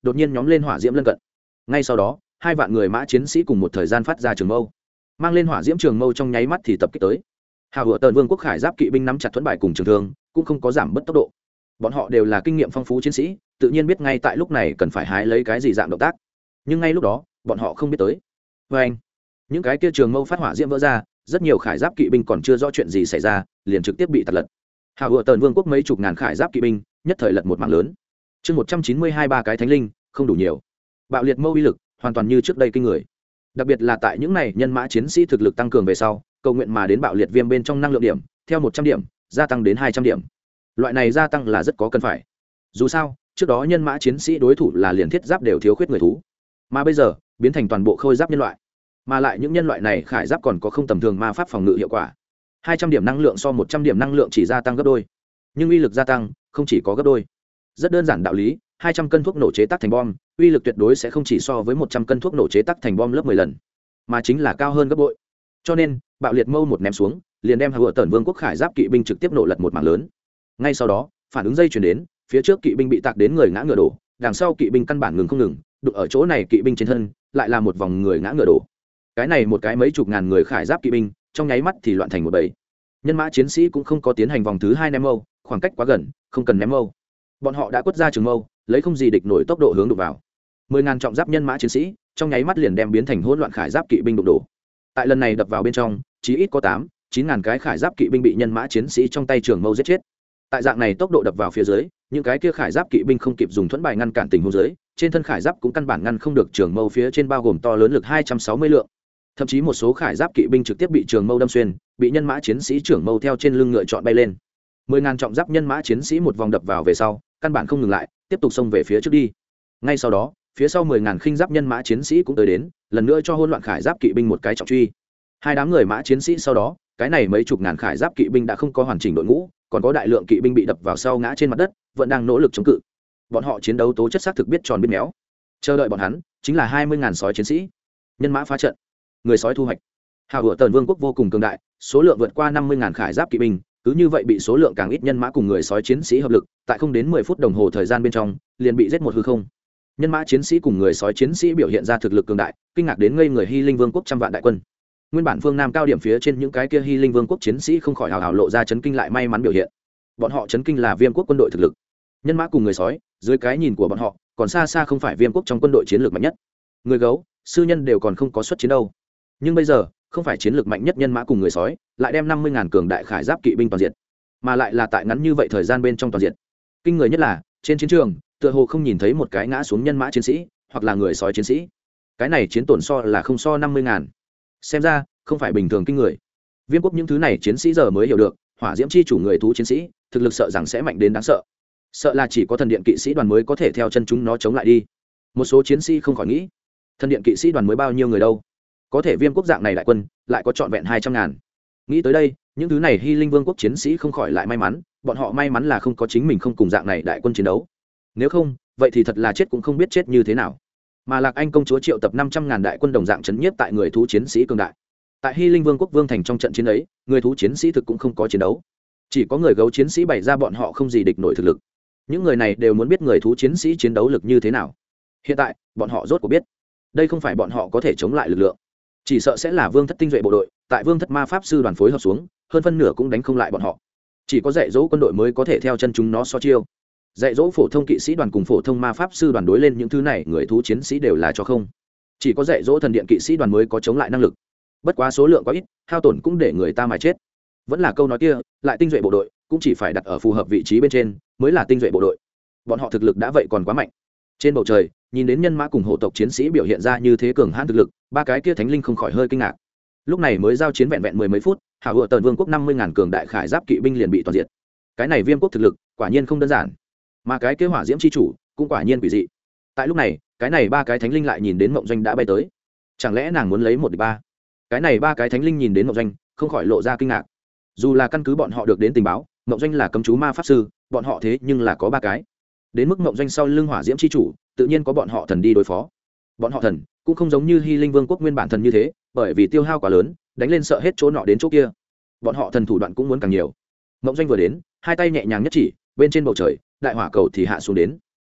đột nhiên nhóm lên hỏa diễm lân cận. Ngay sau đó 2 vạn người mã chiến sĩ cùng một thời gian phát ra trường mâu, mang lên hỏa diễm trường mâu trong nháy mắt thì tập kích tới. Hào hựa tần vương quốc khải giáp kỵ binh nắm chặt thuẫn bài cùng trường thương, cũng không có giảm bớt tốc độ. Bọn họ đều là kinh nghiệm phong phú chiến sĩ, tự nhiên biết ngay tại lúc này cần phải hái lấy cái gì dạng động tác. Nhưng ngay lúc đó bọn họ không biết tới, với anh những cái kia trường mâu phát hỏa diễm vỡ ra, rất nhiều khải giáp kỵ binh còn chưa rõ chuyện gì xảy ra liền trực tiếp bị tạt lật. Hào hựa tần vương quốc mấy chục ngàn khải giáp kỵ binh nhất thời lật một mảng lớn. Chương 192 ba cái thánh linh không đủ nhiều. Bạo liệt mâu uy lực hoàn toàn như trước đây kinh người, đặc biệt là tại những này nhân mã chiến sĩ thực lực tăng cường về sau, cầu nguyện mà đến bạo liệt viêm bên trong năng lượng điểm theo 100 điểm gia tăng đến 200 điểm. Loại này gia tăng là rất có cần phải. Dù sao trước đó nhân mã chiến sĩ đối thủ là liền thiết giáp đều thiếu khuyết người thú, mà bây giờ biến thành toàn bộ khôi giáp nhân loại, mà lại những nhân loại này khải giáp còn có không tầm thường ma pháp phòng ngự hiệu quả. 200 điểm năng lượng so 100 điểm năng lượng chỉ gia tăng gấp đôi, nhưng uy lực gia tăng không chỉ có gấp đôi. Rất đơn giản đạo lý, 200 cân thuốc nổ chế tác thành bom uy lực tuyệt đối sẽ không chỉ so với 100 cân thuốc nổ chế tác thành bom lớp 10 lần, mà chính là cao hơn gấp bội. Cho nên bạo liệt mâu một ném xuống liền đem hựa tần vương quốc khải giáp kỵ binh trực tiếp nổ lật một mảng lớn. Ngay sau đó phản ứng dây chuyển đến, phía trước kỵ binh bị tạc đến người ngã ngựa đổ, đằng sau kỵ binh căn bản ngừng không ngừng, đụng ở chỗ này kỵ binh trên thân lại là một vòng người ngã ngựa đổ. Cái này một cái mấy chục ngàn người khải giáp kỵ binh trong nháy mắt thì loạn thành một bầy. Nhân mã chiến sĩ cũng không có tiến hành vòng thứ 2 ném mâu, khoảng cách quá gần không cần ném mâu, bọn họ đã quất ra trường mâu, lấy không gì địch nổi tốc độ hướng đụng vào. 10.000 trọng giáp nhân mã chiến sĩ trong nháy mắt liền đem biến thành hỗn loạn khải giáp kỵ binh đụng đổ. Tại lần này đập vào bên trong, chí ít có 8-9 ngàn cái khải giáp kỵ binh bị nhân mã chiến sĩ trong tay trường mâu giết chết. Tại dạng này tốc độ đập vào phía dưới, những cái kia khải giáp kỵ binh không kịp dùng thuẫn bài ngăn cản tình huống dưới, trên thân khải giáp cũng căn bản ngăn không được trường mâu phía trên bao gồm to lớn lực 260 lượng. Thậm chí một số khải giáp kỵ binh trực tiếp bị trường mâu đâm xuyên, bị nhân mã chiến sĩ trưởng mâu theo trên lưng ngựa chọn bay lên. 10.000 trọng giáp nhân mã chiến sĩ một vòng đập vào về sau, căn bản không ngừng lại, tiếp tục xông về phía trước đi. Ngay sau đó phía sau 10.000 khinh giáp nhân mã chiến sĩ cũng tới đến, lần nữa cho hỗn loạn khải giáp kỵ binh một cái trọng truy. 2 đám người mã chiến sĩ sau đó, cái này mấy chục ngàn khải giáp kỵ binh đã không có hoàn chỉnh đội ngũ, còn có đại lượng kỵ binh bị đập vào sau ngã trên mặt đất, vẫn đang nỗ lực chống cự. Bọn họ chiến đấu tố chất xác thực biết tròn biết méo. Chờ đợi bọn hắn chính là 20.000 sói chiến sĩ. Nhân mã phá trận, người sói thu hoạch. Hào hựa tần vương quốc vô cùng cường đại, số lượng vượt qua 50.000 khải giáp kỵ binh, cứ như vậy bị số lượng càng ít nhân mã cùng người sói chiến sĩ hợp lực, tại không đến 10 phút đồng hồ thời gian bên trong, liền bị giết một hư không. Nhân mã chiến sĩ cùng người sói chiến sĩ biểu hiện ra thực lực cường đại, kinh ngạc đến ngây người Hy Linh Vương quốc trăm vạn đại quân. Nguyên bản phương Nam cao điểm phía trên những cái kia Hy Linh Vương quốc chiến sĩ không khỏi hào hào lộ ra chấn kinh lại may mắn biểu hiện. Bọn họ chấn kinh là Viêm quốc quân đội thực lực. Nhân mã cùng người sói, dưới cái nhìn của bọn họ, còn xa xa không phải Viêm quốc trong quân đội chiến lược mạnh nhất. Người gấu, sư nhân đều còn không có xuất chiến đâu. Nhưng bây giờ, không phải chiến lược mạnh nhất nhân mã cùng người sói, lại đem 50.000 cường đại khải giáp kỵ binh toàn diện, mà lại là tại ngắn như vậy thời gian bên trong toàn diện. Kinh người nhất là, trên chiến trường, tựa hồ không nhìn thấy một cái ngã xuống nhân mã chiến sĩ, hoặc là người sói chiến sĩ. Cái này chiến tổn so là không so 50.000. Xem ra, không phải bình thường kinh người. Viêm quốc những thứ này chiến sĩ giờ mới hiểu được, hỏa diễm chi chủ người thú chiến sĩ, thực lực sợ rằng sẽ mạnh đến đáng sợ. Sợ là chỉ có thần điện kỵ sĩ đoàn mới có thể theo chân chúng nó chống lại đi. Một số chiến sĩ không khỏi nghĩ, thần điện kỵ sĩ đoàn mới bao nhiêu người đâu? Có thể Viêm quốc dạng này đại quân, lại có trọn vẹn 200.000. Nghĩ tới đây, những thứ này Hy Linh Vương quốc chiến sĩ không khỏi lại may mắn, bọn họ may mắn là không có chính mình không cùng dạng này đại quân chiến đấu. Nếu không, vậy thì thật là chết cũng không biết chết như thế nào. Mà Lạc Anh công chúa triệu tập 500.000 đại quân đồng dạng chấn nhiếp tại người thú chiến sĩ cường đại. Tại Hy Linh Vương quốc vương thành trong trận chiến ấy, người thú chiến sĩ thực cũng không có chiến đấu, chỉ có người gấu chiến sĩ bày ra bọn họ không gì địch nổi thực lực. Những người này đều muốn biết người thú chiến sĩ chiến đấu lực như thế nào. Hiện tại, bọn họ rốt cuộc biết, đây không phải bọn họ có thể chống lại lực lượng, chỉ sợ sẽ là vương thất tinh duệ bộ đội, tại vương thất ma pháp sư đoàn phối hợp xuống, hơn phân nửa cũng đánh không lại bọn họ. Chỉ có dạy dỗ quân đội mới có thể theo chân chúng nó so chiêu. Dạy dỗ phổ thông kỵ sĩ đoàn cùng phổ thông ma pháp sư đoàn đối lên những thứ này người thú chiến sĩ đều là cho không. Chỉ có dạy dỗ thần điện kỵ sĩ đoàn mới có chống lại năng lực. Bất quá số lượng quá ít, hao tổn cũng để người ta mà chết. Vẫn là câu nói kia, lại tinh duệ bộ đội cũng chỉ phải đặt ở phù hợp vị trí bên trên mới là tinh duệ bộ đội. Bọn họ thực lực đã vậy còn quá mạnh. Trên bầu trời, nhìn đến nhân mã cùng hộ tộc chiến sĩ biểu hiện ra như thế cường hãn thực lực, ba cái kia thánh linh không khỏi hơi kinh ngạc. Lúc này mới giao chiến vẹn vẹn 10 mấy phút, hảo hựa tần vương quốc 50.000 cường đại khải giáp kỵ binh liền bị toàn diệt. Cái này Viêm quốc thực lực quả nhiên không đơn giản, mà cái kế hỏa diễm chi chủ cũng quả nhiên quỷ dị. Tại lúc này, cái này ba cái thánh linh lại nhìn đến mộng doanh đã bay tới. Chẳng lẽ nàng muốn lấy một địch ba? Cái này ba cái thánh linh nhìn đến mộng doanh không khỏi lộ ra kinh ngạc. Dù là căn cứ bọn họ được đến tình báo, mộng doanh là cấm chú ma pháp sư, bọn họ thế nhưng là có ba cái. Đến mức mộng doanh sau lưng hỏa diễm chi chủ, tự nhiên có bọn họ thần đi đối phó. Bọn họ thần cũng không giống như Hy Linh Vương quốc nguyên bản thần như thế, bởi vì tiêu hao quá lớn, đánh lên sợ hết chỗ nọ đến chỗ kia. Bọn họ thần thủ đoạn cũng muốn càng nhiều. Mộng doanh vừa đến, hai tay nhẹ nhàng nhất chỉ, bên trên bầu trời, đại hỏa cầu thì hạ xuống đến.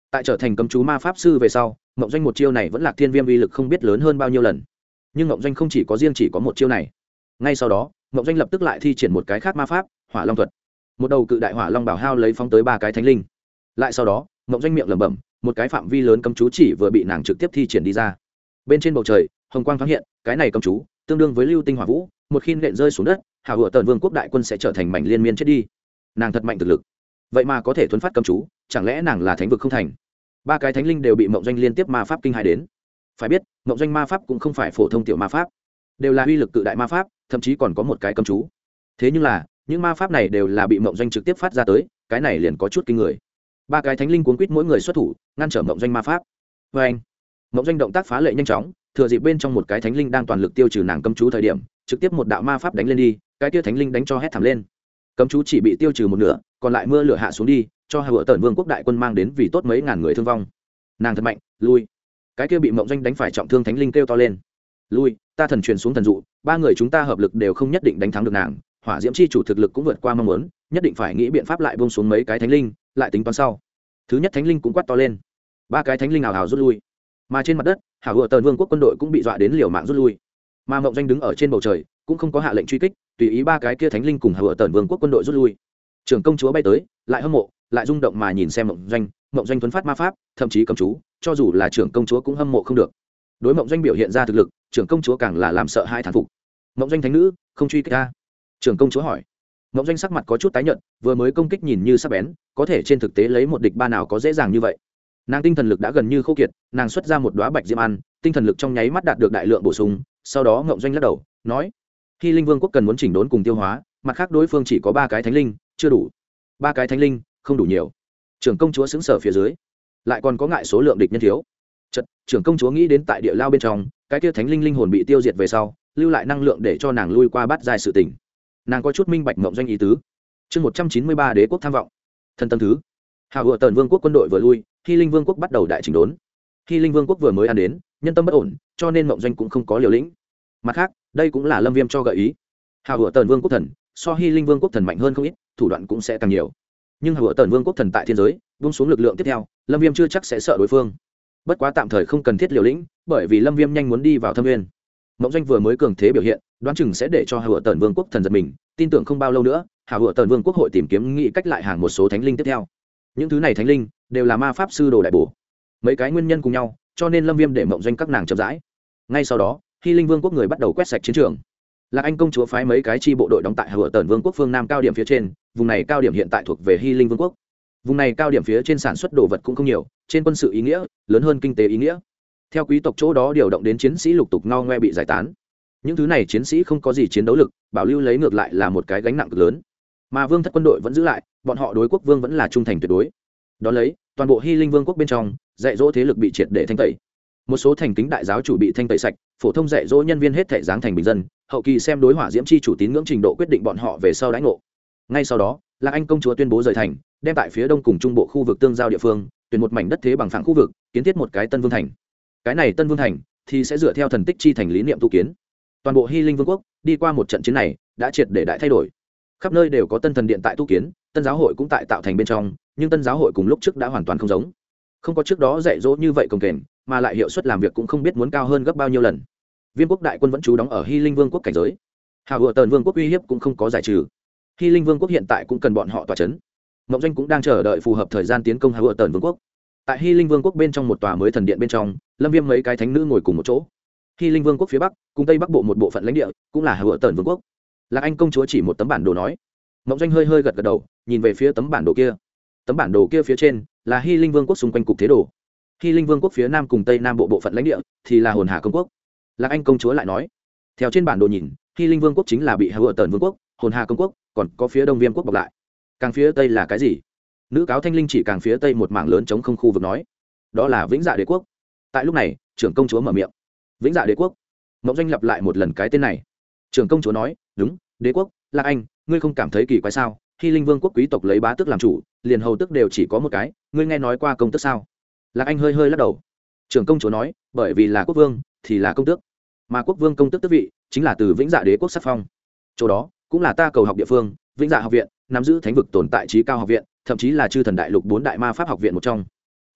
tại trở thành cấm chú ma pháp sư về sau, Mộng Doanh một chiêu này vẫn Lạc Thiên Viêm uy lực không biết lớn hơn bao nhiêu lần. Nhưng Mộng Doanh không chỉ có riêng chỉ có một chiêu này. Ngay sau đó, Mộng Doanh lập tức lại thi triển một cái khác ma pháp, Hỏa Long thuật. Một đầu cự đại hỏa long bảo hao lấy phóng tới 3 cái thánh linh. Lại sau đó, Mộng Doanh miệng lẩm bẩm, một cái phạm vi lớn cấm chú chỉ vừa bị nàng trực tiếp thi triển đi ra. Bên trên bầu trời, hồng quang thoáng hiện, cái này cấm chú tương đương với lưu tinh hỏa vũ, một khi nện rơi xuống đất, Hào Hựa Tần Vương quốc đại quân sẽ trở thành mảnh liên miên chết đi. Nàng thật mạnh thực lực, vậy mà có thể thuấn phát cấm chú, chẳng lẽ nàng là thánh vực không thành? 3 cái thánh linh đều bị Mộng Doanh liên tiếp ma pháp kinh hãi đến. Phải biết, Mộng Doanh ma pháp cũng không phải phổ thông tiểu ma pháp, đều là uy lực cự đại ma pháp, thậm chí còn có một cái cấm chú. Thế nhưng là, những ma pháp này đều là bị Mộng Doanh trực tiếp phát ra tới, cái này liền có chút kinh người. 3 cái thánh linh cuốn quýt mỗi người xuất thủ, ngăn trở Mộng Doanh ma pháp. Và anh, Mộng Doanh động tác phá lệ nhanh chóng, thừa dịp bên trong một cái thánh linh đang toàn lực tiêu trừ nàng cấm chú thời điểm, trực tiếp một đạo ma pháp đánh lên đi, cái kia thánh linh đánh cho hét thảm lên. Cấm chú chỉ bị tiêu trừ một nửa, còn lại mưa lửa hạ xuống đi, cho Hào Hựa Tần Vương quốc đại quân mang đến vì tốt mấy ngàn người thương vong. Nàng thật mạnh, lui. Cái kia bị Mộng Doanh đánh phải trọng thương thánh linh kêu to lên. Lui, ta thần truyền xuống thần dụ, 3 người chúng ta hợp lực đều không nhất định đánh thắng được nàng, Hỏa Diễm chi chủ thực lực cũng vượt qua mong muốn, nhất định phải nghĩ biện pháp lại buông xuống mấy cái thánh linh, lại tính toán sau. Thứ nhất thánh linh cũng quát to lên. 3 cái thánh linh ào ào rút lui. Mà trên mặt đất, Hào Hựa Tần Vương quốc quân đội cũng bị dọa đến liều mạng rút lui. Mà Mộng Doanh đứng ở trên bầu trời, cũng không có hạ lệnh truy kích, tùy ý 3 cái kia thánh linh cùng Hào Hựa Tần Vương quốc quân đội rút lui. Trưởng công chúa bay tới, lại hâm mộ, lại rung động mà nhìn xem Mộng Doanh tuấn phát ma pháp, thậm chí cấm chú, cho dù là trưởng công chúa cũng hâm mộ không được. Đối Mộng Doanh biểu hiện ra thực lực, trưởng công chúa càng là làm sợ hai thán phục. Mộng Doanh thánh nữ, không truy kích ta? Trưởng công chúa hỏi. Mộng Doanh sắc mặt có chút tái nhợt, vừa mới công kích nhìn như sắc bén, có thể trên thực tế lấy một địch ba nào có dễ dàng như vậy. Nàng tinh thần lực đã gần như khô kiệt, nàng xuất ra một đóa bạch diễm ăn, tinh thần lực trong nháy mắt đạt được đại lượng bổ sung, sau đó Mộng Doanh lắc đầu, nói: "Hy Linh Vương quốc cần muốn chỉnh đốn cùng tiêu hóa, mặt khác đối phương chỉ có 3 cái thánh linh, chưa đủ. 3 cái thánh linh, không đủ nhiều." Trưởng công chúa sững sờ phía dưới, lại còn có ngại số lượng địch nhân thiếu. Chợt, trưởng công chúa nghĩ đến tại địa lao bên trong, cái kia thánh linh linh hồn bị tiêu diệt về sau, lưu lại năng lượng để cho nàng lui qua bát giai sự tình. Nàng có chút minh bạch Mộng Doanh ý tứ. Chương 193 đế quốc tham vọng. Thân tân thứ. Hào Hựa Tần Vương quốc quân đội vừa lui, Hy Linh Vương quốc bắt đầu đại chỉnh đốn. Hy Linh Vương quốc vừa mới ăn đến, nhân tâm bất ổn, cho nên Mộng Doanh cũng không có liều lĩnh. Mặt khác, đây cũng là Lâm Viêm cho gợi ý. Hào Hựa Tần Vương quốc thần, so Hy Linh Vương quốc thần mạnh hơn không ít, thủ đoạn cũng sẽ càng nhiều. Nhưng Hào Hựa Tần Vương quốc thần tại thiên giới, buông xuống lực lượng tiếp theo, Lâm Viêm chưa chắc sẽ sợ đối phương. Bất quá tạm thời không cần thiết liều lĩnh, bởi vì Lâm Viêm nhanh muốn đi vào Thâm Nguyên. Mộng Doanh vừa mới cường thế biểu hiện, đoán chừng sẽ để cho Hào Hựa Tần Vương quốc thần giật mình, tin tưởng không bao lâu nữa, Hào Hựa Tần Vương quốc hội tìm kiếm nghĩ cách lại hàng một số thánh linh tiếp theo. Những thứ này thánh linh đều là ma pháp sư đồ đại bổ. Mấy cái nguyên nhân cùng nhau, cho nên Lâm Viêm để Mộng Doanh các nàng chậm rãi. Ngay sau đó, Hy Linh Vương quốc người bắt đầu quét sạch chiến trường. Lạc Anh công chúa phái mấy cái chi bộ đội đóng tại Hào Hựa Tần Vương quốc phương nam cao điểm phía trên, vùng này cao điểm hiện tại thuộc về Hy Linh Vương quốc. Vùng này cao điểm phía trên sản xuất đồ vật cũng không nhiều, trên quân sự ý nghĩa lớn hơn kinh tế ý nghĩa. Theo quý tộc chỗ đó điều động đến chiến sĩ lục tục ngao ngoe bị giải tán. Những thứ này chiến sĩ không có gì chiến đấu lực, bảo lưu lấy ngược lại là một cái gánh nặng cực lớn. Mà vương thất quân đội vẫn giữ lại, bọn họ đối quốc vương vẫn là trung thành tuyệt đối. Đó lấy, toàn bộ Hy Linh Vương quốc bên trong, dạy dỗ thế lực bị triệt để thanh tẩy. Một số thành kính đại giáo chủ bị thanh tẩy sạch, phổ thông dạy dỗ nhân viên hết thảy giáng thành bình dân, hậu kỳ xem đối hỏa diễm chi chủ tín ngưỡng trình độ quyết định bọn họ về sau đãi ngộ. Ngay sau đó, Lạc Anh công chúa tuyên bố rời thành, đem tại phía đông cùng trung bộ khu vực tương giao địa phương, tuyển một mảnh đất thế bằng phẳng khu vực, kiến thiết một cái Tân Vương thành. Cái này Tân Vương thành thì sẽ dựa theo thần tích chi thành lý niệm tu kiến. Toàn bộ Hy Linh Vương quốc đi qua một trận chiến này, đã triệt để đại thay đổi. Khắp nơi đều có tân thần điện tại tu kiến, tân giáo hội cũng tại tạo thành bên trong, nhưng tân giáo hội cùng lúc trước đã hoàn toàn không giống. Không có trước đó dạy dỗ như vậy cồng kềnh, mà lại hiệu suất làm việc cũng không biết muốn cao hơn gấp bao nhiêu lần. Viêm quốc đại quân vẫn trú đóng ở Hy Linh Vương quốc cảnh giới. Hào Hựa Tần Vương quốc uy hiếp cũng không có giải trừ. Hy Linh Vương quốc hiện tại cũng cần bọn họ tỏa chấn. Mộng Doanh cũng đang chờ đợi phù hợp thời gian tiến công Hào Hựa Tần Vương quốc. Tại Hy Linh Vương quốc bên trong một tòa mới thần điện bên trong, Lâm Viêm mấy cái thánh nữ ngồi cùng một chỗ. Hy Linh Vương quốc phía bắc, cùng tây bắc bộ một bộ phận lãnh địa, cũng là Hào Hựa Tần Vương quốc. Lạc Anh công chúa chỉ một tấm bản đồ nói. Mộng Doanh hơi hơi gật gật đầu, nhìn về phía tấm bản đồ kia. Tấm bản đồ kia phía trên là Hy Linh Vương quốc xung quanh cục thế đồ. Hy Linh Vương quốc phía nam cùng tây nam bộ bộ phận lãnh địa thì là Hồn Hà công quốc. Lạc Anh công chúa lại nói, theo trên bản đồ nhìn, Hy Linh Vương quốc chính là bị Hào Hựa Tần Vương quốc, Hồn Hà công quốc, còn có phía đông Viêm quốc bọc lại. Càng phía tây là cái gì? Nữ cáo Thanh Linh chỉ càng phía tây một mảng lớn trống không khu vực nói, đó là Vĩnh Dạ Đế quốc. Tại lúc này, trưởng công chúa mở miệng. Vĩnh Dạ Đế quốc. Mộng Doanh lặp lại một lần cái tên này. Trưởng công chúa nói, đúng, đế quốc. Lạc Anh, ngươi không cảm thấy kỳ quái sao? Hy Linh Vương quốc quý tộc lấy bá tước làm chủ, liền hầu tước đều chỉ có một cái, ngươi nghe nói qua công tước sao? Lạc Anh hơi hơi lắc đầu. Trưởng công chúa nói, bởi vì là quốc vương thì là công tước, mà quốc vương công tước tước vị chính là từ Vĩnh Dạ Đế quốc sắc phong. Chỗ đó cũng là ta cầu học địa phương, Vĩnh Dạ học viện nắm giữ thánh vực tồn tại trí cao học viện, thậm chí là chư thần đại lục 4 đại ma pháp học viện một trong.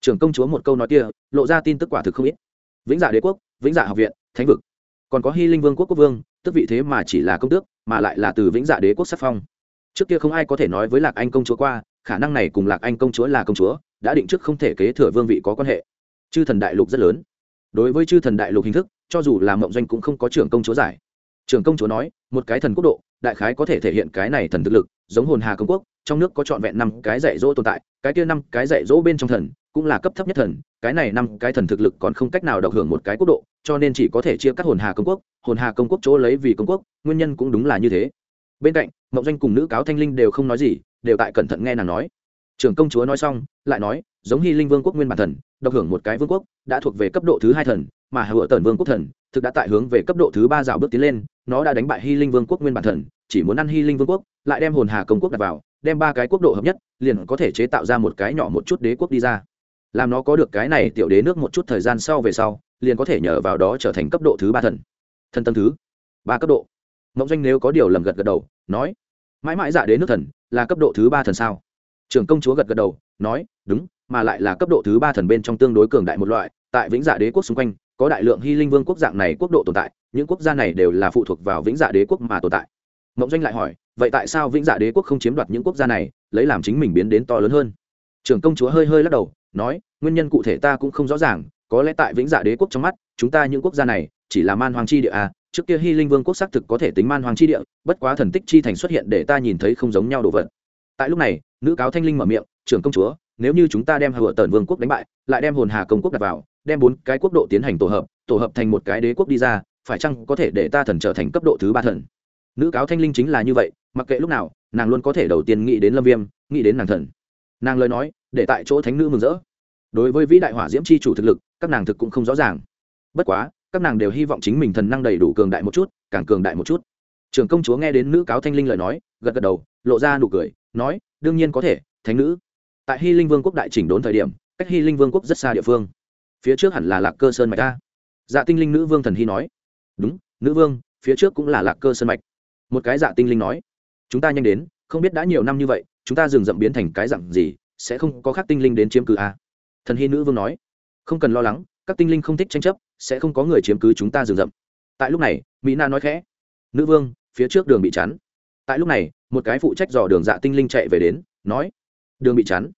trưởng công chúa một câu nói kia lộ ra tin tức quả thực không ít. Vĩnh Dạ đế quốc, Vĩnh Dạ học viện, thánh vực, còn có Hy Linh vương quốc quốc vương, tức vị thế mà chỉ là công tước, mà lại là từ Vĩnh Dạ đế quốc sắc phong. Trước kia không ai có thể nói với Lạc Anh công chúa qua, khả năng này cùng Lạc Anh công chúa là công chúa đã định trước không thể kế thừa vương vị có quan hệ. Chư thần đại lục rất lớn, đối với chư thần đại lục hình thức, cho dù là Mộng Doanh cũng không có trưởng công chúa giải. Trưởng công chúa nói, một cái thần quốc độ, đại khái có thể thể hiện cái này thần thực lực, giống Hồn Hà công quốc, trong nước có trọn vẹn 5 cái dạy dỗ tồn tại, cái kia 5 cái dạy dỗ bên trong thần cũng là cấp thấp nhất thần, cái này 5 cái thần thực lực còn không cách nào độc hưởng một cái quốc độ, cho nên chỉ có thể chia cắt Hồn Hà công quốc, Hồn Hà công quốc chỗ lấy vì công quốc, nguyên nhân cũng đúng là như thế. Bên cạnh, Mộng Doanh cùng nữ cáo Thanh Linh đều không nói gì, đều tại cẩn thận nghe nàng nói. Trưởng công chúa nói xong, lại nói, giống Hy Linh vương quốc nguyên bản thần, độc hưởng một cái vương quốc, đã thuộc về cấp độ thứ 2 thần, mà Hựa Tần vương quốc thần, thực đã tại hướng về cấp độ thứ 3 dạo bước tiến lên, nó đã đánh bại Hy Linh vương quốc nguyên bản thần, chỉ muốn ăn Hy Linh vương quốc, lại đem Hồn Hà công quốc đặt vào, đem 3 cái quốc độ hợp nhất, liền có thể chế tạo ra một cái nhỏ một chút đế quốc đi ra. Làm nó có được cái này tiểu đế nước một chút thời gian sau về sau, liền có thể nhờ vào đó trở thành cấp độ thứ 3 thần. Thần tầng thứ 3 cấp độ. Mộng Doanh nếu có điều lầm gật gật đầu, nói: "Mãi mãi Dạ đế nước thần là cấp độ thứ 3 thần sao?" Trưởng công chúa gật gật đầu, nói: "Đúng, mà lại là cấp độ thứ 3 thần bên trong tương đối cường đại một loại, tại Vĩnh Dạ đế quốc xung quanh, có đại lượng Hy Linh vương quốc dạng này quốc độ tồn tại, những quốc gia này đều là phụ thuộc vào Vĩnh Dạ đế quốc mà tồn tại." Mộng Doanh lại hỏi: "Vậy tại sao Vĩnh Dạ đế quốc không chiếm đoạt những quốc gia này, lấy làm chính mình biến đến to lớn hơn?" Trưởng công chúa hơi hơi lắc đầu, nói: "Nguyên nhân cụ thể ta cũng không rõ ràng, có lẽ tại Vĩnh Dạ đế quốc trong mắt, chúng ta những quốc gia này chỉ là man hoang chi địa à, trước kia Hy Linh vương quốc xác thực có thể tính man hoang chi địa, bất quá thần tích chi thành xuất hiện để ta nhìn thấy không giống nhau đồ vật." Tại lúc này, nữ cáo Thanh Linh mở miệng: "Trưởng công chúa, nếu như chúng ta đem Hựa Tần vương quốc đánh bại, lại đem Hồn Hà công quốc đặt vào, đem 4 cái quốc độ tiến hành tổ hợp thành một cái đế quốc đi ra, phải chăng có thể để ta thần trở thành cấp độ thứ 3 thần?" Nữ cáo Thanh Linh chính là như vậy, mặc kệ lúc nào, nàng luôn có thể đầu tiên nghĩ đến Lâm Viêm, nghĩ đến nàng thần. Nàng lời nói, để tại chỗ thánh nữ mừng rỡ. Đối với vĩ đại hỏa diễm chi chủ thực lực, các nàng thực cũng không rõ ràng. Bất quá, các nàng đều hy vọng chính mình thần năng đầy đủ cường đại một chút, càng cường đại một chút. Trưởng công chúa nghe đến nữ cáo Thanh Linh lời nói, gật gật đầu, lộ ra nụ cười, nói: "Đương nhiên có thể, thánh nữ." Tại Hy Linh vương quốc đại chỉnh đốn thời điểm, cách Hy Linh vương quốc rất xa địa phương, phía trước hẳn là Lạc Cơ Sơn mạch a. Dạ Tinh Linh nữ vương thần hy nói: "Đúng, nữ vương, phía trước cũng là Lạc Cơ Sơn mạch." Một cái Dạ Tinh Linh nói: "Chúng ta nhanh đến, không biết đã nhiều năm như vậy, chúng ta rừng rậm biến thành cái dạng gì, sẽ không có khác tinh linh đến chiếm cứ a." Thần hy nữ vương nói: "Không cần lo lắng, các tinh linh không thích tranh chấp, sẽ không có người chiếm cứ chúng ta rừng rậm." Tại lúc này, Mỹ Na nói khẽ: "Nữ vương, phía trước đường bị chắn." Tại lúc này, một cái phụ trách dò đường Dạ Tinh Linh chạy về đến, nói: "Đường bị chắn,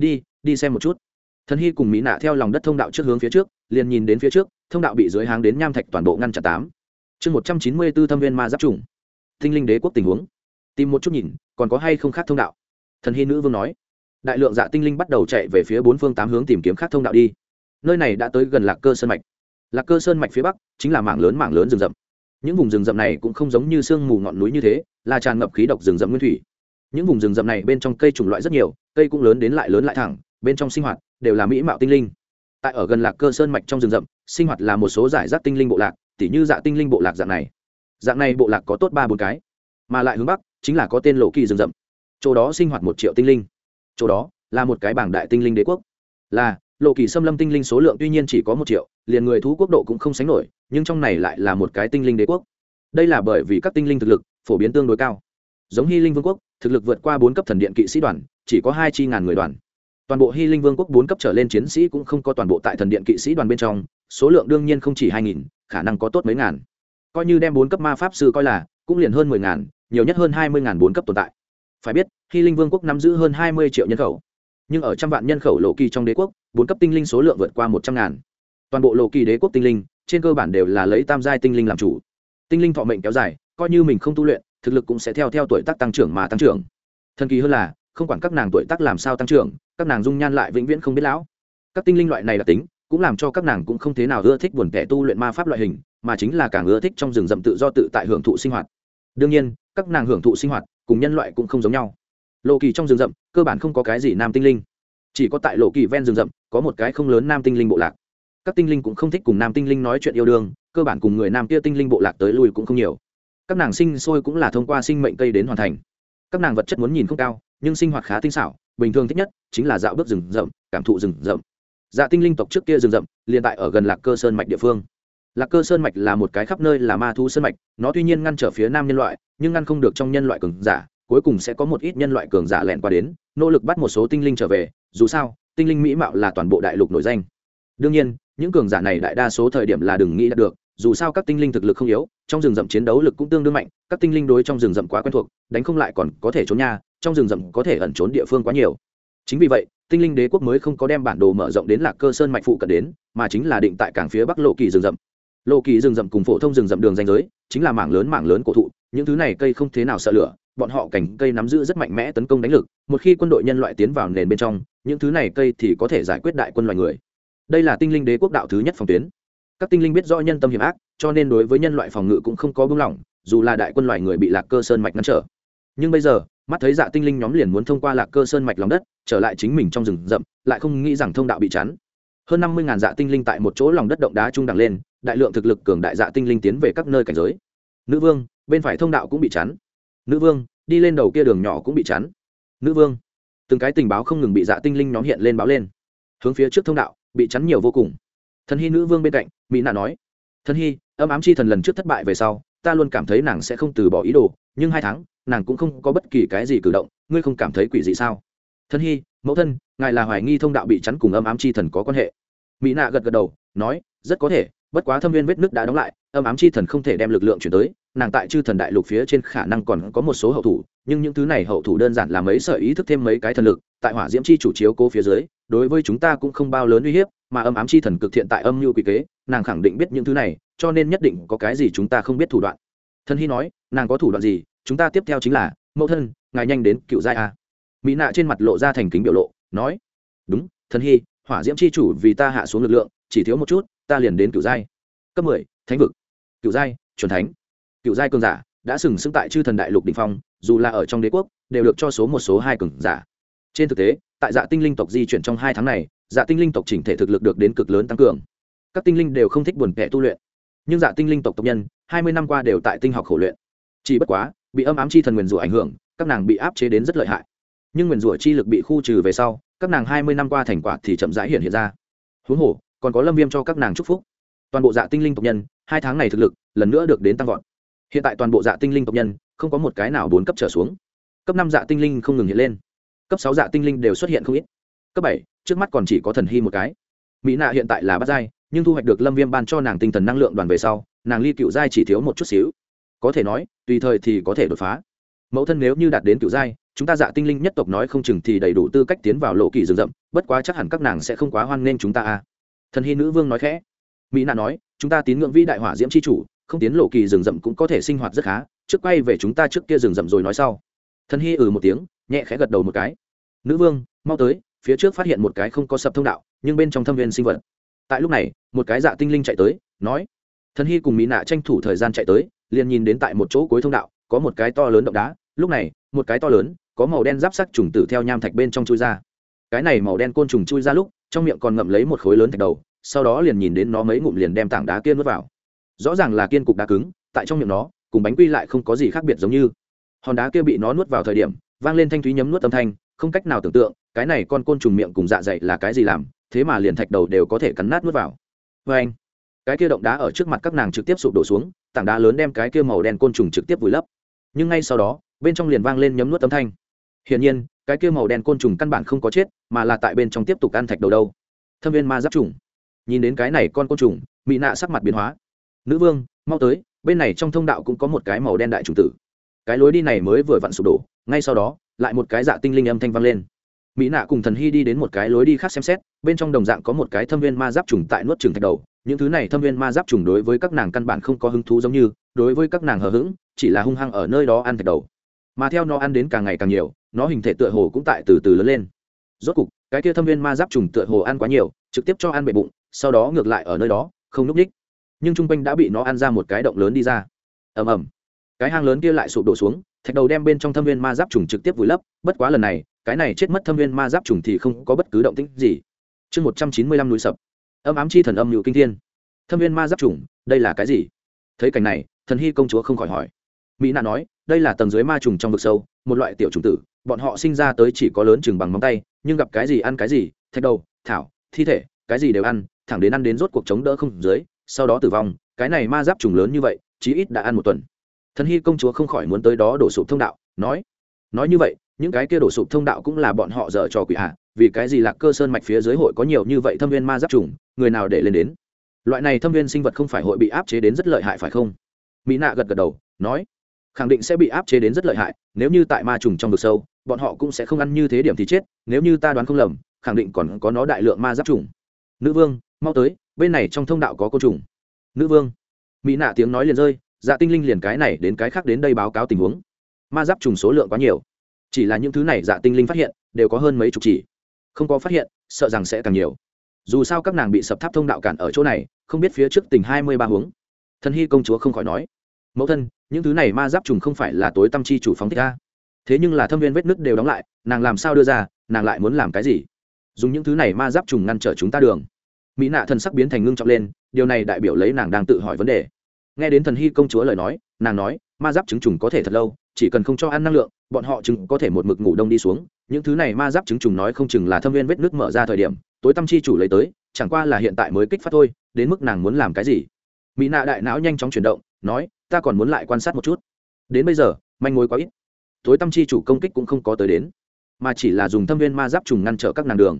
đi xem một chút." Thần hy cùng Mỹ Nạ theo lòng đất thông đạo trước hướng phía trước, liền nhìn đến phía trước, thông đạo bị dưới háng đến nham thạch toàn bộ ngăn chặn 8. Chương 194 Thâm viên ma giáp trùng. Tinh linh đế quốc tình huống. Tìm một chút nhìn, còn có hay không khác thông đạo. Thần hy nữ vương nói. Đại lượng Dạ Tinh Linh bắt đầu chạy về phía 4 phương 8 hướng tìm kiếm khác thông đạo đi. Nơi này đã tới gần Lạc Cơ Sơn mạch. Lạc Cơ Sơn mạch phía bắc chính là mảng lớn rừng rậm. Những vùng rừng rậm này cũng không giống như sương mù ngọn núi như thế, là tràn ngập khí độc rừng rậm nguyên thủy. Những vùng rừng rậm này bên trong cây chủng loại rất nhiều, cây cũng lớn lại thẳng, bên trong sinh hoạt đều là mỹ mạo tinh linh. Tại ở gần Lạc Cơ Sơn mạch trong rừng rậm, sinh hoạt là một số giải rác tinh linh bộ lạc, tỉ như Dạ Tinh Linh bộ lạc dạng này. Dạng này bộ lạc có tốt 3-4 cái, mà lại hướng bắc chính là có tên Lộ Kỳ rừng rậm. Chỗ đó sinh hoạt 1 triệu tinh linh. Chỗ đó là một cái bảng đại tinh linh đế quốc. Là Lộ Kỳ xâm lâm tinh linh số lượng tuy nhiên chỉ có 1 triệu, liền người thú quốc độ cũng không sánh nổi, nhưng trong này lại là một cái tinh linh đế quốc. Đây là bởi vì các tinh linh thực lực phổ biến tương đối cao. Giống Hy Linh vương quốc, thực lực vượt qua 4 cấp thần điện kỵ sĩ đoàn, chỉ có 2 chi ngàn người đoàn. Toàn bộ Hy Linh vương quốc 4 cấp trở lên chiến sĩ cũng không có toàn bộ tại thần điện kỵ sĩ đoàn bên trong, số lượng đương nhiên không chỉ 2000, khả năng có tốt mấy ngàn. Coi như đem 4 cấp ma pháp sư coi là, cũng liền hơn 10000, nhiều nhất hơn 20000 4 cấp tồn tại. Phải biết, Hy Linh vương quốc nắm giữ hơn 20 triệu nhân khẩu, nhưng ở trăm vạn nhân khẩu Lộ Kỳ trong đế quốc, 4 cấp tinh linh số lượng vượt qua 100.000. Toàn bộ Lộ Kỳ đế quốc tinh linh, trên cơ bản đều là lấy tam giai tinh linh làm chủ. Tinh linh thọ mệnh kéo dài, coi như mình không tu luyện, thực lực cũng sẽ theo tuổi tác tăng trưởng mà tăng trưởng. Thần kỳ hơn là, không quản các nàng tuổi tác làm sao tăng trưởng, các nàng dung nhan lại vĩnh viễn không biết lão. Các tinh linh loại này đặc tính, cũng làm cho các nàng cũng không thế nào ưa thích buồn kẻ tu luyện ma pháp loại hình, mà chính là càng ưa thích trong rừng rậm tự do tự tại hưởng thụ sinh hoạt. Đương nhiên, các nàng hưởng thụ sinh hoạt cùng nhân loại cũng không giống nhau. Lộ Kỳ trong rừng rậm, cơ bản không có cái gì nam tinh linh. Chỉ có tại Lộ Kỳ ven rừng rậm, có một cái không lớn nam tinh linh bộ lạc. Các tinh linh cũng không thích cùng nam tinh linh nói chuyện yêu đương, cơ bản cùng người nam kia tinh linh bộ lạc tới lui cũng không nhiều. Các nàng sinh sôi cũng là thông qua sinh mệnh cây đến hoàn thành. Các nàng vật chất muốn nhìn không cao, nhưng sinh hoạt khá tinh xảo, bình thường thích nhất chính là dạo bước rừng rậm, cảm thụ rừng rậm. Dạ tinh linh tộc trước kia rừng rậm, liền tại ở gần Lạc Cơ Sơn mạch địa phương. Lạc Cơ Sơn mạch là một cái khắp nơi là ma thú sơn mạch, nó tuy nhiên ngăn trở phía nam nhân loại, nhưng ngăn không được trong nhân loại cường giả, cuối cùng sẽ có một ít nhân loại cường giả lẻn qua đến, nỗ lực bắt một số tinh linh trở về, dù sao, tinh linh mỹ mạo là toàn bộ đại lục nổi danh. Đương nhiên những cường giả này đại đa số thời điểm là đừng nghĩ đạt được, dù sao các tinh linh thực lực không yếu, trong rừng rậm chiến đấu lực cũng tương đương mạnh, các tinh linh đối trong rừng rậm quá quen thuộc, đánh không lại còn có thể trốn nha, trong rừng rậm có thể ẩn trốn địa phương quá nhiều. Chính vì vậy tinh linh đế quốc mới không có đem bản đồ mở rộng đến Lạc Cơ Sơn mạch phụ cận đến, mà chính là định tại cảng phía bắc lộ kỳ rừng rậm. Lộ kỳ rừng rậm cùng phổ thông rừng rậm đường ranh giới chính là mảng lớn cổ thụ, những thứ này cây không thế nào sợ lửa, bọn họ cành cây nắm giữ rất mạnh mẽ tấn công đánh lực, một khi quân đội nhân loại tiến vào nền bên trong, những thứ này cây thì có thể giải quyết đại quân loài người. Đây là tinh linh đế quốc đạo thứ nhất phòng tuyến. Các tinh linh biết rõ nhân tâm hiểm ác, cho nên đối với nhân loại phòng ngự cũng không có buông lỏng, dù là đại quân loài người bị Lạc Cơ Sơn mạch ngăn trở. Nhưng bây giờ mắt thấy dạ tinh linh nhóm liền muốn thông qua Lạc Cơ Sơn mạch lòng đất trở lại chính mình trong rừng rậm, lại không nghĩ rằng thông đạo bị chắn. Hơn 50.000 dạ tinh linh tại một chỗ lòng đất động đá trung đẳng lên, đại lượng thực lực cường đại dạ tinh linh tiến về các nơi cảnh giới. Nữ vương, bên phải thông đạo cũng bị chắn. Nữ vương, đi lên đầu kia đường nhỏ cũng bị chắn. Nữ vương, từng cái tình báo không ngừng bị dạ tinh linh nhóm hiện lên báo lên. Hướng phía trước thông đạo bị chắn nhiều vô cùng. Thần Hy nữ vương bên cạnh, mỹ nạ nói: Thần Hy, âm ám chi thần lần trước thất bại về sau, ta luôn cảm thấy nàng sẽ không từ bỏ ý đồ, nhưng 2 tháng nàng cũng không có bất kỳ cái gì cử động, ngươi không cảm thấy quỷ dị sao? Thần Hy, mẫu thân, ngài là hoài nghi thông đạo bị chắn cùng âm ám chi thần có quan hệ? Mỹ nạ gật gật đầu nói: rất có thể, bất quá thâm viên vết nứt đã đóng lại, âm ám chi thần không thể đem lực lượng chuyển tới, nàng tại chư thần đại lục phía trên khả năng còn có một số hậu thủ, nhưng những thứ này hậu thủ đơn giản là mấy sợi ý thức thêm mấy cái thần lực, tại hỏa diễm chi chủ chiếu cố phía dưới, đối với chúng ta cũng không bao lớn uy hiếp, mà âm ám chi thần cực thiện tại âm mưu quỷ kế, nàng khẳng định biết những thứ này, cho nên nhất định có cái gì chúng ta không biết thủ đoạn. Thần Hy nói: nàng có thủ đoạn gì, chúng ta tiếp theo chính là, mẫu thân, ngài nhanh đến cựu giai a. Mỹ nạ trên mặt lộ ra thành kính biểu lộ nói: đúng, Thần Hy, hỏa diễm chi chủ vì ta hạ xuống lực lượng, chỉ thiếu một chút ta liền đến cựu giai. Cấp 10, thánh vực. Cựu giai, chuẩn thánh. Cựu giai cường giả đã sừng sững tại chư thần đại lục đỉnh phong, dù là ở trong đế quốc đều được cho số một số 2 cường giả. Trên thực tế tại dạ tinh linh tộc di chuyển trong 2 tháng này, dạ tinh linh tộc chỉnh thể thực lực được đến cực lớn tăng cường. Các tinh linh đều không thích buồn kẻ tu luyện, nhưng dạ tinh linh tộc tộc nhân 20 năm qua đều tại tinh học khổ luyện. Chỉ bất quá bị âm ám chi thần nguyền rủa ảnh hưởng, các nàng bị áp chế đến rất lợi hại, nhưng nguyền rủa chi lực bị khu trừ về sau, các nàng 20 năm qua thành quả thì chậm rãi hiện ra. Huống hồ còn có Lâm Viêm cho các nàng chúc phúc. Toàn bộ dạ tinh linh tộc nhân 2 tháng này thực lực lần nữa được đến tăng vọt. Hiện tại toàn bộ dạ tinh linh tộc nhân không có một cái nào 4 cấp trở xuống. Cấp 5 dạ tinh linh không ngừng hiện lên, cấp 6 dạ tinh linh đều xuất hiện không ít, cấp 7 trước mắt còn chỉ có Thần Hy một cái. Mỹ nạ hiện tại là bát giai, nhưng thu hoạch được Lâm Viêm ban cho nàng tinh thần năng lượng đoàn về sau, nàng ly cựu giai chỉ thiếu một chút xíu, có thể nói tùy thời thì có thể đột phá. Mẫu thân, nếu như đạt đến cựu giai, chúng ta dạ tinh linh nhất tộc nói không chừng thì đầy đủ tư cách tiến vào lộ kỳ rừng rậm, bất quá chắc hẳn các nàng sẽ không quá hoan nghênh chúng ta a. Thần Hy nữ vương nói khẽ. Mỹ nạ nói: chúng ta tín ngưỡng vĩ đại hỏa diễm chi chủ, không tiến lộ kỳ rừng rậm cũng có thể sinh hoạt rất khá, trước quay về chúng ta trước kia rừng rậm rồi nói sau. Thần Hy một tiếng, nhẹ khẽ gật đầu một cái. Nữ vương, mau tới, phía trước phát hiện một cái không có sập thông đạo, nhưng bên trong thâm viên sinh vật. Tại lúc này một cái dạ tinh linh chạy tới nói. Thần Hy cùng Mỹ nạ tranh thủ thời gian chạy tới, liền nhìn đến tại một chỗ cuối thông đạo có một cái to lớn động đá. Lúc này một cái to lớn có màu đen giáp sắc trùng tử theo nham thạch bên trong chui ra. Cái này màu đen côn trùng chui ra lúc trong miệng còn ngậm lấy một khối lớn thạch đầu, sau đó liền nhìn đến nó mấy ngụm liền đem tảng đá kia nuốt vào. Rõ ràng là kiên cục đá cứng, tại trong miệng nó cùng bánh quy lại không có gì khác biệt giống như. Hòn đá kia bị nó nuốt vào thời điểm vang lên thanh thúy nhấm nuốt âm thanh, không cách nào tưởng tượng cái này con côn trùng miệng cùng dạ dày là cái gì làm, thế mà liền thạch đầu đều có thể cắn nát nuốt vào. Vê anh, cái kia động đá ở trước mặt các nàng trực tiếp sụp đổ xuống, tảng đá lớn đem cái kia màu đen côn trùng trực tiếp vùi lấp. Nhưng ngay sau đó bên trong liền vang lên nhấm nuốt âm thanh. Hiển nhiên cái kia màu đen côn trùng căn bản không có chết, mà là tại bên trong tiếp tục ăn thạch đầu đâu. Thâm viên ma giáp trùng. Nhìn đến cái này con côn trùng, Mỹ nạ sắc mặt biến hóa. Nữ vương, mau tới, bên này trong thông đạo cũng có một cái màu đen đại trùng tử. Cái lối đi này mới vừa vặn sụp đổ, ngay sau đó lại một cái dạ tinh linh âm thanh vang lên. Mỹ nạ cùng Thần Hy đi đến một cái lối đi khác xem xét, bên trong đồng dạng có một cái thâm viên ma giáp trùng tại nuốt trừng thạch đầu. Những thứ này thâm viên ma giáp trùng đối với các nàng căn bản không có hứng thú giống như, đối với các nàng hờ hững, chỉ là hung hăng ở nơi đó ăn thạch đầu. Mà theo nó ăn đến càng ngày càng nhiều, nó hình thể tựa hồ cũng tại từ từ lớn lên. Rốt cục cái kia thâm viên ma giáp trùng tựa hồ ăn quá nhiều, trực tiếp cho ăn bể bụng, sau đó ngược lại ở nơi đó không núp đích, nhưng trung quanh đã bị nó ăn ra một cái động lớn đi ra. Ầm ầm, cái hang lớn kia lại sụp đổ xuống, thạch đầu đem bên trong thâm viên ma giáp trùng trực tiếp vùi lấp. Bất quá lần này cái này chết mất thâm viên ma giáp trùng thì không có bất cứ động tĩnh gì. Chương 195 núi sập. Âm ám chi thần âm nhu kinh thiên. Thâm viên ma giáp trùng, đây là cái gì? Thấy cảnh này, Thần Hy công chúa không khỏi hỏi. Mỹ nạ nói, đây là tầng dưới ma trùng trong vực sâu, một loại tiểu trùng tử, bọn họ sinh ra tới chỉ có lớn chừng bằng móng tay, nhưng gặp cái gì ăn cái gì, thạch đầu, thảo, thi thể, cái gì đều ăn, thẳng đến ăn đến rốt cuộc chống đỡ không dưới, sau đó tử vong. Cái này ma giáp trùng lớn như vậy, chí ít đã ăn 1 tuần. Thần Hy công chúa không khỏi muốn tới đó đổ sụp thông đạo, nói như vậy những cái kia đổ sụp thông đạo cũng là bọn họ dở trò quỷ hạ, vì cái gì lạc cơ sơn mạch phía dưới hội có nhiều như vậy thâm viên ma giáp trùng, người nào để lên đến? Loại này thâm viên sinh vật không phải hội bị áp chế đến rất lợi hại phải không? Mỹ nạ gật gật đầu nói, khẳng định sẽ bị áp chế đến rất lợi hại, nếu như tại ma trùng trong vực sâu bọn họ cũng sẽ không ăn như thế điểm thì chết, nếu như ta đoán không lầm khẳng định còn có nó đại lượng ma giáp trùng. Nữ vương mau tới, bên này trong thông đạo có côn trùng. Nữ vương. Mỹ nạ tiếng nói liền rơi, Dạ Tinh Linh liền cái này đến cái khác đến đây báo cáo tình huống. Ma giáp trùng số lượng quá nhiều, chỉ là những thứ này Dạ Tinh Linh phát hiện đều có hơn mấy chục chỉ, không có phát hiện sợ rằng sẽ càng nhiều. Dù sao các nàng bị sập tháp thông đạo cản ở chỗ này, không biết phía trước tình 23 hướng. Thần Hy công chúa không khỏi nói, mẫu thân, những thứ này ma giáp trùng không phải là tối tâm chi chủ phóng thích ra, thế nhưng là thâm viên vết nứt đều đóng lại, nàng làm sao đưa ra, nàng lại muốn làm cái gì? Dùng những thứ này ma giáp trùng ngăn trở chúng ta đường. Mỹ nạ thần sắc biến thành ngưng trọng lên, điều này đại biểu lấy nàng đang tự hỏi vấn đề. Nghe đến Thần Hy công chúa lời nói, nàng nói, ma giáp trứng trùng có thể thật lâu, chỉ cần không cho ăn năng lượng, bọn họ trứng có thể một mực ngủ đông đi xuống. Những thứ này ma giáp trứng trùng nói không chừng là thâm viên vết nứt mở ra thời điểm tối tâm chi chủ lấy tới, chẳng qua là hiện tại mới kích phát thôi, đến mức nàng muốn làm cái gì? Mỹ nạ đại não nhanh chóng chuyển động, nói, ta còn muốn lại quan sát một chút. Đến bây giờ manh mối quá ít, tối tâm chi chủ công kích cũng không có tới đến, mà chỉ là dùng thâm viên ma giáp trùng ngăn trở các nàng đường,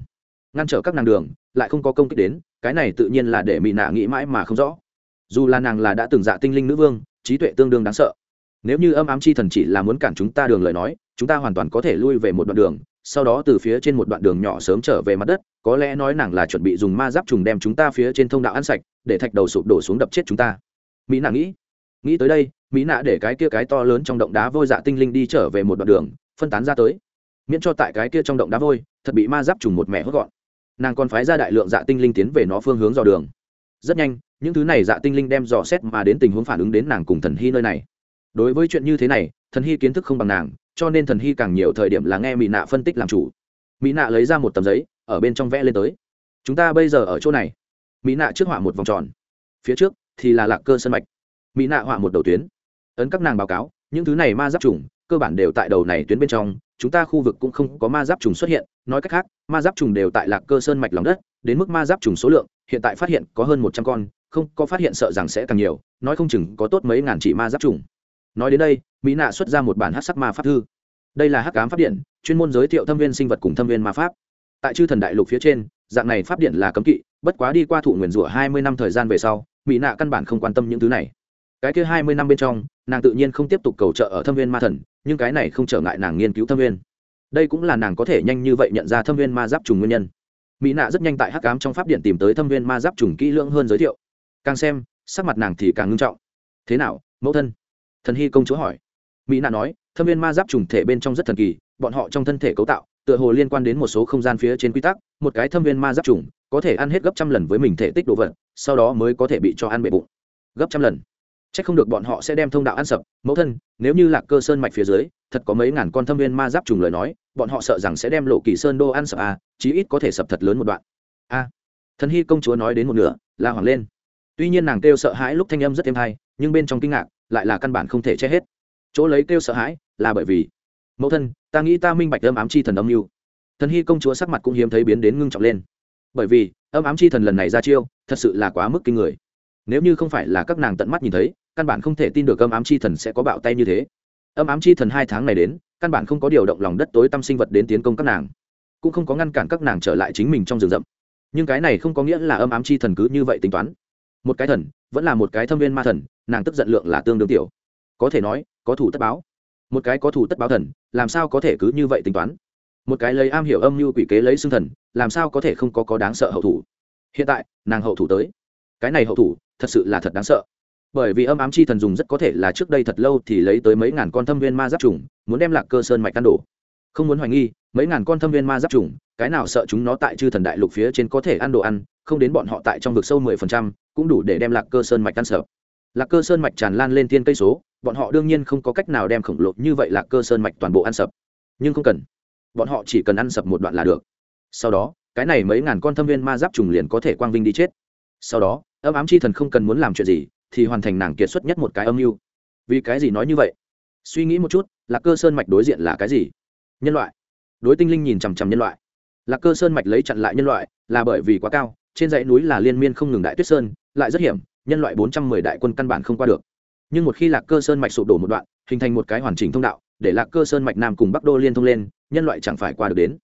lại không có công kích đến, cái này tự nhiên là để Mỹ nạ nghĩ mãi mà không rõ. Dù là nàng là đã từng Dạ Tinh Linh nữ vương, trí tuệ tương đương đáng sợ, nếu như âm ám chi thần chỉ là muốn cản chúng ta đường lời nói, chúng ta hoàn toàn có thể lui về một đoạn đường, sau đó từ phía trên một đoạn đường nhỏ sớm trở về mặt đất. Có lẽ nói nàng là chuẩn bị dùng ma giáp trùng đem chúng ta phía trên thông đạo ăn sạch, để thạch đầu sụp đổ xuống đập chết chúng ta. Mỹ nạ nghĩ tới đây, Mỹ nạ để cái kia cái to lớn trong động đá vôi Dạ Tinh Linh đi trở về một đoạn đường, phân tán ra tới, miễn cho tại cái kia trong động đá vôi thật bị ma giáp trùng một mẹ hốt gọn. Nàng còn phái ra đại lượng Dạ Tinh Linh tiến về nó phương hướng dò đường. Rất nhanh, những thứ này Dạ Tinh Linh đem dò xét mà đến tình huống phản ứng đến nàng cùng Thần Hy nơi này. Đối với chuyện như thế này, Thần Hy kiến thức không bằng nàng, cho nên Thần Hy càng nhiều thời điểm là nghe Mỹ nạ phân tích làm chủ. Mỹ nạ lấy ra một tấm giấy, ở bên trong vẽ lên tới, chúng ta bây giờ ở chỗ này. Mỹ nạ trước họa một vòng tròn, phía trước thì là Lạc Cơ Sơn mạch. Mỹ nạ họa một đầu tuyến, ấn các nàng báo cáo, những thứ này ma giáp trùng cơ bản đều tại đầu này tuyến bên trong, chúng ta khu vực cũng không có ma giáp trùng xuất hiện, nói cách khác ma giáp trùng đều tại Lạc Cơ Sơn mạch lòng đất, đến mức ma giáp trùng số lượng hiện tại phát hiện có hơn 100 con, không có phát hiện sợ rằng sẽ càng nhiều, nói không chừng có tốt mấy ngàn chỉ ma giáp trùng. Nói đến đây, Mỹ nạ xuất ra một bản hắc sắc ma pháp thư. Đây là hắc ám pháp điện, chuyên môn giới thiệu thâm viên sinh vật cùng thâm viên ma pháp. Tại chư thần đại lục phía trên, dạng này pháp điện là cấm kỵ, bất quá đi qua thụ nguyền rủa 20 năm thời gian về sau, Mỹ nạ căn bản không quan tâm những thứ này. Cái kia 20 năm bên trong, nàng tự nhiên không tiếp tục cầu trợ ở thâm viên ma thần, nhưng cái này không trở ngại nàng nghiên cứu thâm viên. Đây cũng là nàng có thể nhanh như vậy nhận ra thâm viên ma giáp trùng nguyên nhân. Mỹ nạ rất nhanh tại hắc ám trong pháp điện tìm tới thâm viên ma giáp trùng kỹ lưỡng hơn giới thiệu. Càng xem, sắc mặt nàng thì càng ngưng trọng. Thế nào, mẫu thân? Thần Hy công chúa hỏi. Mỹ nạ nói, thâm viên ma giáp trùng thể bên trong rất thần kỳ, bọn họ trong thân thể cấu tạo tựa hồ liên quan đến một số không gian phía trên quy tắc, một cái thâm viên ma giáp trùng có thể ăn hết gấp trăm lần với mình thể tích đồ vật, sau đó mới có thể bị cho ăn bệ bụng. Gấp trăm lần. Chắc không được bọn họ sẽ đem thông đạo ăn sập. Mẫu thân, nếu như Lạc Cơ Sơn mạch phía dưới thật có mấy ngàn con thâm viên ma giáp trùng lời nói, bọn họ sợ rằng sẽ đem Lộ Kỳ Sơn đô ăn sập à, chí ít có thể sập thật lớn một đoạn. A. Thần Hy công chúa nói đến một nửa, la hoảng lên. Tuy nhiên nàng kêu sợ hãi lúc thanh âm rất êm hay, nhưng bên trong kinh ngạc lại là căn bản không thể che hết. Chỗ lấy kêu sợ hãi là bởi vì, mẫu thân, ta nghĩ ta minh bạch âm ám chi thần âm mưu. Thần Hy công chúa sắc mặt cũng hiếm thấy biến đến ngưng trọng lên, bởi vì âm ám chi thần lần này ra chiêu thật sự là quá mức kinh người. Nếu như không phải là các nàng tận mắt nhìn thấy, căn bản không thể tin được âm ám chi thần sẽ có bạo tay như thế. Âm ám chi thần 2 tháng này đến, căn bản không có điều động lòng đất tối tâm sinh vật đến tiến công các nàng, cũng không có ngăn cản các nàng trở lại chính mình trong rừng rậm. Nhưng cái này không có nghĩa là âm ám chi thần cứ như vậy tính toán. Một cái thần vẫn là một cái thâm viên ma thần, nàng tức giận lượng là tương đương tiểu, có thể nói có thủ tất báo. Một cái có thủ tất báo thần làm sao có thể cứ như vậy tính toán? Một cái lấy am hiểu âm mưu quỷ kế lấy xương thần làm sao có thể không có đáng sợ hậu thủ? Hiện tại nàng hậu thủ tới, cái này hậu thủ thật sự là thật đáng sợ. Bởi vì âm ám chi thần dùng rất có thể là trước đây thật lâu thì lấy tới mấy ngàn con thâm viên ma giáp trùng, muốn đem Lạc Cơ Sơn mạch tan đổ. Không muốn hoài nghi, mấy ngàn con thâm viên ma giáp trùng, cái nào sợ chúng nó tại chư thần đại lục phía trên có thể ăn đồ ăn, không đến bọn họ tại trong vực sâu 10%, cũng đủ để đem Lạc Cơ Sơn mạch tan sợ. Lạc Cơ Sơn mạch tràn lan lên thiên cây số, bọn họ đương nhiên không có cách nào đem khổng lồ như vậy Lạc Cơ Sơn mạch toàn bộ ăn sập. Nhưng không cần, bọn họ chỉ cần ăn sập một đoạn là được. Sau đó, cái này mấy ngàn con thâm viên ma giáp trùng liền có thể quang vinh đi chết. Sau đó, âm ám chi thần không cần muốn làm chuyện gì, thì hoàn thành nàng kiệt xuất nhất một cái âm mưu. Vì cái gì nói như vậy? Suy nghĩ một chút, Lạc Cơ Sơn mạch đối diện là cái gì? Nhân loại. Đối tinh linh nhìn chằm chằm nhân loại. Lạc Cơ Sơn mạch lấy chặn lại nhân loại, là bởi vì quá cao, trên dãy núi là liên miên không ngừng đại tuyết sơn, lại rất hiểm, nhân loại 410 đại quân căn bản không qua được. Nhưng một khi Lạc Cơ Sơn mạch sụp đổ một đoạn, hình thành một cái hoàn chỉnh thông đạo, để Lạc Cơ Sơn mạch nam cùng Bắc Đô liên thông lên, nhân loại chẳng phải qua được đến.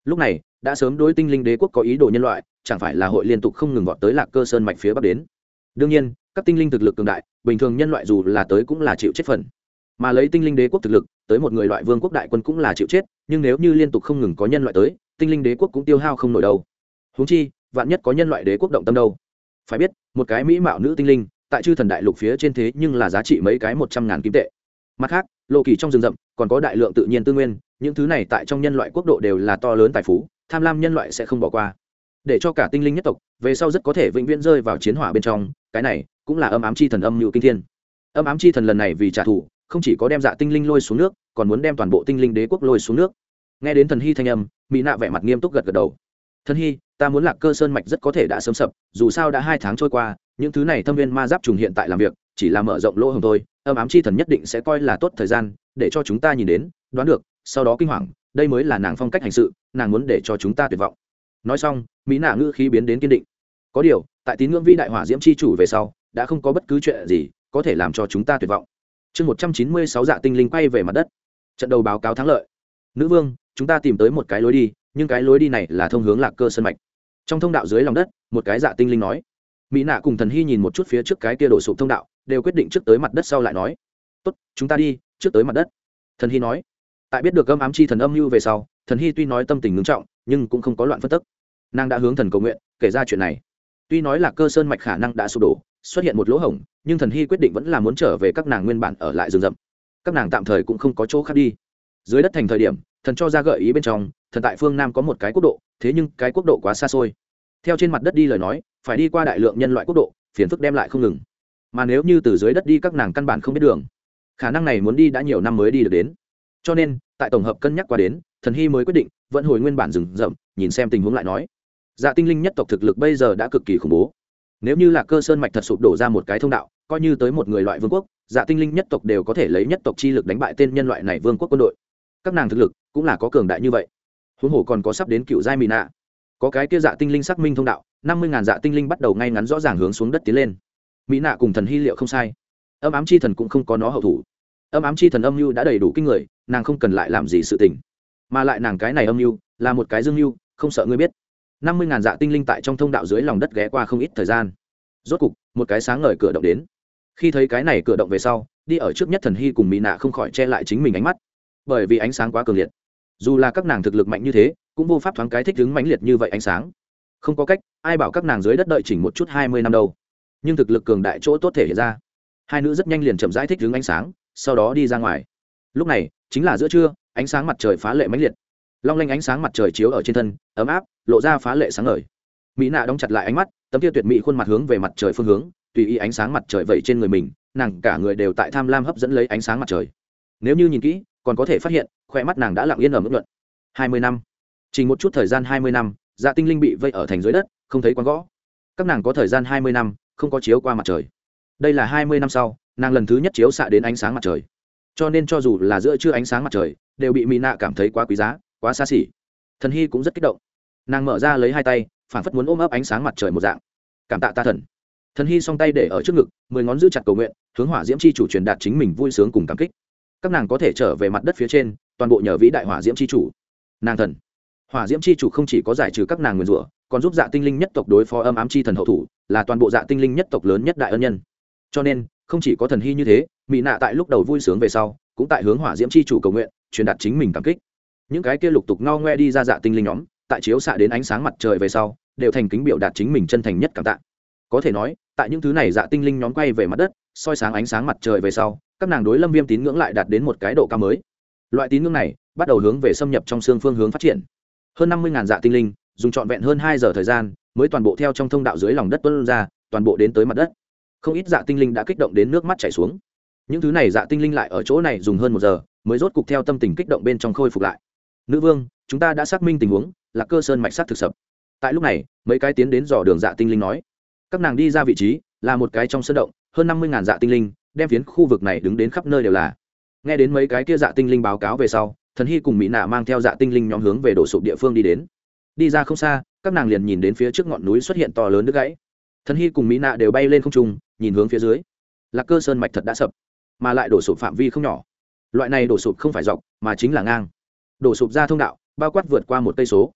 lúc này đã sớm đối tinh linh đế quốc có ý đồ nhân loại chẳng phải là hội liên tục không ngừng vọt tới Lạc Cơ Sơn mạch phía bắc đến. Đương nhiên các tinh linh thực lực cường đại, bình thường nhân loại dù là tới cũng là chịu chết phần, mà lấy tinh linh đế quốc thực lực tới một người loại vương quốc đại quân cũng là chịu chết, nhưng nếu như liên tục không ngừng có nhân loại tới, tinh linh đế quốc cũng tiêu hao không nổi đâu. Huống chi vạn nhất có nhân loại đế quốc động tâm đâu. Phải biết một cái mỹ mạo nữ tinh linh tại chư thần đại lục phía trên thế nhưng là giá trị mấy cái 100.000 kim tệ. Mặt khác lộ kỳ trong rừng rậm còn có đại lượng tự nhiên tư nguyên, những thứ này tại trong nhân loại quốc độ đều là to lớn tài phú, tham lam nhân loại sẽ không bỏ qua, để cho cả tinh linh nhất tộc về sau rất có thể vĩnh viễn rơi vào chiến hỏa bên trong. Cái này cũng là âm ám chi thần âm mưu kinh thiên. Âm ám chi thần lần này vì trả thù không chỉ có đem Dạ tinh linh lôi xuống nước, còn muốn đem toàn bộ tinh linh đế quốc lôi xuống nước. Nghe đến thần hy thanh âm, mỹ nạ vẻ mặt nghiêm túc gật gật đầu. Thần hy, ta muốn Lạc Cơ Sơn mạch rất có thể đã sớm sập, dù sao đã 2 tháng trôi qua, những thứ này thâm viên ma giáp trùng hiện tại làm việc chỉ là mở rộng lỗ hổng thôi. Âm ám chi thần nhất định sẽ coi là tốt thời gian để cho chúng ta nhìn đến, đoán được, sau đó kinh hoàng. Đây mới là nàng phong cách hành sự, nàng muốn để cho chúng ta tuyệt vọng. Nói xong mỹ nạ ngữ khí biến đến kiên định. Có điều tại tín ngưỡng vĩ đại hỏa diễm chi chủ về sau đã không có bất cứ chuyện gì có thể làm cho chúng ta tuyệt vọng. Chương 196 Dạ tinh linh quay về mặt đất. Trận đầu báo cáo thắng lợi. Nữ vương, chúng ta tìm tới một cái lối đi, nhưng cái lối đi này là thông hướng Lạc Cơ Sơn mạch. Trong thông đạo dưới lòng đất, một cái dạ tinh linh nói. Mỹ nạ cùng thần hy nhìn một chút phía trước cái kia đổ sụp thông đạo, đều quyết định trước tới mặt đất sau lại nói. Tốt, chúng ta đi, trước tới mặt đất. Thần hy nói. Tại biết được âm ám chi thần âm mưu về sau, thần hy tuy nói tâm tình ngưng trọng, nhưng cũng không có loạn phân tức. Nàng đã hướng thần cầu nguyện, kể ra chuyện này. Tuy nói là Cơ Sơn mạch khả năng đã sụp đổ, xuất hiện một lỗ hổng, nhưng thần hy quyết định vẫn là muốn trở về các nàng nguyên bản ở lại rừng rậm. Các nàng tạm thời cũng không có chỗ khác đi. Dưới đất thành thời điểm, thần cho ra gợi ý bên trong, thần tại phương nam có một cái quốc độ, thế nhưng cái quốc độ quá xa xôi. Theo trên mặt đất đi lời nói, phải đi qua đại lượng nhân loại quốc độ, phiền phức đem lại không ngừng. Mà nếu như từ dưới đất đi các nàng căn bản không biết đường, khả năng này muốn đi đã nhiều năm mới đi được đến. Cho nên tại tổng hợp cân nhắc qua đến, thần hy mới quyết định vẫn hồi nguyên bản rừng rậm, nhìn xem tình huống lại nói. Dạ tinh linh nhất tộc thực lực bây giờ đã cực kỳ khủng bố. Nếu như là Cơ Sơn mạch thật sụp đổ ra một cái thông đạo, coi như tới một người loại vương quốc, dạ tinh linh nhất tộc đều có thể lấy nhất tộc chi lực đánh bại tên nhân loại này vương quốc quân đội. Các nàng thực lực cũng là có cường đại như vậy. Huống hồ còn có sắp đến cựu giai mỹ nạ, có cái kia dạ tinh linh xác minh thông đạo, 50.000 dạ tinh linh bắt đầu ngay ngắn rõ ràng hướng xuống đất tiến lên. Mỹ nạ cùng thần hy liệu không sai, âm ám chi thần cũng không có nó hậu thủ. Âm ám chi thần âm mưu đã đầy đủ kinh người, nàng không cần lại làm gì sự tình, mà lại nàng cái này âm mưu là một cái dương mưu, không sợ ngươi biết. 50.000 dạ tinh linh tại trong thông đạo dưới lòng đất ghé qua không ít thời gian, rốt cục một cái sáng ngời cửa động đến. Khi thấy cái này cửa động về sau, đi ở trước nhất thần hy cùng mỹ nạ không khỏi che lại chính mình ánh mắt, bởi vì ánh sáng quá cường liệt, dù là các nàng thực lực mạnh như thế cũng vô pháp thoáng cái thích ứng mãnh liệt như vậy ánh sáng. Không có cách, ai bảo các nàng dưới đất đợi chỉnh một chút 20 năm đâu. Nhưng thực lực cường đại chỗ tốt thể hiện ra, hai nữ rất nhanh liền chậm rãi thích ứng ánh sáng, sau đó đi ra ngoài. Lúc này chính là giữa trưa, ánh sáng mặt trời phá lệ mãnh liệt, long lanh ánh sáng mặt trời chiếu ở trên thân, ấm áp, lộ ra phá lệ sáng ngời. Mỹ nạ đóng chặt lại ánh mắt, tấm kia tuyệt mỹ khuôn mặt hướng về mặt trời phương hướng, tùy ý ánh sáng mặt trời vẩy trên người mình, nàng cả người đều tại tham lam hấp dẫn lấy ánh sáng mặt trời. Nếu như nhìn kỹ còn có thể phát hiện khoe mắt nàng đã lặng yên ở mức luận. 20 năm, chỉ một chút thời gian 20 năm, dạ tinh linh bị vây ở thành dưới đất, không thấy quán gõ. Các nàng có thời gian 20 năm không có chiếu qua mặt trời. Đây là 20 năm sau nàng lần thứ nhất chiếu xạ đến ánh sáng mặt trời, cho nên cho dù là giữa trưa ánh sáng mặt trời đều bị mỹ nạ cảm thấy quá quý giá, quá xa xỉ. Thần hy cũng rất kích động, nàng mở ra lấy hai tay, phảng phất muốn ôm ấp ánh sáng mặt trời một dạng. Cảm tạ ta thần. Thần hy song tay để ở trước ngực, 10 ngón giữ chặt cầu nguyện, hướng hỏa diễm chi chủ truyền đạt chính mình vui sướng cùng cảm kích. Các nàng có thể trở về mặt đất phía trên, toàn bộ nhờ vĩ đại hỏa diễm chi chủ. Nàng thần, hỏa diễm chi chủ không chỉ có giải trừ các nàng nguyền rủa, còn giúp dạ tinh linh nhất tộc đối phó âm ám chi thần hậu thủ, là toàn bộ dạ tinh linh nhất tộc lớn nhất đại ân nhân. Cho nên không chỉ có thần hy như thế, mỹ nạ tại lúc đầu vui sướng về sau cũng tại hướng hỏa diễm chi chủ cầu nguyện, truyền đạt chính mình cảm kích. Những cái kia lục tục ngao ngoe đi ra dạ tinh linh nhóm, tại chiếu xạ đến ánh sáng mặt trời về sau đều thành kính biểu đạt chính mình chân thành nhất cảm tạ. Có thể nói tại những thứ này dạ tinh linh nhóm quay về mặt đất, soi sáng ánh sáng mặt trời về sau, các nàng đối Lâm Viêm tín ngưỡng lại đạt đến một cái độ cao mới. Loại tín ngưỡng này bắt đầu hướng về xâm nhập trong xương phương hướng phát triển. Hơn 50.000 dạ tinh linh dùng trọn vẹn hơn 2 giờ thời gian mới toàn bộ theo trong thông đạo dưới lòng đất tuôn ra, toàn bộ đến tới mặt đất. Không ít dạ tinh linh đã kích động đến nước mắt chảy xuống. Những thứ này dạ tinh linh lại ở chỗ này dùng hơn 1 giờ mới rốt cục theo tâm tình kích động bên trong khôi phục lại. Nữ vương, chúng ta đã xác minh tình huống, là Cơ Sơn mạch sắt thực sập. Tại lúc này mấy cái tiến đến dò đường dạ tinh linh nói. Các nàng đi ra vị trí là một cái trong sơn động, hơn 50.000 dạ tinh linh đem phiến khu vực này đứng đến khắp nơi đều là. Nghe đến mấy cái kia dạ tinh linh báo cáo về sau, thần hy cùng mỹ nạ mang theo dạ tinh linh nhóm hướng về đổ sụp địa phương đi đến. Đi ra không xa, các nàng liền nhìn đến phía trước ngọn núi xuất hiện to lớn đứt gãy. Thần hy cùng mỹ nạ đều bay lên không trung, nhìn hướng phía dưới. Lạc Cơ Sơn mạch thật đã sập, mà lại đổ sụp phạm vi không nhỏ. Loại này đổ sụp không phải dọc mà chính là ngang. Đổ sụp ra thông đạo bao quát vượt qua 1 cây số,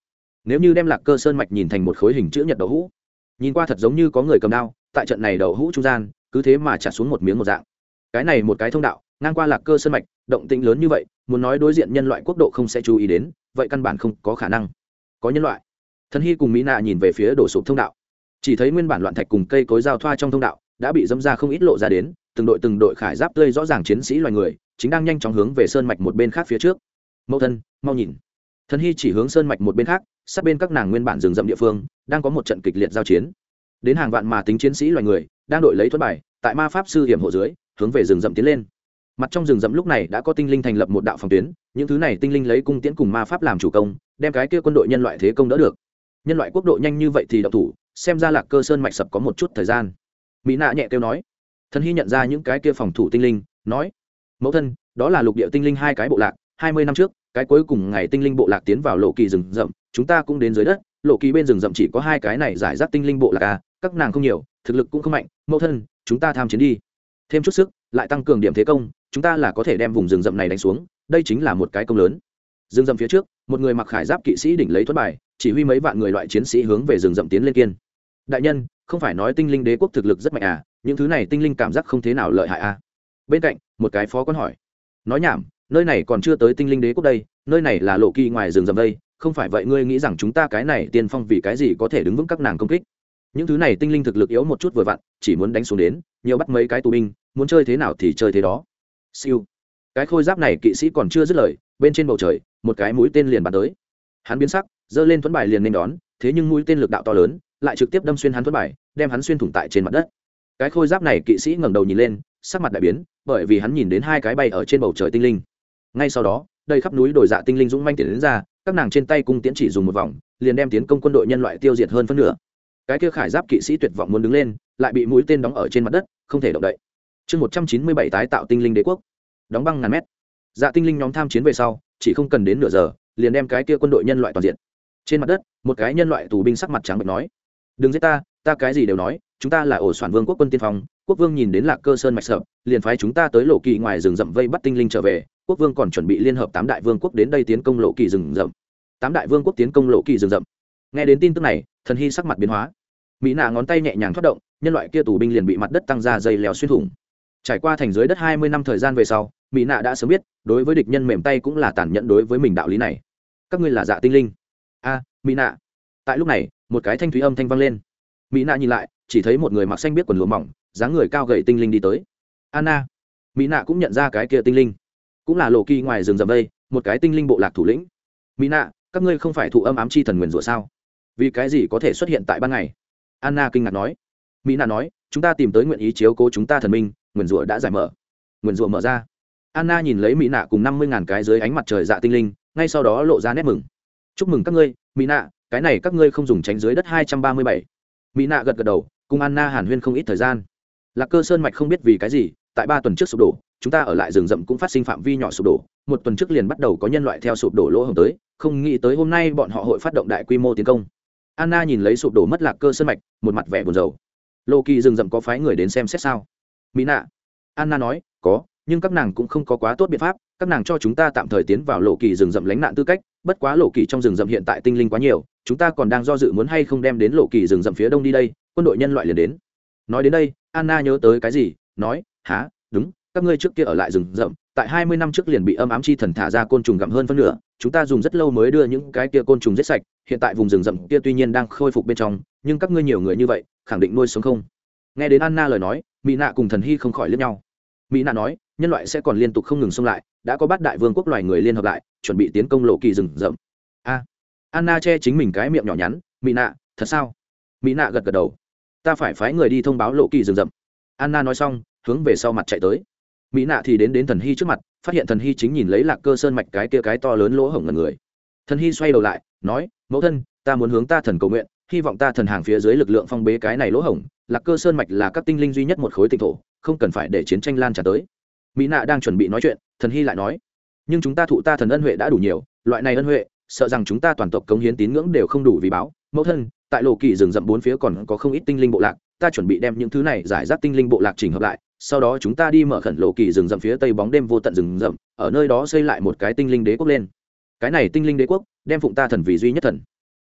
nếu như đem Lạc Cơ Sơn mạch nhìn thành một khối hình chữ nhật đậu hũ, nhìn qua thật giống như có người cầm đao tại trận này đậu hũ trung gian cứ thế mà chặt xuống một miếng một dạng. Cái này một cái thông đạo ngang qua Lạc Cơ Sơn mạch, động tĩnh lớn như vậy, muốn nói đối diện nhân loại quốc độ không sẽ chú ý đến, vậy căn bản không có khả năng. Có nhân loại. Thần Hy cùng Mỹ Nạ nhìn về phía đổ sụp thông đạo, chỉ thấy nguyên bản loạn thạch cùng cây cối giao thoa trong thông đạo đã bị dẫm ra không ít lộ ra đến, từng đội khải giáp tươi rõ ràng chiến sĩ loài người chính đang nhanh chóng hướng về sơn mạch một bên khác phía trước. Mẫu thân, mau nhìn. Thần Hy chỉ hướng sơn mạch một bên khác, sát bên các nàng nguyên bản rừng rậm địa phương đang có một trận kịch liệt giao chiến. Đến hàng vạn mà tính chiến sĩ loài người đang đội lấy thuẫn bài tại ma pháp sư hiểm hộ dưới hướng về rừng rậm tiến lên. Mặt trong rừng rậm lúc này đã có tinh linh thành lập một đạo phòng tuyến, những thứ này tinh linh lấy cung tiễn cùng ma pháp làm chủ công, đem cái kia quân đội nhân loại thế công đỡ được. Nhân loại quốc độ nhanh như vậy thì động thủ, xem ra Lạc Cơ Sơn mạch sập có một chút thời gian. Mỹ Nạ nhẹ kêu nói. Thần Hy nhận ra những cái kia phòng thủ tinh linh, nói: mẫu thân, đó là lục địa tinh linh hai cái bộ lạc, 20 năm trước cái cuối cùng ngày tinh linh bộ lạc tiến vào lộ kỳ rừng rậm, chúng ta cũng đến dưới đất. Lộ kỳ bên rừng rậm chỉ có hai cái này giải rác tinh linh bộ lạc các nàng không nhiều, thực lực cũng không mạnh. Mẫu thân, chúng ta tham chiến đi, thêm chút sức lại tăng cường điểm thế công, chúng ta là có thể đem vùng rừng rậm này đánh xuống, đây chính là một cái công lớn. Rừng rậm phía trước, một người mặc khải giáp kỵ sĩ đỉnh lấy thuẫn bài, chỉ huy mấy vạn người loại chiến sĩ hướng về rừng rậm tiến lên kiên. Đại nhân, không phải nói tinh linh đế quốc thực lực rất mạnh những thứ này tinh linh cảm giác không thế nào lợi hại bên cạnh một cái phó quan hỏi. Nói nhảm, nơi này còn chưa tới tinh linh đế quốc đây, nơi này là lộ kỳ ngoài rừng rậm đây, không phải vậy ngươi nghĩ rằng chúng ta cái này tiên phong vì cái gì có thể đứng vững các nàng công kích? Những thứ này tinh linh thực lực yếu một chút vừa vặn, chỉ muốn đánh xuống đến, nhiều bắt mấy cái tù binh, muốn chơi thế nào thì chơi thế đó. Siêu. Cái khôi giáp này kỵ sĩ còn chưa dứt lời, bên trên bầu trời, một cái mũi tên liền bắn tới. Hắn biến sắc, giơ lên thuẫn bài liền nên đón, thế nhưng mũi tên lực đạo to lớn, lại trực tiếp đâm xuyên hắn thuẫn bài, đem hắn xuyên thủng tại trên mặt đất. Cái khôi giáp này kỵ sĩ ngẩng đầu nhìn lên, sắc mặt đại biến, bởi vì hắn nhìn đến hai cái bay ở trên bầu trời tinh linh. Ngay sau đó, đây khắp núi đồi dạ tinh linh dũng manh tiến đến ra, các nàng trên tay cung tiễn chỉ dùng một vòng, liền đem tiến công quân đội nhân loại tiêu diệt hơn phân nửa. Cái kia khải giáp kỵ sĩ tuyệt vọng muốn đứng lên, lại bị mũi tên đóng ở trên mặt đất, không thể động đậy. Chương 197 tái tạo tinh linh đế quốc. Đóng băng ngàn mét. Dạ tinh linh nhóm tham chiến về sau, chỉ không cần đến nửa giờ, liền đem cái kia quân đội nhân loại toàn diện. Trên mặt đất, một cái nhân loại tù binh sắc mặt trắng bệch nói: "Đừng giết ta, ta cái gì đều nói, chúng ta là ổ soạn vương quốc quân tiên phong." Quốc vương nhìn đến Lạc Cơ Sơn mạch sợ, liền phái chúng ta tới lộ kỳ ngoài rừng rậm vây bắt tinh linh trở về. Quốc vương còn chuẩn bị liên hợp 8 đại vương quốc đến đây tiến công lộ kỳ rừng rậm. 8 đại vương quốc tiến công lộ kỳ rừng rậm. Nghe đến tin tức này, Thần Hy sắc mặt biến hóa. Mỹ Nạ ngón tay nhẹ nhàng thoát động, nhân loại kia tù binh liền bị mặt đất tăng ra dây leo xuyên thủng. Trải qua thành dưới đất 20 năm thời gian về sau, Mỹ Nạ đã sớm biết, đối với địch nhân mềm tay cũng là tàn nhẫn đối với mình đạo lý này. Các ngươi là dạ tinh linh? Mỹ Nạ. Tại lúc này, một cái thanh thúy âm thanh vang lên. Mỹ Nạ nhìn lại, chỉ thấy một người mặc xanh biết quần lụa mỏng, dáng người cao gầy tinh linh đi tới. Anna. Mỹ Nạ cũng nhận ra cái kia tinh linh, cũng là lộ kỳ ngoài rừng rậm đây, một cái tinh linh bộ lạc thủ lĩnh. Mỹ Nạ, các ngươi không phải thụ âm ám chi thần nguyền rủa sao? Vì cái gì có thể xuất hiện tại ban ngày? Anna kinh ngạc nói. Mỹ Nạ nói, chúng ta tìm tới nguyện ý chiếu cố chúng ta thần minh, nguyền rủa đã giải mở. Nguyền rủa mở ra. Anna nhìn lấy Mỹ Nạ cùng 50.000 cái dưới ánh mặt trời dạ tinh linh, ngay sau đó lộ ra nét mừng. Chúc mừng các ngươi, Mỹ Nạ, cái này các ngươi không dùng tránh dưới đất 237. Mỹ Nạ gật gật đầu, cùng Anna hàn huyên không ít thời gian. Lạc Cơ Sơn mạch không biết vì cái gì, tại 3 tuần trước sụp đổ, chúng ta ở lại rừng rậm cũng phát sinh phạm vi nhỏ sụp đổ, 1 tuần trước liền bắt đầu có nhân loại theo sụp đổ lỗ hổng tới, không nghĩ tới hôm nay bọn họ hội phát động đại quy mô tiến công. Anna nhìn lấy sụp đổ mất Lạc Cơ Sơn mạch, một mặt vẻ buồn rầu. Lộ kỳ rừng rậm có phái người đến xem xét sao? Mỹ Nạ. Anna nói, có, nhưng các nàng cũng không có quá tốt biện pháp, các nàng cho chúng ta tạm thời tiến vào lộ kỳ rừng rậm lánh nạn tư cách, bất quá lộ kỳ trong rừng rậm hiện tại tinh linh quá nhiều, chúng ta còn đang do dự muốn hay không đem đến lộ kỳ rừng rậm phía đông đi đây, quân đội nhân loại liền đến. Nói đến đây, Anna nhớ tới cái gì, nói, há, đúng, các ngươi trước kia ở lại rừng rậm, tại 20 năm trước liền bị âm ám chi thần thả ra côn trùng gặm hơn phân nửa, chúng ta dùng rất lâu mới đưa những cái kia côn trùng giết sạch, hiện tại vùng rừng rậm kia tuy nhiên đang khôi phục bên trong, nhưng các ngươi nhiều người như vậy, khẳng định nuôi sống không? Nghe đến Anna lời nói, Mỹ Nạ cùng Thần Hy không khỏi liếc nhau. Mỹ Nạ nói, nhân loại sẽ còn liên tục không ngừng xông lại, đã có 8 đại vương quốc loài người liên hợp lại, chuẩn bị tiến công lộ kỳ rừng rậm. Anna che chính mình cái miệng nhỏ nhắn, Mỹ Nạ, thật sao? Mỹ Nạ gật gật đầu. Ta phải phái người đi thông báo lộ kỳ rừng rậm. Anna nói xong, hướng về sau mặt chạy tới. Mỹ Nạ thì đến Thần Hy trước mặt, phát hiện Thần Hy chính nhìn lấy Lạc Cơ Sơn mạch cái kia cái to lớn lỗ hổng ngần người. Thần Hy xoay đầu lại, nói, mẫu thân, ta muốn hướng ta thần cầu nguyện, hy vọng ta thần hàng phía dưới lực lượng phong bế cái này lỗ hổng. Lạc Cơ Sơn mạch là các tinh linh duy nhất một khối tịnh thổ, không cần phải để chiến tranh lan tràn tới. Mỹ Nạ đang chuẩn bị nói chuyện, Thần Hy lại nói, nhưng chúng ta thụ ta thần ân huệ đã đủ nhiều, loại này ân huệ, sợ rằng chúng ta toàn tộc cống hiến tín ngưỡng đều không đủ vì báo. Mẫu thân, tại lộ kỳ rừng rậm 4 phía còn có không ít tinh linh bộ lạc, ta chuẩn bị đem những thứ này giải rác tinh linh bộ lạc chỉnh hợp lại, sau đó chúng ta đi mở khẩn lộ kỳ rừng rậm phía tây bóng đêm vô tận rừng rậm, ở nơi đó xây lại một cái tinh linh đế quốc lên. Cái này tinh linh đế quốc đem phụng ta thần vì duy nhất thần.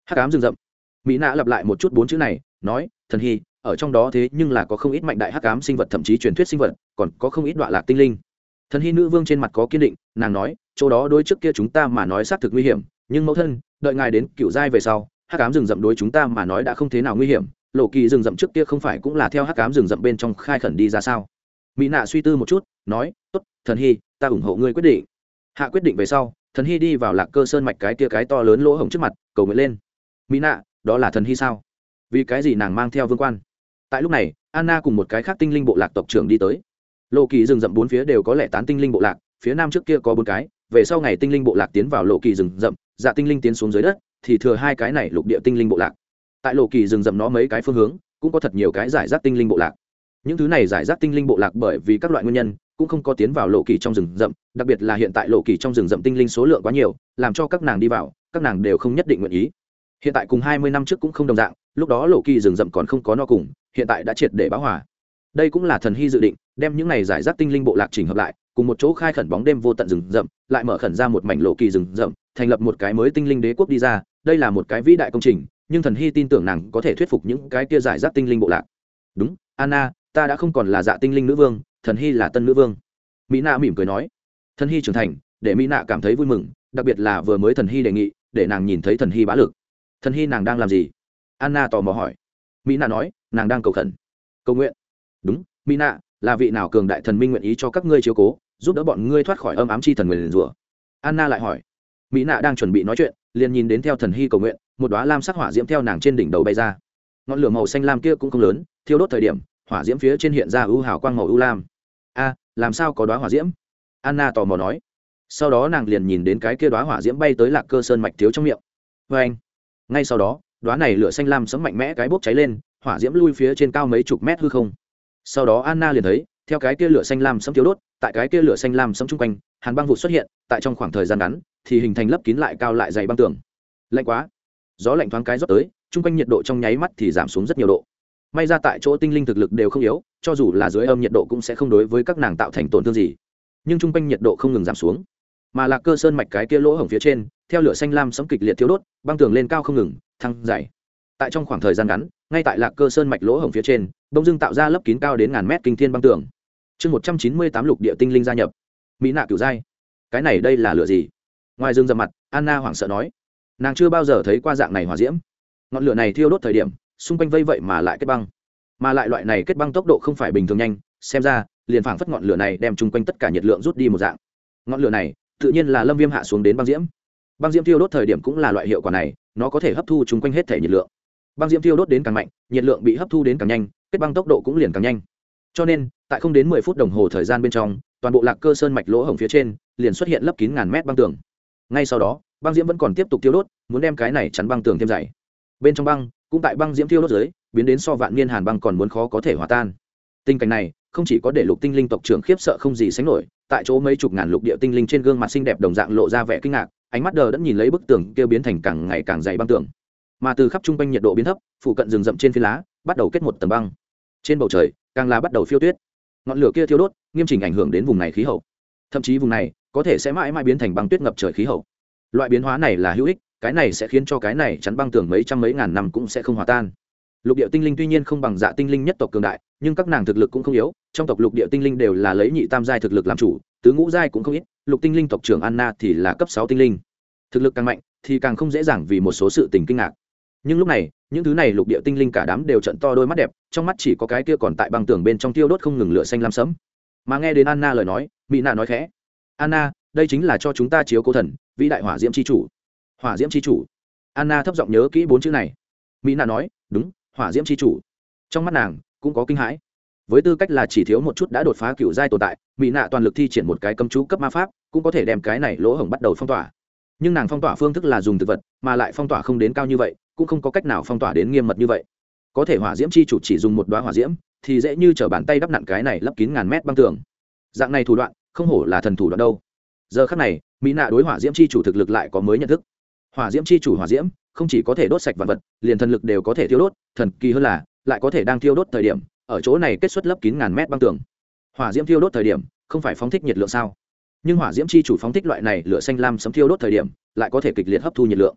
hắc ám rừng rậm. Mỹ nạ lặp lại một chút bốn chữ này, nói, thần hy ở trong đó thế nhưng là có không ít mạnh đại hắc ám sinh vật, thậm chí truyền thuyết sinh vật, còn có không ít đoạn lạc tinh linh. Thần hy nữ vương trên mặt có kiên định, nàng nói, chỗ đó đối trước kia chúng ta mà nói xác thực nguy hiểm, nhưng mẫu thân, đợi ngài đến cựu giai về sau, hắc ám rừng rậm đối chúng ta mà nói đã không thế nào nguy hiểm. Lộ kỳ rừng rậm trước kia không phải cũng là theo hắc ám rừng rậm bên trong khai khẩn đi ra sao? Mỹ nạ suy tư một chút, nói, tốt, thần hy, ta ủng hộ ngươi quyết định. Hạ quyết định về sau, thần hy đi vào Lạc Cơ Sơn mạch cái kia cái to lớn lỗ hổng trước mặt, cầu nguyện lên. Mỹ nạ, đó là thần hy sao? Vì cái gì nàng mang theo vương quan? Tại lúc này, Anna cùng một cái khác tinh linh bộ lạc tộc trưởng đi tới. Lộ kỳ rừng rậm bốn phía đều có lẻ tán tinh linh bộ lạc, phía nam trước kia có bốn cái, về sau ngày tinh linh bộ lạc tiến vào lộ kỳ rừng rậm, dạ tinh linh tiến xuống dưới đất, thì thừa hai cái này lục địa tinh linh bộ lạc. Tại lộ kỳ rừng rậm nó mấy cái phương hướng, cũng có thật nhiều cái giải rác tinh linh bộ lạc. Những thứ này giải rác tinh linh bộ lạc bởi vì các loại nguyên nhân cũng không có tiến vào lộ kỳ trong rừng rậm, đặc biệt là hiện tại lộ kỳ trong rừng rậm tinh linh số lượng quá nhiều, làm cho các nàng đi vào, các nàng đều không nhất định nguyện ý. Hiện tại cùng 20 năm trước cũng không đồng dạng, lúc đó lộ kỳ rừng rậm còn không có no cùng, hiện tại đã triệt để bão hòa. Đây cũng là thần hy dự định, đem những này giải rác tinh linh bộ lạc chỉnh hợp lại, cùng một chỗ khai khẩn bóng đêm vô tận rừng rậm, lại mở khẩn ra một mảnh lộ kỳ rừng rậm, thành lập một cái mới tinh linh đế quốc đi ra, đây là một cái vĩ đại công trình, nhưng thần hy tin tưởng nàng có thể thuyết phục những cái kia giải rác tinh linh bộ lạc. Đúng, Anna, ta đã không còn là dạ tinh linh nữ vương, thần hy là tân nữ vương. Mỹ nạ mỉm cười nói. Thần hy trưởng thành, để Mỹ nạ cảm thấy vui mừng, đặc biệt là vừa mới thần hy đề nghị, để nàng nhìn thấy thần hy bá lực. Thần hy nàng đang làm gì? Anna tò mò hỏi. Mỹ nạ nói, nàng đang cầu khẩn, cầu nguyện. Đúng, Mỹ nạ, là vị nào cường đại thần minh nguyện ý cho các ngươi chiếu cố, giúp đỡ bọn ngươi thoát khỏi âm ám chi thần nguyền rủa? Anna lại hỏi. Mỹ nạ đang chuẩn bị nói chuyện, liền nhìn đến theo thần hy cầu nguyện, một đóa lam sắc hỏa diễm theo nàng trên đỉnh đầu bay ra. Ngọn lửa màu xanh lam kia cũng không lớn, thiêu đốt thời điểm, hỏa diễm phía trên hiện ra ưu hào quang màu ưu lam. A, làm sao có đóa hỏa diễm? Anna tò mò nói. Sau đó nàng liền nhìn đến cái kia đóa hỏa diễm bay tới Lạc Cơ Sơn mạch thiếu trong miệng. Và anh, ngay sau đó, đóa này lửa xanh lam sấm mạnh mẽ cái bốc cháy lên, hỏa diễm lui phía trên cao mấy chục mét hư không. Sau đó Anna liền thấy, theo cái kia lửa xanh lam sấm thiếu đốt, tại cái kia lửa xanh lam sấm chung quanh, hàn băng vụ xuất hiện, tại trong khoảng thời gian ngắn, thì hình thành lớp kín lại cao lại dày băng tường. Lạnh quá, gió lạnh thoáng cái rót tới, chung quanh nhiệt độ trong nháy mắt thì giảm xuống rất nhiều độ. May ra tại chỗ tinh linh thực lực đều không yếu, cho dù là dưới âm nhiệt độ cũng sẽ không đối với các nàng tạo thành tổn thương gì. Nhưng chung quanh nhiệt độ không ngừng giảm xuống, mà Lạc Cơ Sơn mạch cái kia lỗ hổng phía trên, theo lửa xanh lam sấm kịch liệt thiếu đốt, băng tường lên cao không ngừng, thăng dày. Tại trong khoảng thời gian ngắn, ngay tại Lạc Cơ Sơn mạch lỗ hổng phía trên, bỗng dưng tạo ra lớp kín cao đến ngàn mét kinh thiên băng tường. Chương 198 lục địa tinh linh gia nhập. Mỹ nạ cửu giai. Cái này đây là lửa gì? Ngoài rừng rậm mặt, Anna hoảng sợ nói, nàng chưa bao giờ thấy qua dạng này hỏa diễm. Ngọn lửa này thiêu đốt thời điểm, xung quanh vây vậy mà lại kết băng, mà lại loại này kết băng tốc độ không phải bình thường nhanh, xem ra liền phảng phất ngọn lửa này đem chung quanh tất cả nhiệt lượng rút đi một dạng. Ngọn lửa này tự nhiên là lâm viêm hạ xuống đến băng diễm. Băng diễm thiêu đốt thời điểm cũng là loại hiệu quả này, nó có thể hấp thu chung quanh hết thể nhiệt lượng. Băng diễm thiêu đốt đến càng mạnh, nhiệt lượng bị hấp thu đến càng nhanh, kết băng tốc độ cũng liền càng nhanh. Cho nên tại không đến 10 phút đồng hồ thời gian bên trong, toàn bộ Lạc Cơ Sơn mạch lỗ hổng phía trên liền xuất hiện lấp kín ngàn mét băng tường. Ngay sau đó, băng diễm vẫn còn tiếp tục thiêu đốt, muốn đem cái này chắn băng tường thêm dày. Bên trong băng cũng tại băng diễm thiêu đốt dưới biến đến so vạn niên hàn băng còn muốn khó có thể hòa tan. Tình cảnh này không chỉ có để lục tinh linh tộc trưởng khiếp sợ không gì sánh nổi, tại chỗ mấy chục ngàn lục địa tinh linh trên gương mặt xinh đẹp đồng dạng lộ ra vẻ kinh ngạc, ánh mắt đờ đẫn nhìn lấy bức tường kia biến thành càng ngày càng dày băng tường, mà từ khắp trung quanh nhiệt độ biến thấp, phụ cận rừng rậm trên phi lá bắt đầu kết một tầng băng, trên bầu trời càng là bắt đầu phiêu tuyết. Ngọn lửa kia thiêu đốt nghiêm chỉnh ảnh hưởng đến vùng này khí hậu, thậm chí vùng này có thể sẽ mãi mãi biến thành băng tuyết ngập trời khí hậu. Loại biến hóa này là hữu ích, cái này sẽ khiến cho cái này chắn băng tường mấy trăm mấy ngàn năm cũng sẽ không hòa tan. Lục địa tinh linh tuy nhiên không bằng dạ tinh linh nhất tộc cường đại, nhưng các nàng thực lực cũng không yếu, trong tộc lục địa tinh linh đều là lấy nhị tam giai thực lực làm chủ, tứ ngũ giai cũng không ít, lục tinh linh tộc trưởng Anna thì là cấp 6 tinh linh. Thực lực càng mạnh thì càng không dễ dàng vì một số sự tình kinh ngạc. Nhưng lúc này, những thứ này lục địa tinh linh cả đám đều trợn to đôi mắt đẹp, trong mắt chỉ có cái kia còn tại băng tường bên trong tiêu đốt không ngừng lửa xanh lam sẫm. Mà nghe đến Anna lời nói, Mỹ Nạ nói khẽ: "Anna, đây chính là cho chúng ta chiếu cố thần, vĩ đại hỏa diễm chi chủ." Hỏa diễm chi chủ. Anna thấp giọng nhớ kỹ bốn chữ này. Mỹ Nạ nói: "Đúng, hỏa diễm chi chủ." Trong mắt nàng cũng có kinh hãi. Với tư cách là chỉ thiếu một chút đã đột phá cựu giai tồn tại, Mỹ Nạ toàn lực thi triển một cái cấm chú cấp ma pháp, cũng có thể đem cái này lỗ hổng bắt đầu phong tỏa. Nhưng nàng phong tỏa phương thức là dùng thực vật, mà lại phong tỏa không đến cao như vậy, cũng không có cách nào phong tỏa đến nghiêm mật như vậy. Có thể hỏa diễm chi chủ chỉ dùng một đóa hỏa diễm, thì dễ như trở bàn tay đắp nặn cái này lấp kín ngàn mét băng tường. Dạng này thủ đoạn, không hổ là thần thủ đoạn đâu. Giờ khắc này, Mỹ Nạ đối hỏa diễm chi chủ thực lực lại có mới nhận thức. Hỏa diễm chi chủ hỏa diễm, không chỉ có thể đốt sạch vạn vật, liền thần lực đều có thể thiêu đốt, thần kỳ hơn là, lại có thể đang thiêu đốt thời điểm, ở chỗ này kết xuất lấp kín ngàn mét băng tường. Hỏa diễm thiêu đốt thời điểm, không phải phóng thích nhiệt lượng sao? Nhưng hỏa diễm chi chủ phóng thích loại này lửa xanh lam sấm thiêu đốt thời điểm, lại có thể kịch liệt hấp thu nhiệt lượng.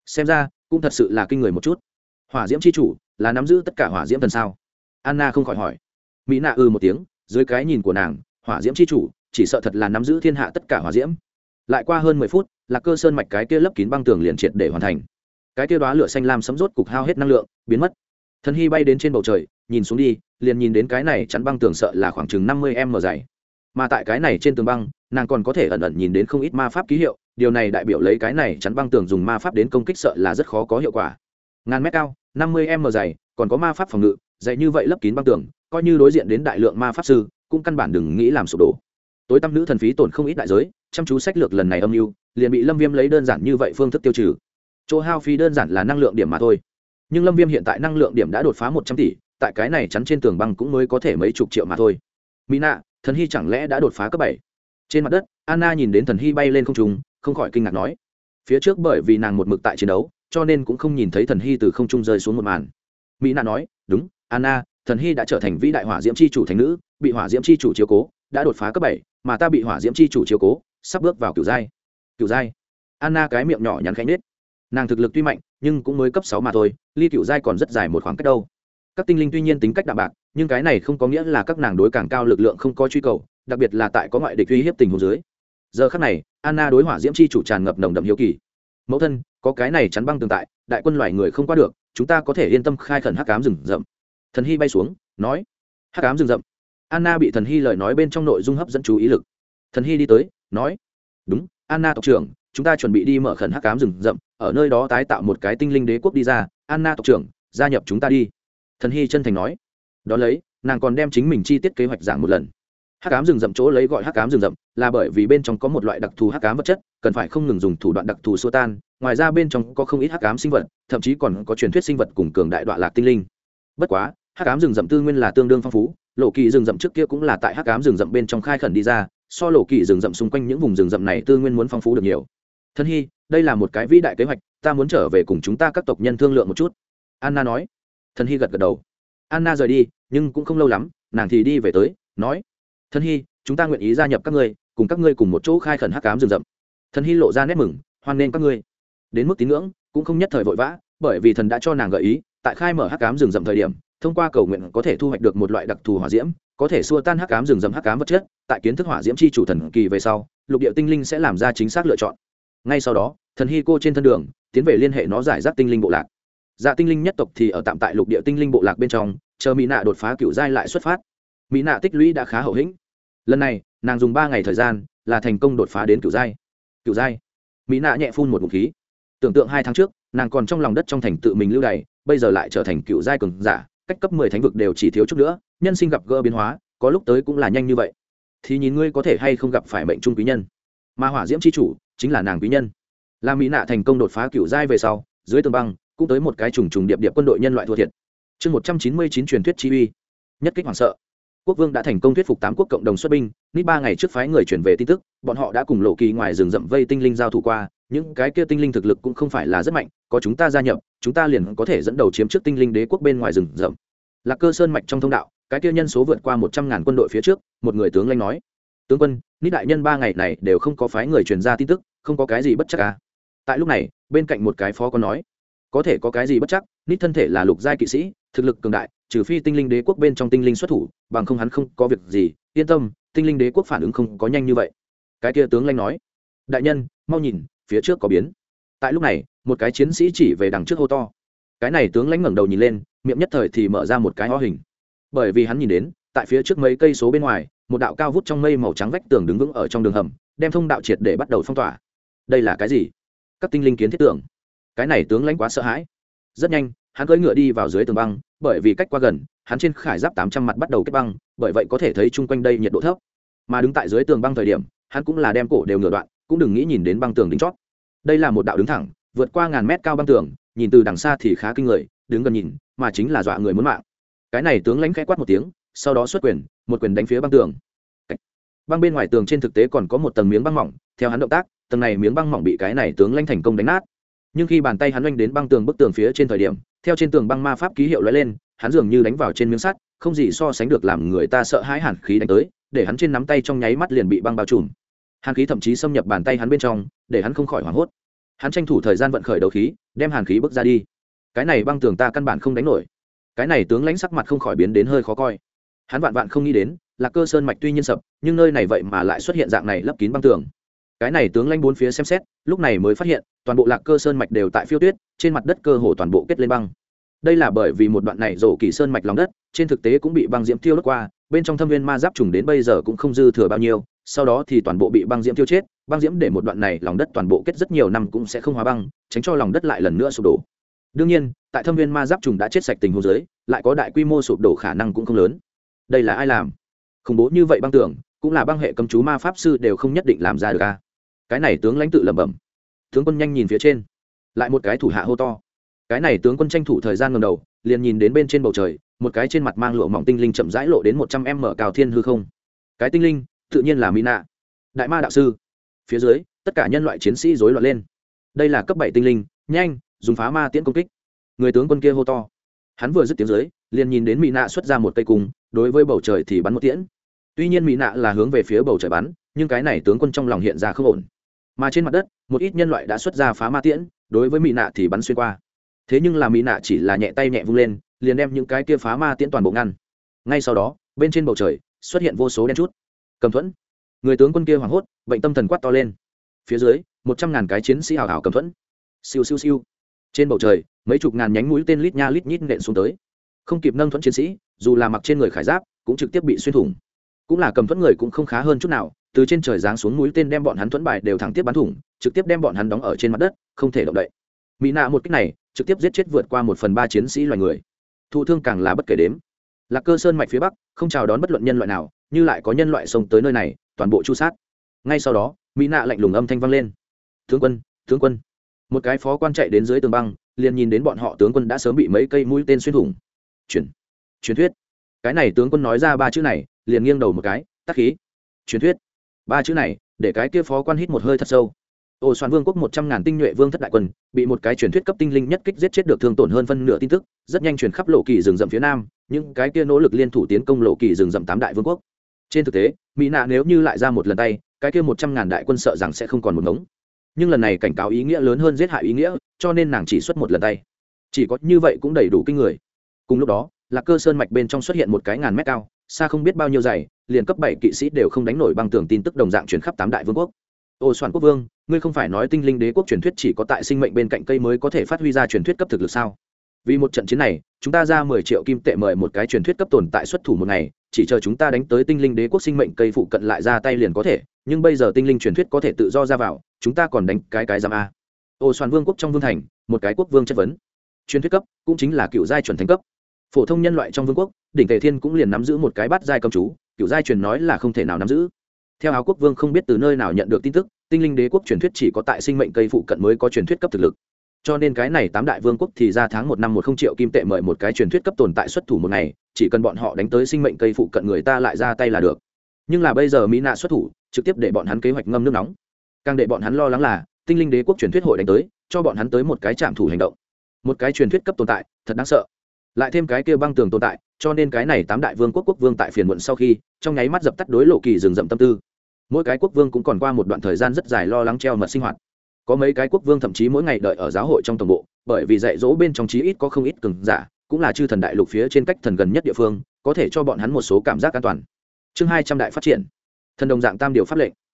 xem ra cũng thật sự là kinh người một chút. Hỏa diễm chi chủ là nắm giữ tất cả hỏa diễm thần sao? Anna không khỏi hỏi. Mỹ nạ một tiếng, dưới cái nhìn của nàng, hỏa diễm chi chủ chỉ sợ thật là nắm giữ thiên hạ tất cả hỏa diễm. Lại qua hơn 10 phút, Lạc Cơ sơn mạch cái kia lấp kín băng tường liền triệt để hoàn thành. Cái kia đóa lửa xanh lam sấm rốt cục hao hết năng lượng, biến mất. Thần Hy bay đến trên bầu trời, nhìn xuống đi, liền nhìn đến cái này chắn băng tường sợ là khoảng chừng 50m dày. Mà tại cái này trên tường băng, nàng còn có thể ẩn ẩn nhìn đến không ít ma pháp ký hiệu, điều này đại biểu lấy cái này chắn băng tường dùng ma pháp đến công kích sợ là rất khó có hiệu quả. Ngàn mét cao, 50m dày, còn có ma pháp phòng ngự, dày như vậy lấp kín băng tường, coi như đối diện đến đại lượng ma pháp sư, cũng căn bản đừng nghĩ làm sụp đổ. Tối tăm nữ thần phí tổn không ít đại giới, chăm chú sách lược lần này âm mưu, liền bị Lâm Viêm lấy đơn giản như vậy phương thức tiêu trừ. Chỗ hao phí đơn giản là năng lượng điểm mà thôi. Nhưng Lâm Viêm hiện tại năng lượng điểm đã đột phá 100 tỷ, tại cái này chắn trên tường băng cũng mới có thể mấy chục triệu mà thôi. Mỹ nạ, Thần Hy chẳng lẽ đã đột phá cấp 7? Trên mặt đất, Anna nhìn đến Thần Hy bay lên không trung, không khỏi kinh ngạc nói. Phía trước bởi vì nàng một mực tại chiến đấu, cho nên cũng không nhìn thấy Thần Hy từ không trung rơi xuống một màn. Mỹ nạ nói, đúng, Anna, Thần Hy đã trở thành vĩ đại hỏa diễm chi chủ thành nữ, bị hỏa diễm chi chủ chiếu cố, đã đột phá cấp 7, mà ta bị hỏa diễm chi chủ chiếu cố, sắp bước vào cửu giai. Cửu giai? Anna cái miệng nhỏ nhắn khẽ nhếch. Nàng thực lực tuy mạnh, nhưng cũng mới cấp 6 mà thôi, ly cửu giai còn rất dài một khoảng cách đâu. Các tinh linh tuy nhiên tính cách đạm bạc, nhưng cái này không có nghĩa là các nàng đối càng cao lực lượng không có truy cầu, đặc biệt là tại có ngoại địch uy hiếp tình huống dưới. Giờ khắc này, Anna đối hỏa diễm chi chủ tràn ngập nồng đậm hiếu kỳ. Mẫu thân, có cái này chắn băng tường tại, đại quân loài người không qua được, chúng ta có thể yên tâm khai khẩn hắc ám rừng rậm. Thần Hy bay xuống, nói. Hắc ám rừng rậm. Anna bị Thần Hy lời nói bên trong nội dung hấp dẫn chú ý lực. Thần Hy đi tới, nói. Đúng, Anna tộc trưởng, chúng ta chuẩn bị đi mở khẩn hắc ám rừng rậm, ở nơi đó tái tạo một cái tinh linh đế quốc đi ra. Anna tộc trưởng, gia nhập chúng ta đi. Thần Hy chân thành nói. Đó lấy, nàng còn đem chính mình chi tiết kế hoạch giảng một lần. Hắc ám rừng rậm chỗ lấy gọi hắc ám rừng rậm là bởi vì bên trong có một loại đặc thù hắc ám vật chất, cần phải không ngừng dùng thủ đoạn đặc thù xua tan. Ngoài ra bên trong có không ít hắc ám sinh vật, thậm chí còn có truyền thuyết sinh vật cùng cường đại đoạn lạc tinh linh. Bất quá, hắc ám rừng rậm tư nguyên là tương đương phong phú, lộ kỳ rừng rậm trước kia cũng là tại hắc ám rừng rậm bên trong khai khẩn đi ra, so lộ kỳ rừng rậm xung quanh những vùng rừng rậm này tư nguyên muốn phong phú được nhiều. Thân Hy, đây là một cái vĩ đại kế hoạch, ta muốn trở về cùng chúng ta các tộc nhân thương lượng một chút. Anna nói. Thân Hy gật gật đầu. Anna rời đi, nhưng cũng không lâu lắm, nàng thì đi về tới, nói. Thân Hy, chúng ta nguyện ý gia nhập các ngươi, cùng các ngươi cùng một chỗ khai khẩn hắc ám rừng rậm. Thân Hy lộ ra nét mừng, hoan nghênh các ngươi. Đến mức tín ngưỡng, cũng không nhất thời vội vã, bởi vì thần đã cho nàng gợi ý, tại khai mở hắc ám rừng rậm thời điểm, thông qua cầu nguyện có thể thu hoạch được một loại đặc thù hỏa diễm, có thể xua tan hắc ám rừng rậm hắc ám vật chất. Tại kiến thức hỏa diễm chi chủ thần kỳ về sau, lục địa tinh linh sẽ làm ra chính xác lựa chọn. Ngay sau đó, Thần Hy cô trên thân đường tiến về liên hệ nó giải rác tinh linh bộ lạc. Dạ tinh linh nhất tộc thì ở tạm tại lục địa tinh linh bộ lạc bên trong, chờ Mỹ nạ đột phá cửu giai lại xuất phát. Mỹ nạ tích lũy đã khá hậu hĩnh. Lần này, nàng dùng 3 ngày thời gian, là thành công đột phá đến cửu giai. Cửu giai. Mỹ nạ nhẹ phun một ngụm khí. Tưởng tượng 2 tháng trước, nàng còn trong lòng đất trong thành tự mình lưu đày, bây giờ lại trở thành cửu giai cường giả, cách cấp 10 thánh vực đều chỉ thiếu chút nữa, nhân sinh gặp gỡ biến hóa, có lúc tới cũng là nhanh như vậy. Thì nhìn ngươi có thể hay không gặp phải mệnh trung quý nhân. Mà hỏa diễm chi chủ chính là nàng quý nhân. Là Mỹ nạ thành công đột phá cửu giai về sau, dưới tường băng cũng tới một cái trùng trùng điệp điệp quân đội nhân loại thua thiệt. Chương 199 truyền thuyết chi uy. Nhất kích hoàng sợ. Quốc vương đã thành công thuyết phục 8 quốc cộng đồng xuất binh, nít 3 ngày trước phái người chuyển về tin tức, bọn họ đã cùng lộ kỳ ngoài rừng rậm vây tinh linh giao thủ qua, những cái kia tinh linh thực lực cũng không phải là rất mạnh, có chúng ta gia nhập, chúng ta liền có thể dẫn đầu chiếm trước tinh linh đế quốc bên ngoài rừng rậm. Lạc Cơ sơn mạch trong thông đạo, cái kia nhân số vượt qua 100.000 quân đội phía trước, một người tướng lãnh nói: "Tướng quân, nít đại nhân 3 ngày này đều không có phái người truyền ra tin tức, không có cái gì bất chắc à?" Tại lúc này, bên cạnh một cái phó có nói: "Có thể có cái gì bất chắc, nít thân thể là lục giai kỵ sĩ, thực lực cường đại, trừ phi tinh linh đế quốc bên trong tinh linh xuất thủ, bằng không hắn không có việc gì, yên tâm, tinh linh đế quốc phản ứng không có nhanh như vậy." Cái kia tướng lãnh nói: "Đại nhân, mau nhìn, phía trước có biến." Tại lúc này, một cái chiến sĩ chỉ về đằng trước hô to. Cái này tướng lãnh ngẩng đầu nhìn lên, miệng nhất thời thì mở ra một cái ho hình. Bởi vì hắn nhìn đến, tại phía trước mấy cây số bên ngoài, một đạo cao vút trong mây màu trắng vách tường đứng vững ở trong đường hầm, đem thông đạo triệt để bắt đầu phong tỏa. Đây là cái gì? Các tinh linh kiến thiết tưởng. Cái này tướng lãnh quá sợ hãi. Rất nhanh, hắn cưỡi ngựa đi vào dưới tường băng, bởi vì cách quá gần, hắn trên khải giáp 800 mặt bắt đầu kết băng, bởi vậy có thể thấy chung quanh đây nhiệt độ thấp. Mà đứng tại dưới tường băng thời điểm, hắn cũng là đem cổ đều ngửa đoạn, cũng đừng nghĩ nhìn đến băng tường đỉnh chót. Đây là một đạo đứng thẳng, vượt qua ngàn mét cao băng tường, nhìn từ đằng xa thì khá kinh người, đứng gần nhìn, mà chính là dọa người muốn mạng. Cái này tướng lãnh khẽ quát một tiếng, sau đó xuất quyền, một quyền đánh phía băng tường. Băng bên ngoài tường trên thực tế còn có một tầng miếng băng mỏng, theo hắn động tác, tầng này miếng băng mỏng bị cái này tướng lãnh thành công đánh nát. Nhưng khi bàn tay hắn oanh đến băng tường bức tường phía trên thời điểm, theo trên tường băng ma pháp ký hiệu lóe lên, hắn dường như đánh vào trên miếng sắt, không gì so sánh được làm người ta sợ hãi hàn khí đánh tới, để hắn trên nắm tay trong nháy mắt liền bị băng bao trùm. Hàn khí thậm chí xâm nhập bàn tay hắn bên trong, để hắn không khỏi hoảng hốt. hắn tranh thủ thời gian vận khởi đấu khí đem hàn khí bước ra đi. Cái này băng tường ta căn bản không đánh nổi. Cái này tướng lãnh sắc mặt không khỏi biến đến hơi khó coi. Hắn vạn vạn không nghĩ đến Lạc Cơ sơn mạch tuy nhiên sập nhưng nơi này vậy mà lại xuất hiện dạng này lấp kín băng tường. Cái này tướng lãnh bốn phía xem xét lúc này mới phát hiện toàn bộ Lạc Cơ sơn mạch đều tại phiêu tuyết, trên mặt đất cơ hồ toàn bộ kết lên băng. Đây là bởi vì một đoạn này rổ kỳ sơn mạch lòng đất trên thực tế cũng bị băng diễm tiêu đốt qua, bên trong thâm viên ma giáp trùng đến bây giờ cũng không dư thừa bao nhiêu, sau đó thì toàn bộ bị băng diễm tiêu chết. Băng diễm để một đoạn này lòng đất toàn bộ kết rất nhiều năm cũng sẽ không hóa băng, tránh cho lòng đất lại lần nữa sụp đổ. Đương nhiên tại thâm viên ma giáp trùng đã chết sạch tình huống dưới lại có đại quy mô sụp đổ khả năng cũng không lớn. Đây là ai làm? Khủng bố như vậy băng tường cũng là băng hệ cấm chú ma pháp sư đều không nhất định làm ra được a. Cái này tướng lãnh tự lẩm bẩm. Tướng quân nhanh nhìn phía trên, lại một cái thủ hạ hô to. Cái này tướng quân tranh thủ thời gian ngẩng đầu liền nhìn đến bên trên bầu trời một cái trên mặt mang lụa mỏng tinh linh chậm rãi lộ đến 100m cao thiên hư không. Cái tinh linh tự nhiên là Mina, đại ma đạo sư. Phía dưới tất cả nhân loại chiến sĩ rối loạn lên. Đây là cấp 7 tinh linh, nhanh dùng phá ma tiễn công kích. Người tướng quân kia hô to. Hắn vừa dứt tiếng dưới liền nhìn đến Mina xuất ra một cây cung, đối với bầu trời thì bắn một tiễn. Tuy nhiên Mina là hướng về phía bầu trời bắn, nhưng cái này tướng quân trong lòng hiện ra không ổn. Mà trên mặt đất một ít nhân loại đã xuất ra phá ma tiễn, đối với Mina thì bắn xuyên qua. Thế nhưng là Mina chỉ là nhẹ tay nhẹ vung lên liền đem những cái kia phá ma tiễn toàn bộ ngăn. Ngay sau đó bên trên bầu trời xuất hiện vô số đen chút. Cầm thuẫn. Người tướng quân kia hoảng hốt bệnh tâm thần quát to lên. Phía dưới 100.000 cái chiến sĩ hào hào cầm thuẫn. Siêu siêu siêu. Trên bầu trời mấy chục ngàn nhánh mũi tên lít nha lít nhít nện xuống tới, không kịp nâng thuẫn chiến sĩ dù là mặc trên người khải giáp cũng trực tiếp bị xuyên thủng. Cũng là cầm thuẫn người cũng không khá hơn chút nào, từ trên trời giáng xuống mũi tên đem bọn hắn thuẫn bài đều thẳng tiếp bắn thủng, trực tiếp đem bọn hắn đóng ở trên mặt đất không thể động đậy. Mỹ nạ một kích này trực tiếp giết chết vượt qua 1/3 chiến sĩ loài người, thụ thương càng là bất kể đếm. Lạc Cơ sơn mạch phía bắc không chào đón bất luận nhân loại nào, như lại có nhân loại xông tới nơi này toàn bộ chu sát. Ngay sau đó Mỹ nạ lạnh lùng âm thanh vang lên. Tướng quân, tướng quân. Một cái phó quan chạy đến dưới tường băng liền nhìn đến bọn họ tướng quân đã sớm bị mấy cây mũi tên xuyên thủng. Truyền thuyết. Cái này tướng quân nói ra ba chữ này liền nghiêng đầu một cái, tắc khí. Truyền thuyết. Ba chữ này để cái kia phó quan hít một hơi thật sâu. Ô Soạn Vương quốc 100.000 tinh nhuệ vương thất đại quân bị một cái truyền thuyết cấp tinh linh nhất kích giết chết, được thương tổn hơn phân nửa tin tức rất nhanh truyền khắp lộ kỳ rừng rậm phía nam, những cái kia nỗ lực liên thủ tiến công lộ kỳ rừng rậm 8 đại vương quốc. Trên thực tế Mỹ nạ nếu như lại ra một lần tay, cái kia 100.000 đại quân sợ rằng sẽ không còn một ngống. Nhưng lần này cảnh cáo ý nghĩa lớn hơn giết hại ý nghĩa, cho nên nàng chỉ xuất một lần tay. Chỉ có như vậy cũng đầy đủ kinh người. Cùng lúc đó Lạc Cơ sơn mạch bên trong xuất hiện một cái ngàn mét cao, xa không biết bao nhiêu dày, liền cấp 7 kỵ sĩ đều không đánh nổi băng tường tin tức đồng dạng truyền khắp 8 đại vương quốc. Ô Soạn quốc vương, ngươi không phải nói tinh linh đế quốc truyền thuyết chỉ có tại sinh mệnh bên cạnh cây mới có thể phát huy ra truyền thuyết cấp thực lực sao? Vì một trận chiến này chúng ta ra 10 triệu kim tệ mời một cái truyền thuyết cấp tồn tại xuất thủ một ngày, chỉ chờ chúng ta đánh tới tinh linh đế quốc sinh mệnh cây phụ cận lại ra tay liền có thể, nhưng bây giờ tinh linh truyền thuyết có thể tự do ra vào, chúng ta còn đánh cái giam a. Ô Soạn vương quốc trong vương thành một cái quốc vương chất vấn. Truyền thuyết cấp cũng chính là cựu giai chuẩn thánh cấp. Phổ thông nhân loại trong vương quốc đỉnh tề thiên cũng liền nắm giữ một cái bát giai cầm chú, cựu giai truyền nói là không thể nào nắm giữ. Theo áo quốc vương không biết từ nơi nào nhận được tin tức, tinh linh đế quốc truyền thuyết chỉ có tại sinh mệnh cây phụ cận mới có truyền thuyết cấp thực lực, cho nên cái này 8 đại vương quốc thì ra tháng 1 năm 10 triệu kim tệ mời một cái truyền thuyết cấp tồn tại xuất thủ một ngày, chỉ cần bọn họ đánh tới sinh mệnh cây phụ cận người ta lại ra tay là được. Nhưng là bây giờ Mỹ nạ xuất thủ trực tiếp để bọn hắn kế hoạch ngâm nước nóng, càng để bọn hắn lo lắng là tinh linh đế quốc truyền thuyết hội đánh tới cho bọn hắn tới một cái trạm thủ hành động. Một cái truyền thuyết cấp tồn tại thật đáng sợ, lại thêm cái kia băng tường tồn tại, cho nên cái này 8 đại vương quốc quốc vương tại phiền muộn sau khi trong nháy mắt dập tắt đối lộ kỳ rừng rậm tâm tư. Mỗi cái quốc vương cũng còn qua một đoạn thời gian rất dài lo lắng treo mật sinh hoạt. Có mấy cái quốc vương thậm chí mỗi ngày đợi ở giáo hội trong tổng bộ, bởi vì dạy dỗ bên trong chí ít có không ít cường giả, cũng là chư thần đại lục phía trên cách thần gần nhất địa phương, có thể cho bọn hắn một số cảm giác an toàn. Chương 200 đại phát triển. Thần đồng dạng tam điều pháp lệnh.